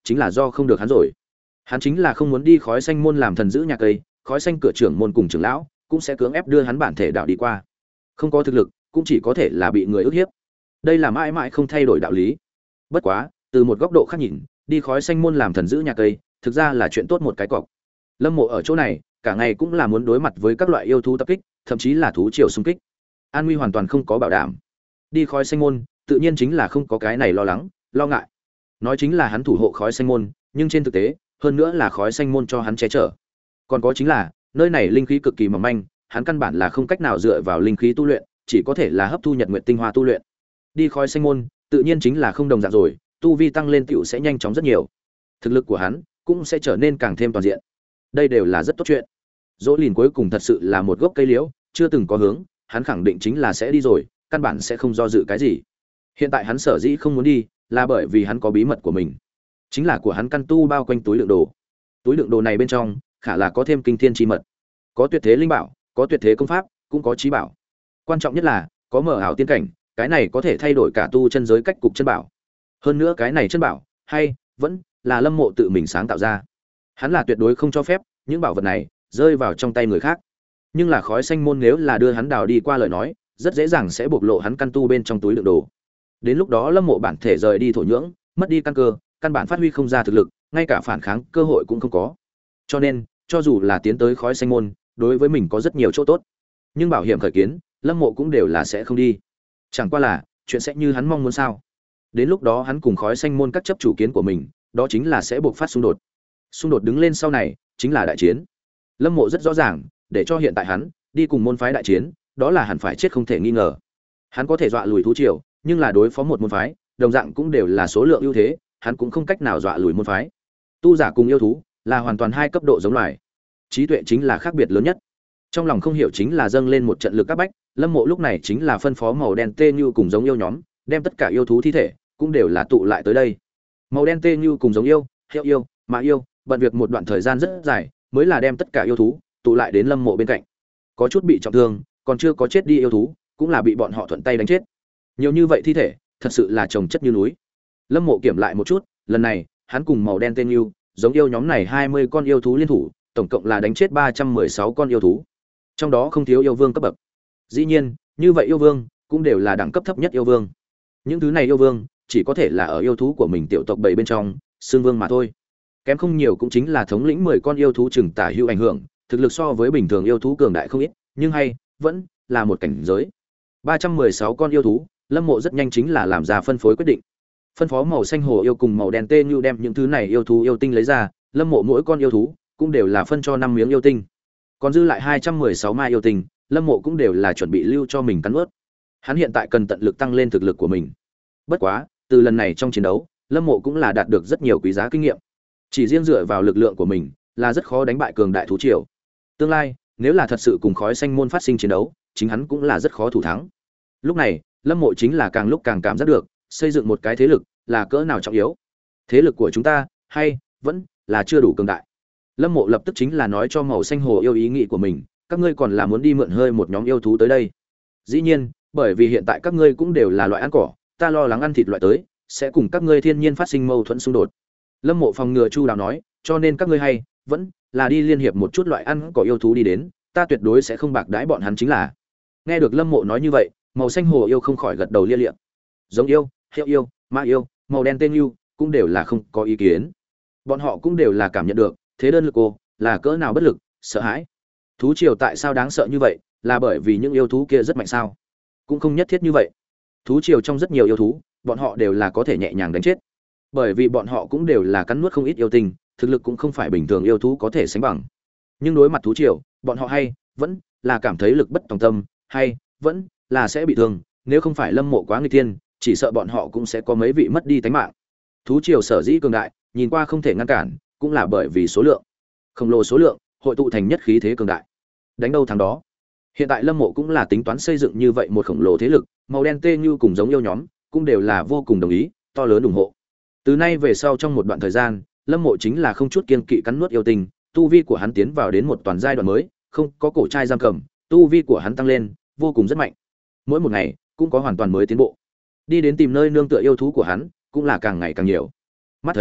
chính là do không được hắn rồi. Hắn chính là không muốn đi khói xanh môn làm thần giữ nhà cây, khói xanh cửa trưởng môn cùng trưởng lão cũng sẽ cưỡng ép đưa hắn bản thể đạo đi qua. Không có thực lực, cũng chỉ có thể là bị người ức hiếp. Đây là mãi mãi không thay đổi đạo lý. Bất quá, từ một góc độ khác nhìn, đi khói xanh môn làm thần giữ nhà cây, thực ra là chuyện tốt một cái cọc. Lâm Mộ ở chỗ này, cả ngày cũng là muốn đối mặt với các loại yêu thú tập kích, thậm chí là thú triều xung kích. An nguy hoàn toàn không có bảo đảm. Đi khói xanh môn, tự nhiên chính là không có cái này lo lắng, lo ngại. Nói chính là hắn thủ hộ khói xanh môn, nhưng trên thực tế, hơn nữa là khói xanh môn cho hắn che chở. Còn có chính là, nơi này linh khí cực kỳ mỏng manh, hắn căn bản là không cách nào dựa vào linh khí tu luyện, chỉ có thể là hấp thu nhật nguyệt tinh hoa tu luyện. Đi khói xanh môn, tự nhiên chính là không đồng dạng rồi, tu vi tăng lên tiểu sẽ nhanh chóng rất nhiều. Thực lực của hắn cũng sẽ trở nên càng thêm toàn diện. Đây đều là rất tốt chuyện. Dỗ Lìn cuối cùng thật sự là một gốc cây liễu, chưa từng có hướng, hắn khẳng định chính là sẽ đi rồi, căn bản sẽ không do dự cái gì. Hiện tại hắn sở dĩ không muốn đi, là bởi vì hắn có bí mật của mình, chính là của hắn căn tu bao quanh túi đựng đồ. Túi đựng đồ này bên trong, khả là có thêm kinh thiên chi mật, có tuyệt thế linh bảo, có tuyệt thế công pháp, cũng có trí bảo. Quan trọng nhất là có mở ảo tiên cảnh, cái này có thể thay đổi cả tu chân giới cách cục chân bảo. Hơn nữa cái này chân bảo, hay vẫn là Lâm Mộ tự mình sáng tạo ra. Hắn là tuyệt đối không cho phép những bảo vật này rơi vào trong tay người khác. Nhưng là khói xanh môn nếu là đưa hắn đào đi qua lời nói, rất dễ dàng sẽ bộc lộ hắn căn tu bên trong túi đựng đồ. Đến lúc đó Lâm Mộ bản thể rời đi thổ nhưỡng, mất đi căn cơ, căn bản phát huy không ra thực lực, ngay cả phản kháng cơ hội cũng không có. Cho nên, cho dù là tiến tới khói xanh môn, đối với mình có rất nhiều chỗ tốt, nhưng bảo hiểm khởi kiến, Lâm Mộ cũng đều là sẽ không đi. Chẳng qua là, chuyện sẽ như hắn mong muốn sao? Đến lúc đó hắn cùng khói xanh môn các chấp chủ kiến của mình, đó chính là sẽ buộc phát xung đột. Xung đột đứng lên sau này, chính là đại chiến. Lâm Mộ rất rõ ràng, để cho hiện tại hắn đi cùng môn phái đại chiến, đó là hẳn phải chết không thể nghi ngờ. Hắn có thể dọa lùi thú triều, nhưng là đối phó một môn phái, đồng dạng cũng đều là số lượng ưu thế, hắn cũng không cách nào dọa lùi môn phái. Tu giả cùng yêu thú là hoàn toàn hai cấp độ giống loài. Trí tuệ chính là khác biệt lớn nhất. Trong lòng không hiểu chính là dâng lên một trận lực các bách, Lâm Mộ lúc này chính là phân phó màu đen tê như cùng giống yêu nhóm, đem tất cả yêu thú thi thể cũng đều là tụ lại tới đây. Màu đen tê như cùng giống yêu, hiệu yêu, mã yêu, bận việc một đoạn thời gian rất dài, mới là đem tất cả yêu thú tụ lại đến Lâm Mộ bên cạnh. Có chút bị trọng thương, còn chưa có chết đi yêu thú, cũng là bị bọn họ thuận tay đánh chết. Nhiều như vậy thi thể, thật sự là chồng chất như núi. Lâm Mộ kiểm lại một chút, lần này, hắn cùng màu đen tên yêu, giống yêu nhóm này hai mươi con yêu thú liên thủ, tổng cộng là đánh chết ba trăm mười sáu con yêu thú. Trong đó không thiếu yêu vương cấp bậc. Dĩ nhiên, như vậy yêu vương cũng đều là đẳng cấp thấp nhất yêu vương. Những thứ này yêu vương chỉ có thể là ở yêu thú của mình tiểu tộc bảy bên trong, xương vương mà thôi. Kém không nhiều cũng chính là thống lĩnh mười con yêu thú chừng tả hữu ảnh hưởng, thực lực so với bình thường yêu thú cường đại không ít, nhưng hay vẫn là một cảnh giới. ba trăm mười sáu con yêu thú, Lâm Mộ rất nhanh chính là làm ra phân phối quyết định. Phân phó màu xanh hồ yêu cùng màu đen tê như đem những thứ này yêu thú yêu tinh lấy ra, Lâm Mộ mỗi con yêu thú cũng đều là phân cho năm miếng yêu tinh. Còn dư lại hai trăm mười sáu mai yêu tinh, Lâm Mộ cũng đều là chuẩn bị lưu cho mình cắn nuốt. Hắn hiện tại cần tận lực tăng lên thực lực của mình. Bất quá, từ lần này trong chiến đấu, Lâm Mộ cũng là đạt được rất nhiều quý giá kinh nghiệm. Chỉ riêng dựa vào lực lượng của mình, là rất khó đánh bại cường đại thú triều. Tương lai, nếu là thật sự cùng khói xanh môn phát sinh chiến đấu, chính hắn cũng là rất khó thủ thắng. Lúc này, Lâm Mộ chính là càng lúc càng cảm giác được, xây dựng một cái thế lực là cỡ nào trọng yếu. Thế lực của chúng ta, hay vẫn là chưa đủ cường đại. Lâm Mộ lập tức chính là nói cho màu xanh hồ yêu ý nghĩ của mình, các ngươi còn là muốn đi mượn hơi một nhóm yêu thú tới đây. Dĩ nhiên, bởi vì hiện tại các ngươi cũng đều là loại ăn cỏ, ta lo lắng ăn thịt loại tới, sẽ cùng các ngươi thiên nhiên phát sinh mâu thuẫn xung đột. Lâm Mộ phòng ngừa chu đáo nói, cho nên các ngươi hay vẫn là đi liên hiệp một chút loại ăn cỏ yêu thú đi đến, ta tuyệt đối sẽ không bạc đãi bọn hắn chính là. Nghe được Lâm Mộ nói như vậy, màu xanh hồ yêu không khỏi gật đầu lia lịa. Giống yêu, hiệu yêu, ma yêu, màu đen tên yêu cũng đều là không có ý kiến. Bọn họ cũng đều là cảm nhận được, thế đơn lực cô là cỡ nào bất lực, sợ hãi. Thú triều tại sao đáng sợ như vậy, là bởi vì những yêu thú kia rất mạnh sao? Cũng không nhất thiết như vậy. Thú triều trong rất nhiều yêu thú, bọn họ đều là có thể nhẹ nhàng đánh chết. Bởi vì bọn họ cũng đều là cắn nuốt không ít yêu tinh, thực lực cũng không phải bình thường yêu thú có thể sánh bằng. Nhưng đối mặt thú triều, bọn họ hay vẫn là cảm thấy lực bất tòng tâm, hay vẫn là sẽ bị thương, nếu không phải Lâm Mộ quá nguy tiên, chỉ sợ bọn họ cũng sẽ có mấy vị mất đi tánh mạng. Thú triều sở dĩ cường đại, nhìn qua không thể ngăn cản, cũng là bởi vì số lượng khổng lồ, số lượng hội tụ thành nhất khí thế cường đại, đánh đâu thắng đó. Hiện tại Lâm Mộ cũng là tính toán xây dựng như vậy một khổng lồ thế lực, màu đen tê như cùng giống yêu nhóm cũng đều là vô cùng đồng ý, to lớn ủng hộ. Từ nay về sau trong một đoạn thời gian, Lâm Mộ chính là không chút kiên kỵ cắn nuốt yêu tinh, tu vi của hắn tiến vào đến một toàn giai đoạn mới, không có cổ trai giam cầm, tu vi của hắn tăng lên vô cùng rất mạnh. Mỗi một ngày cũng có hoàn toàn mới tiến bộ. Đi đến tìm nơi nương tựa yêu thú của hắn, cũng là càng ngày càng nhiều. Mắt thấy,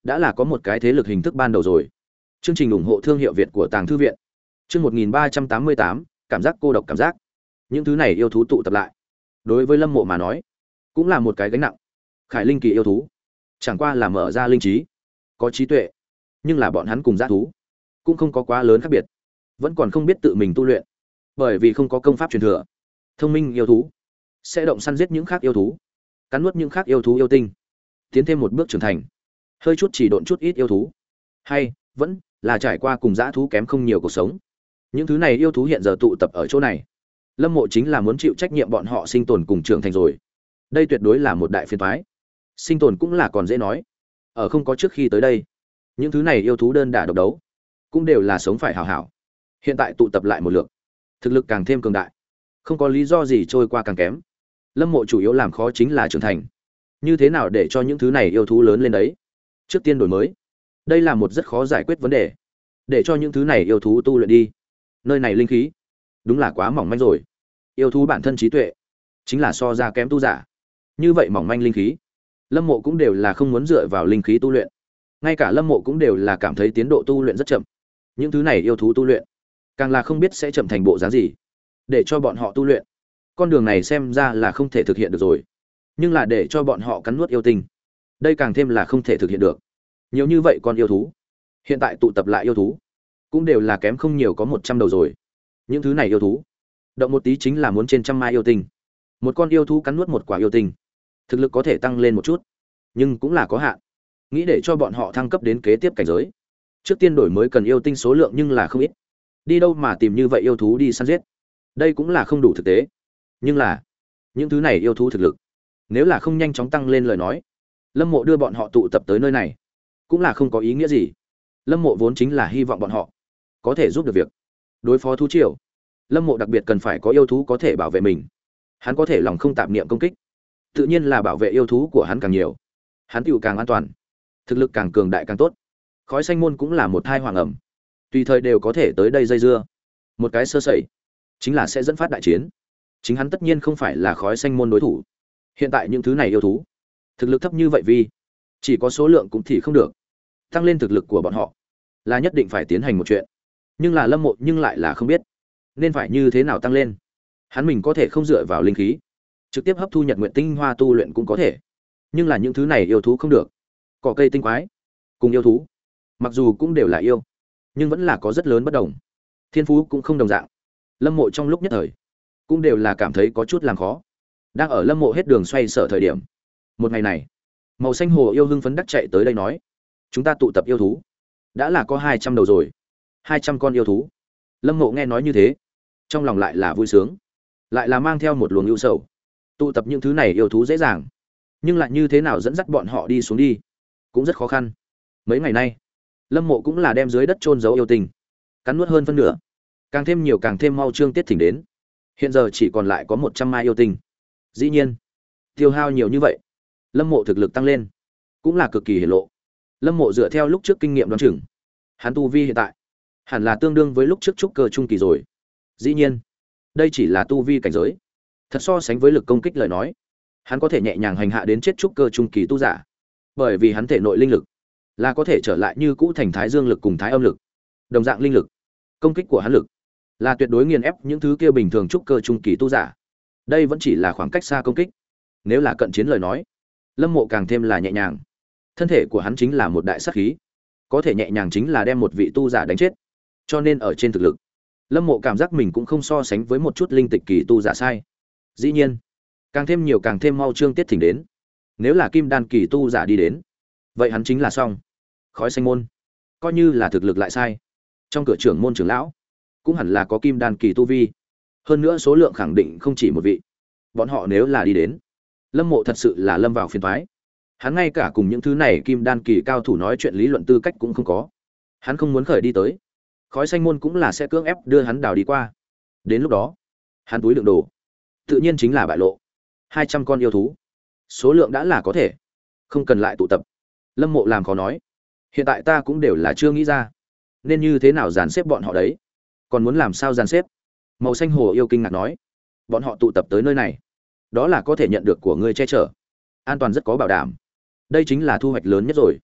đã là có một cái thế lực hình thức ban đầu rồi. Chương trình ủng hộ thương hiệu Việt của Tàng Thư viện. Chương một nghìn ba trăm tám mươi tám, cảm giác cô độc cảm giác. Những thứ này yêu thú tụ tập lại, đối với Lâm Mộ mà nói, cũng là một cái gánh nặng. Khải linh kỳ yêu thú, chẳng qua là mở ra linh trí, có trí tuệ, nhưng là bọn hắn cùng dã thú cũng không có quá lớn khác biệt, vẫn còn không biết tự mình tu luyện, bởi vì không có công pháp truyền thừa. Thông minh yêu thú sẽ động săn giết những khác yêu thú, cắn nuốt những khác yêu thú yêu tinh, tiến thêm một bước trưởng thành. Hơi chút chỉ độn chút ít yêu thú, hay vẫn là trải qua cùng dã thú kém không nhiều cuộc sống. Những thứ này yêu thú hiện giờ tụ tập ở chỗ này, Lâm Mộ chính là muốn chịu trách nhiệm bọn họ sinh tồn cùng trưởng thành rồi. Đây tuyệt đối là một đại phiền toái. Sinh tồn cũng là còn dễ nói, ở không có trước khi tới đây, những thứ này yêu thú đơn đả độc đấu, cũng đều là sống phải hảo hảo. Hiện tại tụ tập lại một lượt, thực lực càng thêm cường đại, không có lý do gì trôi qua càng kém. Lâm Mộ chủ yếu làm khó chính là trưởng thành. Như thế nào để cho những thứ này yêu thú lớn lên đấy? Trước tiên đổi mới. Đây là một rất khó giải quyết vấn đề. Để cho những thứ này yêu thú tu luyện đi. Nơi này linh khí đúng là quá mỏng manh rồi. Yêu thú bản thân trí tuệ chính là so ra kém tu giả. Như vậy mỏng manh linh khí, Lâm Mộ cũng đều là không muốn dựa vào linh khí tu luyện. Ngay cả Lâm Mộ cũng đều là cảm thấy tiến độ tu luyện rất chậm. Những thứ này yêu thú tu luyện, càng là không biết sẽ chậm thành bộ dáng gì. Để cho bọn họ tu luyện, con đường này xem ra là không thể thực hiện được rồi. Nhưng là để cho bọn họ cắn nuốt yêu tinh, đây càng thêm là không thể thực hiện được. Nhiều như vậy con yêu thú, hiện tại tụ tập lại yêu thú, cũng đều là kém không nhiều có một trăm đầu rồi. Những thứ này yêu thú, động một tí chính là muốn trên trăm mai yêu tinh. Một con yêu thú cắn nuốt một quả yêu tinh, thực lực có thể tăng lên một chút, nhưng cũng là có hạn. Nghĩ để cho bọn họ thăng cấp đến kế tiếp cảnh giới, trước tiên đổi mới cần yêu tinh số lượng nhưng là không ít. Đi đâu mà tìm như vậy yêu thú đi săn giết, đây cũng là không đủ thực tế. Nhưng là những thứ này yêu thú thực lực, nếu là không nhanh chóng tăng lên lời nói, Lâm Mộ đưa bọn họ tụ tập tới nơi này cũng là không có ý nghĩa gì. Lâm Mộ vốn chính là hy vọng bọn họ có thể giúp được việc đối phó thú triều. Lâm Mộ đặc biệt cần phải có yêu thú có thể bảo vệ mình. Hắn có thể lòng không tạp niệm công kích, tự nhiên là bảo vệ yêu thú của hắn càng nhiều, hắn tựu càng an toàn, thực lực càng cường đại càng tốt. Khói xanh môn cũng là một thai hoàng ẩm, tùy thời đều có thể tới đây dây dưa. Một cái sơ sẩy chính là sẽ dẫn phát đại chiến. Chính hắn tất nhiên không phải là khói xanh môn đối thủ. Hiện tại những thứ này yêu thú, thực lực thấp như vậy vì chỉ có số lượng cũng thì không được. Tăng lên thực lực của bọn họ là nhất định phải tiến hành một chuyện. Nhưng là Lâm Mộ nhưng lại là không biết nên phải như thế nào tăng lên. Hắn mình có thể không dựa vào linh khí, trực tiếp hấp thu nhật nguyện tinh hoa tu luyện cũng có thể. Nhưng là những thứ này yêu thú không được. Cỏ cây tinh quái cùng yêu thú, mặc dù cũng đều là yêu, nhưng vẫn là có rất lớn bất đồng. Thiên phú cũng không đồng dạng. Lâm Mộ trong lúc nhất thời cũng đều là cảm thấy có chút làm khó. Đang ở Lâm Mộ hết đường xoay sở thời điểm, một ngày này, màu xanh hồ yêu hưng phấn đắc chạy tới đây nói: chúng ta tụ tập yêu thú, đã là có hai trăm đầu rồi. Hai trăm con yêu thú. Lâm Mộ nghe nói như thế, trong lòng lại là vui sướng, lại là mang theo một luồng ưu sầu. Tụ tập những thứ này yêu thú dễ dàng, nhưng lại như thế nào dẫn dắt bọn họ đi xuống đi cũng rất khó khăn. Mấy ngày nay, Lâm Mộ cũng là đem dưới đất chôn giấu yêu tình, cắn nuốt hơn phân nửa. Càng thêm nhiều càng thêm mau trương tiết thỉnh đến. Hiện giờ chỉ còn lại có một trăm mai yêu tinh. Dĩ nhiên, tiêu hao nhiều như vậy, Lâm Mộ thực lực tăng lên cũng là cực kỳ hiển lộ. Lâm Mộ dựa theo lúc trước kinh nghiệm đoán chừng, hắn tu vi hiện tại hẳn là tương đương với lúc trước trúc cơ trung kỳ rồi. Dĩ nhiên, đây chỉ là tu vi cảnh giới. Thật so sánh với lực công kích lời nói, hắn có thể nhẹ nhàng hành hạ đến chết trúc cơ trung kỳ tu giả. Bởi vì hắn thể nội linh lực là có thể trở lại như cũ thành thái dương lực cùng thái âm lực, đồng dạng linh lực. Công kích của hắn lực là tuyệt đối nghiền ép những thứ kia bình thường trúc cơ trung kỳ tu giả. Đây vẫn chỉ là khoảng cách xa công kích. Nếu là cận chiến lời nói, Lâm Mộ càng thêm là nhẹ nhàng. Thân thể của hắn chính là một đại sát khí, có thể nhẹ nhàng chính là đem một vị tu giả đánh chết. Cho nên ở trên thực lực, Lâm Mộ cảm giác mình cũng không so sánh với một chút linh tịch kỳ tu giả sai. Dĩ nhiên, càng thêm nhiều càng thêm mau trương tiết thỉnh đến. Nếu là kim đan kỳ tu giả đi đến, vậy hắn chính là xong. Khói xanh môn coi như là thực lực lại sai, trong cửa trưởng môn trưởng lão cũng hẳn là có kim đan kỳ tu vi. Hơn nữa số lượng khẳng định không chỉ một vị. Bọn họ nếu là đi đến, Lâm Mộ thật sự là lâm vào phiền toái. Hắn ngay cả cùng những thứ này kim đan kỳ cao thủ nói chuyện lý luận tư cách cũng không có. Hắn không muốn khởi đi tới. Khói xanh môn cũng là sẽ cưỡng ép đưa hắn đào đi qua. Đến lúc đó, hắn túi đựng đồ, tự nhiên chính là bại lộ. Hai trăm con yêu thú, số lượng đã là có thể, không cần lại tụ tập. Lâm Mộ làm khó nói, hiện tại ta cũng đều là chưa nghĩ ra nên như thế nào dàn xếp bọn họ đấy. Còn muốn làm sao dàn xếp? Màu xanh hồ yêu kinh ngạc nói, bọn họ tụ tập tới nơi này, đó là có thể nhận được của ngươi che chở, an toàn rất có bảo đảm. Đây chính là thu hoạch lớn nhất rồi.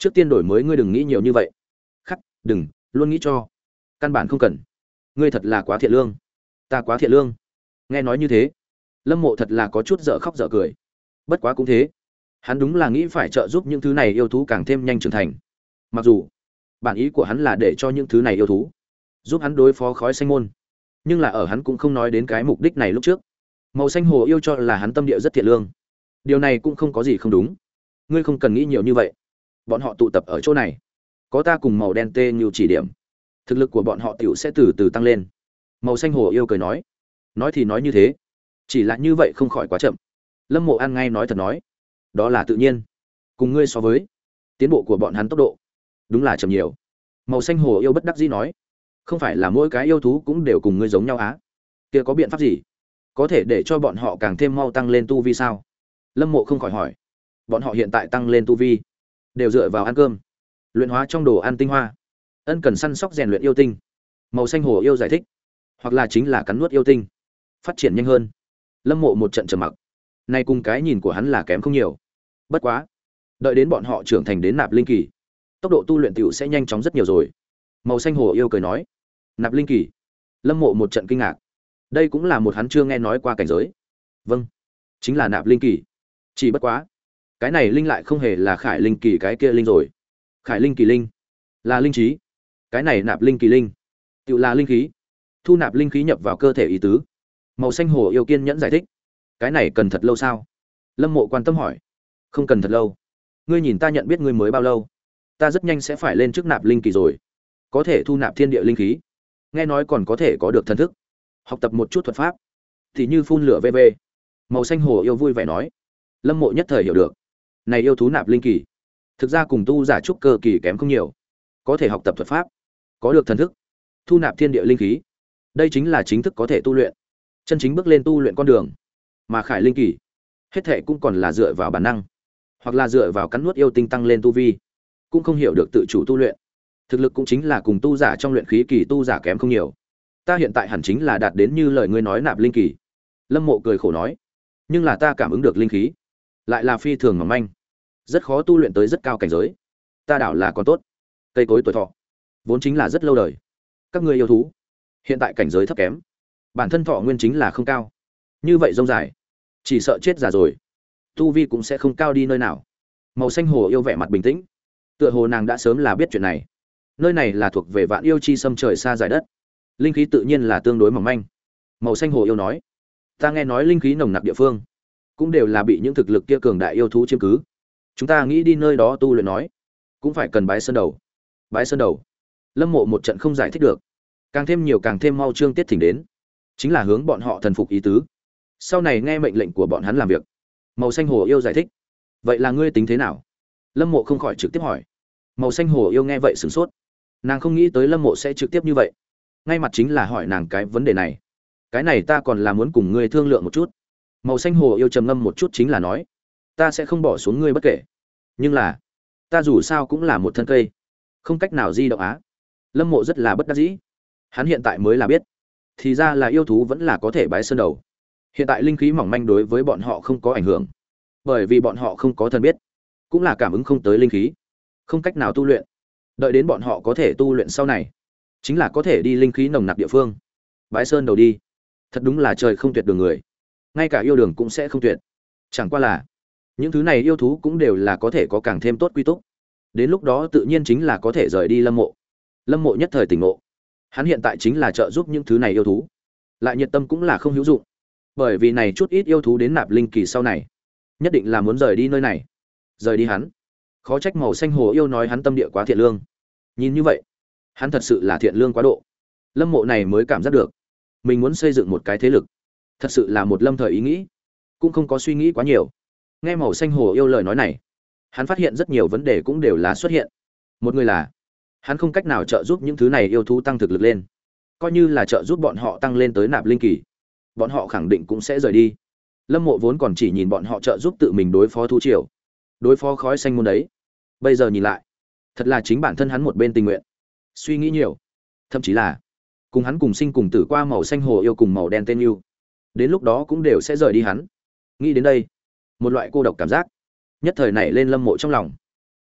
trước tiên đổi mới ngươi đừng nghĩ nhiều như vậy. Khắc, đừng luôn nghĩ cho, căn bản không cần. Ngươi thật là quá thiện lương, ta quá thiện lương. Nghe nói như thế, Lâm Mộ thật là có chút dở khóc dở cười. Bất quá cũng thế, hắn đúng là nghĩ phải trợ giúp những thứ này yêu thú càng thêm nhanh trưởng thành. Mặc dù bản ý của hắn là để cho những thứ này yêu thú giúp hắn đối phó khói xanh môn, nhưng là ở hắn cũng không nói đến cái mục đích này lúc trước. Màu xanh hồ yêu cho là hắn tâm địa rất thiện lương, điều này cũng không có gì không đúng. Ngươi không cần nghĩ nhiều như vậy, bọn họ tụ tập ở chỗ này, có ta cùng màu đen tê như chỉ điểm, thực lực của bọn họ tiểu sẽ từ từ tăng lên. Màu xanh hồ yêu cười nói. Nói thì nói như thế, chỉ là như vậy không khỏi quá chậm. Lâm Mộ ăn ngay nói thật nói, đó là tự nhiên, cùng ngươi so với tiến bộ của bọn hắn tốc độ đúng là chậm nhiều. Màu xanh hồ yêu bất đắc dĩ nói, không phải là mỗi cái yêu thú cũng đều cùng ngươi giống nhau á? Kia có biện pháp gì có thể để cho bọn họ càng thêm mau tăng lên tu vi sao? Lâm Mộ không khỏi hỏi. Bọn họ hiện tại tăng lên tu vi đều dựa vào ăn cơm, luyện hóa trong đồ ăn tinh hoa, ân cần săn sóc rèn luyện yêu tinh. Màu xanh hồ yêu giải thích, hoặc là chính là cắn nuốt yêu tinh, phát triển nhanh hơn. Lâm Mộ một trận trầm mặc, nay cùng cái nhìn của hắn là kém không nhiều. Bất quá, đợi đến bọn họ trưởng thành đến nạp linh kỳ, tốc độ tu luyện tiểu sẽ nhanh chóng rất nhiều rồi. Màu xanh hồ yêu cười nói. Nạp linh kỳ? Lâm Mộ một trận kinh ngạc. Đây cũng là một hắn chưa nghe nói qua cảnh giới. Vâng, chính là nạp linh kỳ. Chỉ bất quá, cái này linh lại không hề là khải linh kỳ cái kia linh rồi. Khải linh kỳ linh là linh trí, cái này nạp linh kỳ linh tự là linh khí, thu nạp linh khí nhập vào cơ thể ý tứ. Màu xanh hồ yêu kiên nhẫn giải thích. Cái này cần thật lâu sao? Lâm Mộ quan tâm hỏi. Không cần thật lâu, ngươi nhìn ta nhận biết ngươi mới bao lâu, ta rất nhanh sẽ phải lên trước nạp linh kỳ rồi, có thể thu nạp thiên địa linh khí, nghe nói còn có thể có được thần thức, học tập một chút thuật pháp thì như phun lửa vv. Màu xanh hồ yêu vui vẻ nói. Lâm Mộ nhất thời hiểu được, này yêu thú nạp linh kỳ thực ra cùng tu giả trúc cơ kỳ kém không nhiều, có thể học tập thuật pháp, có được thần thức, thu nạp thiên địa linh khí, đây chính là chính thức có thể tu luyện, chân chính bước lên tu luyện con đường. Mà khải linh kỳ hết thệ cũng còn là dựa vào bản năng, hoặc là dựa vào cắn nuốt yêu tinh tăng lên tu vi, cũng không hiểu được tự chủ tu luyện, thực lực cũng chính là cùng tu giả trong luyện khí kỳ tu giả kém không nhiều. Ta hiện tại hẳn chính là đạt đến như lời ngươi nói nạp linh kỳ. Lâm Mộ cười khổ nói. Nhưng là ta cảm ứng được linh khí lại là phi thường mỏng manh, rất khó tu luyện tới rất cao cảnh giới. Ta đảo là còn tốt, cây cối tuổi thọ vốn chính là rất lâu đời. Các ngươi yêu thú hiện tại cảnh giới thấp kém, bản thân thọ nguyên chính là không cao, như vậy rông dài chỉ sợ chết già rồi, tu vi cũng sẽ không cao đi nơi nào. Màu xanh hồ yêu vẻ mặt bình tĩnh, tựa hồ nàng đã sớm là biết chuyện này. Nơi này là thuộc về vạn yêu chi xâm trời xa dài đất, linh khí tự nhiên là tương đối mỏng manh. Màu xanh hồ yêu nói, ta nghe nói linh khí nồng nặc địa phương cũng đều là bị những thực lực kia cường đại yêu thú chiếm cứ, chúng ta nghĩ đi nơi đó tu luyện nói cũng phải cần bái sơn đầu. Bái sơn đầu? Lâm Mộ một trận không giải thích được, càng thêm nhiều càng thêm mau trương tiết thỉnh đến, chính là hướng bọn họ thần phục ý tứ, sau này nghe mệnh lệnh của bọn hắn làm việc. Màu xanh hồ yêu giải thích. Vậy là ngươi tính thế nào? Lâm Mộ không khỏi trực tiếp hỏi. Màu xanh hồ yêu nghe vậy sửng sốt, nàng không nghĩ tới Lâm Mộ sẽ trực tiếp như vậy, ngay mặt chính là hỏi nàng cái vấn đề này. Cái này ta còn là muốn cùng ngươi thương lượng một chút. Màu xanh hồ yêu trầm ngâm một chút chính là nói, ta sẽ không bỏ xuống ngươi bất kể, nhưng là ta dù sao cũng là một thân cây, không cách nào di động á. Lâm Mộ rất là bất đắc dĩ, hắn hiện tại mới là biết, thì ra là yêu thú vẫn là có thể bái sơn đầu. Hiện tại linh khí mỏng manh đối với bọn họ không có ảnh hưởng, bởi vì bọn họ không có thần biết, cũng là cảm ứng không tới linh khí, không cách nào tu luyện. Đợi đến bọn họ có thể tu luyện sau này, chính là có thể đi linh khí nồng nặc địa phương, bái sơn đầu đi. Thật đúng là trời không tuyệt đường người, ngay cả yêu đường cũng sẽ không tuyệt. Chẳng qua là những thứ này yêu thú cũng đều là có thể có càng thêm tốt quy túc, đến lúc đó tự nhiên chính là có thể rời đi Lâm Mộ. Lâm Mộ nhất thời tỉnh ngộ, hắn hiện tại chính là trợ giúp những thứ này yêu thú, lại nhiệt tâm cũng là không hữu dụng, bởi vì này chút ít yêu thú đến nạp linh kỳ sau này nhất định là muốn rời đi nơi này. Rời đi hắn, khó trách màu xanh hồ yêu nói hắn tâm địa quá thiện lương. Nhìn như vậy, hắn thật sự là thiện lương quá độ. Lâm Mộ này mới cảm giác được mình muốn xây dựng một cái thế lực, thật sự là một lâm thời ý nghĩ, cũng không có suy nghĩ quá nhiều. Nghe màu xanh hồ yêu lời nói này, hắn phát hiện rất nhiều vấn đề cũng đều là xuất hiện. Một người là hắn không cách nào trợ giúp những thứ này yêu thú tăng thực lực lên, coi như là trợ giúp bọn họ tăng lên tới nạp linh kỳ, bọn họ khẳng định cũng sẽ rời đi. Lâm Mộ vốn còn chỉ nhìn bọn họ trợ giúp tự mình đối phó thú triều, đối phó khói xanh môn đấy, bây giờ nhìn lại, thật là chính bản thân hắn một bên tình nguyện suy nghĩ nhiều, thậm chí là cùng hắn cùng sinh cùng tử qua màu xanh hồ yêu cùng màu đen tên yêu, đến lúc đó cũng đều sẽ rời đi hắn. Nghĩ đến đây, một loại cô độc cảm giác nhất thời nảy lên Lâm Mộ trong lòng.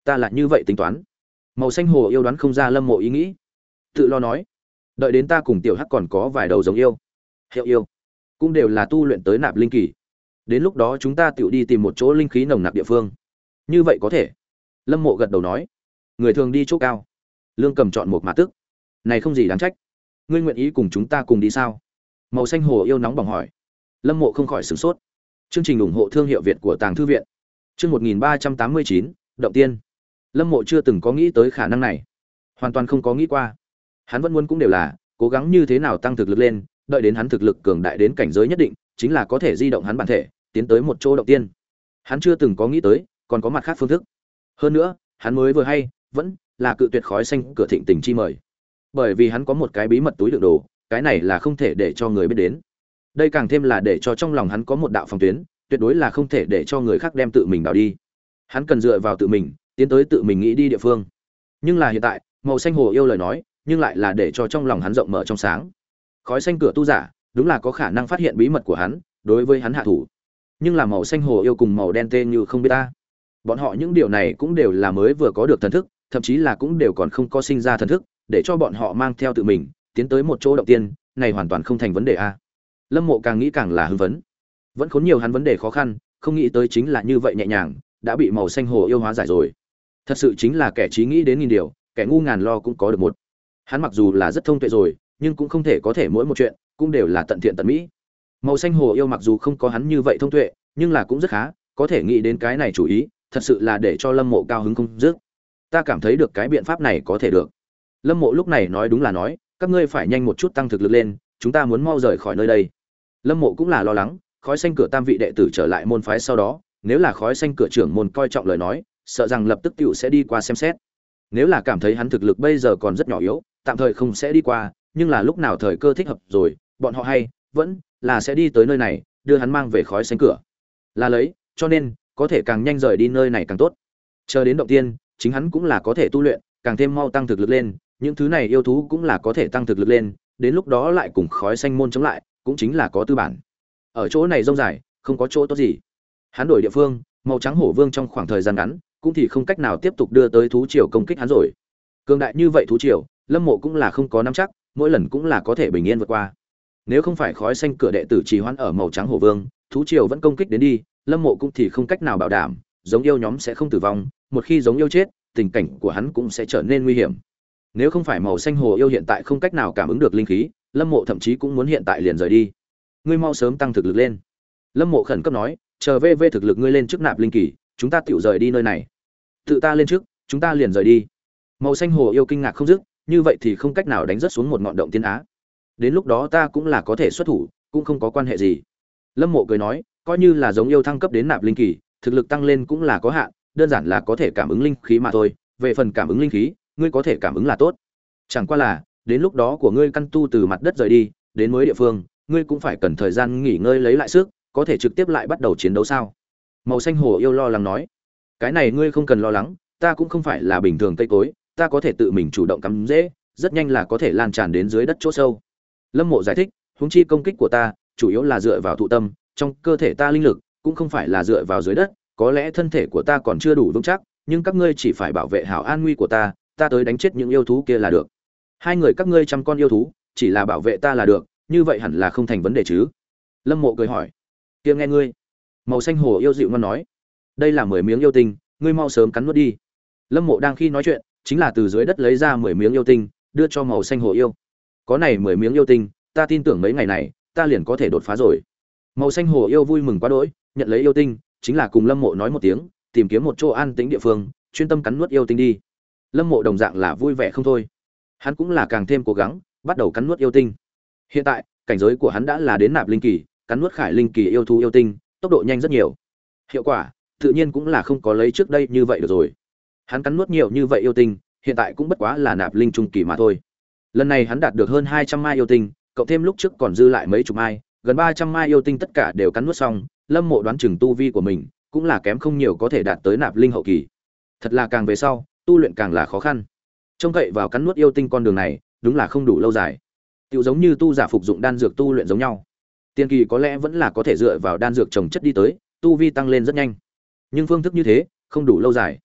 ta là như vậy tính toán. Màu xanh hồ yêu đoán không ra Lâm Mộ ý nghĩ, tự lo nói, đợi đến ta cùng tiểu hắc còn có vài đầu giống yêu, hiệu yêu, cũng đều là tu luyện tới nạp linh kỳ, đến lúc đó chúng ta tự đi tìm một chỗ linh khí nồng nặc địa phương. Như vậy có thể. Lâm Mộ gật đầu nói, người thường đi chỗ cao, lương cầm chọn một mã tức, này không gì đáng trách. Ngươi nguyện ý cùng chúng ta cùng đi sao? Màu xanh hồ yêu nóng bỏng hỏi. Lâm Mộ không khỏi sửng sốt. Chương trình ủng hộ thương hiệu Việt của Tàng Thư viện. Chương một nghìn ba trăm tám mươi chín, động tiên. Lâm Mộ chưa từng có nghĩ tới khả năng này, hoàn toàn không có nghĩ qua. Hắn vẫn muốn cũng đều là cố gắng như thế nào tăng thực lực lên, đợi đến hắn thực lực cường đại đến cảnh giới nhất định, chính là có thể di động hắn bản thể, tiến tới một chỗ động tiên. Hắn chưa từng có nghĩ tới, còn có mặt khác phương thức. Hơn nữa, hắn mới vừa hay, vẫn là cự tuyệt khói xanh cửa thịnh tình chi mời. Bởi vì hắn có một cái bí mật túi đựng đồ, cái này là không thể để cho người biết đến. Đây càng thêm là để cho trong lòng hắn có một đạo phòng tuyến, tuyệt đối là không thể để cho người khác đem tự mình đào đi. Hắn cần dựa vào tự mình, tiến tới tự mình nghĩ đi địa phương. Nhưng là hiện tại, màu xanh hồ yêu lời nói, nhưng lại là để cho trong lòng hắn rộng mở trong sáng. Khói xanh cửa tu giả, đúng là có khả năng phát hiện bí mật của hắn, đối với hắn hạ thủ. Nhưng là màu xanh hồ yêu cùng màu đen tê như không biết ta. Bọn họ những điều này cũng đều là mới vừa có được thần thức, thậm chí là cũng đều còn không có sinh ra thần thức, để cho bọn họ mang theo tự mình, tiến tới một chỗ động tiên, này hoàn toàn không thành vấn đề a. Lâm Mộ càng nghĩ càng là hưng phấn. Vẫn khốn nhiều hắn vấn đề khó khăn, không nghĩ tới chính là như vậy nhẹ nhàng, đã bị màu xanh hồ yêu hóa giải rồi. Thật sự chính là kẻ trí nghĩ đến nghìn điều, kẻ ngu ngàn lo cũng có được một. Hắn mặc dù là rất thông tuệ rồi, nhưng cũng không thể có thể mỗi một chuyện cũng đều là tận thiện tận mỹ. Màu xanh hồ yêu mặc dù không có hắn như vậy thông tuệ, nhưng là cũng rất khá, có thể nghĩ đến cái này chủ ý, thật sự là để cho Lâm Mộ cao hứng không dứt. Ta cảm thấy được cái biện pháp này có thể được. Lâm Mộ lúc này nói đúng là nói, các ngươi phải nhanh một chút tăng thực lực lên, chúng ta muốn mau rời khỏi nơi đây. Lâm Mộ cũng là lo lắng, khói xanh cửa tam vị đệ tử trở lại môn phái sau đó, nếu là khói xanh cửa trưởng môn coi trọng lời nói, sợ rằng lập tức tiểu sẽ đi qua xem xét. Nếu là cảm thấy hắn thực lực bây giờ còn rất nhỏ yếu, tạm thời không sẽ đi qua, nhưng là lúc nào thời cơ thích hợp rồi, bọn họ hay vẫn là sẽ đi tới nơi này, đưa hắn mang về khói xanh cửa. Là lấy, cho nên có thể càng nhanh rời đi nơi này càng tốt. Chờ đến động tiên, chính hắn cũng là có thể tu luyện, càng thêm mau tăng thực lực lên, những thứ này yêu thú cũng là có thể tăng thực lực lên, đến lúc đó lại cùng khói xanh môn chống lại, cũng chính là có tư bản. Ở chỗ này rông dài, không có chỗ tốt gì. Hắn đổi địa phương, màu trắng hổ vương trong khoảng thời gian ngắn, cũng thì không cách nào tiếp tục đưa tới thú triều công kích hắn rồi. Cường đại như vậy thú triều, Lâm Mộ cũng là không có nắm chắc, mỗi lần cũng là có thể bình yên vượt qua. Nếu không phải khói xanh cửa đệ tử trì hoãn ở màu trắng hổ vương, thú triều vẫn công kích đến đi, Lâm Mộ cũng thì không cách nào bảo đảm, giống yêu nhóm sẽ không tử vong, một khi giống yêu chết, tình cảnh của hắn cũng sẽ trở nên nguy hiểm. Nếu không phải màu xanh hồ yêu hiện tại không cách nào cảm ứng được linh khí, Lâm Mộ thậm chí cũng muốn hiện tại liền rời đi. Ngươi mau sớm tăng thực lực lên. Lâm Mộ khẩn cấp nói, chờ vê vê thực lực ngươi lên trước nạp linh kỳ, chúng ta tiểu rời đi nơi này. Tự ta lên trước, chúng ta liền rời đi. Màu xanh hồ yêu kinh ngạc không dứt, như vậy thì không cách nào đánh rất xuống một ngọn động tiên á. Đến lúc đó ta cũng là có thể xuất thủ, cũng không có quan hệ gì. Lâm Mộ cười nói, coi như là giống yêu thăng cấp đến nạp linh kỳ, thực lực tăng lên cũng là có hạn, đơn giản là có thể cảm ứng linh khí mà thôi, về phần cảm ứng linh khí, ngươi có thể cảm ứng là tốt. Chẳng qua là, đến lúc đó của ngươi căn tu từ mặt đất rời đi, đến mới địa phương, ngươi cũng phải cần thời gian nghỉ ngơi lấy lại sức, có thể trực tiếp lại bắt đầu chiến đấu sao? Màu xanh hồ yêu lo lắng nói, cái này ngươi không cần lo lắng, ta cũng không phải là bình thường cây cối, ta có thể tự mình chủ động cắm rễ, rất nhanh là có thể lan tràn đến dưới đất chỗ sâu. Lâm Mộ giải thích, huống chi công kích của ta, chủ yếu là dựa vào thụ tâm, trong cơ thể ta linh lực cũng không phải là dựa vào dưới đất, có lẽ thân thể của ta còn chưa đủ vững chắc, nhưng các ngươi chỉ phải bảo vệ hảo an nguy của ta, ta tới đánh chết những yêu thú kia là được. Hai người các ngươi trăm con yêu thú, chỉ là bảo vệ ta là được, như vậy hẳn là không thành vấn đề chứ? Lâm Mộ cười hỏi. Kia nghe ngươi. Màu xanh hồ yêu dịu ngon nói, đây là mười miếng yêu tinh, ngươi mau sớm cắn nuốt đi. Lâm Mộ đang khi nói chuyện, chính là từ dưới đất lấy ra mười miếng yêu tinh, đưa cho màu xanh hồ yêu. Có này mười miếng yêu tinh, ta tin tưởng mấy ngày này, ta liền có thể đột phá rồi. Màu xanh hồ yêu vui mừng quá đỗi, nhận lấy yêu tinh, chính là cùng Lâm Mộ nói một tiếng, tìm kiếm một chỗ an tĩnh địa phương, chuyên tâm cắn nuốt yêu tinh đi. Lâm Mộ đồng dạng là vui vẻ không thôi. Hắn cũng là càng thêm cố gắng, bắt đầu cắn nuốt yêu tinh. Hiện tại, cảnh giới của hắn đã là đến nạp linh kỳ, cắn nuốt khải linh kỳ yêu thú yêu tinh, tốc độ nhanh rất nhiều. Hiệu quả, tự nhiên cũng là không có lấy trước đây như vậy được rồi. Hắn cắn nuốt nhiều như vậy yêu tinh, hiện tại cũng bất quá là nạp linh trung kỳ mà thôi. Lần này hắn đạt được hơn hai trăm mai yêu tinh, cộng thêm lúc trước còn dư lại mấy chục mai, gần ba trăm mai yêu tinh tất cả đều cắn nuốt xong, Lâm Mộ đoán chừng tu vi của mình cũng là kém không nhiều có thể đạt tới nạp linh hậu kỳ. Thật là càng về sau, tu luyện càng là khó khăn. Trông cậy vào cắn nuốt yêu tinh con đường này, đúng là không đủ lâu dài. Tựu giống như tu giả phục dụng đan dược tu luyện giống nhau. Tiên kỳ có lẽ vẫn là có thể dựa vào đan dược trồng chất đi tới, tu vi tăng lên rất nhanh. Nhưng phương thức như thế, không đủ lâu dài.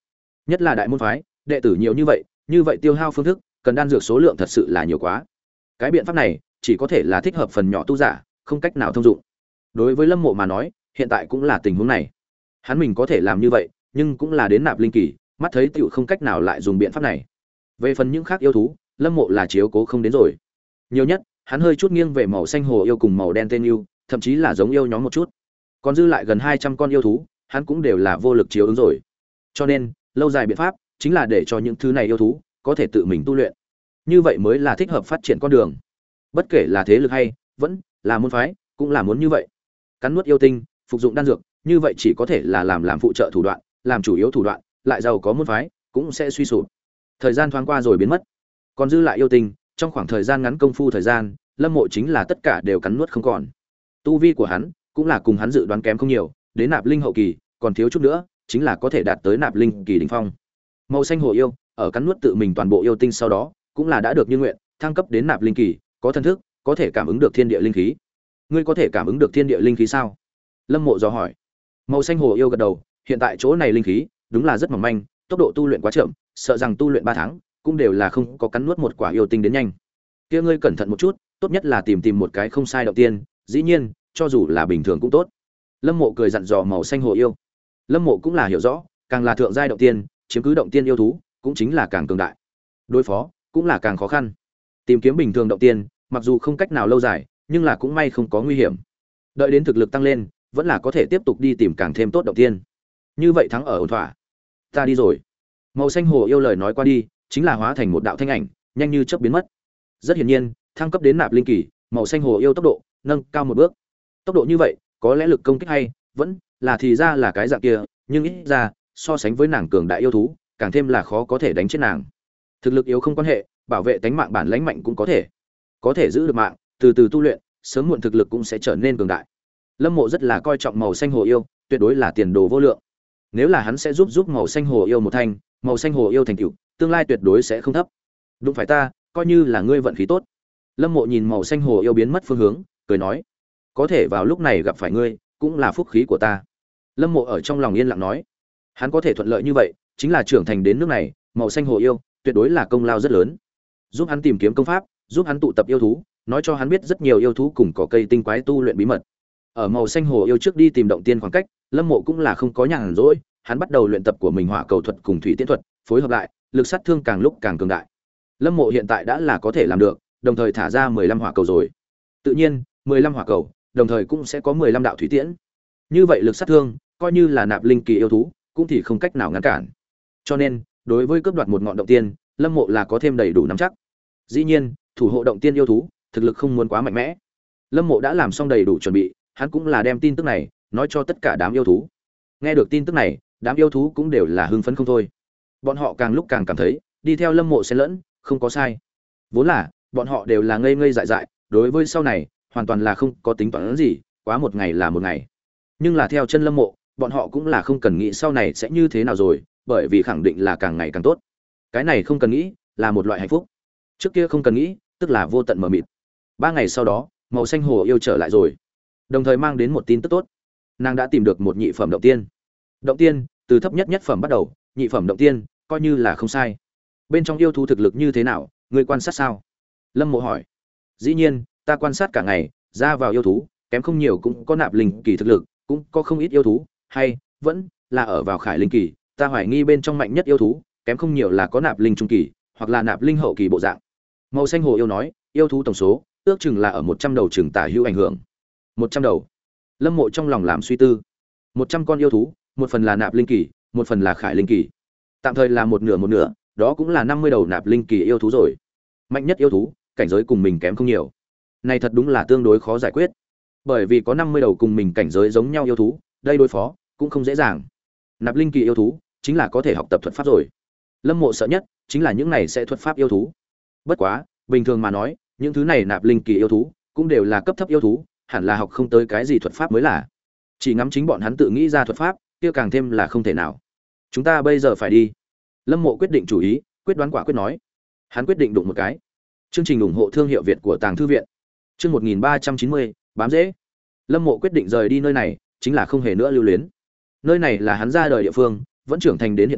Nhất là đại môn phái, đệ tử nhiều như vậy, như vậy tiêu hao phương thức, cần đan dược số lượng thật sự là nhiều quá. Cái biện pháp này chỉ có thể là thích hợp phần nhỏ tu giả, không cách nào thông dụng. Đối với Lâm Mộ mà nói, hiện tại cũng là tình huống này. Hắn mình có thể làm như vậy, nhưng cũng là đến nạp linh kỳ, mắt thấy tiểu không cách nào lại dùng biện pháp này. Về phần những khác yêu thú, Lâm Mộ là chiếu cố không đến rồi. Nhiều nhất, hắn hơi chút nghiêng về màu xanh hồ yêu cùng màu đen tên yêu, thậm chí là giống yêu nhóm một chút. Còn dư lại gần hai trăm con yêu thú, hắn cũng đều là vô lực chiếu ứng rồi. Cho nên, lâu dài biện pháp chính là để cho những thứ này yêu thú có thể tự mình tu luyện. Như vậy mới là thích hợp phát triển con đường. Bất kể là thế lực hay vẫn là môn phái, cũng là muốn như vậy. Cắn nuốt yêu tinh, phục dụng đan dược, như vậy chỉ có thể là làm làm phụ trợ thủ đoạn, làm chủ yếu thủ đoạn, lại giàu có môn phái cũng sẽ suy sụp. Thời gian thoáng qua rồi biến mất. Còn dư lại yêu tinh, trong khoảng thời gian ngắn công phu thời gian, Lâm Mộ chính là tất cả đều cắn nuốt không còn. Tu vi của hắn cũng là cùng hắn dự đoán kém không nhiều, đến nạp linh hậu kỳ, còn thiếu chút nữa, chính là có thể đạt tới nạp linh kỳ đỉnh phong. Màu xanh hồ yêu, ở cắn nuốt tự mình toàn bộ yêu tinh sau đó, cũng là đã được như nguyện, thăng cấp đến nạp linh kỳ, có thân thức, có thể cảm ứng được thiên địa linh khí. Ngươi có thể cảm ứng được thiên địa linh khí sao? Lâm Mộ dò hỏi. Màu xanh hồ yêu gật đầu, hiện tại chỗ này linh khí đúng là rất mỏng manh, tốc độ tu luyện quá chậm, sợ rằng tu luyện ba tháng cũng đều là không có cắn nuốt một quả yêu tinh đến nhanh. Kia ngươi cẩn thận một chút, tốt nhất là tìm tìm một cái không sai động tiên, dĩ nhiên, cho dù là bình thường cũng tốt. Lâm Mộ cười dặn dò màu xanh hồ yêu. Lâm Mộ cũng là hiểu rõ, càng là thượng giai động tiên, chiếm cứ động tiên yêu thú, cũng chính là càng cường đại. Đối phó cũng là càng khó khăn. Tìm kiếm bình thường động tiên, mặc dù không cách nào lâu dài, nhưng là cũng may không có nguy hiểm. Đợi đến thực lực tăng lên, vẫn là có thể tiếp tục đi tìm càng thêm tốt động tiên. Như vậy thắng ở ổn thỏa. Ta đi rồi. Màu xanh hồ yêu lời nói qua đi, chính là hóa thành một đạo thanh ảnh, nhanh như chớp biến mất. Rất hiển nhiên, thăng cấp đến nạp linh kỳ, màu xanh hồ yêu tốc độ nâng cao một bước. Tốc độ như vậy, có lẽ lực công kích hay vẫn là thì ra là cái dạng kia, nhưng ít ra so sánh với nàng cường đại yêu thú, càng thêm là khó có thể đánh chết nàng. Thực lực yếu không quan hệ, bảo vệ tính mạng bản lãnh mạnh cũng có thể. Có thể giữ được mạng, từ từ tu luyện, sớm muộn thực lực cũng sẽ trở nên cường đại. Lâm Mộ rất là coi trọng màu xanh hồ yêu, tuyệt đối là tiền đồ vô lượng. Nếu là hắn sẽ giúp giúp màu xanh hồ yêu một thanh, màu xanh hồ yêu thành tựu, tương lai tuyệt đối sẽ không thấp. Đúng phải ta, coi như là ngươi vận khí tốt. Lâm Mộ nhìn màu xanh hồ yêu biến mất phương hướng, cười nói, có thể vào lúc này gặp phải ngươi, cũng là phúc khí của ta. Lâm Mộ ở trong lòng yên lặng nói, hắn có thể thuận lợi như vậy, chính là trưởng thành đến nước này, màu xanh hồ yêu, tuyệt đối là công lao rất lớn. Giúp hắn tìm kiếm công pháp, giúp hắn tụ tập yêu thú, nói cho hắn biết rất nhiều yêu thú cùng cỏ cây tinh quái tu luyện bí mật. Ở màu xanh hồ yêu trước đi tìm động tiên khoảng cách, Lâm Mộ cũng là không có nhàn rỗi, hắn bắt đầu luyện tập của mình hỏa cầu thuật cùng thủy tiễn thuật, phối hợp lại, lực sát thương càng lúc càng cường đại. Lâm Mộ hiện tại đã là có thể làm được, đồng thời thả ra mười lăm hỏa cầu rồi. Tự nhiên, mười lăm hỏa cầu, đồng thời cũng sẽ có mười lăm đạo thủy tiễn. Như vậy lực sát thương, coi như là nạp linh kỳ yêu thú, cũng thì không cách nào ngăn cản. Cho nên, đối với cướp đoạt một ngọn động tiên, Lâm Mộ là có thêm đầy đủ nắm chắc. Dĩ nhiên, thủ hộ động tiên yêu thú, thực lực không muốn quá mạnh mẽ. Lâm Mộ đã làm xong đầy đủ chuẩn bị, hắn cũng là đem tin tức này nói cho tất cả đám yêu thú. Nghe được tin tức này, đám yêu thú cũng đều là hưng phấn không thôi. Bọn họ càng lúc càng cảm thấy, đi theo Lâm Mộ xen lẫn, không có sai. Vốn là, bọn họ đều là ngây ngây dại dại, đối với sau này, hoàn toàn là không có tính toán gì, quá một ngày là một ngày. Nhưng là theo chân Lâm Mộ, bọn họ cũng là không cần nghĩ sau này sẽ như thế nào rồi, bởi vì khẳng định là càng ngày càng tốt. Cái này không cần nghĩ, là một loại hạnh phúc. Trước kia không cần nghĩ, tức là vô tận mờ mịt. Ba ngày sau đó, màu xanh hồ yêu trở lại rồi, đồng thời mang đến một tin tức tốt. Nàng đã tìm được một nhị phẩm động tiên. Động tiên, từ thấp nhất nhất phẩm bắt đầu, nhị phẩm động tiên, coi như là không sai. Bên trong yêu thú thực lực như thế nào, ngươi quan sát sao? Lâm Mộ hỏi. Dĩ nhiên, ta quan sát cả ngày, ra vào yêu thú, kém không nhiều cũng có nạp linh kỳ thực lực, cũng có không ít yêu thú, hay vẫn là ở vào khải linh kỳ, ta hoài nghi bên trong mạnh nhất yêu thú, kém không nhiều là có nạp linh trung kỳ, hoặc là nạp linh hậu kỳ bộ dạng. Màu xanh hồ yêu nói, yêu thú tổng số, ước chừng là ở một trăm đầu chừng tả hữu ảnh hưởng. Một trăm đầu. Lâm Mộ trong lòng làm suy tư. Một trăm con yêu thú, một phần là nạp linh kỳ, một phần là khải linh kỳ. Tạm thời là một nửa một nửa, đó cũng là năm mươi đầu nạp linh kỳ yêu thú rồi. Mạnh nhất yêu thú, cảnh giới cùng mình kém không nhiều. Này thật đúng là tương đối khó giải quyết. Bởi vì có năm mươi đầu cùng mình cảnh giới giống nhau yêu thú, đây đối phó cũng không dễ dàng. Nạp linh kỳ yêu thú, chính là có thể học tập thuật pháp rồi. Lâm Mộ sợ nhất chính là những này sẽ thuật pháp yêu thú. Bất quá, bình thường mà nói, những thứ này nạp linh kỳ yêu thú cũng đều là cấp thấp yêu thú, hẳn là học không tới cái gì thuật pháp mới là. Chỉ ngắm chính bọn hắn tự nghĩ ra thuật pháp, kia càng thêm là không thể nào. Chúng ta bây giờ phải đi. Lâm Mộ quyết định chủ ý, quyết đoán quả quyết nói. Hắn quyết định đụng một cái. Chương trình ủng hộ thương hiệu Việt của Tàng thư viện. Chương một nghìn ba trăm chín mươi, bám dễ. Lâm Mộ quyết định rời đi nơi này, chính là không hề nữa lưu luyến. Nơi này là hắn ra đời địa phương, vẫn trưởng thành đến hiện tại,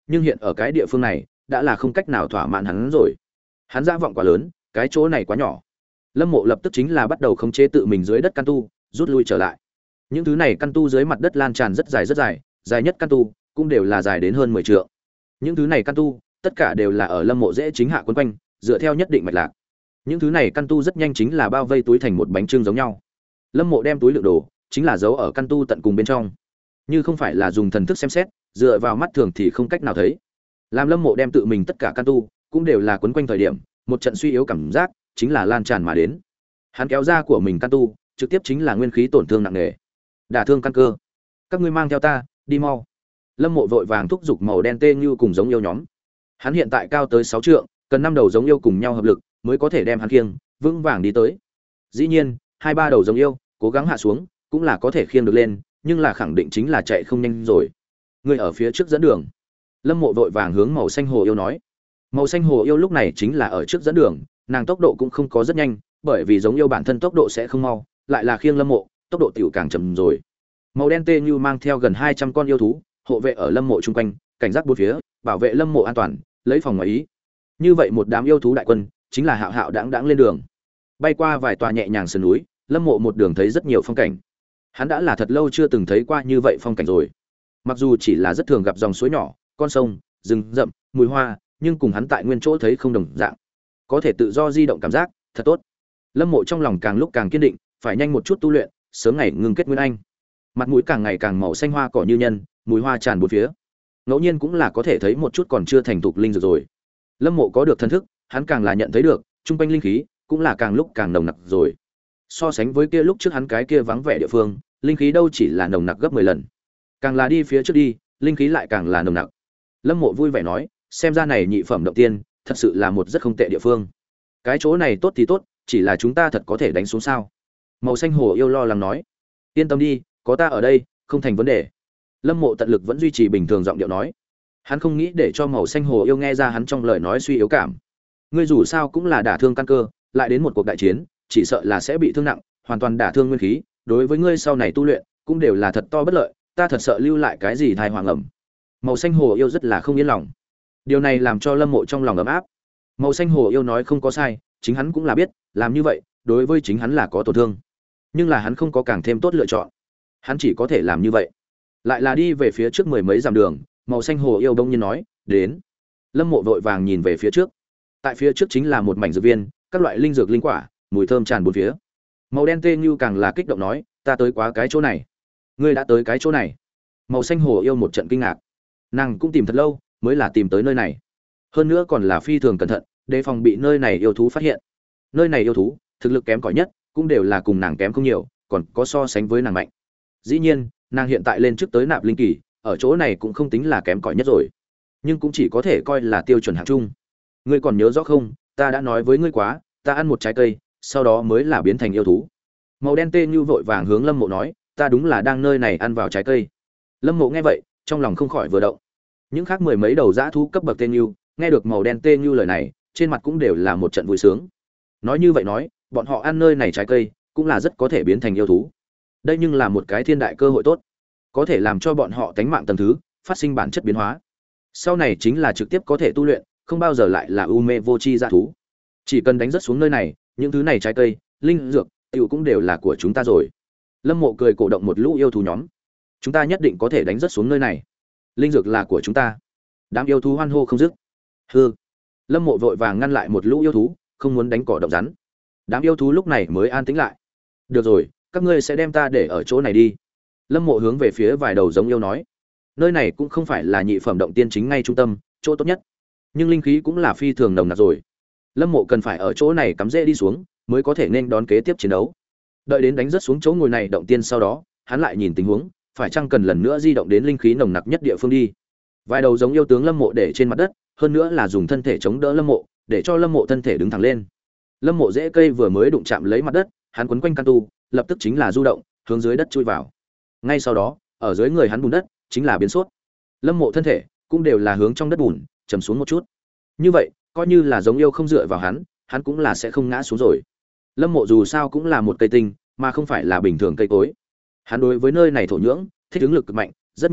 nhưng hiện ở cái địa phương này đã là không cách nào thỏa mãn hắn rồi. Hắn dã vọng quá lớn, cái chỗ này quá nhỏ. Lâm Mộ lập tức chính là bắt đầu khống chế tự mình dưới đất căn tu, rút lui trở lại. Những thứ này căn tu dưới mặt đất lan tràn rất dài rất dài, dài nhất căn tu cũng đều là dài đến hơn mười trượng. Những thứ này căn tu, tất cả đều là ở Lâm Mộ dễ chính hạ quấn quanh, dựa theo nhất định mạch lạc. Những thứ này căn tu rất nhanh chính là bao vây túi thành một bánh trưng giống nhau. Lâm Mộ đem túi đựng đồ, chính là giấu ở căn tu tận cùng bên trong. Như không phải là dùng thần thức xem xét, dựa vào mắt thường thì không cách nào thấy. Làm Lâm Mộ đem tự mình tất cả căn tu, cũng đều là quấn quanh thời điểm, một trận suy yếu cảm giác chính là lan tràn mà đến. Hắn kéo ra của mình căn tu, trực tiếp chính là nguyên khí tổn thương nặng nề, đả thương căn cơ. Các ngươi mang theo ta, đi mau. Lâm Mộ vội vàng thúc giục màu đen tê như cùng giống yêu nhóm. Hắn hiện tại cao tới sáu trượng, cần năm đầu giống yêu cùng nhau hợp lực mới có thể đem hắn khiêng vững vàng đi tới. Dĩ nhiên, hai ba đầu giống yêu cố gắng hạ xuống, cũng là có thể khiêng được lên, nhưng là khẳng định chính là chạy không nhanh rồi. Người ở phía trước dẫn đường. Lâm Mộ vội vàng hướng màu xanh hồ yêu nói. Màu xanh hồ yêu lúc này chính là ở trước dẫn đường, nàng tốc độ cũng không có rất nhanh, bởi vì giống yêu bản thân tốc độ sẽ không mau, lại là khiêng Lâm Mộ, tốc độ tiểu càng chậm rồi. Màu đen tê như mang theo gần hai trăm con yêu thú, hộ vệ ở Lâm Mộ chung quanh, cảnh giác bốn phía, bảo vệ Lâm Mộ an toàn, lấy phòng ngoài ý. Như vậy một đám yêu thú đại quân, chính là hạo hạo đãng đãng lên đường. Bay qua vài tòa nhẹ nhàng sườn núi, Lâm Mộ một đường thấy rất nhiều phong cảnh. Hắn đã là thật lâu chưa từng thấy qua như vậy phong cảnh rồi. Mặc dù chỉ là rất thường gặp dòng suối nhỏ, con sông, rừng rậm, mùi hoa, nhưng cùng hắn tại nguyên chỗ thấy không đồng dạng. Có thể tự do di động cảm giác, thật tốt. Lâm Mộ trong lòng càng lúc càng kiên định, phải nhanh một chút tu luyện, sớm ngày ngưng kết nguyên anh. Mặt mũi càng ngày càng màu xanh hoa cỏ như nhân, mùi hoa tràn bốn phía. Ngẫu nhiên cũng là có thể thấy một chút còn chưa thành thục linh dược rồi. Lâm Mộ có được thân thức, hắn càng là nhận thấy được, trung quanh linh khí cũng là càng lúc càng nồng nặc rồi. So sánh với kia lúc trước hắn cái kia vắng vẻ địa phương, linh khí đâu chỉ là nồng nặc gấp mười lần. Càng là đi phía trước đi, linh khí lại càng là nồng nặc. Lâm Mộ vui vẻ nói, xem ra này nhị phẩm động tiên, thật sự là một rất không tệ địa phương. Cái chỗ này tốt thì tốt, chỉ là chúng ta thật có thể đánh xuống sao? Màu xanh hồ yêu lo lắng nói. Yên tâm đi, có ta ở đây, không thành vấn đề. Lâm Mộ tận lực vẫn duy trì bình thường giọng điệu nói. Hắn không nghĩ để cho màu xanh hồ yêu nghe ra hắn trong lời nói suy yếu cảm. Ngươi dù sao cũng là đả thương căn cơ, lại đến một cuộc đại chiến, chỉ sợ là sẽ bị thương nặng, hoàn toàn đả thương nguyên khí, đối với ngươi sau này tu luyện, cũng đều là thật to bất lợi, ta thật sợ lưu lại cái gì thai hoàng ẩm. Màu xanh hồ yêu rất là không yên lòng. Điều này làm cho Lâm Mộ trong lòng ấm áp. Màu xanh hồ yêu nói không có sai, chính hắn cũng là biết, làm như vậy, đối với chính hắn là có tổn thương. Nhưng là hắn không có càng thêm tốt lựa chọn. Hắn chỉ có thể làm như vậy. Lại là đi về phía trước mười mấy dặm đường, màu xanh hồ yêu đông nhiên nói, "Đến." Lâm Mộ vội vàng nhìn về phía trước. Tại phía trước chính là một mảnh dược viên, các loại linh dược linh quả, mùi thơm tràn bốn phía. Màu đen tê như càng là kích động nói, "Ta tới quá cái chỗ này." "Ngươi đã tới cái chỗ này?" Màu xanh hồ yêu một trận kinh ngạc. Nàng cũng tìm thật lâu, mới là tìm tới nơi này. Hơn nữa còn là phi thường cẩn thận, đề phòng bị nơi này yêu thú phát hiện. Nơi này yêu thú, thực lực kém cỏi nhất, cũng đều là cùng nàng kém không nhiều, còn có so sánh với nàng mạnh. Dĩ nhiên, nàng hiện tại lên trước tới nạp linh kỳ, ở chỗ này cũng không tính là kém cỏi nhất rồi, nhưng cũng chỉ có thể coi là tiêu chuẩn hạng trung. Ngươi còn nhớ rõ không, ta đã nói với ngươi quá, ta ăn một trái cây, sau đó mới là biến thành yêu thú. Màu đen tê như vội vàng hướng Lâm Mộ nói, ta đúng là đang nơi này ăn vào trái cây. Lâm Mộ nghe vậy, trong lòng không khỏi vừa động. Những khác mười mấy đầu dã thú cấp bậc tê như, nghe được màu đen tê như lời này, trên mặt cũng đều là một trận vui sướng. Nói như vậy nói, bọn họ ăn nơi này trái cây, cũng là rất có thể biến thành yêu thú. Đây nhưng là một cái thiên đại cơ hội tốt, có thể làm cho bọn họ tánh mạng tầng thứ phát sinh bản chất biến hóa. Sau này chính là trực tiếp có thể tu luyện, không bao giờ lại là u mê vô tri dã thú. Chỉ cần đánh rất xuống nơi này, những thứ này trái cây, linh dược, tiểu cũng đều là của chúng ta rồi. Lâm Mộ cười cổ động một lũ yêu thú nhóm. Chúng ta nhất định có thể đánh rất xuống nơi này. Linh dược là của chúng ta. Đám yêu thú hoan hô không dứt. Hừ. Lâm Mộ vội vàng ngăn lại một lũ yêu thú, không muốn đánh cỏ động rắn. Đám yêu thú lúc này mới an tĩnh lại. Được rồi, các ngươi sẽ đem ta để ở chỗ này đi. Lâm Mộ hướng về phía vài đầu giống yêu nói. Nơi này cũng không phải là nhị phẩm động tiên chính ngay trung tâm, chỗ tốt nhất, nhưng linh khí cũng là phi thường nồng nặc rồi. Lâm Mộ cần phải ở chỗ này cắm rễ đi xuống, mới có thể nên đón kế tiếp chiến đấu. Đợi đến đánh rất xuống chỗ ngồi này động tiên sau đó, hắn lại nhìn tình huống, phải chăng cần lần nữa di động đến linh khí nồng nặc nhất địa phương đi. Vài đầu giống yêu tướng Lâm Mộ để trên mặt đất, hơn nữa là dùng thân thể chống đỡ Lâm Mộ, để cho Lâm Mộ thân thể đứng thẳng lên. Lâm Mộ rễ cây vừa mới đụng chạm lấy mặt đất, hắn quấn quanh căn tu, lập tức chính là du động, hướng dưới đất chui vào. Ngay sau đó, ở dưới người hắn bùn đất chính là biến sốt. Lâm Mộ thân thể cũng đều là hướng trong đất bùn chầm xuống một chút. Như vậy, coi như là giống yêu không dựa vào hắn, hắn cũng là sẽ không ngã xuống rồi. Lâm Mộ dù sao cũng là một cây tinh, mà không phải là bình thường cây cối. Hắn đối với nơi này thổ nhưỡng thích ứng lực cực mạnh, rất nhanh,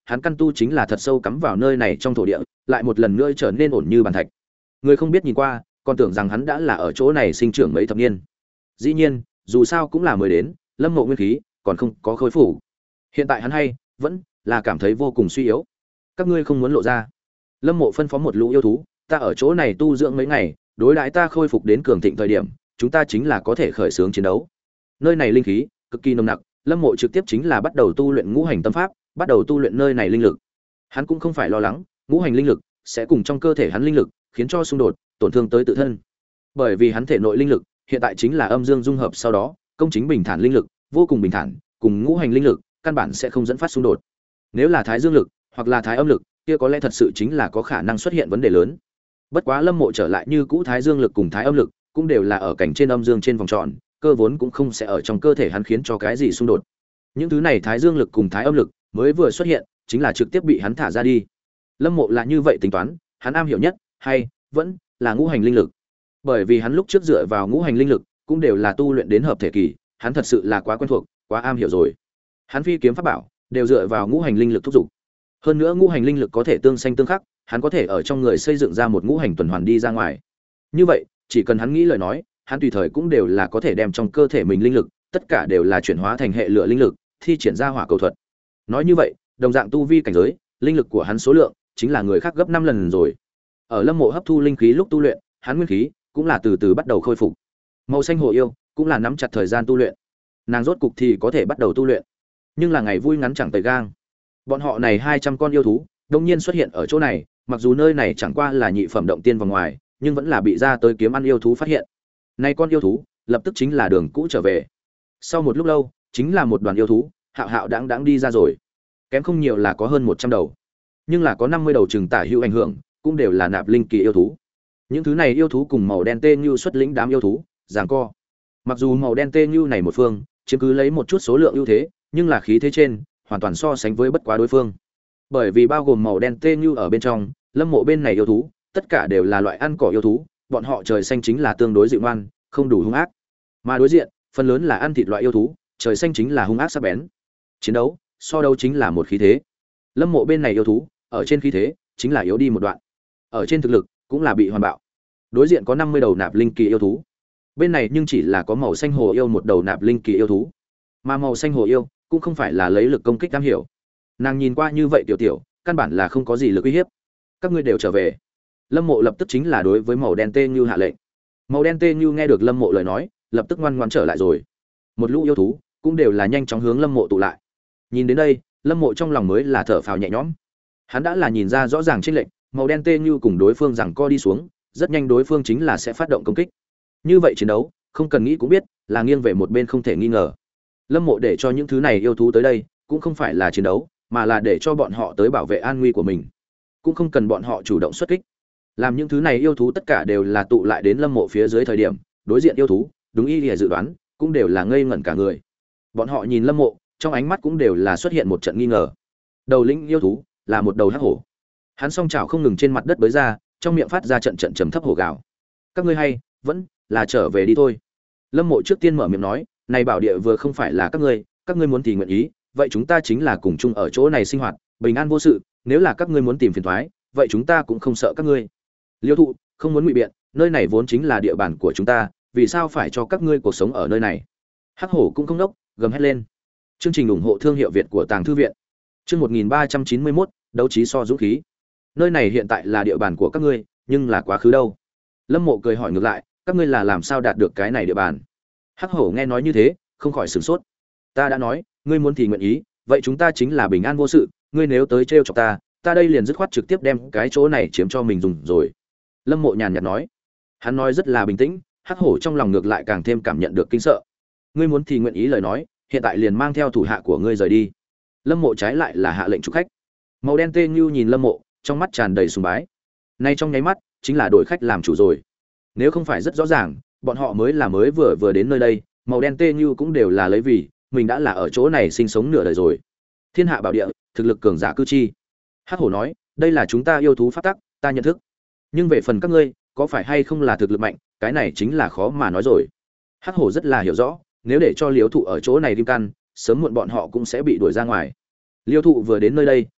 hắn căn tu chính là thật sâu cắm vào nơi này trong thổ địa, lại một lần nữa trở nên ổn như bàn thạch. Người không biết nhìn qua, còn tưởng rằng hắn đã là ở chỗ này sinh trưởng mấy thập niên. Dĩ nhiên, dù sao cũng là mới đến, Lâm Mộ nguyên khí còn không có khôi phục. Hiện tại hắn hay vẫn là cảm thấy vô cùng suy yếu. Các ngươi không muốn lộ ra. Lâm Mộ phân phó một lũ yêu thú, ta ở chỗ này tu dưỡng mấy ngày, đối đãi ta khôi phục đến cường thịnh thời điểm, chúng ta chính là có thể khởi xướng chiến đấu. Nơi này linh khí cực kỳ nồng nặc, Lâm Mộ trực tiếp chính là bắt đầu tu luyện ngũ hành tâm pháp, bắt đầu tu luyện nơi này linh lực. Hắn cũng không phải lo lắng, ngũ hành linh lực sẽ cùng trong cơ thể hắn linh lực khiến cho xung đột, tổn thương tới tự thân. Bởi vì hắn thể nội linh lực hiện tại chính là âm dương dung hợp sau đó, công chính bình thản linh lực, vô cùng bình thản, cùng ngũ hành linh lực căn bản sẽ không dẫn phát xung đột. Nếu là thái dương lực hoặc là thái âm lực, kia có lẽ thật sự chính là có khả năng xuất hiện vấn đề lớn. Bất quá Lâm Mộ trở lại như cũ thái dương lực cùng thái âm lực, cũng đều là ở cảnh trên âm dương trên vòng tròn, cơ vốn cũng không sẽ ở trong cơ thể hắn khiến cho cái gì xung đột. Những thứ này thái dương lực cùng thái âm lực mới vừa xuất hiện, chính là trực tiếp bị hắn thả ra đi. Lâm Mộ là như vậy tính toán, hắn am hiểu nhất hay vẫn là ngũ hành linh lực. Bởi vì hắn lúc trước dựa vào ngũ hành linh lực, cũng đều là tu luyện đến hợp thể kỳ, hắn thật sự là quá quen thuộc, quá am hiểu rồi. Hắn phi kiếm pháp bảo đều dựa vào ngũ hành linh lực thúc dục. Hơn nữa ngũ hành linh lực có thể tương xanh tương khắc, hắn có thể ở trong người xây dựng ra một ngũ hành tuần hoàn đi ra ngoài. Như vậy, chỉ cần hắn nghĩ lời nói, hắn tùy thời cũng đều là có thể đem trong cơ thể mình linh lực, tất cả đều là chuyển hóa thành hệ lửa linh lực, thi triển ra hỏa cầu thuật. Nói như vậy, đồng dạng tu vi cảnh giới, linh lực của hắn số lượng chính là người khác gấp năm lần rồi. Ở Lâm Mộ hấp thu linh khí lúc tu luyện, hắn nguyên khí cũng là từ từ bắt đầu khôi phục. Màu xanh hồ yêu cũng là nắm chặt thời gian tu luyện. Nàng rốt cục thì có thể bắt đầu tu luyện. Nhưng là ngày vui ngắn chẳng tày gang. Bọn họ này hai trăm con yêu thú, đột nhiên xuất hiện ở chỗ này, mặc dù nơi này chẳng qua là nhị phẩm động tiên vòng ngoài, nhưng vẫn là bị ra tới kiếm ăn yêu thú phát hiện. Này con yêu thú, lập tức chính là đường cũ trở về. Sau một lúc lâu, chính là một đoàn yêu thú, hạo hạo đãng đãng đi ra rồi. Kém không nhiều là có hơn một trăm đầu, nhưng là có năm mươi đầu trừng tả hữu ảnh hưởng, cũng đều là nạp linh kỳ yêu thú. Những thứ này yêu thú cùng màu đen tê như xuất lĩnh đám yêu thú, giằng co. Mặc dù màu đen tê như này một phương, chiếm cứ lấy một chút số lượng ưu thế, nhưng là khí thế trên, hoàn toàn so sánh với bất quá đối phương. Bởi vì bao gồm màu đen tê như ở bên trong, Lâm Mộ bên này yêu thú, tất cả đều là loại ăn cỏ yêu thú, bọn họ trời xanh chính là tương đối dịu ngoan, không đủ hung ác. Mà đối diện, phần lớn là ăn thịt loại yêu thú, trời xanh chính là hung ác sắc bén. Chiến đấu, so đấu chính là một khí thế. Lâm Mộ bên này yêu thú, ở trên khí thế, chính là yếu đi một đoạn. Ở trên thực lực, cũng là bị hoàn bạo. Đối diện có năm mươi đầu nạp linh kỳ yêu thú. Bên này nhưng chỉ là có màu xanh hồ yêu một đầu nạp linh kỳ yêu thú. Mà màu xanh hồ yêu cũng không phải là lấy lực công kích am hiểu. Nàng nhìn qua như vậy tiểu tiểu, căn bản là không có gì lực uy hiếp. Các ngươi đều trở về. Lâm Mộ lập tức chính là đối với màu đen tê như hạ lệnh. Màu đen tê như nghe được Lâm Mộ lời nói, lập tức ngoan ngoãn trở lại rồi. Một lũ yêu thú cũng đều là nhanh chóng hướng Lâm Mộ tụ lại. Nhìn đến đây, Lâm Mộ trong lòng mới là thở phào nhẹ nhõm. Hắn đã là nhìn ra rõ ràng chênh lệnh, màu đen tê như cùng đối phương giằng co đi xuống, rất nhanh đối phương chính là sẽ phát động công kích. Như vậy chiến đấu, không cần nghĩ cũng biết, là nghiêng về một bên không thể nghi ngờ. Lâm Mộ để cho những thứ này yêu thú tới đây, cũng không phải là chiến đấu, mà là để cho bọn họ tới bảo vệ an nguy của mình. Cũng không cần bọn họ chủ động xuất kích. Làm những thứ này yêu thú tất cả đều là tụ lại đến Lâm Mộ phía dưới thời điểm, đối diện yêu thú, đúng y lìa dự đoán, cũng đều là ngây ngẩn cả người. Bọn họ nhìn Lâm Mộ, trong ánh mắt cũng đều là xuất hiện một trận nghi ngờ. Đầu lĩnh yêu thú là một đầu hắc hổ. Hắn song chảo không ngừng trên mặt đất bới ra, trong miệng phát ra trận trận trầm thấp hổ gào. Các ngươi hay vẫn là trở về đi thôi. Lâm Mộ trước tiên mở miệng nói, này bảo địa vừa không phải là các ngươi, các ngươi muốn thì nguyện ý, vậy chúng ta chính là cùng chung ở chỗ này sinh hoạt, bình an vô sự, nếu là các ngươi muốn tìm phiền toái, vậy chúng ta cũng không sợ các ngươi. Liêu thụ, không muốn ngụy biện, nơi này vốn chính là địa bàn của chúng ta, vì sao phải cho các ngươi cuộc sống ở nơi này? Hắc hổ cũng không đốc, gầm hét lên. Chương trình ủng hộ thương hiệu Việt của Tàng Thư viện. Chương một nghìn ba trăm chín mươi mốt, đấu trí so dũng khí. Nơi này hiện tại là địa bàn của các ngươi, nhưng là quá khứ đâu? Lâm Mộ cười hỏi ngược lại, các ngươi là làm sao đạt được cái này địa bàn? Hắc hổ nghe nói như thế, không khỏi sửng sốt. Ta đã nói, ngươi muốn thì nguyện ý, vậy chúng ta chính là bình an vô sự, ngươi nếu tới trêu chọc ta, ta đây liền dứt khoát trực tiếp đem cái chỗ này chiếm cho mình dùng rồi. Lâm Mộ nhàn nhạt nói. Hắn nói rất là bình tĩnh, Hắc hổ trong lòng ngược lại càng thêm cảm nhận được kinh sợ. Ngươi muốn thì nguyện ý lời nói, hiện tại liền mang theo thủ hạ của ngươi rời đi. Lâm Mộ trái lại là hạ lệnh chủ khách. Màu đen tê như nhìn Lâm Mộ, trong mắt tràn đầy sùng bái. Nay trong nháy mắt, chính là đổi khách làm chủ rồi. Nếu không phải rất rõ ràng, bọn họ mới là mới vừa vừa đến nơi đây, màu đen tê như cũng đều là lấy vì mình đã là ở chỗ này sinh sống nửa đời rồi. Thiên hạ bảo địa, thực lực cường giả cư chi. Hắc hổ nói, đây là chúng ta yêu thú pháp tắc, ta nhận thức. Nhưng về phần các ngươi, có phải hay không là thực lực mạnh, cái này chính là khó mà nói rồi. Hắc hổ rất là hiểu rõ, nếu để cho Liêu thụ ở chỗ này kim căn, sớm muộn bọn họ cũng sẽ bị đuổi ra ngoài. Liêu thụ vừa đến nơi đây,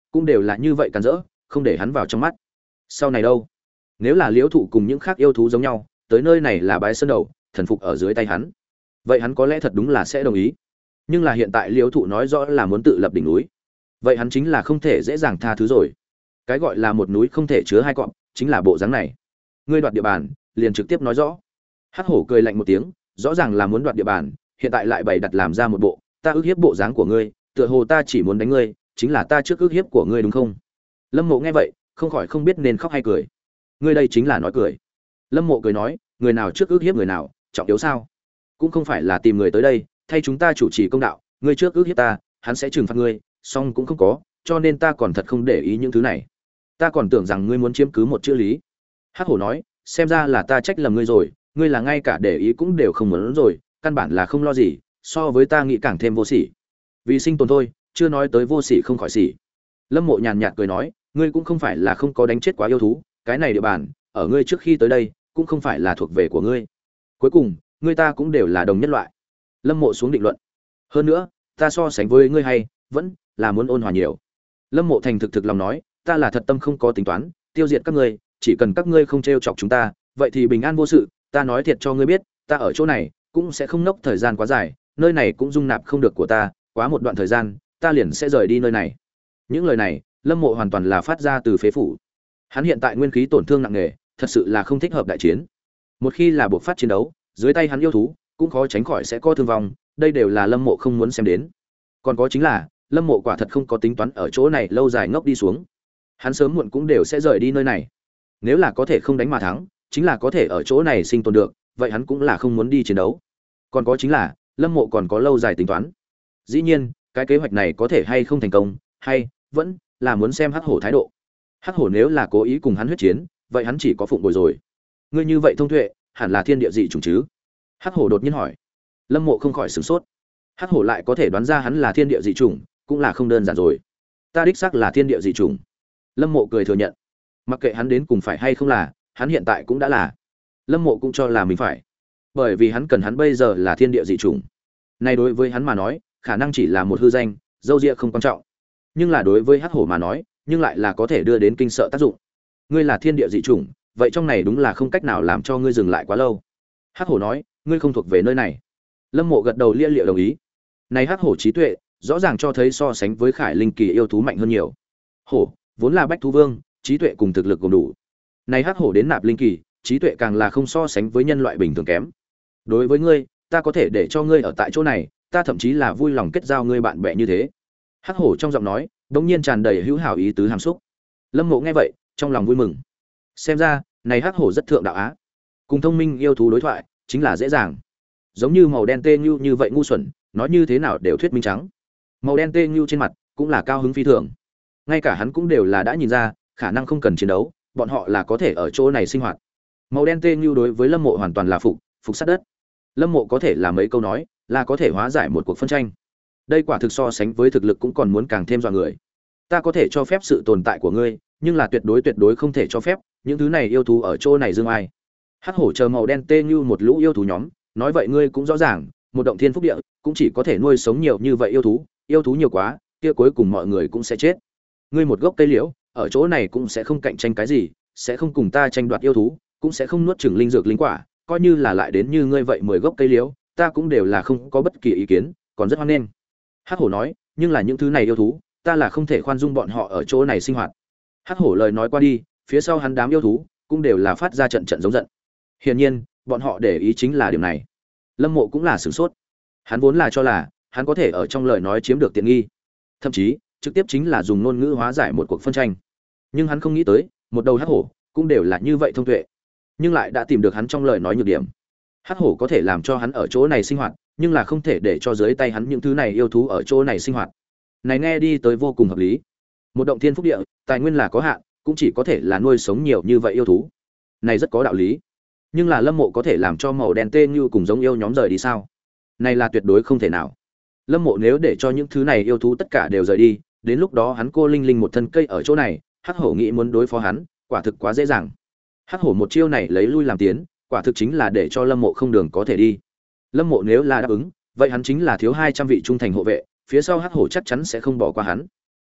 cũng đều là như vậy càn rỡ, không để hắn vào trong mắt. Sau này đâu? Nếu là liễu thụ cùng những khác yêu thú giống nhau, tới nơi này là bái sơn đầu, thần phục ở dưới tay hắn, vậy hắn có lẽ thật đúng là sẽ đồng ý. Nhưng là hiện tại liễu thụ nói rõ là muốn tự lập đỉnh núi, vậy hắn chính là không thể dễ dàng tha thứ rồi. Cái gọi là một núi không thể chứa hai cọp, chính là bộ dáng này. Ngươi đoạt địa bàn, liền trực tiếp nói rõ. Hắc hổ cười lạnh một tiếng, rõ ràng là muốn đoạt địa bàn, hiện tại lại bày đặt làm ra một bộ ta ức hiếp bộ dáng của ngươi, tựa hồ ta chỉ muốn đánh ngươi, chính là ta trước ức hiếp của ngươi đúng không? Lâm Mộ nghe vậy, không khỏi không biết nên khóc hay cười. Ngươi đây chính là nói cười. Lâm Mộ cười nói, người nào trước ức hiếp người nào, trọng yếu sao? Cũng không phải là tìm người tới đây, thay chúng ta chủ trì công đạo, ngươi trước ức hiếp ta, hắn sẽ trừng phạt ngươi, song cũng không có, cho nên ta còn thật không để ý những thứ này. Ta còn tưởng rằng ngươi muốn chiếm cứ một chữ lý. Hắc hổ nói, xem ra là ta trách lầm ngươi rồi, ngươi là ngay cả để ý cũng đều không muốn rồi, căn bản là không lo gì, so với ta nghĩ càng thêm vô sỉ. Vì sinh tồn thôi, chưa nói tới vô sỉ không khỏi sỉ. Lâm Mộ nhàn nhạt cười nói, ngươi cũng không phải là không có đánh chết quá yêu thú, cái này địa bàn, ở ngươi trước khi tới đây, cũng không phải là thuộc về của ngươi. Cuối cùng, ngươi ta cũng đều là đồng nhất loại. Lâm Mộ xuống định luận. Hơn nữa, ta so sánh với ngươi hay, vẫn là muốn ôn hòa nhiều. Lâm Mộ thành thực thực lòng nói, ta là thật tâm không có tính toán, tiêu diệt các ngươi, chỉ cần các ngươi không trêu chọc chúng ta, vậy thì bình an vô sự, ta nói thiệt cho ngươi biết, ta ở chỗ này cũng sẽ không nốc thời gian quá dài, nơi này cũng dung nạp không được của ta, quá một đoạn thời gian, ta liền sẽ rời đi nơi này. Những lời này, Lâm Mộ hoàn toàn là phát ra từ phế phủ. Hắn hiện tại nguyên khí tổn thương nặng nề, thật sự là không thích hợp đại chiến. Một khi là buộc phát chiến đấu, dưới tay hắn yêu thú, cũng khó tránh khỏi sẽ có thương vong, đây đều là Lâm Mộ không muốn xem đến. Còn có chính là, Lâm Mộ quả thật không có tính toán ở chỗ này lâu dài ngốc đi xuống. Hắn sớm muộn cũng đều sẽ rời đi nơi này. Nếu là có thể không đánh mà thắng, chính là có thể ở chỗ này sinh tồn được, vậy hắn cũng là không muốn đi chiến đấu. Còn có chính là, Lâm Mộ còn có lâu dài tính toán. Dĩ nhiên, cái kế hoạch này có thể hay không thành công, hay vẫn là muốn xem Hắc Hổ thái độ. Hắc Hổ nếu là cố ý cùng hắn huyết chiến, vậy hắn chỉ có phụng bồi rồi. Ngươi như vậy thông tuệ, hẳn là thiên địa dị chủng chứ? Hắc Hổ đột nhiên hỏi. Lâm Mộ không khỏi sửng sốt. Hắc Hổ lại có thể đoán ra hắn là thiên địa dị chủng, cũng là không đơn giản rồi. Ta đích xác là thiên địa dị chủng. Lâm Mộ cười thừa nhận. Mặc kệ hắn đến cùng phải hay không là, hắn hiện tại cũng đã là. Lâm Mộ cũng cho là mình phải, bởi vì hắn cần hắn bây giờ là thiên địa dị chủng. Này đối với hắn mà nói, khả năng chỉ là một hư danh, dâu ria không quan trọng. Nhưng là đối với Hắc Hổ mà nói, nhưng lại là có thể đưa đến kinh sợ tác dụng. Ngươi là thiên địa dị chủng, vậy trong này đúng là không cách nào làm cho ngươi dừng lại quá lâu. Hắc Hổ nói, ngươi không thuộc về nơi này. Lâm Mộ gật đầu lia lịa đồng ý. Này Hắc Hổ trí tuệ, rõ ràng cho thấy so sánh với Khải Linh kỳ yêu thú mạnh hơn nhiều. Hổ vốn là bách thú vương, trí tuệ cùng thực lực gồm đủ. Này Hắc Hổ đến nạp linh kỳ, trí tuệ càng là không so sánh với nhân loại bình thường kém. Đối với ngươi, ta có thể để cho ngươi ở tại chỗ này, ta thậm chí là vui lòng kết giao ngươi bạn bè như thế. Hắc Hổ trong giọng nói, đột nhiên tràn đầy hữu hảo ý tứ hàm xúc. Lâm Mộ nghe vậy, trong lòng vui mừng. Xem ra, này Hắc Hổ rất thượng đạo á. Cùng thông minh yêu thú đối thoại, chính là dễ dàng. Giống như màu đen tê như như vậy ngu xuẩn, nói như thế nào đều thuyết minh trắng. Màu đen tê như trên mặt, cũng là cao hứng phi thường. Ngay cả hắn cũng đều là đã nhìn ra, khả năng không cần chiến đấu, bọn họ là có thể ở chỗ này sinh hoạt. Màu đen tê như đối với Lâm Mộ hoàn toàn là phục, phục sát đất. Lâm Mộ có thể là mấy câu nói, là có thể hóa giải một cuộc phân tranh. Đây quả thực so sánh với thực lực cũng còn muốn càng thêm dọa người. Ta có thể cho phép sự tồn tại của ngươi, nhưng là tuyệt đối tuyệt đối không thể cho phép những thứ này yêu thú ở chỗ này dương ai. Hắc Hổ chờ màu đen tê như một lũ yêu thú nhóm, nói vậy ngươi cũng rõ ràng, một động thiên phúc địa cũng chỉ có thể nuôi sống nhiều như vậy yêu thú, yêu thú nhiều quá, kia cuối cùng mọi người cũng sẽ chết. Ngươi một gốc cây liễu, ở chỗ này cũng sẽ không cạnh tranh cái gì, sẽ không cùng ta tranh đoạt yêu thú, cũng sẽ không nuốt chửng linh dược linh quả, coi như là lại đến như ngươi vậy mười gốc cây liễu, ta cũng đều là không có bất kỳ ý kiến, còn rất hoan nghênh. Hắc Hổ nói, nhưng là những thứ này yêu thú, ta là không thể khoan dung bọn họ ở chỗ này sinh hoạt. Hắc Hổ lời nói qua đi, phía sau hắn đám yêu thú cũng đều là phát ra trận trận giống giận. Hiển nhiên, bọn họ để ý chính là điểm này. Lâm Mộ cũng là sửng sốt. Hắn vốn là cho là hắn có thể ở trong lời nói chiếm được tiện nghi, thậm chí trực tiếp chính là dùng ngôn ngữ hóa giải một cuộc phân tranh. Nhưng hắn không nghĩ tới, một đầu Hắc Hổ cũng đều là như vậy thông tuệ, nhưng lại đã tìm được hắn trong lời nói nhược điểm. Hắc Hổ có thể làm cho hắn ở chỗ này sinh hoạt, nhưng là không thể để cho dưới tay hắn những thứ này yêu thú ở chỗ này sinh hoạt. Này nghe đi tới vô cùng hợp lý. Một động thiên phúc địa, tài nguyên là có hạn, cũng chỉ có thể là nuôi sống nhiều như vậy yêu thú. Này rất có đạo lý. Nhưng là Lâm Mộ có thể làm cho màu đen tê như cùng giống yêu nhóm rời đi sao? Này là tuyệt đối không thể nào. Lâm Mộ nếu để cho những thứ này yêu thú tất cả đều rời đi, đến lúc đó hắn cô linh linh một thân cây ở chỗ này, Hắc Hổ nghĩ muốn đối phó hắn, quả thực quá dễ dàng. Hắc Hổ một chiêu này lấy lui làm tiến, quả thực chính là để cho Lâm Mộ không đường có thể đi. Lâm Mộ nếu là đáp ứng, vậy hắn chính là thiếu hai trăm vị trung thành hộ vệ, phía sau Hắc Hổ chắc chắn sẽ không bỏ qua hắn.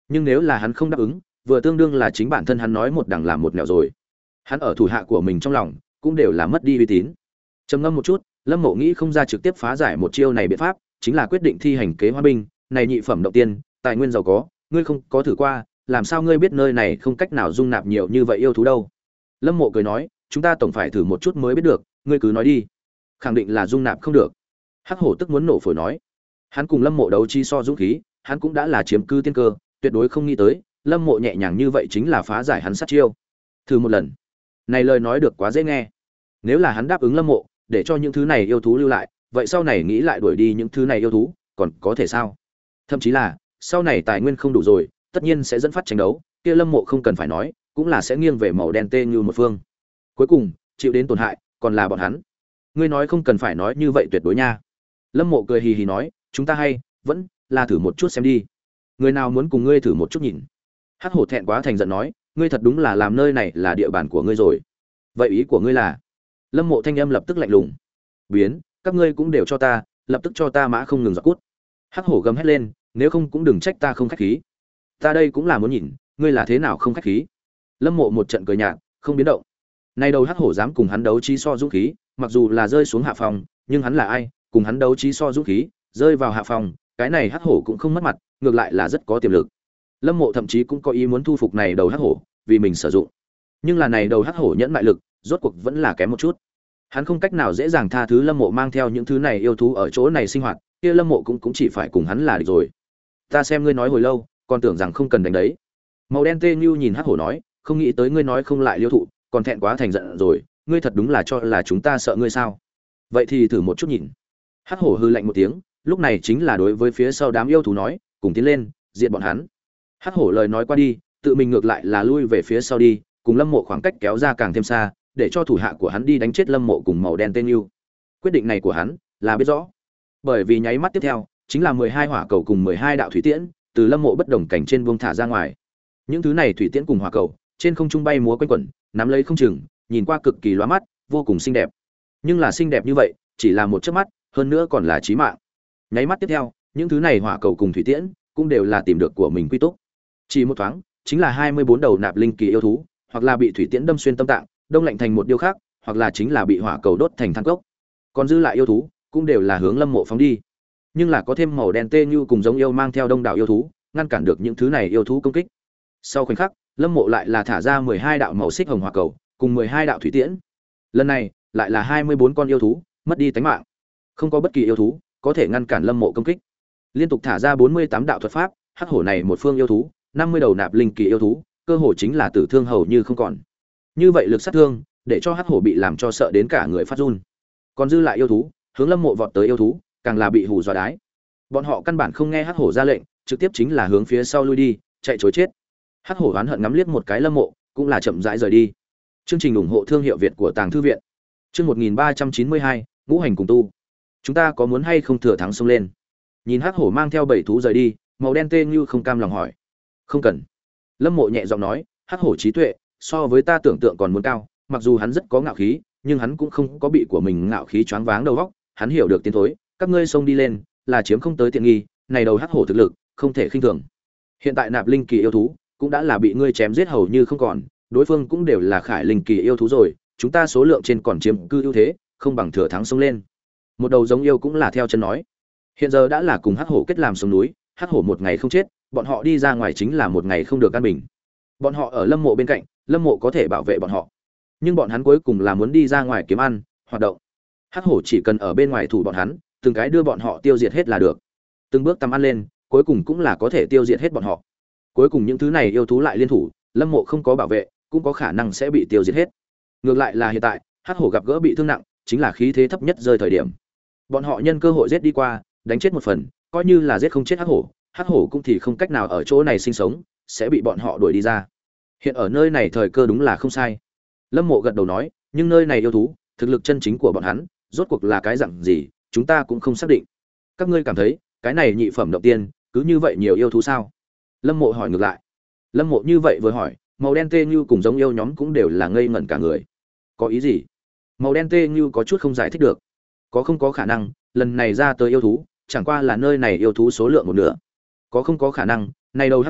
Nhưng nếu là hắn không đáp ứng, vừa tương đương là chính bản thân hắn nói một đằng làm một nẻo rồi. Hắn ở thủ hạ của mình trong lòng cũng đều là mất đi uy tín. Trầm ngâm một chút, Lâm Mộ nghĩ không ra trực tiếp phá giải một chiêu này biện pháp, chính là quyết định thi hành kế hoa binh, này nhị phẩm động tiên, tài nguyên giàu có, ngươi không có thử qua, làm sao ngươi biết nơi này không cách nào dung nạp nhiều như vậy yêu thú đâu? Lâm Mộ cười nói, chúng ta tổng phải thử một chút mới biết được, ngươi cứ nói đi. Khẳng định là dung nạp không được. Hắc Hổ tức muốn nổ phổi nói. Hắn cùng Lâm Mộ đấu chi so dũng khí, hắn cũng đã là chiếm cư tiên cơ, tuyệt đối không nghĩ tới, Lâm Mộ nhẹ nhàng như vậy chính là phá giải hắn sát chiêu. Thử một lần. Này lời nói được quá dễ nghe. Nếu là hắn đáp ứng Lâm Mộ, để cho những thứ này yêu thú lưu lại, vậy sau này nghĩ lại đuổi đi những thứ này yêu thú, còn có thể sao? Thậm chí là, sau này tài nguyên không đủ rồi, tất nhiên sẽ dẫn phát tranh đấu, kia Lâm Mộ không cần phải nói, cũng là sẽ nghiêng về màu đen tê như một phương. Cuối cùng, chịu đến tổn hại, còn là bọn hắn. Ngươi nói không cần phải nói như vậy tuyệt đối nha. Lâm Mộ cười hì hì nói, chúng ta hay, vẫn là thử một chút xem đi. Người nào muốn cùng ngươi thử một chút nhìn? Hắc Hổ thẹn quá thành giận nói, ngươi thật đúng là làm nơi này là địa bàn của ngươi rồi. Vậy ý của ngươi là? Lâm Mộ thanh âm lập tức lạnh lùng. Biến, các ngươi cũng đều cho ta, lập tức cho ta mã không ngừng giọt cút. Hắc Hổ gầm hét lên, nếu không cũng đừng trách ta không khách khí. Ta đây cũng là muốn nhìn, ngươi là thế nào không khách khí. Lâm Mộ một trận cười nhạt, không biến động. Nay đầu Hắc Hổ dám cùng hắn đấu trí so dũng khí, mặc dù là rơi xuống hạ phòng, nhưng hắn là ai, cùng hắn đấu trí so dũng khí, rơi vào hạ phòng, cái này Hắc Hổ cũng không mất mặt, ngược lại là rất có tiềm lực. Lâm Mộ thậm chí cũng có ý muốn thu phục này đầu Hắc Hổ, vì mình sử dụng. Nhưng là này đầu Hắc Hổ nhẫn mại lực, rốt cuộc vẫn là kém một chút. Hắn không cách nào dễ dàng tha thứ Lâm Mộ mang theo những thứ này yêu thú ở chỗ này sinh hoạt, kia Lâm Mộ cũng cũng chỉ phải cùng hắn là địch rồi. Ta xem ngươi nói hồi lâu, còn tưởng rằng không cần đánh đấy. Màu đen tê như nhìn Hắc Hổ nói, không nghĩ tới ngươi nói không lại liêu thụ, còn thẹn quá thành giận rồi, ngươi thật đúng là cho là chúng ta sợ ngươi sao? Vậy thì thử một chút nhìn. Hắc Hổ hư lạnh một tiếng, lúc này chính là đối với phía sau đám yêu thú nói, cùng tiến lên, diệt bọn hắn. Hắc Hổ lời nói qua đi, tự mình ngược lại là lui về phía sau đi, cùng Lâm Mộ khoảng cách kéo ra càng thêm xa, để cho thủ hạ của hắn đi đánh chết Lâm Mộ cùng màu đen tên yêu. Quyết định này của hắn là biết rõ, bởi vì nháy mắt tiếp theo chính là mười hai hỏa cầu cùng mười hai đạo thủy tiễn từ Lâm Mộ bất đồng cảnh trên buông thả ra ngoài. Những thứ này thủy tiễn cùng hỏa cầu trên không trung bay múa quanh quẩn, nắm lấy không chừng, nhìn qua cực kỳ lóa mắt, vô cùng xinh đẹp. Nhưng là xinh đẹp như vậy, chỉ là một chớp mắt, hơn nữa còn là chí mạng. Nháy mắt tiếp theo, những thứ này hỏa cầu cùng thủy tiễn cũng đều là tìm được của mình quy túc. Chỉ một thoáng, chính là hai mươi bốn đầu nạp linh kỳ yêu thú, hoặc là bị thủy tiễn đâm xuyên tâm tạng, đông lạnh thành một điêu khác, hoặc là chính là bị hỏa cầu đốt thành than cốc. Còn dư lại yêu thú, cũng đều là hướng Lâm Mộ phóng đi. Nhưng là có thêm màu đen tê như cùng giống yêu mang theo đông đảo yêu thú, ngăn cản được những thứ này yêu thú công kích. Sau khoảnh khắc, Lâm Mộ lại là thả ra mười hai đạo màu xích hồng hỏa cầu, cùng mười hai đạo thủy tiễn. Lần này, lại là hai mươi bốn con yêu thú, mất đi tánh mạng. Không có bất kỳ yêu thú có thể ngăn cản Lâm Mộ công kích. Liên tục thả ra bốn mươi tám đạo thuật pháp, Hắc Hổ này một phương yêu thú, năm mươi đầu nạp linh kỳ yêu thú, cơ hồ chính là tử thương hầu như không còn. Như vậy lực sát thương, để cho Hắc Hổ bị làm cho sợ đến cả người phát run. Còn dư lại yêu thú, hướng Lâm Mộ vọt tới yêu thú, càng là bị hù dọa đái. Bọn họ căn bản không nghe Hắc Hổ ra lệnh, trực tiếp chính là hướng phía sau lui đi, chạy trối chết. Hắc Hổ oán hận ngắm liếc một cái Lâm Mộ, cũng là chậm rãi rời đi. Chương trình ủng hộ thương hiệu Việt của Tàng Thư viện. Chương một nghìn ba trăm chín mươi hai, ngũ hành cùng tu. Chúng ta có muốn hay không thừa thắng xông lên? Nhìn Hắc Hổ mang theo bảy thú rời đi, màu đen tê như không cam lòng hỏi. Không cần. Lâm Mộ nhẹ giọng nói, Hắc Hổ trí tuệ so với ta tưởng tượng còn muốn cao, mặc dù hắn rất có ngạo khí, nhưng hắn cũng không có bị của mình ngạo khí choáng váng đầu óc, hắn hiểu được tiến thối, các ngươi xông đi lên, là chiếm không tới tiện nghi, này đầu Hắc Hổ thực lực, không thể khinh thường. Hiện tại nạp linh kỳ yêu thú, cũng đã là bị ngươi chém giết hầu như không còn, đối phương cũng đều là khải linh kỳ yêu thú rồi, chúng ta số lượng trên còn chiếm cư ưu thế, không bằng thừa thắng xông lên. Một đầu giống yêu cũng là theo chân nói. Hiện giờ đã là cùng Hắc Hổ kết làm sống núi, Hắc Hổ một ngày không chết, bọn họ đi ra ngoài chính là một ngày không được an bình. Bọn họ ở Lâm Mộ bên cạnh, Lâm Mộ có thể bảo vệ bọn họ. Nhưng bọn hắn cuối cùng là muốn đi ra ngoài kiếm ăn, hoạt động. Hắc Hổ chỉ cần ở bên ngoài thủ bọn hắn, từng cái đưa bọn họ tiêu diệt hết là được. Từng bước tầm ăn lên, cuối cùng cũng là có thể tiêu diệt hết bọn họ. Cuối cùng những thứ này yêu thú lại liên thủ, Lâm Mộ không có bảo vệ, cũng có khả năng sẽ bị tiêu diệt hết. Ngược lại là hiện tại, Hắc Hổ gặp gỡ bị thương nặng, chính là khí thế thấp nhất rơi thời điểm. Bọn họ nhân cơ hội giết đi qua, đánh chết một phần, coi như là giết không chết Hắc Hổ, Hắc Hổ cũng thì không cách nào ở chỗ này sinh sống, sẽ bị bọn họ đuổi đi ra. Hiện ở nơi này thời cơ đúng là không sai. Lâm Mộ gật đầu nói, nhưng nơi này yêu thú, thực lực chân chính của bọn hắn, rốt cuộc là cái dạng gì, chúng ta cũng không xác định. Các ngươi cảm thấy, cái này nhị phẩm động tiên, cứ như vậy nhiều yêu thú sao? Lâm Mộ hỏi ngược lại. Lâm Mộ như vậy vừa hỏi, màu đen tê như cùng giống yêu nhóm cũng đều là ngây ngẩn cả người. Có ý gì? Màu đen tê như có chút không giải thích được. Có không có khả năng, lần này ra tới yêu thú, chẳng qua là nơi này yêu thú số lượng một nửa. Có không có khả năng, này đầu Hắc Hổ,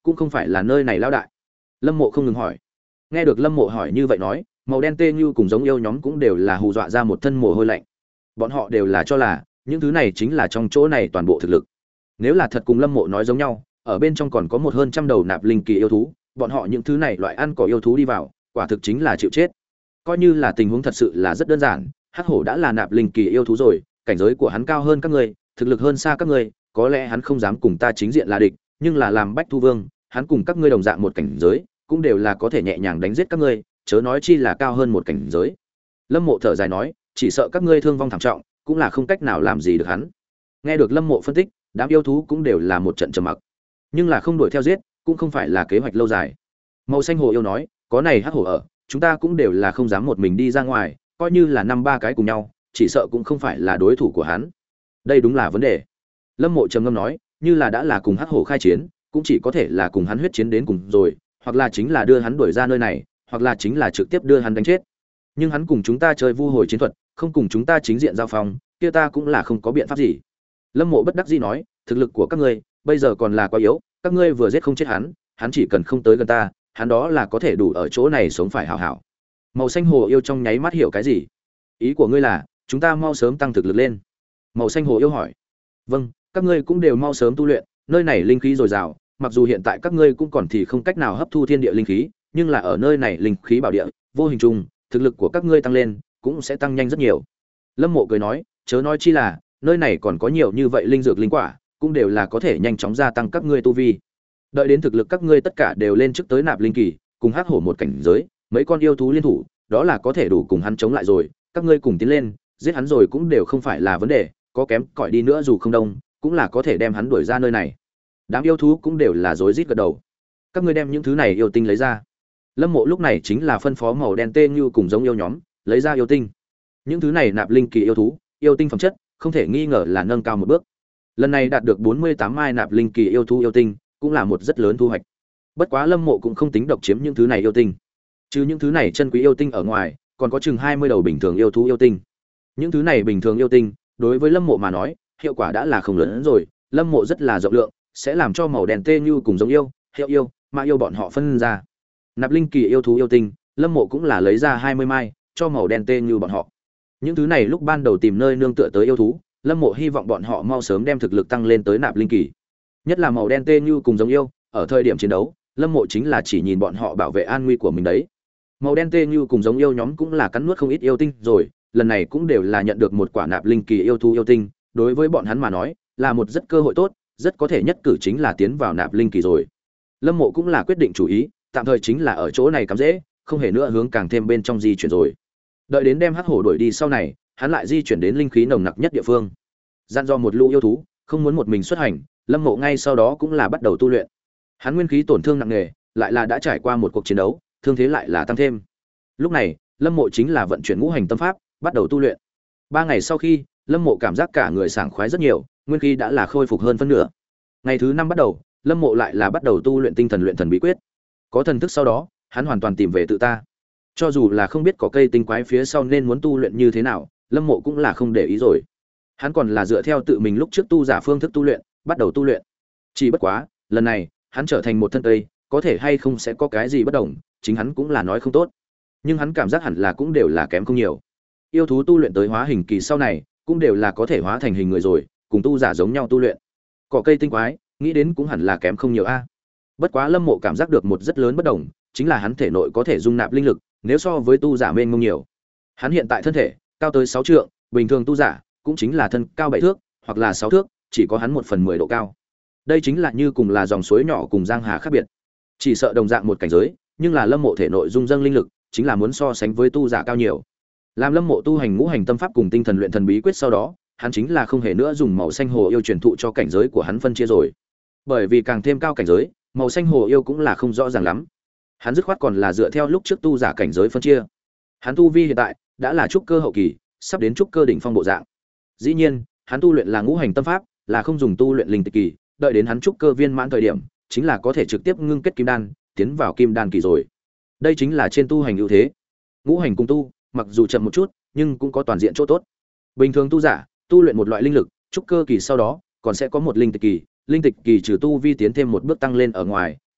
cũng không phải là nơi này lão đại. Lâm Mộ không ngừng hỏi. Nghe được Lâm Mộ hỏi như vậy nói, màu đen tê như cùng giống yêu nhóm cũng đều là hù dọa ra một thân mồ hôi lạnh. Bọn họ đều là cho là những thứ này chính là trong chỗ này toàn bộ thực lực. Nếu là thật cùng Lâm Mộ nói giống nhau, ở bên trong còn có một hơn trăm đầu nạp linh kỳ yêu thú, bọn họ những thứ này loại ăn cỏ yêu thú đi vào, quả thực chính là chịu chết. Coi như là tình huống thật sự là rất đơn giản, Hắc Hổ đã là nạp linh kỳ yêu thú rồi, cảnh giới của hắn cao hơn các ngươi, thực lực hơn xa các ngươi, có lẽ hắn không dám cùng ta chính diện là địch, nhưng là làm Bách Thu Vương, hắn cùng các ngươi đồng dạng một cảnh giới, cũng đều là có thể nhẹ nhàng đánh giết các ngươi, chớ nói chi là cao hơn một cảnh giới. Lâm Mộ thở dài nói, chỉ sợ các ngươi thương vong thảm trọng, cũng là không cách nào làm gì được hắn. Nghe được Lâm Mộ phân tích, đám yêu thú cũng đều là một trận trầm mặc. Nhưng là không đuổi theo giết, cũng không phải là kế hoạch lâu dài. Màu xanh hồ yêu nói, có này Hắc Hổ ở, chúng ta cũng đều là không dám một mình đi ra ngoài, coi như là năm ba cái cùng nhau, chỉ sợ cũng không phải là đối thủ của hắn. Đây đúng là vấn đề. Lâm Mộ trầm ngâm nói, như là đã là cùng Hắc Hổ khai chiến, cũng chỉ có thể là cùng hắn huyết chiến đến cùng rồi, hoặc là chính là đưa hắn đuổi ra nơi này, hoặc là chính là trực tiếp đưa hắn đánh chết. Nhưng hắn cùng chúng ta chơi vu hồi chiến thuật, không cùng chúng ta chính diện giao phong, kia ta cũng là không có biện pháp gì. Lâm Mộ bất đắc dĩ nói, thực lực của các ngươi bây giờ còn là quá yếu, các ngươi vừa giết không chết hắn, hắn chỉ cần không tới gần ta, hắn đó là có thể đủ ở chỗ này sống phải hảo hảo. Màu xanh hồ yêu trong nháy mắt hiểu cái gì? Ý của ngươi là, chúng ta mau sớm tăng thực lực lên. Màu xanh hồ yêu hỏi. Vâng, các ngươi cũng đều mau sớm tu luyện, nơi này linh khí dồi dào, mặc dù hiện tại các ngươi cũng còn thì không cách nào hấp thu thiên địa linh khí, nhưng là ở nơi này linh khí bảo địa, vô hình chung, thực lực của các ngươi tăng lên, cũng sẽ tăng nhanh rất nhiều. Lâm Mộ cười nói, chớ nói chi là, nơi này còn có nhiều như vậy linh dược linh quả, cũng đều là có thể nhanh chóng gia tăng các ngươi tu vi. Đợi đến thực lực các ngươi tất cả đều lên trước tới nạp linh kỳ, cùng Hắc Hổ một cảnh giới, mấy con yêu thú liên thủ, đó là có thể đủ cùng hắn chống lại rồi, các ngươi cùng tiến lên, giết hắn rồi cũng đều không phải là vấn đề, có kém cỏi đi nữa dù không đông, cũng là có thể đem hắn đuổi ra nơi này. Đám yêu thú cũng đều là rối rít gật đầu. Các ngươi đem những thứ này yêu tinh lấy ra. Lâm Mộ lúc này chính là phân phó màu đen tê như cùng giống yêu nhóm, lấy ra yêu tinh. Những thứ này nạp linh kỳ yêu thú, yêu tinh phẩm chất, không thể nghi ngờ là nâng cao một bước. Lần này đạt được bốn mươi tám mai nạp linh kỳ yêu thú yêu tinh, cũng là một rất lớn thu hoạch. Bất quá Lâm Mộ cũng không tính độc chiếm những thứ này yêu tinh. Trừ những thứ này chân quý yêu tinh ở ngoài, còn có chừng hai mươi đầu bình thường yêu thú yêu tinh. Những thứ này bình thường yêu tinh, đối với Lâm Mộ mà nói, hiệu quả đã là không lớn hơn rồi, Lâm Mộ rất là rộng lượng, sẽ làm cho màu đen tê như cùng giống yêu, hiệu yêu, mà yêu bọn họ phân ra. Nạp linh kỳ yêu thú yêu tinh, Lâm Mộ cũng là lấy ra hai mươi mai, cho màu đen tê như bọn họ. Những thứ này lúc ban đầu tìm nơi nương tựa tới yêu thú, Lâm Mộ hy vọng bọn họ mau sớm đem thực lực tăng lên tới nạp linh kỳ. Nhất là màu đen tê như cùng giống yêu, ở thời điểm chiến đấu, Lâm Mộ chính là chỉ nhìn bọn họ bảo vệ an nguy của mình đấy. Màu đen tê như cùng giống yêu nhóm cũng là cắn nuốt không ít yêu tinh rồi, lần này cũng đều là nhận được một quả nạp linh kỳ yêu thú yêu tinh, đối với bọn hắn mà nói, là một rất cơ hội tốt, rất có thể nhất cử chính là tiến vào nạp linh kỳ rồi. Lâm Mộ cũng là quyết định chủ ý, tạm thời chính là ở chỗ này cắm dễ, không hề nữa hướng càng thêm bên trong di chuyển rồi. Đợi đến đem Hắc Hổ đuổi đi sau này, hắn lại di chuyển đến linh khí nồng nặc nhất địa phương. Gian do một lũ yêu thú, không muốn một mình xuất hành, Lâm Mộ ngay sau đó cũng là bắt đầu tu luyện. Hắn nguyên khí tổn thương nặng nề, lại là đã trải qua một cuộc chiến đấu, thương thế lại là tăng thêm. Lúc này, Lâm Mộ chính là vận chuyển ngũ hành tâm pháp, bắt đầu tu luyện. Ba ngày sau khi, Lâm Mộ cảm giác cả người sảng khoái rất nhiều, nguyên khí đã là khôi phục hơn phân nửa. Ngày thứ năm bắt đầu, Lâm Mộ lại là bắt đầu tu luyện tinh thần luyện thần bí quyết. Có thần thức sau đó, hắn hoàn toàn tìm về tự ta. Cho dù là không biết có cây tinh quái phía sau nên muốn tu luyện như thế nào, Lâm Mộ cũng là không để ý rồi. Hắn còn là dựa theo tự mình lúc trước tu giả phương thức tu luyện, bắt đầu tu luyện. Chỉ bất quá, lần này, hắn trở thành một thân cây, có thể hay không sẽ có cái gì bất đồng, chính hắn cũng là nói không tốt. Nhưng hắn cảm giác hẳn là cũng đều là kém không nhiều. Yêu thú tu luyện tới hóa hình kỳ sau này, cũng đều là có thể hóa thành hình người rồi, cùng tu giả giống nhau tu luyện. Cỏ cây tinh quái, nghĩ đến cũng hẳn là kém không nhiều a. Bất quá Lâm Mộ cảm giác được một rất lớn bất đồng, chính là hắn thể nội có thể dung nạp linh lực, nếu so với tu giả mênh mông nhiều. Hắn hiện tại thân thể cao tới sáu trượng, bình thường tu giả cũng chính là thân cao bảy thước, hoặc là sáu thước, chỉ có hắn một phần mười độ cao. Đây chính là như cùng là dòng suối nhỏ cùng giang hà khác biệt. Chỉ sợ đồng dạng một cảnh giới, nhưng là Lâm Mộ thể nội dung dâng linh lực, chính là muốn so sánh với tu giả cao nhiều. Làm Lâm Mộ tu hành ngũ hành tâm pháp cùng tinh thần luyện thần bí quyết sau đó, hắn chính là không hề nữa dùng màu xanh hồ yêu truyền thụ cho cảnh giới của hắn phân chia rồi. Bởi vì càng thêm cao cảnh giới, màu xanh hồ yêu cũng là không rõ ràng lắm. Hắn dứt khoát còn là dựa theo lúc trước tu giả cảnh giới phân chia. Hắn tu vi hiện tại đã là trúc cơ hậu kỳ, sắp đến trúc cơ đỉnh phong bộ dạng. Dĩ nhiên, hắn tu luyện là ngũ hành tâm pháp, là không dùng tu luyện linh tịch kỳ, đợi đến hắn trúc cơ viên mãn thời điểm, chính là có thể trực tiếp ngưng kết kim đan, tiến vào kim đan kỳ rồi. Đây chính là trên tu hành ưu thế. Ngũ hành cùng tu, mặc dù chậm một chút, nhưng cũng có toàn diện chỗ tốt. Bình thường tu giả, tu luyện một loại linh lực, trúc cơ kỳ sau đó, còn sẽ có một linh tịch kỳ, linh tịch kỳ trừ tu vi tiến thêm một bước tăng lên ở ngoài,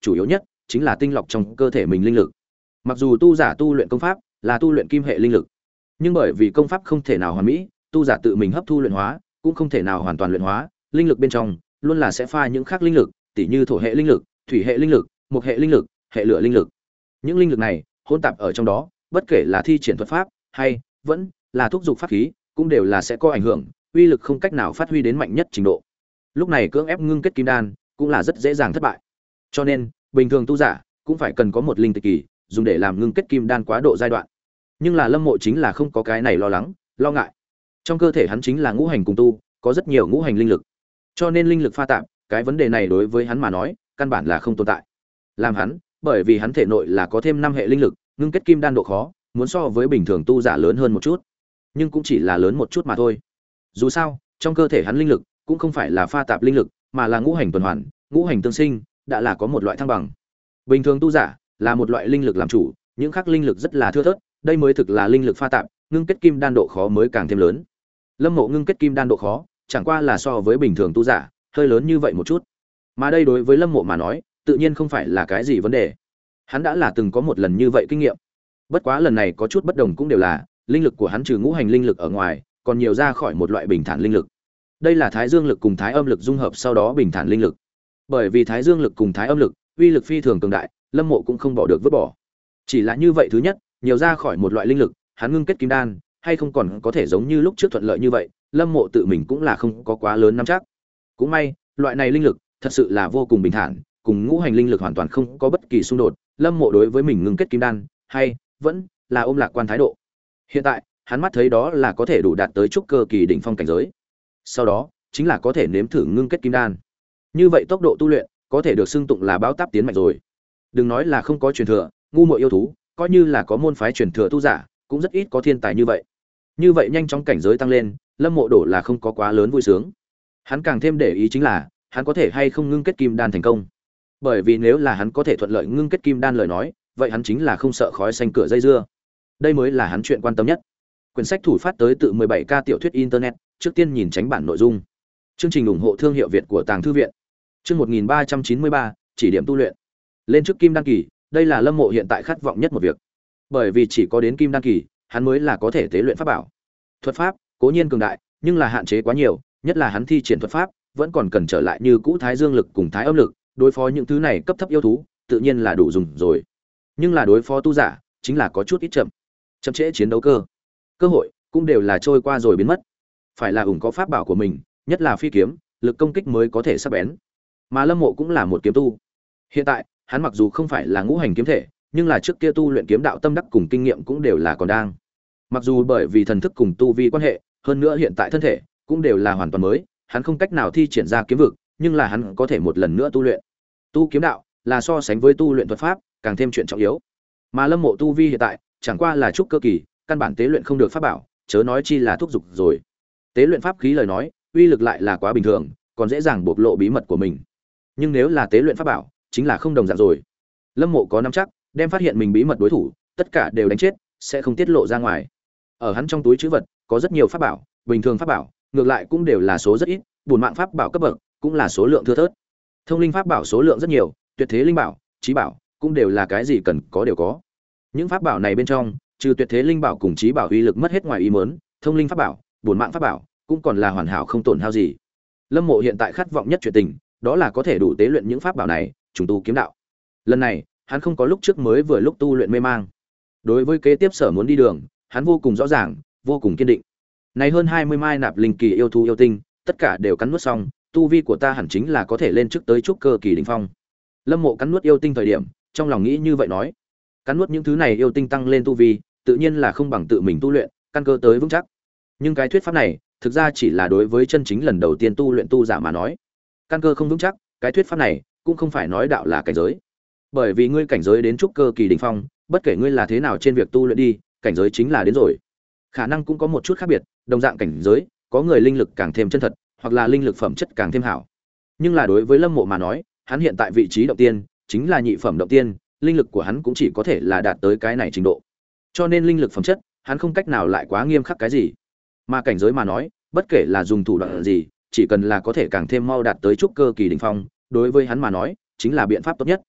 chủ yếu nhất chính là tinh lọc trong cơ thể mình linh lực. Mặc dù tu giả tu luyện công pháp là tu luyện kim hệ linh lực, nhưng bởi vì công pháp không thể nào hoàn mỹ, tu giả tự mình hấp thu luyện hóa cũng không thể nào hoàn toàn luyện hóa, linh lực bên trong luôn là sẽ pha những khác linh lực, tỉ như thổ hệ linh lực, thủy hệ linh lực, mộc hệ linh lực, hệ lửa linh lực. Những linh lực này hỗn tạp ở trong đó, bất kể là thi triển thuật pháp hay vẫn là thúc dục pháp khí, cũng đều là sẽ có ảnh hưởng, uy lực không cách nào phát huy đến mạnh nhất trình độ. Lúc này cưỡng ép ngưng kết kim đan cũng là rất dễ dàng thất bại. Cho nên, bình thường tu giả cũng phải cần có một linh tịch kỳ, dùng để làm ngưng kết kim đan quá độ giai đoạn. Nhưng là Lâm Mộ chính là không có cái này lo lắng, lo ngại. Trong cơ thể hắn chính là ngũ hành cùng tu, có rất nhiều ngũ hành linh lực. Cho nên linh lực pha tạp, cái vấn đề này đối với hắn mà nói, căn bản là không tồn tại. Làm hắn, bởi vì hắn thể nội là có thêm năm hệ linh lực, ngưng kết kim đan độ khó, muốn so với bình thường tu giả lớn hơn một chút. Nhưng cũng chỉ là lớn một chút mà thôi. Dù sao, trong cơ thể hắn linh lực cũng không phải là pha tạp linh lực, mà là ngũ hành tuần hoàn, ngũ hành tương sinh, đã là có một loại thăng bằng. Bình thường tu giả là một loại linh lực làm chủ, những khác linh lực rất là thưa thớt, đây mới thực là linh lực pha tạp, ngưng kết kim đan độ khó mới càng thêm lớn. Lâm Mộ ngưng kết kim đan độ khó, chẳng qua là so với bình thường tu giả, hơi lớn như vậy một chút. Mà đây đối với Lâm Mộ mà nói, tự nhiên không phải là cái gì vấn đề. Hắn đã là từng có một lần như vậy kinh nghiệm. Bất quá lần này có chút bất đồng cũng đều là, linh lực của hắn trừ ngũ hành linh lực ở ngoài, còn nhiều ra khỏi một loại bình thản linh lực. Đây là Thái Dương lực cùng Thái Âm lực dung hợp sau đó bình thản linh lực. Bởi vì Thái Dương lực cùng Thái Âm lực, uy lực phi thường cường đại, Lâm Mộ cũng không bỏ được vứt bỏ. Chỉ là như vậy thứ nhất, nhiều ra khỏi một loại linh lực, hắn ngưng kết kim đan, hay không còn có thể giống như lúc trước thuận lợi như vậy, Lâm Mộ tự mình cũng là không có quá lớn nắm chắc. Cũng may, loại này linh lực thật sự là vô cùng bình thản, cùng ngũ hành linh lực hoàn toàn không có bất kỳ xung đột, Lâm Mộ đối với mình ngưng kết kim đan, hay vẫn là ôm lạc quan thái độ. Hiện tại, hắn mắt thấy đó là có thể đủ đạt tới trúc cơ kỳ đỉnh phong cảnh giới. Sau đó, chính là có thể nếm thử ngưng kết kim đan. Như vậy tốc độ tu luyện có thể được xưng tụng là báo táp tiến mạnh rồi. Đừng nói là không có truyền thừa, ngu muội yêu thú, coi như là có môn phái truyền thừa tu giả, cũng rất ít có thiên tài như vậy. Như vậy nhanh chóng cảnh giới tăng lên, Lâm Mộ đổ là không có quá lớn vui sướng. Hắn càng thêm để ý chính là, hắn có thể hay không ngưng kết kim đan thành công. Bởi vì nếu là hắn có thể thuận lợi ngưng kết kim đan lời nói, vậy hắn chính là không sợ khói xanh cửa dây dưa. Đây mới là hắn chuyện quan tâm nhất. Quyển sách thủ phát tới tự mười bảy K tiểu thuyết internet, trước tiên nhìn tránh bản nội dung. Chương trình ủng hộ thương hiệu Việt của Tàng thư viện. Chương một nghìn ba trăm chín mươi ba, chỉ điểm tu luyện. Lên trước kim đan kỳ, đây là Lâm Mộ hiện tại khát vọng nhất một việc. Bởi vì chỉ có đến kim đan kỳ, hắn mới là có thể tế luyện pháp bảo. Thuật pháp, cố nhiên cường đại, nhưng là hạn chế quá nhiều, nhất là hắn thi triển thuật pháp, vẫn còn cần trở lại như cũ Thái Dương lực cùng Thái Âm lực, đối phó những thứ này cấp thấp yêu thú, tự nhiên là đủ dùng rồi. Nhưng là đối phó tu giả, chính là có chút ít chậm. Chậm trễ chiến đấu cơ. Cơ hội cũng đều là trôi qua rồi biến mất. Phải là ủng có pháp bảo của mình, nhất là phi kiếm, lực công kích mới có thể sắc bén. Mà Lâm Mộ cũng là một kiếm tu. Hiện tại, hắn mặc dù không phải là ngũ hành kiếm thể, nhưng là trước kia tu luyện kiếm đạo tâm đắc cùng kinh nghiệm cũng đều là còn đang. Mặc dù bởi vì thần thức cùng tu vi quan hệ, hơn nữa hiện tại thân thể cũng đều là hoàn toàn mới, hắn không cách nào thi triển ra kiếm vực, nhưng là hắn có thể một lần nữa tu luyện. Tu kiếm đạo là so sánh với tu luyện thuật pháp, càng thêm chuyện trọng yếu. Mà Lâm Mộ tu vi hiện tại, chẳng qua là trúc cơ kỳ, căn bản tế luyện không được pháp bảo, chớ nói chi là thúc dục rồi. Tế luyện pháp khí lời nói, uy lực lại là quá bình thường, còn dễ dàng bộc lộ bí mật của mình. Nhưng nếu là tế luyện pháp bảo, chính là không đồng dạng rồi. Lâm Mộ có nắm chắc, đem phát hiện mình bí mật đối thủ, tất cả đều đánh chết, sẽ không tiết lộ ra ngoài. Ở hắn trong túi trữ vật, có rất nhiều pháp bảo, bình thường pháp bảo, ngược lại cũng đều là số rất ít, bổn mạng pháp bảo cấp bậc, cũng là số lượng thưa thớt. Thông linh pháp bảo số lượng rất nhiều, tuyệt thế linh bảo, chí bảo, cũng đều là cái gì cần có đều có. Những pháp bảo này bên trong, trừ tuyệt thế linh bảo cùng chí bảo uy lực mất hết ngoài ý muốn, thông linh pháp bảo, bổn mạng pháp bảo, cũng còn là hoàn hảo không tổn hao gì. Lâm Mộ hiện tại khát vọng nhất chuyện tình, đó là có thể đủ tế luyện những pháp bảo này, trùng tu kiếm đạo. Lần này, hắn không có lúc trước mới vừa lúc tu luyện mê mang. Đối với kế tiếp sở muốn đi đường, hắn vô cùng rõ ràng, vô cùng kiên định. Này hơn hai mươi mai nạp linh kỳ yêu thú yêu tinh, tất cả đều cắn nuốt xong, tu vi của ta hẳn chính là có thể lên trước tới trúc cơ kỳ đỉnh phong. Lâm Mộ cắn nuốt yêu tinh thời điểm, trong lòng nghĩ như vậy nói, cắn nuốt những thứ này yêu tinh tăng lên tu vi, tự nhiên là không bằng tự mình tu luyện, căn cơ tới vững chắc. Nhưng cái thuyết pháp này, thực ra chỉ là đối với chân chính lần đầu tiên tu luyện tu giả mà nói. Căn cơ không vững chắc, cái thuyết pháp này cũng không phải nói đạo là cảnh giới. Bởi vì ngươi cảnh giới đến trúc cơ kỳ đỉnh phong, bất kể ngươi là thế nào trên việc tu luyện đi, cảnh giới chính là đến rồi. Khả năng cũng có một chút khác biệt, đồng dạng cảnh giới, có người linh lực càng thêm chân thật, hoặc là linh lực phẩm chất càng thêm hảo. Nhưng là đối với Lâm Mộ mà nói, hắn hiện tại vị trí động tiên, chính là nhị phẩm động tiên, linh lực của hắn cũng chỉ có thể là đạt tới cái này trình độ. Cho nên linh lực phẩm chất, hắn không cách nào lại quá nghiêm khắc cái gì. Mà cảnh giới mà nói, bất kể là dùng thủ đoạn gì, chỉ cần là có thể càng thêm mau đạt tới trúc cơ kỳ đỉnh phong, đối với hắn mà nói, chính là biện pháp tốt nhất.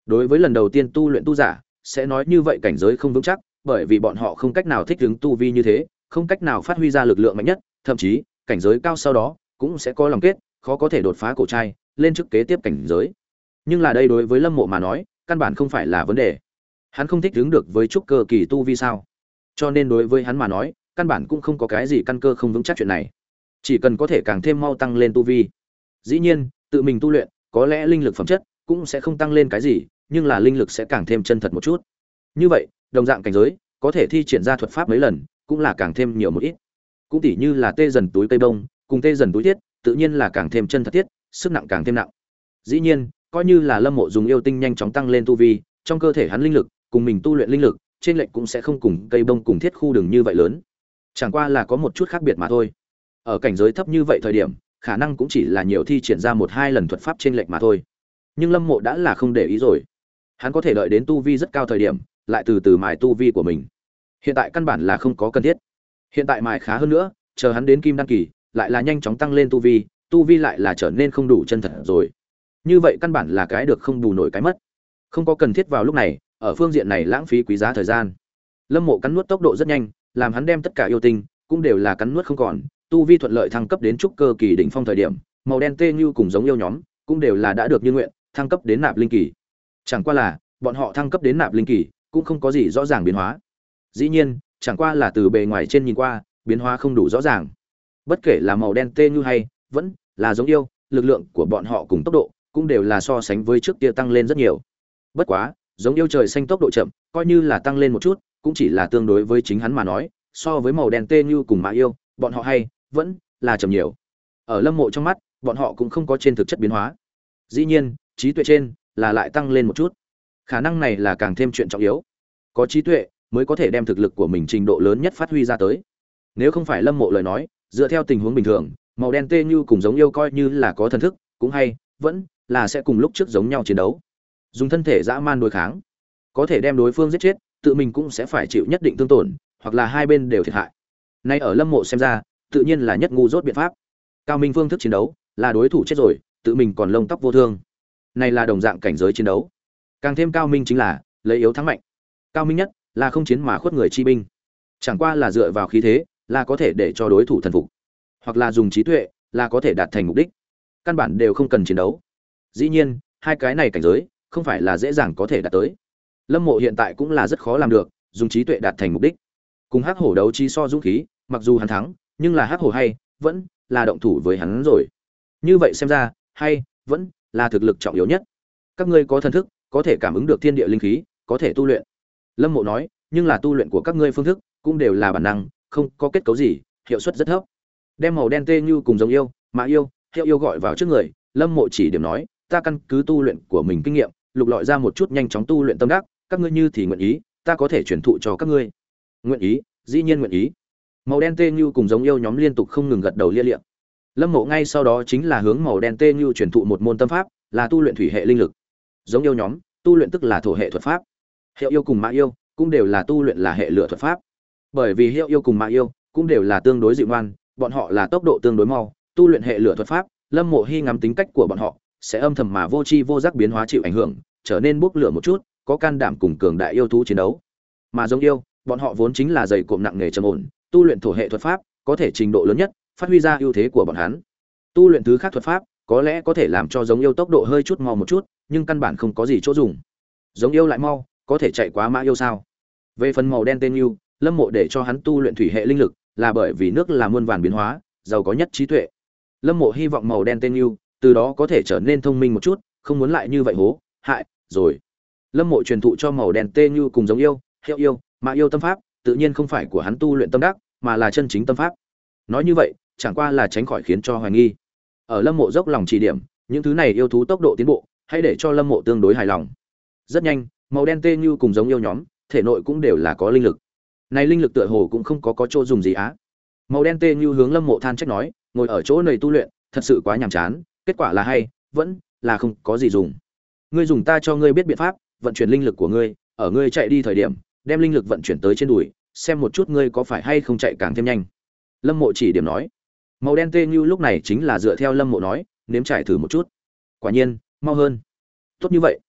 Đối với lần đầu tiên tu luyện tu giả, sẽ nói như vậy cảnh giới không vững chắc, bởi vì bọn họ không cách nào thích ứng tu vi như thế, không cách nào phát huy ra lực lượng mạnh nhất, thậm chí, cảnh giới cao sau đó cũng sẽ có lòng kết, khó có thể đột phá cổ trai, lên chức kế tiếp cảnh giới. Nhưng là đây đối với Lâm Mộ mà nói, căn bản không phải là vấn đề. Hắn không thích ứng được với trúc cơ kỳ tu vi sao? Cho nên đối với hắn mà nói, căn bản cũng không có cái gì căn cơ không vững chắc chuyện này. Chỉ cần có thể càng thêm mau tăng lên tu vi. Dĩ nhiên, tự mình tu luyện, có lẽ linh lực phẩm chất cũng sẽ không tăng lên cái gì, nhưng là linh lực sẽ càng thêm chân thật một chút. Như vậy, đồng dạng cảnh giới, có thể thi triển ra thuật pháp mấy lần, cũng là càng thêm nhiều một ít. Cũng tỉ như là tê dần túi cây bông, cùng tê dần túi tiết, tự nhiên là càng thêm chân thật tiết, sức nặng càng thêm nặng. Dĩ nhiên, coi như là Lâm Mộ dùng yêu tinh nhanh chóng tăng lên tu vi, trong cơ thể hắn linh lực, cùng mình tu luyện linh lực, trên lệch cũng sẽ không cùng cây bông cùng thiết khu đường như vậy lớn. Chẳng qua là có một chút khác biệt mà thôi. Ở cảnh giới thấp như vậy thời điểm, khả năng cũng chỉ là nhiều thi triển ra một hai lần thuật pháp trên lệch mà thôi. Nhưng Lâm Mộ đã là không để ý rồi. Hắn có thể đợi đến tu vi rất cao thời điểm, lại từ từ mài tu vi của mình. Hiện tại căn bản là không có cần thiết. Hiện tại mài khá hơn nữa, chờ hắn đến kim đăng kỳ, lại là nhanh chóng tăng lên tu vi, tu vi lại là trở nên không đủ chân thật rồi. Như vậy căn bản là cái được không bù nổi cái mất. Không có cần thiết vào lúc này, ở phương diện này lãng phí quý giá thời gian. Lâm Mộ cắn nuốt tốc độ rất nhanh, làm hắn đem tất cả yêu tinh cũng đều là cắn nuốt không còn, tu vi thuận lợi thăng cấp đến trúc cơ kỳ đỉnh phong thời điểm, màu đen tê như cùng giống yêu nhóm, cũng đều là đã được như nguyện, thăng cấp đến nạp linh kỳ. Chẳng qua là, bọn họ thăng cấp đến nạp linh kỳ, cũng không có gì rõ ràng biến hóa. Dĩ nhiên, chẳng qua là từ bề ngoài trên nhìn qua, biến hóa không đủ rõ ràng. Bất kể là màu đen tê như hay, vẫn là giống yêu, lực lượng của bọn họ cùng tốc độ, cũng đều là so sánh với trước kia tăng lên rất nhiều. Bất quá, giống yêu trời xanh tốc độ chậm, coi như là tăng lên một chút, cũng chỉ là tương đối với chính hắn mà nói, so với màu đen tê như cùng mã yêu, bọn họ hay vẫn là chậm nhiều. Ở Lâm Mộ trong mắt, bọn họ cũng không có trên thực chất biến hóa. Dĩ nhiên, trí tuệ trên là lại tăng lên một chút. Khả năng này là càng thêm chuyện trọng yếu. Có trí tuệ mới có thể đem thực lực của mình trình độ lớn nhất phát huy ra tới. Nếu không phải Lâm Mộ lời nói, dựa theo tình huống bình thường, màu đen tê như cùng giống yêu coi như là có thần thức, cũng hay vẫn là sẽ cùng lúc trước giống nhau chiến đấu. Dùng thân thể dã man đối kháng, có thể đem đối phương giết chết, tự mình cũng sẽ phải chịu nhất định thương tổn, hoặc là hai bên đều thiệt hại. Nay ở Lâm Mộ xem ra, tự nhiên là nhất ngu dốt biện pháp. Cao minh phương thức chiến đấu, là đối thủ chết rồi, tự mình còn lông tóc vô thương. Này là đồng dạng cảnh giới chiến đấu. Càng thêm cao minh chính là lấy yếu thắng mạnh. Cao minh nhất là không chiến mà khuất người chi binh. Chẳng qua là dựa vào khí thế, là có thể để cho đối thủ thần phục, hoặc là dùng trí tuệ, là có thể đạt thành mục đích. Căn bản đều không cần chiến đấu. Dĩ nhiên, hai cái này cảnh giới, không phải là dễ dàng có thể đạt tới. Lâm Mộ hiện tại cũng là rất khó làm được, dùng trí tuệ đạt thành mục đích. Cùng Hắc Hổ đấu trí so dũng khí, mặc dù hắn thắng, nhưng là Hắc Hổ hay vẫn là động thủ với hắn rồi. Như vậy xem ra, hay vẫn là thực lực trọng yếu nhất. Các ngươi có thần thức, có thể cảm ứng được thiên địa linh khí, có thể tu luyện. Lâm Mộ nói, nhưng là tu luyện của các ngươi phương thức cũng đều là bản năng, không có kết cấu gì, hiệu suất rất thấp. Đem màu đen tê như cùng giống yêu, mã yêu, hiệu yêu gọi vào trước người, Lâm Mộ chỉ điểm nói, ta căn cứ tu luyện của mình kinh nghiệm, lục lọi ra một chút nhanh chóng tu luyện tâm đắc, các ngươi như thì nguyện ý, ta có thể truyền thụ cho các ngươi. Nguyện ý, dĩ nhiên nguyện ý. Màu đen tê như cùng giống yêu nhóm liên tục không ngừng gật đầu lia lịa. Lâm Mộ ngay sau đó chính là hướng màu đen tê như truyền thụ một môn tâm pháp, là tu luyện thủy hệ linh lực. Giống yêu nhóm, tu luyện tức là thổ hệ thuật pháp. Hiệu yêu cùng mã yêu cũng đều là tu luyện là hệ lửa thuật pháp. Bởi vì hiệu yêu cùng mã yêu cũng đều là tương đối dịu ngoan, bọn họ là tốc độ tương đối mau, tu luyện hệ lửa thuật pháp, Lâm Mộ hy ngắm tính cách của bọn họ, sẽ âm thầm mà vô tri vô giác biến hóa chịu ảnh hưởng, trở nên bốc lửa một chút, có can đảm cùng cường đại yêu thú chiến đấu. Mà giống yêu, bọn họ vốn chính là dày cộm nặng nghề trầm ổn, tu luyện thổ hệ thuật pháp, có thể trình độ lớn nhất phát huy ra ưu thế của bọn hắn. Tu luyện thứ khác thuật pháp, có lẽ có thể làm cho giống yêu tốc độ hơi chút mau một chút, nhưng căn bản không có gì chỗ dùng. Giống yêu lại mau, có thể chạy quá mã yêu sao? Về phần màu đen tên yêu, Lâm Mộ để cho hắn tu luyện thủy hệ linh lực, là bởi vì nước là muôn vàn biến hóa, giàu có nhất trí tuệ. Lâm Mộ hy vọng màu đen tên yêu, từ đó có thể trở nên thông minh một chút, không muốn lại như vậy hố, hại, rồi. Lâm Mộ truyền thụ cho màu đen tên yêu cùng giống yêu, hiệu yêu, mã yêu tâm pháp, tự nhiên không phải của hắn tu luyện tâm đắc, mà là chân chính tâm pháp. Nói như vậy, chẳng qua là tránh khỏi khiến cho hoài nghi. Ở Lâm Mộ dốc lòng chỉ điểm, những thứ này yêu thú tốc độ tiến bộ, hãy để cho Lâm Mộ tương đối hài lòng. Rất nhanh, màu đen tê như cùng giống yêu nhóm, thể nội cũng đều là có linh lực. Này linh lực tựa hồ cũng không có có chỗ dùng gì á. Màu đen tê như hướng Lâm Mộ than trách nói, ngồi ở chỗ này tu luyện, thật sự quá nhàm chán, kết quả là hay, vẫn là không có gì dùng. Ngươi dùng ta cho ngươi biết biện pháp, vận chuyển linh lực của ngươi, ở ngươi chạy đi thời điểm, đem linh lực vận chuyển tới trên đùi, xem một chút ngươi có phải hay không chạy càng thêm nhanh. Lâm Mộ chỉ điểm nói. Màu đen tê như lúc này chính là dựa theo Lâm Mộ nói, nếm trải thử một chút. Quả nhiên, mau hơn. Tốt như vậy.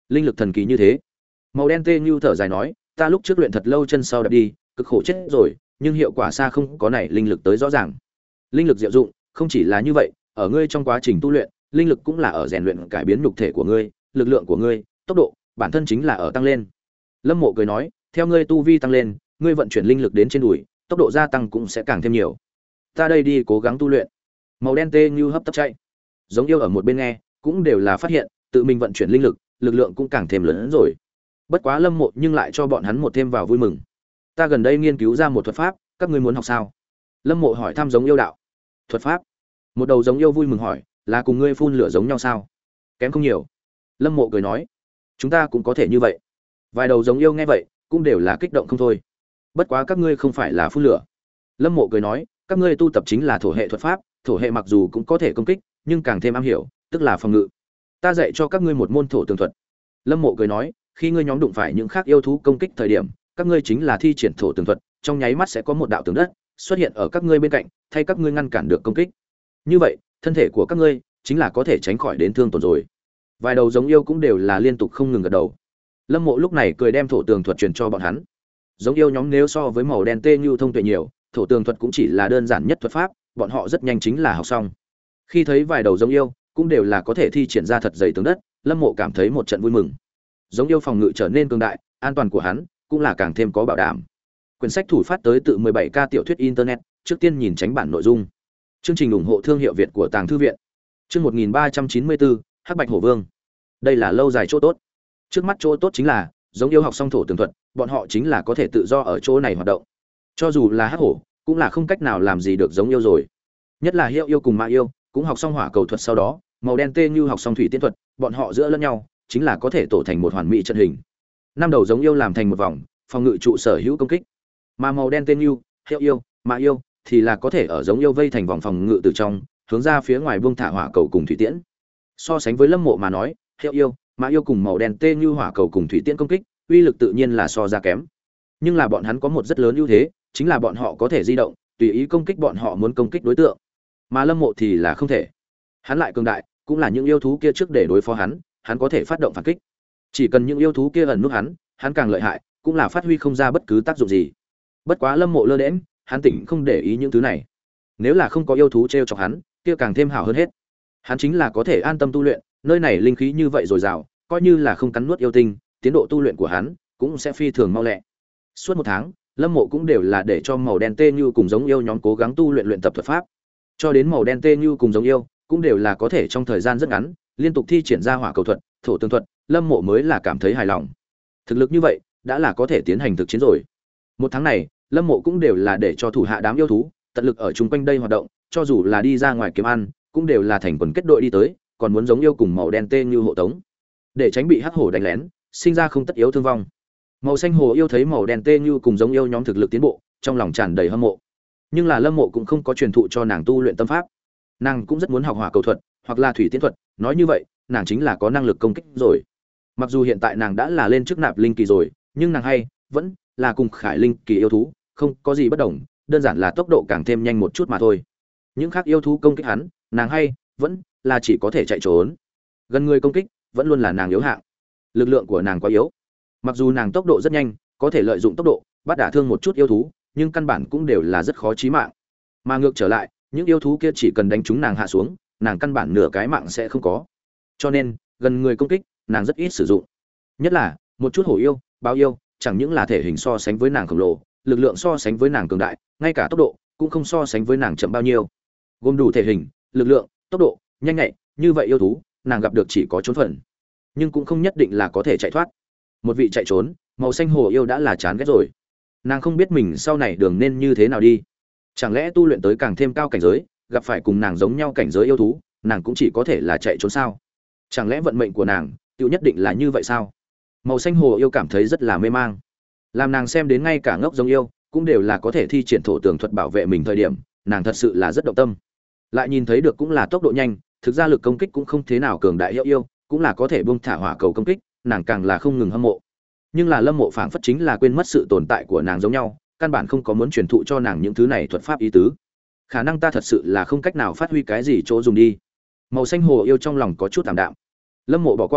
linh lực thần kỳ như thế. Màu đen tê như thở dài nói, ta lúc trước luyện thật lâu chân sau đạp đi, cực khổ chết rồi, nhưng hiệu quả xa không có này linh lực tới rõ ràng. Linh lực diệu dụng, không chỉ là như vậy, ở ngươi trong quá trình tu luyện, linh lực cũng là ở rèn luyện cải biến nhục thể của ngươi, lực lượng của ngươi, tốc độ, bản thân chính là ở tăng lên. Lâm Mộ cười nói, theo ngươi tu vi tăng lên, ngươi vận chuyển linh lực đến trên đùi, tốc độ gia tăng cũng sẽ càng thêm nhiều. Ta đây đi cố gắng tu luyện. Màu đen tê như hấp tấp chạy. Giống yêu ở một bên nghe, cũng đều là phát hiện, tự mình vận chuyển linh lực, lực lượng cũng càng thêm lớn hơn rồi. Bất quá Lâm Mộ nhưng lại cho bọn hắn một thêm vào vui mừng. Ta gần đây nghiên cứu ra một thuật pháp, các ngươi muốn học sao? Lâm Mộ hỏi thăm giống yêu đạo. Thuật pháp? Một đầu giống yêu vui mừng hỏi, là cùng ngươi phun lửa giống nhau sao? Kém không nhiều. Lâm Mộ cười nói, chúng ta cũng có thể như vậy. Vài đầu giống yêu nghe vậy, cũng đều là kích động không thôi. Bất quá các ngươi không phải là phun lửa. Lâm Mộ cười nói, các ngươi tu tập chính là thổ hệ thuật pháp, thổ hệ mặc dù cũng có thể công kích, nhưng càng thêm am hiểu, tức là phòng ngự. Ta dạy cho các ngươi một môn thổ tường thuật. Lâm Mộ cười nói, khi ngươi nhóm đụng phải những khác yêu thú công kích thời điểm, các ngươi chính là thi triển thổ tường thuật, trong nháy mắt sẽ có một đạo tường đất xuất hiện ở các ngươi bên cạnh, thay các ngươi ngăn cản được công kích. Như vậy, thân thể của các ngươi chính là có thể tránh khỏi đến thương tổn rồi. Vài đầu giống yêu cũng đều là liên tục không ngừng gật đầu. Lâm Mộ lúc này cười đem thổ tường thuật truyền cho bọn hắn. Giống yêu nhóm nếu so với màu đen tê như thông tuệ nhiều, thổ tường thuật cũng chỉ là đơn giản nhất thuật pháp, bọn họ rất nhanh chính là học xong. Khi thấy vài đầu giống yêu cũng đều là có thể thi triển ra thật dày tường đất, Lâm Mộ cảm thấy một trận vui mừng. Giống yêu phòng ngự trở nên cường đại, an toàn của hắn cũng là càng thêm có bảo đảm. Quyển sách thủ phát tới tự mười bảy K tiểu thuyết internet, trước tiên nhìn tránh bản nội dung. Chương trình ủng hộ thương hiệu Việt của Tàng thư viện. Chương một nghìn ba trăm chín mươi bốn, Hắc Bạch Hổ Vương. Đây là lâu dài chỗ tốt. Trước mắt chỗ tốt chính là, giống yêu học xong thổ tường thuật, bọn họ chính là có thể tự do ở chỗ này hoạt động. Cho dù là hắc hổ, cũng là không cách nào làm gì được giống yêu rồi. Nhất là Hiệu yêu cùng Ma yêu, cũng học xong hỏa cầu thuật sau đó, màu đen tê như học xong thủy tiên thuật, bọn họ giữa lẫn nhau, chính là có thể tổ thành một hoàn mỹ trận hình. Năm đầu giống yêu làm thành một vòng, phòng ngự trụ sở hữu công kích. Mà màu đen tê như, Hiệu yêu, Ma yêu thì là có thể ở giống yêu vây thành vòng phòng ngự từ trong, hướng ra phía ngoài buông thả hỏa cầu cùng thủy tiễn. So sánh với Lâm Mộ mà nói, Hiệu yêu, Ma yêu cùng màu đen tê như hỏa cầu cùng thủy tiễn công kích, uy lực tự nhiên là so ra kém. Nhưng là bọn hắn có một rất lớn ưu thế, chính là bọn họ có thể di động, tùy ý công kích bọn họ muốn công kích đối tượng. Mà Lâm Mộ thì là không thể. Hắn lại cường đại, cũng là những yêu thú kia trước để đối phó hắn, hắn có thể phát động phản kích. Chỉ cần những yêu thú kia ẩn núp hắn, hắn càng lợi hại, cũng là phát huy không ra bất cứ tác dụng gì. Bất quá Lâm Mộ lơ đễnh, hắn tỉnh không để ý những thứ này. Nếu là không có yêu thú trêu chọc hắn, kia càng thêm hảo hơn hết. Hắn chính là có thể an tâm tu luyện, nơi này linh khí như vậy dồi dào, coi như là không cắn nuốt yêu tinh, tiến độ tu luyện của hắn cũng sẽ phi thường mau lẹ. Suốt một tháng, Lâm Mộ cũng đều là để cho màu đen tê như cùng giống yêu nhóm cố gắng tu luyện luyện tập thuật pháp. Cho đến màu đen tê như cùng giống yêu, cũng đều là có thể trong thời gian rất ngắn, liên tục thi triển ra hỏa cầu thuật, thổ tường thuật, Lâm Mộ mới là cảm thấy hài lòng. Thực lực như vậy, đã là có thể tiến hành thực chiến rồi. Một tháng này, Lâm Mộ cũng đều là để cho thủ hạ đám yêu thú, tận lực ở chung quanh đây hoạt động, cho dù là đi ra ngoài kiếm ăn, cũng đều là thành quần kết đội đi tới, còn muốn giống yêu cùng màu đen tê như hộ tống, để tránh bị hắc hổ đánh lén, sinh ra không tất yếu thương vong. Màu xanh hồ yêu thấy màu đen tê như cùng giống yêu nhóm thực lực tiến bộ, trong lòng tràn đầy hâm mộ. Nhưng là Lâm Mộ cũng không có truyền thụ cho nàng tu luyện tâm pháp. Nàng cũng rất muốn học hỏa cầu thuật, hoặc là thủy tiến thuật, nói như vậy, nàng chính là có năng lực công kích rồi. Mặc dù hiện tại nàng đã là lên chức nạp linh kỳ rồi, nhưng nàng hay vẫn là cùng Khải linh kỳ yêu thú, không có gì bất đồng, đơn giản là tốc độ càng thêm nhanh một chút mà thôi. Những khác yêu thú công kích hắn, nàng hay vẫn là chỉ có thể chạy trốn. Gần người công kích, vẫn luôn là nàng yếu hạng. Lực lượng của nàng quá yếu. Mặc dù nàng tốc độ rất nhanh, có thể lợi dụng tốc độ bắt đả thương một chút yêu thú, nhưng căn bản cũng đều là rất khó chí mạng. Mà ngược trở lại, những yêu thú kia chỉ cần đánh trúng nàng hạ xuống, nàng căn bản nửa cái mạng sẽ không có. Cho nên, gần người công kích, nàng rất ít sử dụng. Nhất là, một chút hổ yêu, báo yêu, chẳng những là thể hình so sánh với nàng khổng lồ, lực lượng so sánh với nàng cường đại, ngay cả tốc độ cũng không so sánh với nàng chậm bao nhiêu. Gồm đủ thể hình, lực lượng, tốc độ, nhanh nhạy, như vậy yêu thú, nàng gặp được chỉ có trốn phần, nhưng cũng không nhất định là có thể chạy thoát. Một vị chạy trốn, màu xanh hồ yêu đã là chán ghét rồi. Nàng không biết mình sau này đường nên như thế nào đi. Chẳng lẽ tu luyện tới càng thêm cao cảnh giới, gặp phải cùng nàng giống nhau cảnh giới yêu thú, nàng cũng chỉ có thể là chạy trốn sao? Chẳng lẽ vận mệnh của nàng tiêu nhất định là như vậy sao? Màu xanh hồ yêu cảm thấy rất là mê mang. Làm nàng xem đến ngay cả ngốc giống yêu cũng đều là có thể thi triển thổ tường thuật bảo vệ mình thời điểm, nàng thật sự là rất động tâm. Lại nhìn thấy được cũng là tốc độ nhanh, thực ra lực công kích cũng không thế nào cường đại yêu yêu, cũng là có thể buông thả hỏa cầu công kích, nàng càng là không ngừng hâm mộ. Nhưng là Lâm Mộ phảng phất chính là quên mất sự tồn tại của nàng giống nhau, căn bản không có muốn truyền thụ cho nàng những thứ này thuật pháp ý tứ. Khả năng ta thật sự là không cách nào phát huy cái gì chỗ dùng đi. Màu xanh hồ yêu trong lòng có chút tạm đạm. Lâm Mộ bỏ qua,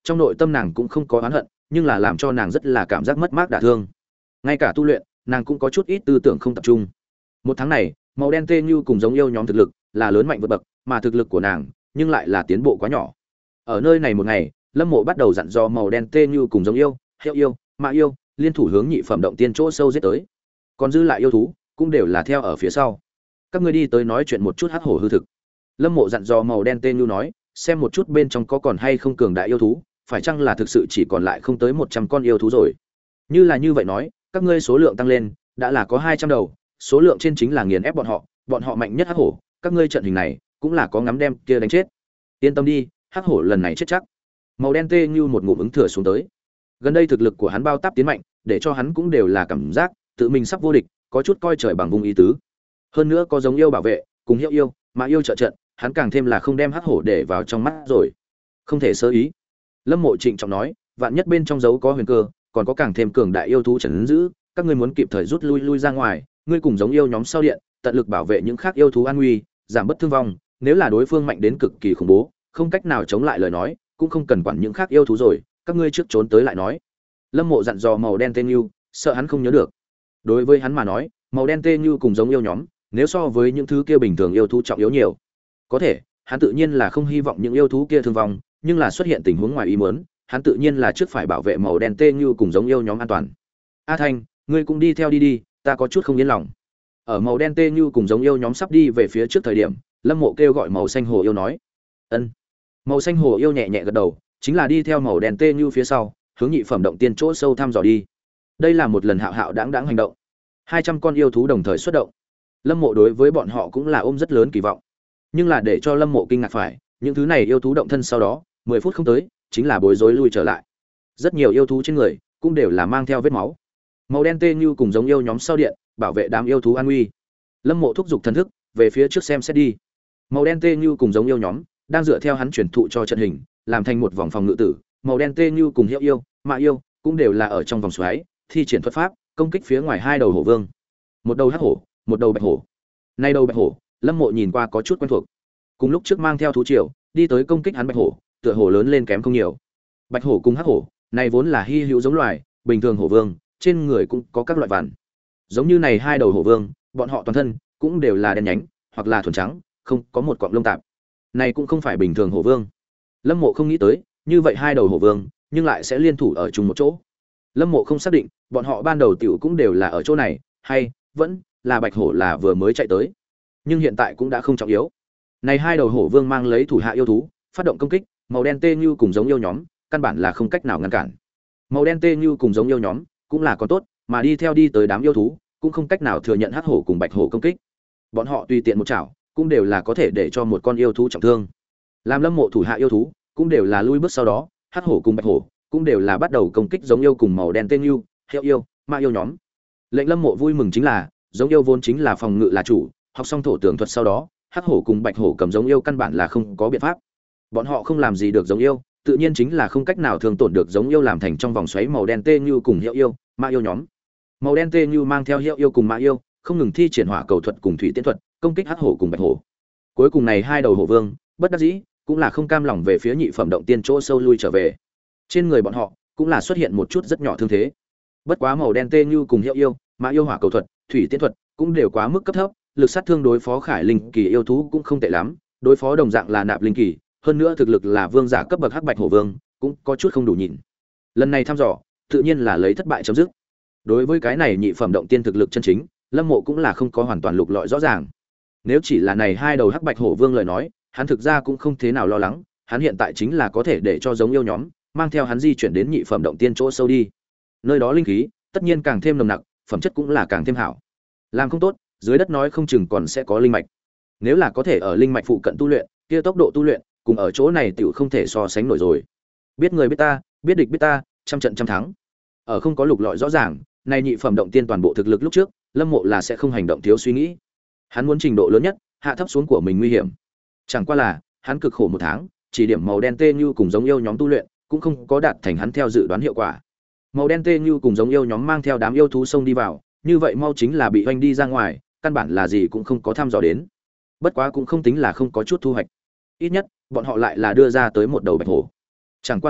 trong nội tâm nàng cũng không có oán hận, nhưng là làm cho nàng rất là cảm giác mất mát đả thương. Ngay cả tu luyện, nàng cũng có chút ít tư tưởng không tập trung. Một tháng này, màu đen tê như cùng giống yêu nhóm thực lực là lớn mạnh vượt bậc, mà thực lực của nàng nhưng lại là tiến bộ quá nhỏ. Ở nơi này một ngày, Lâm Mộ bắt đầu dặn dò màu đen tê như cùng giống yêu, hiệu yêu, mã yêu, liên thủ hướng nhị phẩm động tiên chỗ sâu giết tới. Còn dư lại yêu thú cũng đều là theo ở phía sau. Các ngươi đi tới nói chuyện một chút hắc hổ hư thực. Lâm Mộ dặn dò màu đen tê như nói, xem một chút bên trong có còn hay không cường đại yêu thú, phải chăng là thực sự chỉ còn lại không tới một trăm con yêu thú rồi. Như là như vậy nói, các ngươi số lượng tăng lên, đã là có hai trăm đầu, số lượng trên chính là nghiền ép bọn họ, bọn họ mạnh nhất hắc hổ, các ngươi trận hình này cũng là có ngắm đem kia đánh chết. Yên tâm đi, hắc hổ lần này chết chắc. Màu đen tê như một ngụm ứng thừa xuống tới. Gần đây thực lực của hắn bao táp tiến mạnh, để cho hắn cũng đều là cảm giác tự mình sắp vô địch, có chút coi trời bằng vùng ý tứ. Hơn nữa có giống yêu bảo vệ, cùng hiệu yêu, mà yêu trợ trận, hắn càng thêm là không đem hắc hổ để vào trong mắt rồi. Không thể sơ ý. Lâm Mộ trịnh trọng nói, vạn nhất bên trong dấu có huyền cơ, còn có càng thêm cường đại yêu thú trấn giữ, các ngươi muốn kịp thời rút lui lui ra ngoài, ngươi cùng giống yêu nhóm sau điện, tận lực bảo vệ những khác yêu thú an nguy, giảm bất thương vong, nếu là đối phương mạnh đến cực kỳ khủng bố, không cách nào chống lại lời nói, cũng không cần quản những khác yêu thú rồi, các ngươi trước trốn tới lại nói. Lâm Mộ dặn dò màu đen tên Nưu, sợ hắn không nhớ được. Đối với hắn mà nói, màu đen tên Nưu cùng giống yêu nhóm, nếu so với những thứ kia bình thường yêu thú trọng yếu nhiều. Có thể, hắn tự nhiên là không hy vọng những yêu thú kia thương vong, nhưng là xuất hiện tình huống ngoài ý muốn, hắn tự nhiên là trước phải bảo vệ màu đen tên Nưu cùng giống yêu nhóm an toàn. A Thanh, ngươi cũng đi theo đi đi, ta có chút không yên lòng. Ở màu đen tê như cùng giống yêu nhóm sắp đi về phía trước thời điểm, Lâm Mộ kêu gọi màu xanh hồ yêu nói, ân. Màu xanh hồ yêu nhẹ nhẹ gật đầu, chính là đi theo màu đen tê như phía sau, hướng nhị phẩm động tiên chỗ sâu thăm dò đi. Đây là một lần hạo hạo đãng đãng hành động. Hai trăm con yêu thú đồng thời xuất động. Lâm Mộ đối với bọn họ cũng là ôm rất lớn kỳ vọng. Nhưng là để cho Lâm Mộ kinh ngạc phải, những thứ này yêu thú động thân sau đó, mười phút không tới, chính là bối rối lui trở lại. Rất nhiều yêu thú trên người cũng đều là mang theo vết máu. Màu đen tê như cùng giống yêu nhóm sau điện, bảo vệ đám yêu thú an nguy. Lâm Mộ thúc giục thần thức về phía trước xem xét đi. Màu đen tê như cùng giống yêu nhóm đang dựa theo hắn truyền thụ cho trận hình, làm thành một vòng phòng ngự tử. Màu đen tê như cùng hiệu yêu, mạ yêu cũng đều là ở trong vòng xoáy, thi triển thuật pháp, công kích phía ngoài hai đầu hổ vương. Một đầu hắc hổ, một đầu bạch hổ. Nay đầu bạch hổ, Lâm Mộ nhìn qua có chút quen thuộc. Cùng lúc trước mang theo thú triều, đi tới công kích hắn bạch hổ, tựa hổ lớn lên kém không nhiều. Bạch hổ cùng hắc hổ, này vốn là hy hữu giống loài, bình thường hổ vương, trên người cũng có các loại vằn. Giống như này hai đầu hổ vương, bọn họ toàn thân cũng đều là đen nhánh, hoặc là thuần trắng, không có một cọng lông tạp. Này cũng không phải bình thường hổ vương. Lâm Mộ không nghĩ tới, như vậy hai đầu hổ vương, nhưng lại sẽ liên thủ ở chung một chỗ. Lâm Mộ không xác định, bọn họ ban đầu tiểu cũng đều là ở chỗ này, hay vẫn là bạch hổ là vừa mới chạy tới. Nhưng hiện tại cũng đã không trọng yếu. Này hai đầu hổ vương mang lấy thủ hạ yêu thú, phát động công kích, màu đen tê như cùng giống yêu nhóm, căn bản là không cách nào ngăn cản. Màu đen tê như cùng giống yêu nhóm, cũng là có tốt, mà đi theo đi tới đám yêu thú, cũng không cách nào thừa nhận hắc hổ cùng bạch hổ công kích. Bọn họ tùy tiện một chảo, cũng đều là có thể để cho một con yêu thú trọng thương. Làm Lâm Mộ thủ hạ yêu thú, cũng đều là lui bước sau đó, hắc hổ cùng bạch hổ, cũng đều là bắt đầu công kích giống yêu cùng màu đen tên yêu, hiệu yêu, ma yêu nhóm. Lệnh Lâm Mộ vui mừng chính là, giống yêu vốn chính là phòng ngự là chủ, học xong thổ tường thuật sau đó, hắc hổ cùng bạch hổ cầm giống yêu căn bản là không có biện pháp. Bọn họ không làm gì được giống yêu, tự nhiên chính là không cách nào thương tổn được giống yêu làm thành trong vòng xoáy màu đen tê như cùng hiệu yêu, ma yêu nhóm. Màu đen tê như mang theo hiệu yêu cùng ma yêu, không ngừng thi triển hỏa cầu thuật cùng thủy tiễn thuật, công kích hắc hổ cùng bạch hổ. Cuối cùng này hai đầu hổ vương, bất đắc dĩ, cũng là không cam lòng về phía nhị phẩm động tiên chỗ sâu lui trở về. Trên người bọn họ cũng là xuất hiện một chút rất nhỏ thương thế. Bất quá màu đen tê như cùng hiệu yêu, ma yêu hỏa cầu thuật, thủy tiễn thuật cũng đều quá mức cấp thấp, lực sát thương đối phó khải linh kỳ yêu thú cũng không tệ lắm, đối phó đồng dạng là nạp linh kỳ, hơn nữa thực lực là vương giả cấp bậc hắc bạch hổ vương, cũng có chút không đủ nhìn. Lần này thăm dò, tự nhiên là lấy thất bại chấm dứt. Đối với cái này nhị phẩm động tiên thực lực chân chính, Lâm Mộ cũng là không có hoàn toàn lục lọi rõ ràng. Nếu chỉ là này hai đầu hắc bạch hổ vương lời nói, hắn thực ra cũng không thế nào lo lắng, hắn hiện tại chính là có thể để cho giống yêu nhóm mang theo hắn di chuyển đến nhị phẩm động tiên chỗ sâu đi. Nơi đó linh khí tất nhiên càng thêm nồng nặc, phẩm chất cũng là càng thêm hảo. Làm không tốt, dưới đất nói không chừng còn sẽ có linh mạch. Nếu là có thể ở linh mạch phụ cận tu luyện, kia tốc độ tu luyện cùng ở chỗ này tiểu không thể so sánh nổi rồi. Biết người biết ta, biết địch biết ta, trăm trận trăm thắng. Ở không có lục lọi rõ ràng, này nhị phẩm động tiên toàn bộ thực lực lúc trước, Lâm Mộ là sẽ không hành động thiếu suy nghĩ. Hắn muốn trình độ lớn nhất, hạ thấp xuống của mình nguy hiểm. Chẳng qua là, hắn cực khổ một tháng, chỉ điểm màu đen tê như cùng giống yêu nhóm tu luyện, cũng không có đạt thành hắn theo dự đoán hiệu quả. Màu đen tê như cùng giống yêu nhóm mang theo đám yêu thú xông đi vào, như vậy mau chính là bị hoành đi ra ngoài, căn bản là gì cũng không có tham dò đến. Bất quá cũng không tính là không có chút thu hoạch. Ít nhất, bọn họ lại là đưa ra tới một đầu bạch hổ. Chẳng qua là,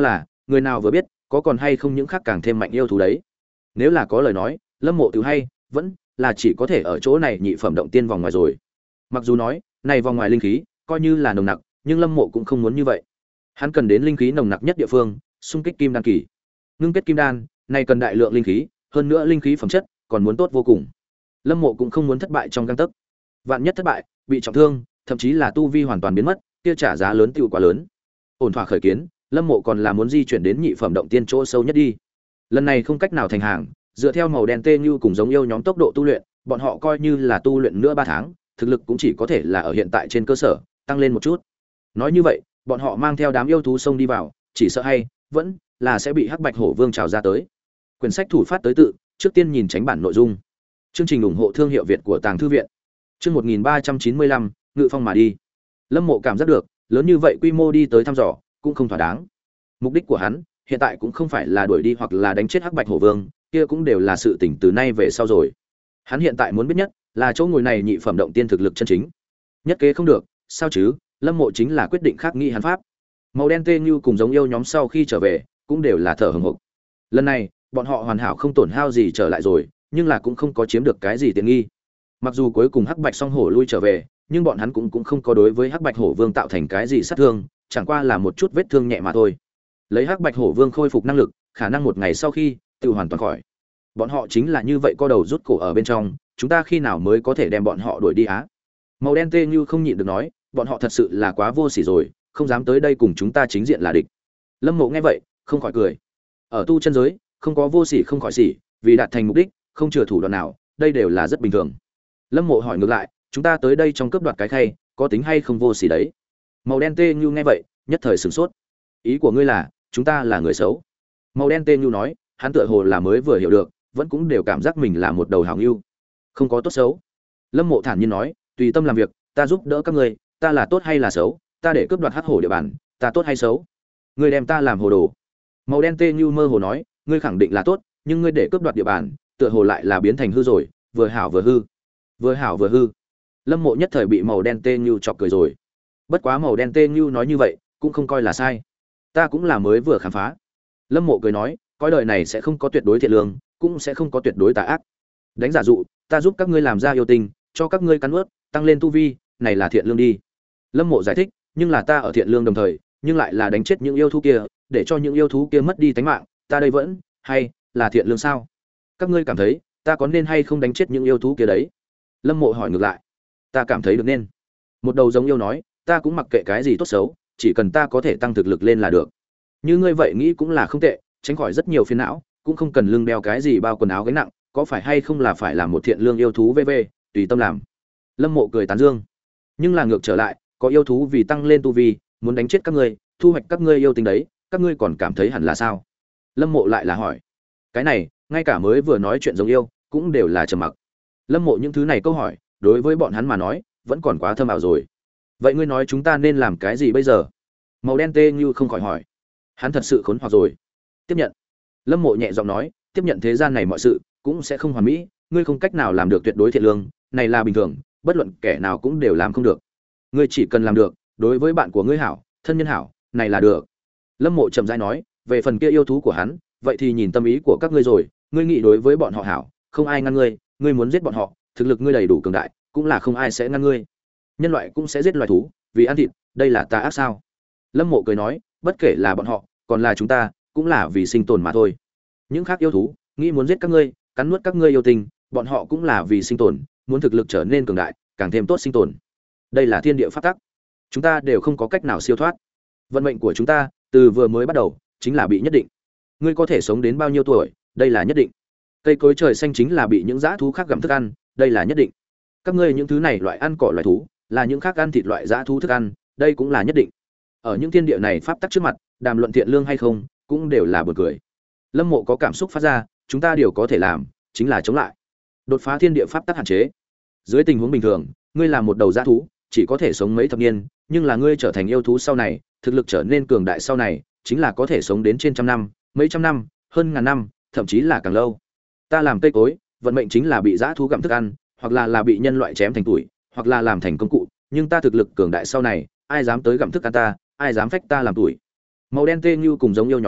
người nào vừa biết có còn hay không những khác càng thêm mạnh yêu thú đấy. Nếu là có lời nói, Lâm Mộ tự hay vẫn là chỉ có thể ở chỗ này nhị phẩm động tiên vòng ngoài rồi. Mặc dù nói này vòng ngoài linh khí coi như là nồng nặc, nhưng Lâm Mộ cũng không muốn như vậy. Hắn cần đến linh khí nồng nặc nhất địa phương, xung kích kim đan kỳ. Ngưng kết kim đan, này cần đại lượng linh khí, hơn nữa linh khí phẩm chất còn muốn tốt vô cùng. Lâm Mộ cũng không muốn thất bại trong gang tấc. Vạn nhất thất bại, bị trọng thương, thậm chí là tu vi hoàn toàn biến mất, kia trả giá lớn tiêu quá lớn. Ổn thỏa khởi kiến, Lâm Mộ còn là muốn di chuyển đến nhị phẩm động tiên chỗ sâu nhất đi. Lần này không cách nào thành hàng, dựa theo màu đen tê như cùng giống yêu nhóm tốc độ tu luyện, bọn họ coi như là tu luyện nữa ba tháng, thực lực cũng chỉ có thể là ở hiện tại trên cơ sở tăng lên một chút. Nói như vậy, bọn họ mang theo đám yêu thú sông đi vào, chỉ sợ hay vẫn là sẽ bị Hắc Bạch Hổ Vương trào ra tới. Quyển sách thủ phát tới tự, trước tiên nhìn tránh bản nội dung. Chương trình ủng hộ thương hiệu Việt của Tàng thư viện. Chương một nghìn ba trăm chín mươi lăm, ngự phong mà đi. Lâm Mộ cảm giác được, lớn như vậy quy mô đi tới thăm dò, cũng không thỏa đáng. Mục đích của hắn hiện tại cũng không phải là đuổi đi hoặc là đánh chết Hắc Bạch Hổ Vương, kia cũng đều là sự tỉnh từ nay về sau rồi. Hắn hiện tại muốn biết nhất là chỗ ngồi này nhị phẩm động tiên thực lực chân chính. Nhất kế không được, sao chứ? Lâm Mộ chính là quyết định khắc nghị hắn pháp. Màu đen tê như cùng giống yêu nhóm sau khi trở về, cũng đều là thở hổn hộc. Lần này, bọn họ hoàn hảo không tổn hao gì trở lại rồi, nhưng là cũng không có chiếm được cái gì tiện nghi. Mặc dù cuối cùng Hắc Bạch Song Hổ lui trở về, nhưng bọn hắn cũng cũng không có đối với Hắc Bạch Hổ Vương tạo thành cái gì sát thương, chẳng qua là một chút vết thương nhẹ mà thôi. Lấy Hắc Bạch Hổ Vương khôi phục năng lực, khả năng một ngày sau khi tự hoàn toàn khỏi. Bọn họ chính là như vậy co đầu rút cổ ở bên trong, chúng ta khi nào mới có thể đem bọn họ đuổi đi á? Màu đen tê như không nhịn được nói, bọn họ thật sự là quá vô sỉ rồi, không dám tới đây cùng chúng ta chính diện là địch. Lâm Mộ nghe vậy, không khỏi cười. Ở tu chân giới, không có vô sỉ không khỏi sỉ, vì đạt thành mục đích, không chừa thủ đoạn nào, đây đều là rất bình thường. Lâm Mộ hỏi ngược lại, chúng ta tới đây trong cướp đoạt cái khay, có tính hay không vô sỉ đấy? Màu đen tê như nghe vậy, nhất thời sửng sốt. Ý của ngươi là, chúng ta là người xấu? Màu đen tê như nói, hắn tựa hồ là mới vừa hiểu được, vẫn cũng đều cảm giác mình là một đầu hảo nhu. Không có tốt xấu. Lâm Mộ thản nhiên nói, tùy tâm làm việc, ta giúp đỡ các ngươi, ta là tốt hay là xấu, ta để cướp đoạt hắc hổ địa bàn, ta tốt hay xấu? Ngươi đem ta làm hồ đồ. Màu đen tê như mơ hồ nói, ngươi khẳng định là tốt, nhưng ngươi để cướp đoạt địa bàn, tựa hồ lại là biến thành hư rồi, vừa hảo vừa hư. Vừa hảo vừa hư. Lâm Mộ nhất thời bị màu đen tê như chọc cười rồi. Bất quá màu đen tê như nói như vậy, cũng không coi là sai. Ta cũng là mới vừa khám phá. Lâm Mộ cười nói, coi đời này sẽ không có tuyệt đối thiện lương, cũng sẽ không có tuyệt đối tà ác. Đánh giả dụ, ta giúp các ngươi làm ra yêu tình, cho các ngươi cắn nuốt, tăng lên tu vi, này là thiện lương đi. Lâm Mộ giải thích, nhưng là ta ở thiện lương đồng thời, nhưng lại là đánh chết những yêu thú kia, để cho những yêu thú kia mất đi tánh mạng, ta đây vẫn hay là thiện lương sao? Các ngươi cảm thấy, ta có nên hay không đánh chết những yêu thú kia đấy? Lâm Mộ hỏi ngược lại. Ta cảm thấy được nên. Một đầu giống yêu nói, ta cũng mặc kệ cái gì tốt xấu, chỉ cần ta có thể tăng thực lực lên là được. Như ngươi vậy nghĩ cũng là không tệ, tránh khỏi rất nhiều phiền não, cũng không cần lưng đeo cái gì bao quần áo gánh nặng, có phải hay không là phải làm một thiện lương yêu thú vê vê, tùy tâm làm. Lâm Mộ cười tán dương. Nhưng là ngược trở lại, có yêu thú vì tăng lên tu vi, muốn đánh chết các ngươi, thu hoạch các ngươi yêu tình đấy, các ngươi còn cảm thấy hẳn là sao? Lâm Mộ lại là hỏi. Cái này, ngay cả mới vừa nói chuyện giống yêu, cũng đều là trầm mặc. Lâm Mộ những thứ này câu hỏi, đối với bọn hắn mà nói, vẫn còn quá thâm ảo rồi. Vậy ngươi nói chúng ta nên làm cái gì bây giờ? Màu đen tê như không khỏi hỏi. Hắn thật sự khốn hoặc rồi. Tiếp nhận. Lâm Mộ nhẹ giọng nói, tiếp nhận thế gian này mọi sự cũng sẽ không hoàn mỹ, ngươi không cách nào làm được tuyệt đối thiện lương, này là bình thường, bất luận kẻ nào cũng đều làm không được. Ngươi chỉ cần làm được, đối với bạn của ngươi hảo, thân nhân hảo, này là được. Lâm Mộ chậm rãi nói, về phần kia yêu thú của hắn, vậy thì nhìn tâm ý của các ngươi rồi, ngươi nghĩ đối với bọn họ hảo, không ai ngăn ngươi, ngươi muốn giết bọn họ, thực lực ngươi đầy đủ cường đại, cũng là không ai sẽ ngăn ngươi. Nhân loại cũng sẽ giết loài thú, vì ăn thịt, đây là tà ác sao? Lâm Mộ cười nói, bất kể là bọn họ, còn là chúng ta, cũng là vì sinh tồn mà thôi. Những khác yêu thú, nghĩ muốn giết các ngươi, cắn nuốt các ngươi yêu tình, bọn họ cũng là vì sinh tồn, muốn thực lực trở nên cường đại, càng thêm tốt sinh tồn. Đây là thiên địa pháp tắc, chúng ta đều không có cách nào siêu thoát. Vận mệnh của chúng ta, từ vừa mới bắt đầu, chính là bị nhất định. Ngươi có thể sống đến bao nhiêu tuổi, đây là nhất định. Cây cối trời xanh chính là bị những dã thú khác gặm thức ăn, đây là nhất định. Các ngươi những thứ này loại ăn cỏ loài thú, là những khác ăn thịt loại dã thú thức ăn, đây cũng là nhất định. Ở những thiên địa này pháp tắc trước mặt, đàm luận thiện lương hay không, cũng đều là buồn cười. Lâm Mộ có cảm xúc phát ra, chúng ta đều có thể làm, chính là chống lại, đột phá thiên địa pháp tắc hạn chế. Dưới tình huống bình thường, ngươi là một đầu dã thú, chỉ có thể sống mấy thập niên, nhưng là ngươi trở thành yêu thú sau này, thực lực trở nên cường đại sau này, chính là có thể sống đến trên trăm năm, mấy trăm năm, hơn ngàn năm, thậm chí là càng lâu. Ta làm cây cối, vận mệnh chính là bị dã thú gặm thức ăn, hoặc là là bị nhân loại chém thành tuổi, hoặc là làm thành công cụ, nhưng ta thực lực cường đại sau này, ai dám tới gặm thức ăn ta, ai dám phách ta làm tuổi. Màu đen tê như cùng giống yêu nhóm,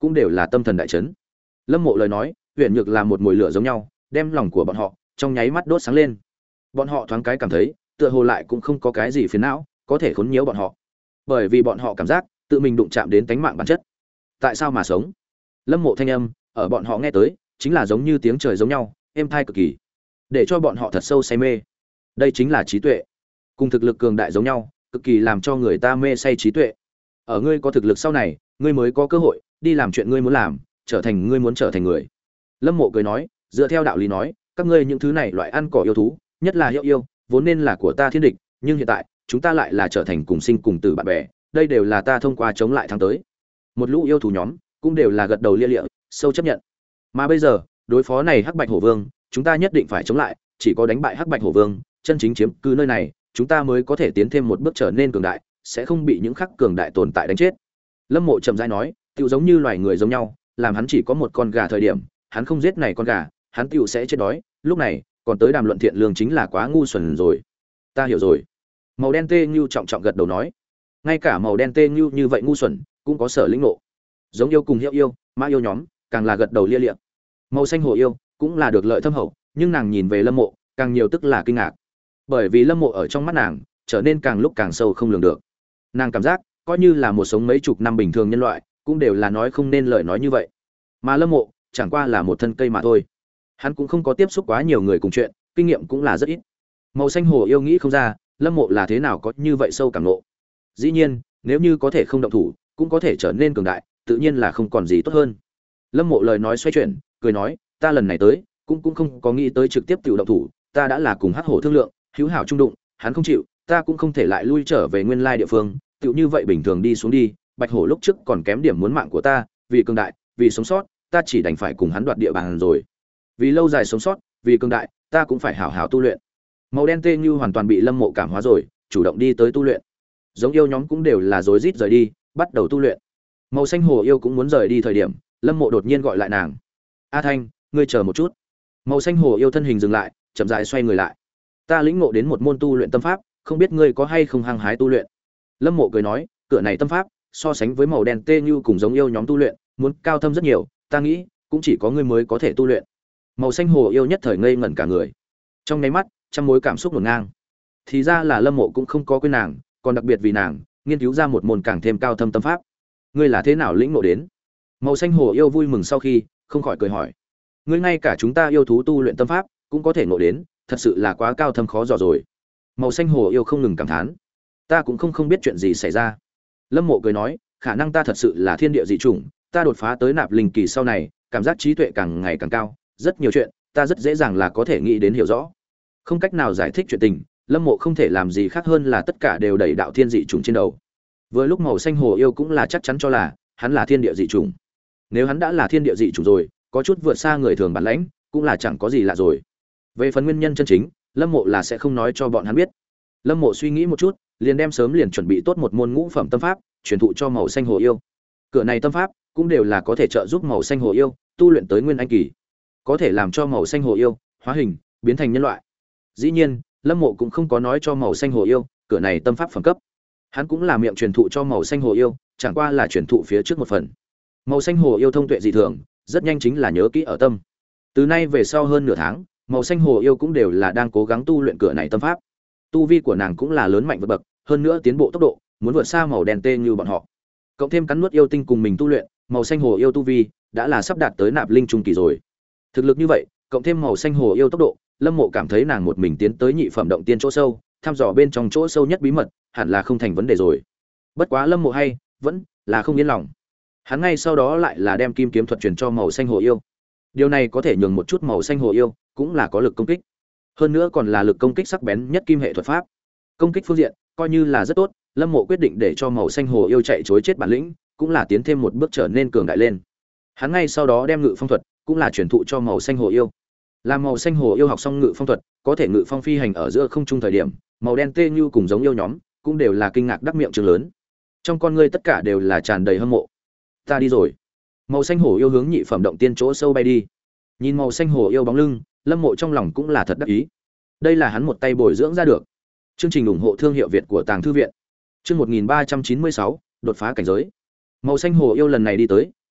cũng đều là tâm thần đại chấn. Lâm Mộ lời nói, huyền nhược là một mùi lửa giống nhau, đem lòng của bọn họ trong nháy mắt đốt sáng lên. Bọn họ thoáng cái cảm thấy, tựa hồ lại cũng không có cái gì phiền não có thể khốn nhiễu bọn họ, bởi vì bọn họ cảm giác tự mình đụng chạm đến tánh mạng bản chất. Tại sao mà sống? Lâm Mộ thanh âm ở bọn họ nghe tới, chính là giống như tiếng trời giống nhau, êm tai cực kỳ, để cho bọn họ thật sâu say mê. Đây chính là trí tuệ, cùng thực lực cường đại giống nhau, cực kỳ làm cho người ta mê say trí tuệ. Ở ngươi có thực lực sau này, ngươi mới có cơ hội đi làm chuyện ngươi muốn làm, trở thành ngươi muốn trở thành người. Lâm Mộ cười nói, dựa theo đạo lý nói, các ngươi những thứ này loại ăn cỏ yêu thú, nhất là hiệu yêu, vốn nên là của ta thiên địch, nhưng hiện tại, chúng ta lại là trở thành cùng sinh cùng tử bạn bè, đây đều là ta thông qua chống lại thắng tới. Một lũ yêu thú nhóm, cũng đều là gật đầu lia lịa, sâu chấp nhận. Mà bây giờ, đối phó này Hắc Bạch Hổ Vương, chúng ta nhất định phải chống lại, chỉ có đánh bại Hắc Bạch Hổ Vương, chân chính chiếm cứ nơi này, chúng ta mới có thể tiến thêm một bước trở nên cường đại, sẽ không bị những khắc cường đại tồn tại đánh chết. Lâm Mộ chậm rãi nói, tựu giống như loài người giống nhau, làm hắn chỉ có một con gà thời điểm, hắn không giết này con gà, hắn tựu sẽ chết đói, lúc này, còn tới đàm luận thiện lương chính là quá ngu xuẩn rồi. Ta hiểu rồi. Màu đen tê như trọng trọng gật đầu nói, ngay cả màu đen tê như như vậy ngu xuẩn, cũng có sở lĩnh ngộ. Giống yêu cùng hiệu yêu, ma yêu nhóm, càng là gật đầu lia lịa. Màu xanh hồ yêu, cũng là được lợi thâm hậu, nhưng nàng nhìn về Lâm Mộ, càng nhiều tức là kinh ngạc. Bởi vì Lâm Mộ ở trong mắt nàng, trở nên càng lúc càng sâu không lường được. Nàng cảm giác, coi như là một sống mấy chục năm bình thường nhân loại, cũng đều là nói không nên lời nói như vậy. Mà Lâm Mộ, chẳng qua là một thân cây mà thôi. Hắn cũng không có tiếp xúc quá nhiều người cùng chuyện, kinh nghiệm cũng là rất ít. Màu xanh hồ yêu nghĩ không ra, Lâm Mộ là thế nào có như vậy sâu cảm ngộ. Dĩ nhiên, nếu như có thể không động thủ, cũng có thể trở nên cường đại, tự nhiên là không còn gì tốt hơn. Lâm Mộ lời nói xoay chuyển, cười nói, ta lần này tới, cũng cũng không có nghĩ tới trực tiếp tiểu động thủ, ta đã là cùng Hắc Hổ thương lượng, hữu hảo trung đụng, hắn không chịu, ta cũng không thể lại lui trở về nguyên lai địa phương, tiểu như vậy bình thường đi xuống đi, Bạch Hổ lúc trước còn kém điểm muốn mạng của ta, vì cường đại, vì sống sót, ta chỉ đành phải cùng hắn đoạt địa bàn rồi. Vì lâu dài sống sót, vì cường đại, ta cũng phải hảo hảo tu luyện. Màu đen tê như hoàn toàn bị Lâm Mộ cảm hóa rồi, chủ động đi tới tu luyện. Giống yêu nhóm cũng đều là rối rít rời đi, bắt đầu tu luyện. Màu xanh hồ yêu cũng muốn rời đi thời điểm, Lâm Mộ đột nhiên gọi lại nàng. "A Thanh, ngươi chờ một chút." Màu xanh hồ yêu thân hình dừng lại, chậm rãi xoay người lại. "Ta lĩnh ngộ đến một môn tu luyện tâm pháp, không biết ngươi có hay không hăng hái tu luyện?" Lâm Mộ cười nói, "Cửa này tâm pháp, so sánh với màu đen tê như cùng giống yêu nhóm tu luyện, muốn cao thâm rất nhiều, ta nghĩ, cũng chỉ có ngươi mới có thể tu luyện." Màu xanh hồ yêu nhất thời ngây ngẩn cả người. Trong nháy mắt, trăm mối cảm xúc hỗn ngang. Thì ra là Lâm Mộ cũng không có quên nàng, còn đặc biệt vì nàng, nghiên cứu ra một môn càng thêm cao thâm tâm pháp. Ngươi là thế nào lĩnh ngộ đến? Màu xanh hồ yêu vui mừng sau khi, không khỏi cười hỏi. Ngươi ngay cả chúng ta yêu thú tu luyện tâm pháp, cũng có thể ngộ đến, thật sự là quá cao thâm khó dò rồi. Màu xanh hồ yêu không ngừng cảm thán. Ta cũng không không biết chuyện gì xảy ra. Lâm Mộ cười nói, khả năng ta thật sự là thiên địa dị chủng, ta đột phá tới nạp linh kỳ sau này, cảm giác trí tuệ càng ngày càng cao, rất nhiều chuyện, ta rất dễ dàng là có thể nghĩ đến hiểu rõ. Không cách nào giải thích chuyện tình, Lâm Mộ không thể làm gì khác hơn là tất cả đều đẩy đạo thiên dị chủng trên đầu. Vừa lúc màu xanh hồ yêu cũng là chắc chắn cho là hắn là thiên địa dị chủng. Nếu hắn đã là thiên địa dị chủng rồi, có chút vượt xa người thường bản lãnh, cũng là chẳng có gì lạ rồi. Về phần nguyên nhân chân chính, Lâm Mộ là sẽ không nói cho bọn hắn biết. Lâm Mộ suy nghĩ một chút, liền đem sớm liền chuẩn bị tốt một môn ngũ phẩm tâm pháp, truyền thụ cho màu xanh hồ yêu. Cửa này tâm pháp cũng đều là có thể trợ giúp màu xanh hồ yêu tu luyện tới nguyên anh kỳ, có thể làm cho màu xanh hồ yêu hóa hình, biến thành nhân loại. Dĩ nhiên, Lâm Mộ cũng không có nói cho màu xanh hồ yêu cửa này tâm pháp phẩm cấp. Hắn cũng là miệng truyền thụ cho màu xanh hồ yêu, chẳng qua là truyền thụ phía trước một phần. Màu xanh hồ yêu thông tuệ dị thường, rất nhanh chính là nhớ kỹ ở tâm. Từ nay về sau hơn nửa tháng, màu xanh hồ yêu cũng đều là đang cố gắng tu luyện cửa này tâm pháp. Tu vi của nàng cũng là lớn mạnh vượt bậc, hơn nữa tiến bộ tốc độ muốn vượt xa màu đen tê như bọn họ. Cộng thêm cắn nuốt yêu tinh cùng mình tu luyện, màu xanh hồ yêu tu vi đã là sắp đạt tới nạp linh trung kỳ rồi. Thực lực như vậy, cộng thêm màu xanh hồ yêu tốc độ, Lâm Mộ cảm thấy nàng một mình tiến tới nhị phẩm động tiên chỗ sâu, thăm dò bên trong chỗ sâu nhất bí mật, hẳn là không thành vấn đề rồi. Bất quá Lâm Mộ hay vẫn là không yên lòng. Hắn ngay sau đó lại là đem kim kiếm thuật truyền cho màu xanh hồ yêu. Điều này có thể nhường một chút màu xanh hồ yêu cũng là có lực công kích. Hơn nữa còn là lực công kích sắc bén nhất kim hệ thuật pháp. Công kích phương diện coi như là rất tốt, Lâm Mộ quyết định để cho màu xanh hồ yêu chạy trối chết bản lĩnh, cũng là tiến thêm một bước trở nên cường đại lên. Hắn ngay sau đó đem ngự phong thuật cũng là truyền thụ cho màu xanh hồ yêu. Làm màu xanh hồ yêu học xong ngự phong thuật, có thể ngự phong phi hành ở giữa không trung thời điểm, màu đen tê như cùng giống yêu nhóm, cũng đều là kinh ngạc đắc miệng trừng lớn. Trong con ngươi tất cả đều là tràn đầy hâm mộ. Ta đi rồi. Màu xanh hồ yêu hướng nhị phẩm động tiên chỗ sâu bay đi. Nhìn màu xanh hồ yêu bóng lưng, Lâm Mộ trong lòng cũng là thật đắc ý. Đây là hắn một tay bồi dưỡng ra được. Chương trình ủng hộ thương hiệu Việt của Tàng Thư viện. Chương một nghìn ba trăm chín mươi sáu, đột phá cảnh giới. Màu xanh hồ yêu lần này đi tới,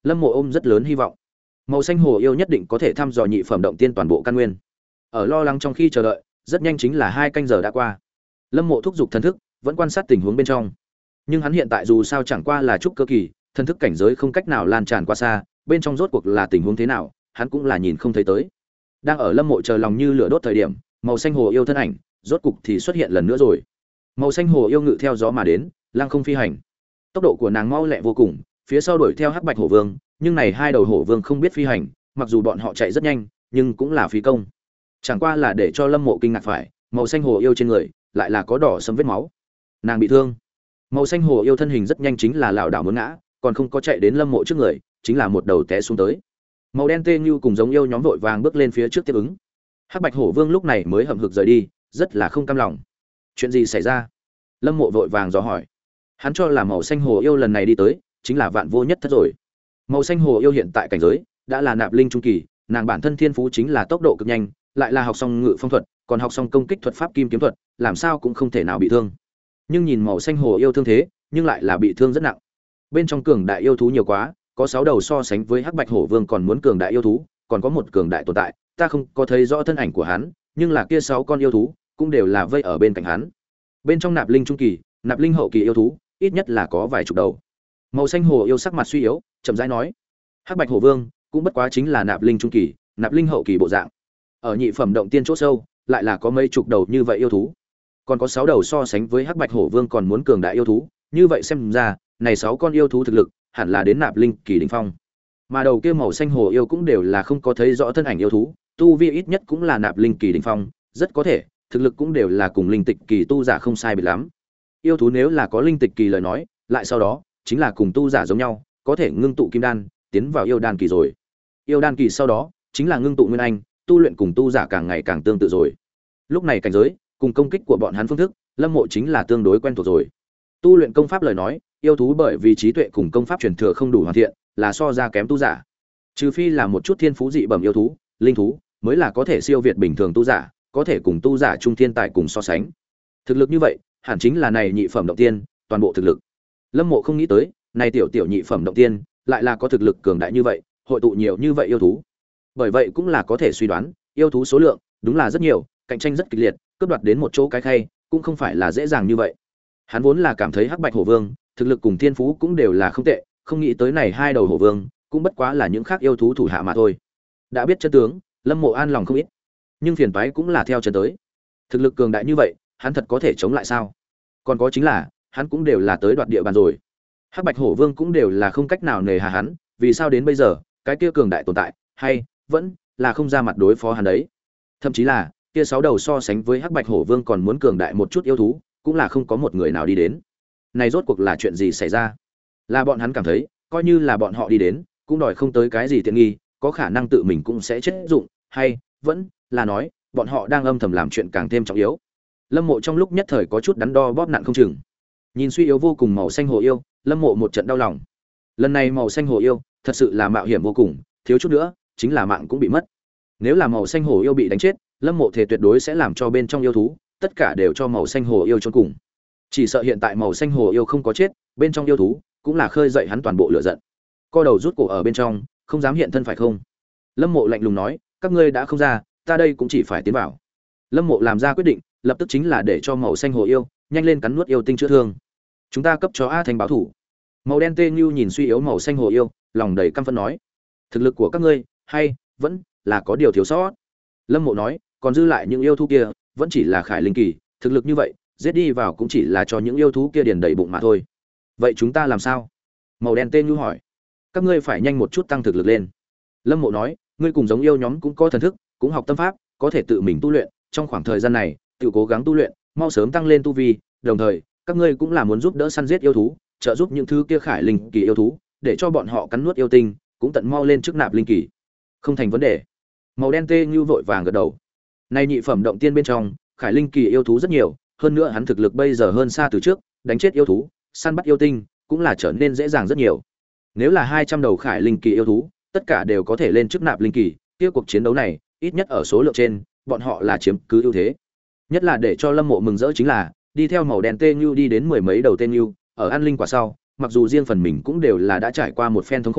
Lâm Mộ ôm rất lớn hy vọng. Màu xanh hồ yêu nhất định có thể thăm dò nhị phẩm động tiên toàn bộ căn nguyên. Ở lo lắng trong khi chờ đợi, rất nhanh chính là hai canh giờ đã qua. Lâm Mộ thúc giục thần thức, vẫn quan sát tình huống bên trong. Nhưng hắn hiện tại dù sao chẳng qua là trúc cơ kỳ, thần thức cảnh giới không cách nào lan tràn qua xa, bên trong rốt cuộc là tình huống thế nào, hắn cũng là nhìn không thấy tới. Đang ở Lâm Mộ chờ lòng như lửa đốt thời điểm, màu xanh hồ yêu thân ảnh rốt cục thì xuất hiện lần nữa rồi. Màu xanh hồ yêu ngự theo gió mà đến, lăng không phi hành. Tốc độ của nàng mau lẹ vô cùng, phía sau đuổi theo hắc bạch hổ vương, nhưng này hai đầu hổ vương không biết phi hành, mặc dù bọn họ chạy rất nhanh, nhưng cũng là phí công. Chẳng qua là để cho Lâm Mộ kinh ngạc phải, màu xanh hồ yêu trên người lại là có đỏ sẫm vết máu. Nàng bị thương. Màu xanh hồ yêu thân hình rất nhanh chính là lảo đảo muốn ngã, còn không có chạy đến Lâm Mộ trước người, chính là một đầu té xuống tới. Màu đen tê như cùng giống yêu nhóm vội vàng bước lên phía trước tiếp ứng. Hắc bạch hổ vương lúc này mới hậm hực rời đi, rất là không cam lòng. Chuyện gì xảy ra? Lâm Mộ vội vàng dò hỏi. Hắn cho là màu xanh hồ yêu lần này đi tới chính là vạn vô nhất thất rồi. Màu xanh hồ yêu hiện tại cảnh giới đã là nạp linh trung kỳ, nàng bản thân thiên phú chính là tốc độ cực nhanh, lại là học xong ngự phong thuật, còn học xong công kích thuật pháp kim kiếm thuật, làm sao cũng không thể nào bị thương. Nhưng nhìn màu xanh hồ yêu thương thế, nhưng lại là bị thương rất nặng. Bên trong cường đại yêu thú nhiều quá, có sáu đầu so sánh với hắc bạch hổ vương còn muốn cường đại yêu thú, còn có một cường đại tồn tại, ta không có thấy rõ thân ảnh của hắn, nhưng là kia sáu con yêu thú cũng đều là vây ở bên cạnh hắn. Bên trong nạp linh trung kỳ, nạp linh hậu kỳ yêu thú, ít nhất là có vài chục đầu. Màu xanh hồ yêu sắc mặt suy yếu, chậm rãi nói: "Hắc bạch hổ vương cũng bất quá chính là nạp linh trung kỳ, nạp linh hậu kỳ bộ dạng. Ở nhị phẩm động tiên chỗ sâu, lại là có mấy chục đầu như vậy yêu thú. Còn có sáu đầu so sánh với hắc bạch hổ vương còn muốn cường đại yêu thú, như vậy xem ra, này sáu con yêu thú thực lực hẳn là đến nạp linh kỳ đỉnh phong. Mà đầu kia màu xanh hồ yêu cũng đều là không có thấy rõ thân ảnh yêu thú, tu vi ít nhất cũng là nạp linh kỳ đỉnh phong, rất có thể, thực lực cũng đều là cùng linh tịch kỳ tu giả không sai biệt lắm. Yêu thú nếu là có linh tịch kỳ lời nói, lại sau đó chính là cùng tu giả giống nhau, có thể ngưng tụ kim đan, tiến vào yêu đan kỳ rồi. Yêu đan kỳ sau đó chính là ngưng tụ nguyên anh, tu luyện cùng tu giả càng ngày càng tương tự rồi. Lúc này cảnh giới cùng công kích của bọn hắn phương thức, Lâm Mộ chính là tương đối quen thuộc rồi. Tu luyện công pháp lời nói, yêu thú bởi vì trí tuệ cùng công pháp truyền thừa không đủ hoàn thiện, là so ra kém tu giả. Trừ phi là một chút thiên phú dị bẩm yêu thú, linh thú, mới là có thể siêu việt bình thường tu giả, có thể cùng tu giả trung thiên tài cùng so sánh. Thực lực như vậy, hẳn chính là này nhị phẩm động tiên, toàn bộ thực lực. Lâm Mộ không nghĩ tới, này tiểu tiểu nhị phẩm động tiên, lại là có thực lực cường đại như vậy, hội tụ nhiều như vậy yêu thú. Bởi vậy cũng là có thể suy đoán, yêu thú số lượng đúng là rất nhiều, cạnh tranh rất kịch liệt, cướp đoạt đến một chỗ cái khay, cũng không phải là dễ dàng như vậy. Hắn vốn là cảm thấy hắc bạch hổ vương, thực lực cùng thiên phú cũng đều là không tệ, không nghĩ tới này hai đầu hổ vương, cũng bất quá là những khác yêu thú thủ hạ mà thôi. Đã biết chân tướng, Lâm Mộ an lòng không ít, nhưng phiền toái cũng là theo chân tới. Thực lực cường đại như vậy, hắn thật có thể chống lại sao? Còn có chính là, hắn cũng đều là tới đoạt địa bàn rồi. Hắc bạch hổ vương cũng đều là không cách nào nề hà hắn, vì sao đến bây giờ, cái kia cường đại tồn tại, hay vẫn là không ra mặt đối phó hắn đấy. Thậm chí là, kia sáu đầu so sánh với hắc bạch hổ vương còn muốn cường đại một chút yêu thú, cũng là không có một người nào đi đến. Này rốt cuộc là chuyện gì xảy ra? Là bọn hắn cảm thấy, coi như là bọn họ đi đến, cũng đòi không tới cái gì tiện nghi, có khả năng tự mình cũng sẽ chết dụng, hay vẫn là nói, bọn họ đang âm thầm làm chuyện càng thêm trọng yếu. Lâm Mộ trong lúc nhất thời có chút đắn đo bóp nặn không chừng. Nhìn suy yếu vô cùng màu xanh hồ yêu, Lâm Mộ một trận đau lòng. Lần này màu xanh hồ yêu, thật sự là mạo hiểm vô cùng, thiếu chút nữa, chính là mạng cũng bị mất. Nếu là màu xanh hồ yêu bị đánh chết, Lâm Mộ thể tuyệt đối sẽ làm cho bên trong yêu thú, tất cả đều cho màu xanh hồ yêu chôn cùng. Chỉ sợ hiện tại màu xanh hồ yêu không có chết, bên trong yêu thú cũng là khơi dậy hắn toàn bộ lửa giận. Co đầu rút cổ ở bên trong, không dám hiện thân phải không? Lâm Mộ lạnh lùng nói, các ngươi đã không ra, ta đây cũng chỉ phải tiến vào. Lâm Mộ làm ra quyết định, lập tức chính là để cho màu xanh hồ yêu nhanh lên cắn nuốt yêu tinh chữa thương. Chúng ta cấp cho A Thành báo thủ. Màu đen tê như nhìn suy yếu màu xanh hồ yêu, lòng đầy căm phẫn nói, thực lực của các ngươi hay vẫn là có điều thiếu sót. Lâm Mộ nói, còn dư lại những yêu thú kia vẫn chỉ là khải linh kỳ, thực lực như vậy giết đi vào cũng chỉ là cho những yêu thú kia điền đầy bụng mà thôi. Vậy chúng ta làm sao? Màu đen tê như hỏi. Các ngươi phải nhanh một chút tăng thực lực lên. Lâm Mộ nói, ngươi cùng giống yêu nhóm cũng có thần thức, cũng học tâm pháp, có thể tự mình tu luyện, trong khoảng thời gian này tự cố gắng tu luyện, mau sớm tăng lên tu vi, đồng thời các ngươi cũng là muốn giúp đỡ săn giết yêu thú, trợ giúp những thứ kia khải linh kỳ yêu thú, để cho bọn họ cắn nuốt yêu tinh, cũng tận mau lên chức nạp linh kỳ. Không thành vấn đề. Màu đen tê như vội vàng gật đầu. Nay nhị phẩm động tiên bên trong, khải linh kỳ yêu thú rất nhiều, hơn nữa hắn thực lực bây giờ hơn xa từ trước, đánh chết yêu thú, săn bắt yêu tinh, cũng là trở nên dễ dàng rất nhiều. Nếu là hai trăm đầu khải linh kỳ yêu thú, tất cả đều có thể lên chức nạp linh kỳ, kia cuộc chiến đấu này, ít nhất ở số lượng trên, bọn họ là chiếm cứ ưu thế. Nhất là để cho Lâm Mộ mừng rỡ chính là, đi theo màu đen tê như đi đến mười mấy đầu tê như, ở an linh quả sau, mặc dù riêng phần mình cũng đều là đã trải qua một phen thống khổ,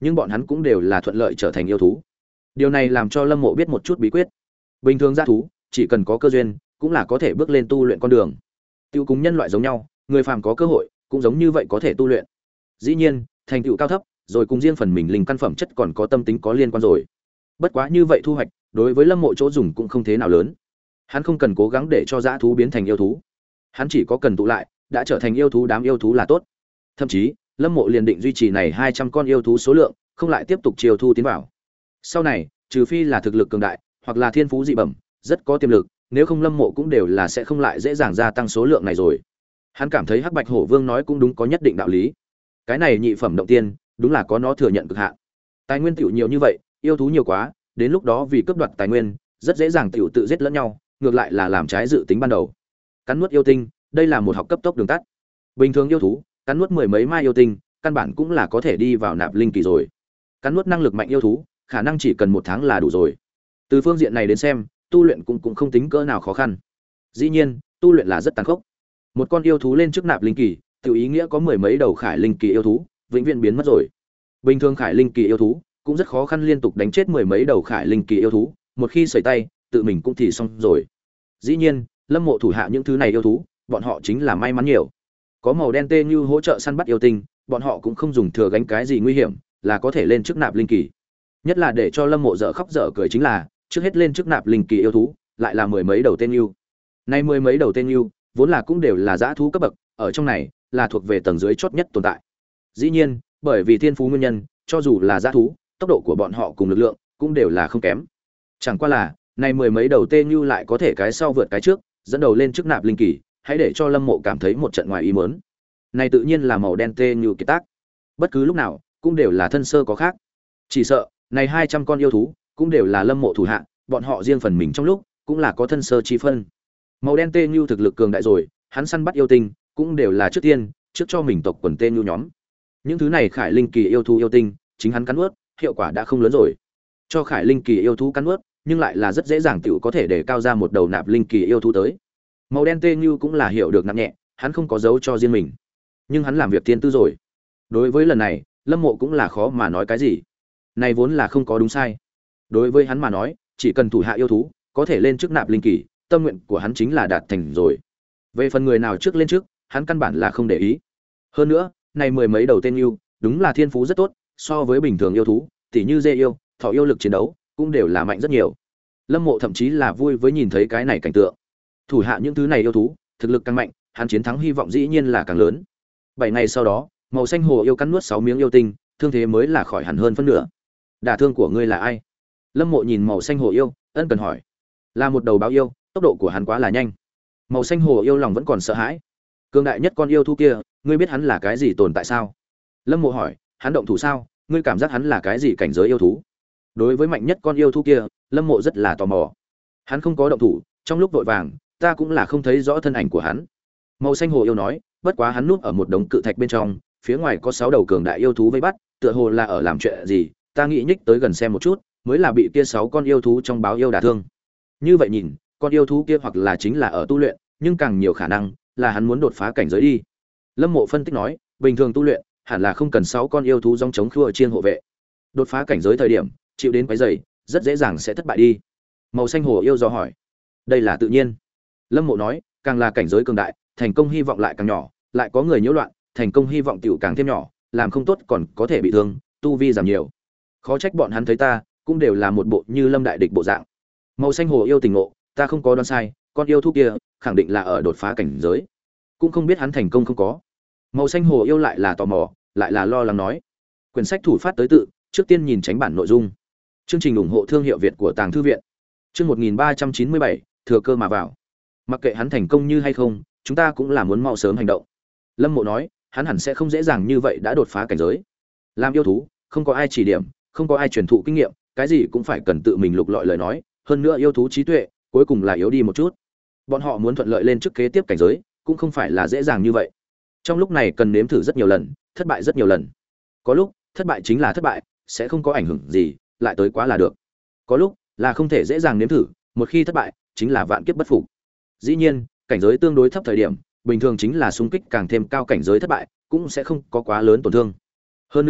nhưng bọn hắn cũng đều là thuận lợi trở thành yêu thú. Điều này làm cho Lâm Mộ biết một chút bí quyết. Bình thường dã thú, chỉ cần có cơ duyên, cũng là có thể bước lên tu luyện con đường. Tiêu cùng nhân loại giống nhau, người phàm có cơ hội, cũng giống như vậy có thể tu luyện. Dĩ nhiên, thành tựu cao thấp, rồi cùng riêng phần mình linh căn phẩm chất còn có tâm tính có liên quan rồi. Bất quá như vậy thu hoạch, đối với Lâm Mộ chỗ dùng cũng không thế nào lớn. Hắn không cần cố gắng để cho dã thú biến thành yêu thú. Hắn chỉ có cần tụ lại, đã trở thành yêu thú đám yêu thú là tốt. Thậm chí, Lâm Mộ liền định duy trì này hai trăm con yêu thú số lượng, không lại tiếp tục chiêu thu tiến vào. Sau này, trừ phi là thực lực cường đại, hoặc là thiên phú dị bẩm, rất có tiềm lực, nếu không Lâm Mộ cũng đều là sẽ không lại dễ dàng gia tăng số lượng này rồi. Hắn cảm thấy Hắc Bạch Hổ Vương nói cũng đúng, có nhất định đạo lý. Cái này nhị phẩm động tiên, đúng là có nó thừa nhận cực hạn. Tài nguyên tiểu nhiều như vậy, yêu thú nhiều quá, đến lúc đó vì cướp đoạt tài nguyên, rất dễ dàng tiểu tự giết lẫn nhau, ngược lại là làm trái dự tính ban đầu. Cắn nuốt yêu tinh, đây là một học cấp tốc đường tắt. Bình thường yêu thú, cắn nuốt mười mấy mai yêu tinh, căn bản cũng là có thể đi vào nạp linh kỳ rồi. Cắn nuốt năng lực mạnh yêu thú, khả năng chỉ cần một tháng là đủ rồi. Từ phương diện này đến xem, tu luyện cũng cũng không tính cỡ nào khó khăn. Dĩ nhiên, tu luyện là rất tàn khốc. Một con yêu thú lên trước nạp linh kỳ, tiểu ý nghĩa có mười mấy đầu khải linh kỳ yêu thú, vĩnh viễn biến mất rồi. Bình thường khải linh kỳ yêu thú cũng rất khó khăn liên tục đánh chết mười mấy đầu khải linh kỳ yêu thú, một khi sẩy tay, tự mình cũng thì xong rồi. Dĩ nhiên, Lâm Mộ thủ hạ những thứ này yêu thú, bọn họ chính là may mắn nhiều. Có màu đen tê như hỗ trợ săn bắt yêu tinh, bọn họ cũng không dùng thừa gánh cái gì nguy hiểm, là có thể lên trước nạp linh kỳ. Nhất là để cho Lâm Mộ dở khóc dở cười chính là, trước hết lên trước nạp linh kỳ yêu thú, lại là mười mấy đầu tên yêu. Nay mười mấy đầu tên yêu, vốn là cũng đều là dã thú cấp bậc, ở trong này là thuộc về tầng dưới chót nhất tồn tại. Dĩ nhiên, bởi vì thiên phú nguyên nhân, cho dù là dã thú, tốc độ của bọn họ cùng lực lượng cũng đều là không kém. Chẳng qua là, nay mười mấy đầu tên yêu lại có thể cái sau vượt cái trước, dẫn đầu lên trước nạp linh kỳ, hãy để cho Lâm Mộ cảm thấy một trận ngoài ý muốn. Này tự nhiên là màu đen tê như kiệt tác. Bất cứ lúc nào, cũng đều là thân sơ có khác. Chỉ sợ, này hai trăm con yêu thú, cũng đều là Lâm Mộ thủ hạ, bọn họ riêng phần mình trong lúc, cũng là có thân sơ chi phân. Màu đen tê như thực lực cường đại rồi, hắn săn bắt yêu tinh, cũng đều là trước tiên, trước cho mình tộc quần tê như nhóm. Những thứ này khải linh kỳ yêu thú yêu tinh, chính hắn cắn nuốt, hiệu quả đã không lớn rồi. Cho khải linh kỳ yêu thú cắn nuốt, nhưng lại là rất dễ dàng tiểu có thể để cao ra một đầu nạp linh kỳ yêu thú tới. Màu đen tê như cũng là hiểu được nặng nhẹ, hắn không có dấu cho riêng mình, nhưng hắn làm việc tiên tư rồi. Đối với lần này, Lâm Mộ cũng là khó mà nói cái gì. Này vốn là không có đúng sai. Đối với hắn mà nói, chỉ cần thủ hạ yêu thú có thể lên trước nạp linh kỳ, tâm nguyện của hắn chính là đạt thành rồi. Về phần người nào trước lên trước, hắn căn bản là không để ý. Hơn nữa, này mười mấy đầu tên yêu, đúng là thiên phú rất tốt, so với bình thường yêu thú, tỉ như dê yêu, thỏ yêu lực chiến đấu, cũng đều là mạnh rất nhiều. Lâm Mộ thậm chí là vui với nhìn thấy cái này cảnh tượng. Thủ hạ những thứ này yêu thú, thực lực càng mạnh, hắn chiến thắng hy vọng dĩ nhiên là càng lớn. Bảy ngày sau đó, màu xanh hồ yêu cắn nuốt sáu miếng yêu tinh, thương thế mới là khỏi hẳn hơn phân nửa. Đả thương của ngươi là ai? Lâm Mộ nhìn màu xanh hồ yêu, ân cần hỏi. Là một đầu báo yêu, tốc độ của hắn quá là nhanh. Màu xanh hồ yêu lòng vẫn còn sợ hãi. Cường đại nhất con yêu thú kia, ngươi biết hắn là cái gì tồn tại sao? Lâm Mộ hỏi, hắn động thủ sao? Ngươi cảm giác hắn là cái gì cảnh giới yêu thú? Đối với mạnh nhất con yêu thú kia, Lâm Mộ rất là tò mò. Hắn không có động thủ, trong lúc vội vàng, ta cũng là không thấy rõ thân ảnh của hắn. Màu xanh hồ yêu nói, bất quá hắn núp ở một đống cự thạch bên trong, phía ngoài có sáu đầu cường đại yêu thú vây bắt, tựa hồ là ở làm chuyện gì, ta nghĩ nhích tới gần xem một chút, mới là bị kia sáu con yêu thú trong báo yêu đả thương. Như vậy nhìn, con yêu thú kia hoặc là chính là ở tu luyện, nhưng càng nhiều khả năng là hắn muốn đột phá cảnh giới đi. Lâm Mộ phân tích nói, bình thường tu luyện, hẳn là không cần sáu con yêu thú dòng chống khua chiên hộ vệ. Đột phá cảnh giới thời điểm, chịu đến quấy rầy, rất dễ dàng sẽ thất bại đi. Màu xanh hồ yêu do hỏi, đây là tự nhiên. Lâm Mộ nói, càng là cảnh giới cường đại, thành công hy vọng lại càng nhỏ, lại có người nhiễu loạn, thành công hy vọng tiểu càng thêm nhỏ, làm không tốt còn có thể bị thương, tu vi giảm nhiều. Khó trách bọn hắn thấy ta, cũng đều là một bộ như Lâm đại địch bộ dạng. Màu xanh hồ yêu tình ngộ, ta không có đoán sai, con yêu thú kia khẳng định là ở đột phá cảnh giới, cũng không biết hắn thành công không có. Màu xanh hồ yêu lại là tò mò, lại là lo lắng nói. Quyển sách thủ phát tới tự, trước tiên nhìn tránh bản nội dung. Chương trình ủng hộ thương hiệu Việt của Tàng Thư viện. Chương một nghìn ba trăm chín mươi bảy, thừa cơ mà vào. Mặc kệ hắn thành công như hay không, chúng ta cũng là muốn mau sớm hành động. Lâm Mộ nói, hắn hẳn sẽ không dễ dàng như vậy đã đột phá cảnh giới. Làm yêu thú, không có ai chỉ điểm, không có ai truyền thụ kinh nghiệm, cái gì cũng phải cần tự mình lục lọi lời nói, hơn nữa yêu thú trí tuệ, cuối cùng là yếu đi một chút. Bọn họ muốn thuận lợi lên trước kế tiếp cảnh giới, cũng không phải là dễ dàng như vậy. Trong lúc này cần nếm thử rất nhiều lần, thất bại rất nhiều lần. Có lúc, thất bại chính là thất bại, sẽ không có ảnh hưởng gì, lại tới quá là được. Có lúc, là không thể dễ dàng nếm thử, một khi thất bại, chính là vạn kiếp bất phục. Dĩ nhiên, cảnh giới tương đối thấp thời điểm, bình thường chính là xung kích càng thêm cao cảnh giới thất bại, cũng sẽ không có quá lớn tổn thương. Hơn nữa,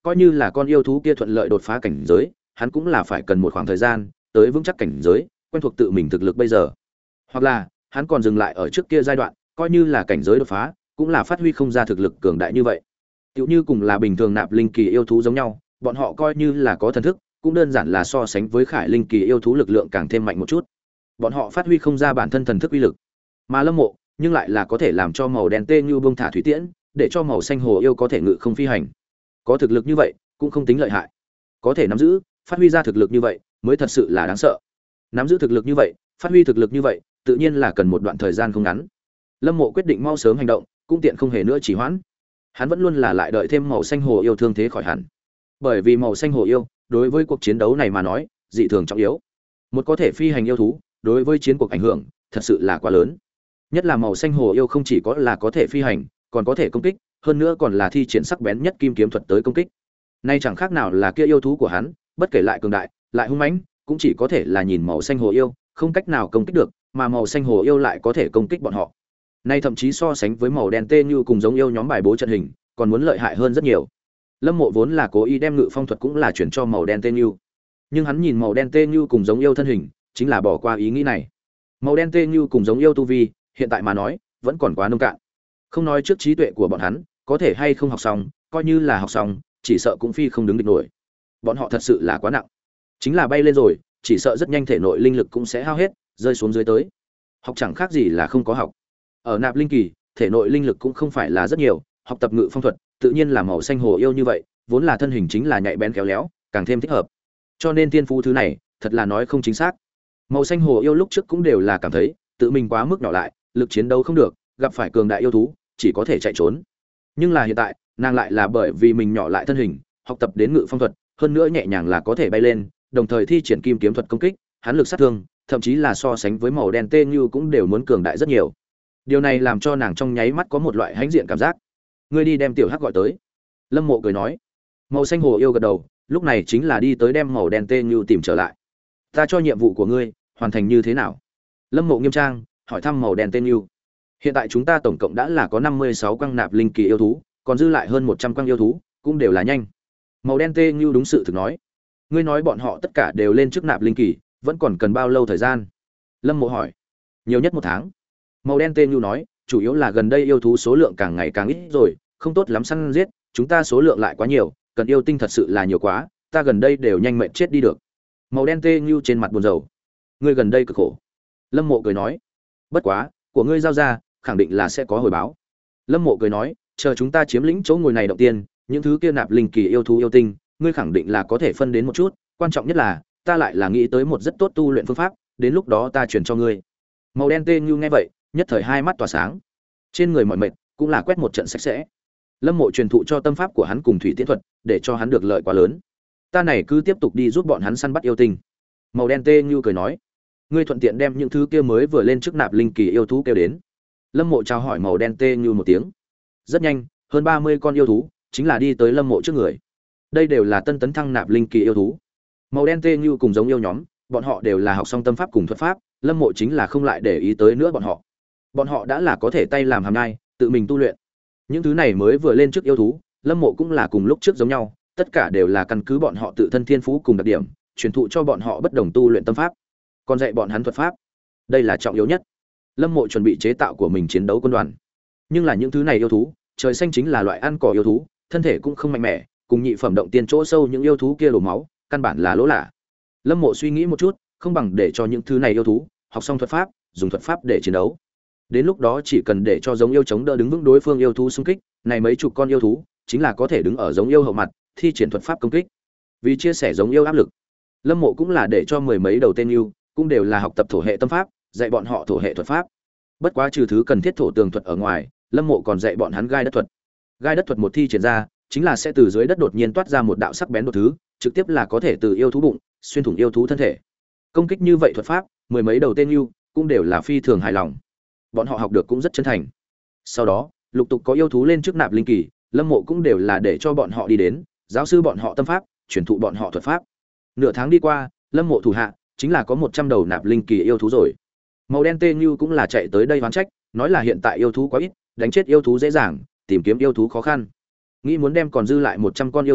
coi như là con yêu thú kia thuận lợi đột phá cảnh giới, hắn cũng là phải cần một khoảng thời gian tới vững chắc cảnh giới, quen thuộc tự mình thực lực bây giờ. Hoặc là, hắn còn dừng lại ở trước kia giai đoạn, coi như là cảnh giới đột phá, cũng là phát huy không ra thực lực cường đại như vậy. Tựu như cùng là bình thường nạp linh kỳ yêu thú giống nhau, bọn họ coi như là có thần thức, cũng đơn giản là so sánh với khải linh kỳ yêu thú lực lượng càng thêm mạnh một chút. Bọn họ phát huy không ra bản thân thần thức uy lực. Mà Lâm Mộ, nhưng lại là có thể làm cho màu đen tê như bông thả thủy tiễn, để cho màu xanh hồ yêu có thể ngự không phi hành. Có thực lực như vậy, cũng không tính lợi hại. Có thể nắm giữ, phát huy ra thực lực như vậy, mới thật sự là đáng sợ. Nắm giữ thực lực như vậy, phát huy thực lực như vậy, tự nhiên là cần một đoạn thời gian không ngắn. Lâm Mộ quyết định mau sớm hành động, cũng tiện không hề nữa chỉ hoãn. Hắn vẫn luôn là lại đợi thêm màu xanh hồ yêu thương thế khỏi hẳn. Bởi vì màu xanh hồ yêu, đối với cuộc chiến đấu này mà nói, dị thường trọng yếu. Một có thể phi hành yêu thú, đối với chiến cuộc ảnh hưởng thật sự là quá lớn. Nhất là màu xanh hồ yêu không chỉ có là có thể phi hành, còn có thể công kích, hơn nữa còn là thi triển sắc bén nhất kim kiếm thuật tới công kích. Nay chẳng khác nào là kia yêu thú của hắn, bất kể lại cường đại, lại hung mãnh, cũng chỉ có thể là nhìn màu xanh hồ yêu, không cách nào công kích được, mà màu xanh hồ yêu lại có thể công kích bọn họ. Nay thậm chí so sánh với màu đen tê như cùng giống yêu nhóm bài bố trận hình, còn muốn lợi hại hơn rất nhiều. Lâm Mộ vốn là cố ý đem ngự phong thuật cũng là chuyển cho màu đen tê như, nhưng hắn nhìn màu đen tê như cùng giống yêu thân hình, chính là bỏ qua ý nghĩ này. Màu đen tê như cùng giống yêu tu vi, hiện tại mà nói, vẫn còn quá nông cạn. Không nói trước trí tuệ của bọn hắn, có thể hay không học xong, coi như là học xong, chỉ sợ cũng phi không đứng địch nổi. Bọn họ thật sự là quá nặng. Chính là bay lên rồi, chỉ sợ rất nhanh thể nội linh lực cũng sẽ hao hết, rơi xuống dưới tới. Học chẳng khác gì là không có học. Ở nạp linh kỳ, thể nội linh lực cũng không phải là rất nhiều, học tập ngự phong thuật, tự nhiên là màu xanh hồ yêu như vậy, vốn là thân hình chính là nhạy bén khéo léo, càng thêm thích hợp. Cho nên tiên phú thứ này, thật là nói không chính xác. Màu xanh hồ yêu lúc trước cũng đều là cảm thấy tự mình quá mức nhỏ lại, lực chiến đấu không được, gặp phải cường đại yêu thú, chỉ có thể chạy trốn. Nhưng là hiện tại, nàng lại là bởi vì mình nhỏ lại thân hình, học tập đến ngự phong thuật, hơn nữa nhẹ nhàng là có thể bay lên, đồng thời thi triển kim kiếm thuật công kích, hắn lực sát thương, thậm chí là so sánh với màu đen tê như cũng đều muốn cường đại rất nhiều. Điều này làm cho nàng trong nháy mắt có một loại hãnh diện cảm giác. Ngươi đi đem tiểu hắc gọi tới. Lâm Mộ cười nói. Màu xanh hồ yêu gật đầu, lúc này chính là đi tới đem màu đen tê như tìm trở lại. Ta cho nhiệm vụ của ngươi hoàn thành như thế nào? Lâm Mộ nghiêm trang hỏi thăm màu đen tê như. Hiện tại chúng ta tổng cộng đã là có năm mươi sáu quang nạp linh kỳ yêu thú, còn dư lại hơn một trăm quang yêu thú, cũng đều là nhanh. Màu đen tê như đúng sự thực nói. Ngươi nói bọn họ tất cả đều lên trước nạp linh kỳ, vẫn còn cần bao lâu thời gian? Lâm Mộ hỏi. Nhiều nhất một tháng. Màu đen tê như nói, chủ yếu là gần đây yêu thú số lượng càng ngày càng ít rồi, không tốt lắm săn giết, chúng ta số lượng lại quá nhiều, cần yêu tinh thật sự là nhiều quá, ta gần đây đều nhanh mệt chết đi được. Màu đen tê như trên mặt buồn rầu. Ngươi gần đây cực khổ. Lâm Mộ cười nói. Bất quá, của ngươi giao ra, khẳng định là sẽ có hồi báo. Lâm Mộ cười nói, chờ chúng ta chiếm lĩnh chỗ ngồi này đầu tiên, những thứ kia nạp linh kỳ yêu thú yêu tinh, ngươi khẳng định là có thể phân đến một chút, quan trọng nhất là, ta lại là nghĩ tới một rất tốt tu luyện phương pháp, đến lúc đó ta truyền cho ngươi. Màu đen tê như nghe vậy, nhất thời hai mắt tỏa sáng. Trên người mỏi mệt, cũng là quét một trận sạch sẽ. Lâm Mộ truyền thụ cho tâm pháp của hắn cùng thủy tiễn thuật, để cho hắn được lợi quá lớn. Ta này cứ tiếp tục đi giúp bọn hắn săn bắt yêu tinh. Màu đen tê như cười nói, ngươi thuận tiện đem những thứ kia mới vừa lên trước nạp linh kỳ yêu thú kêu đến. Lâm Mộ chào hỏi màu đen tê như một tiếng. Rất nhanh, hơn ba mươi con yêu thú chính là đi tới Lâm Mộ trước người. Đây đều là tân tấn thăng nạp linh kỳ yêu thú. Màu đen tê như cùng giống yêu nhóm, bọn họ đều là học xong tâm pháp cùng thuật pháp, Lâm Mộ chính là không lại để ý tới nữa bọn họ. Bọn họ đã là có thể tay làm hàm nhai, tự mình tu luyện. Những thứ này mới vừa lên trước yêu thú, Lâm Mộ cũng là cùng lúc trước giống nhau, tất cả đều là căn cứ bọn họ tự thân thiên phú cùng đặc điểm, truyền thụ cho bọn họ bất đồng tu luyện tâm pháp, còn dạy bọn hắn thuật pháp. Đây là trọng yếu nhất. Lâm Mộ chuẩn bị chế tạo của mình chiến đấu quân đoàn. Nhưng là những thứ này yêu thú, trời xanh chính là loại ăn cỏ yêu thú, thân thể cũng không mạnh mẽ, cùng nhị phẩm động tiên chỗ sâu những yêu thú kia đổ máu, căn bản là lỗ lạ. Lâm Mộ suy nghĩ một chút, không bằng để cho những thứ này yêu thú học xong thuật pháp, dùng thuật pháp để chiến đấu. Đến lúc đó chỉ cần để cho giống yêu chống đỡ đứng vững đối phương yêu thú xung kích, này mấy chục con yêu thú chính là có thể đứng ở giống yêu hậu mặt, thi triển thuật pháp công kích. Vì chia sẻ giống yêu áp lực, Lâm Mộ cũng là để cho mười mấy đầu tên yêu, cũng đều là học tập thổ hệ tâm pháp, dạy bọn họ thổ hệ thuật pháp. Bất quá trừ thứ cần thiết thổ tường thuật ở ngoài, Lâm Mộ còn dạy bọn hắn gai đất thuật. Gai đất thuật một thi triển ra, chính là sẽ từ dưới đất đột nhiên toát ra một đạo sắc bén đột thứ, trực tiếp là có thể từ yêu thú bụng xuyên thủng yêu thú thân thể. Công kích như vậy thuật pháp, mười mấy đầu tên yêu cũng đều là phi thường hài lòng. Bọn họ học được cũng rất chân thành. Sau đó, lục tục có yêu thú lên trước nạp linh kỳ, Lâm Mộ cũng đều là để cho bọn họ đi đến, giáo sư bọn họ tâm pháp, truyền thụ bọn họ thuật pháp. Nửa tháng đi qua, Lâm Mộ thủ hạ chính là có một trăm đầu nạp linh kỳ yêu thú rồi. Màu đen tê như cũng là chạy tới đây oán trách, nói là hiện tại yêu thú quá ít, đánh chết yêu thú dễ dàng, tìm kiếm yêu thú khó khăn. Nghĩ muốn đem còn dư lại một trăm con yêu thú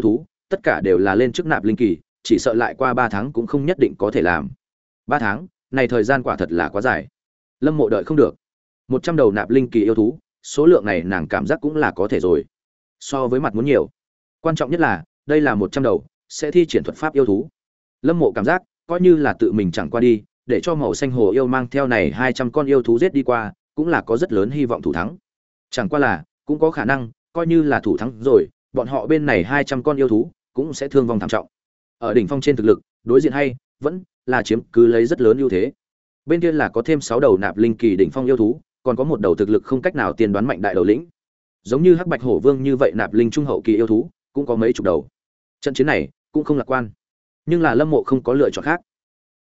tất cả đều là lên chức nạp linh kỳ, chỉ sợ lại qua ba tháng cũng không nhất định có thể làm. Ba tháng, này thời gian quả thật là quá dài. Lâm Mộ đợi không được. Một trăm đầu nạp linh kỳ yêu thú, số lượng này nàng cảm giác cũng là có thể rồi. So với mặt muốn nhiều. Quan trọng nhất là, đây là một trăm đầu, sẽ thi triển thuật pháp yêu thú. Lâm Mộ cảm giác, coi như là tự mình chẳng qua đi, để cho màu xanh hồ yêu mang theo này hai trăm con yêu thú giết đi qua, cũng là có rất lớn hy vọng thủ thắng. Chẳng qua là, cũng có khả năng, coi như là thủ thắng rồi, bọn họ bên này hai trăm con yêu thú cũng sẽ thương vong thảm trọng. Ở đỉnh phong trên thực lực, đối diện hay vẫn là chiếm cứ lấy rất lớn ưu thế. Bên kia là có thêm sáu đầu nạp linh kỳ đỉnh phong yêu thú, còn có một đầu thực lực không cách nào tiên đoán mạnh đại đầu lĩnh. Giống như Hắc Bạch Hổ Vương như vậy nạp linh trung hậu kỳ yêu thú, cũng có mấy chục đầu. Trận chiến này cũng không lạc quan. Nhưng là Lâm Mộ không có lựa chọn khác.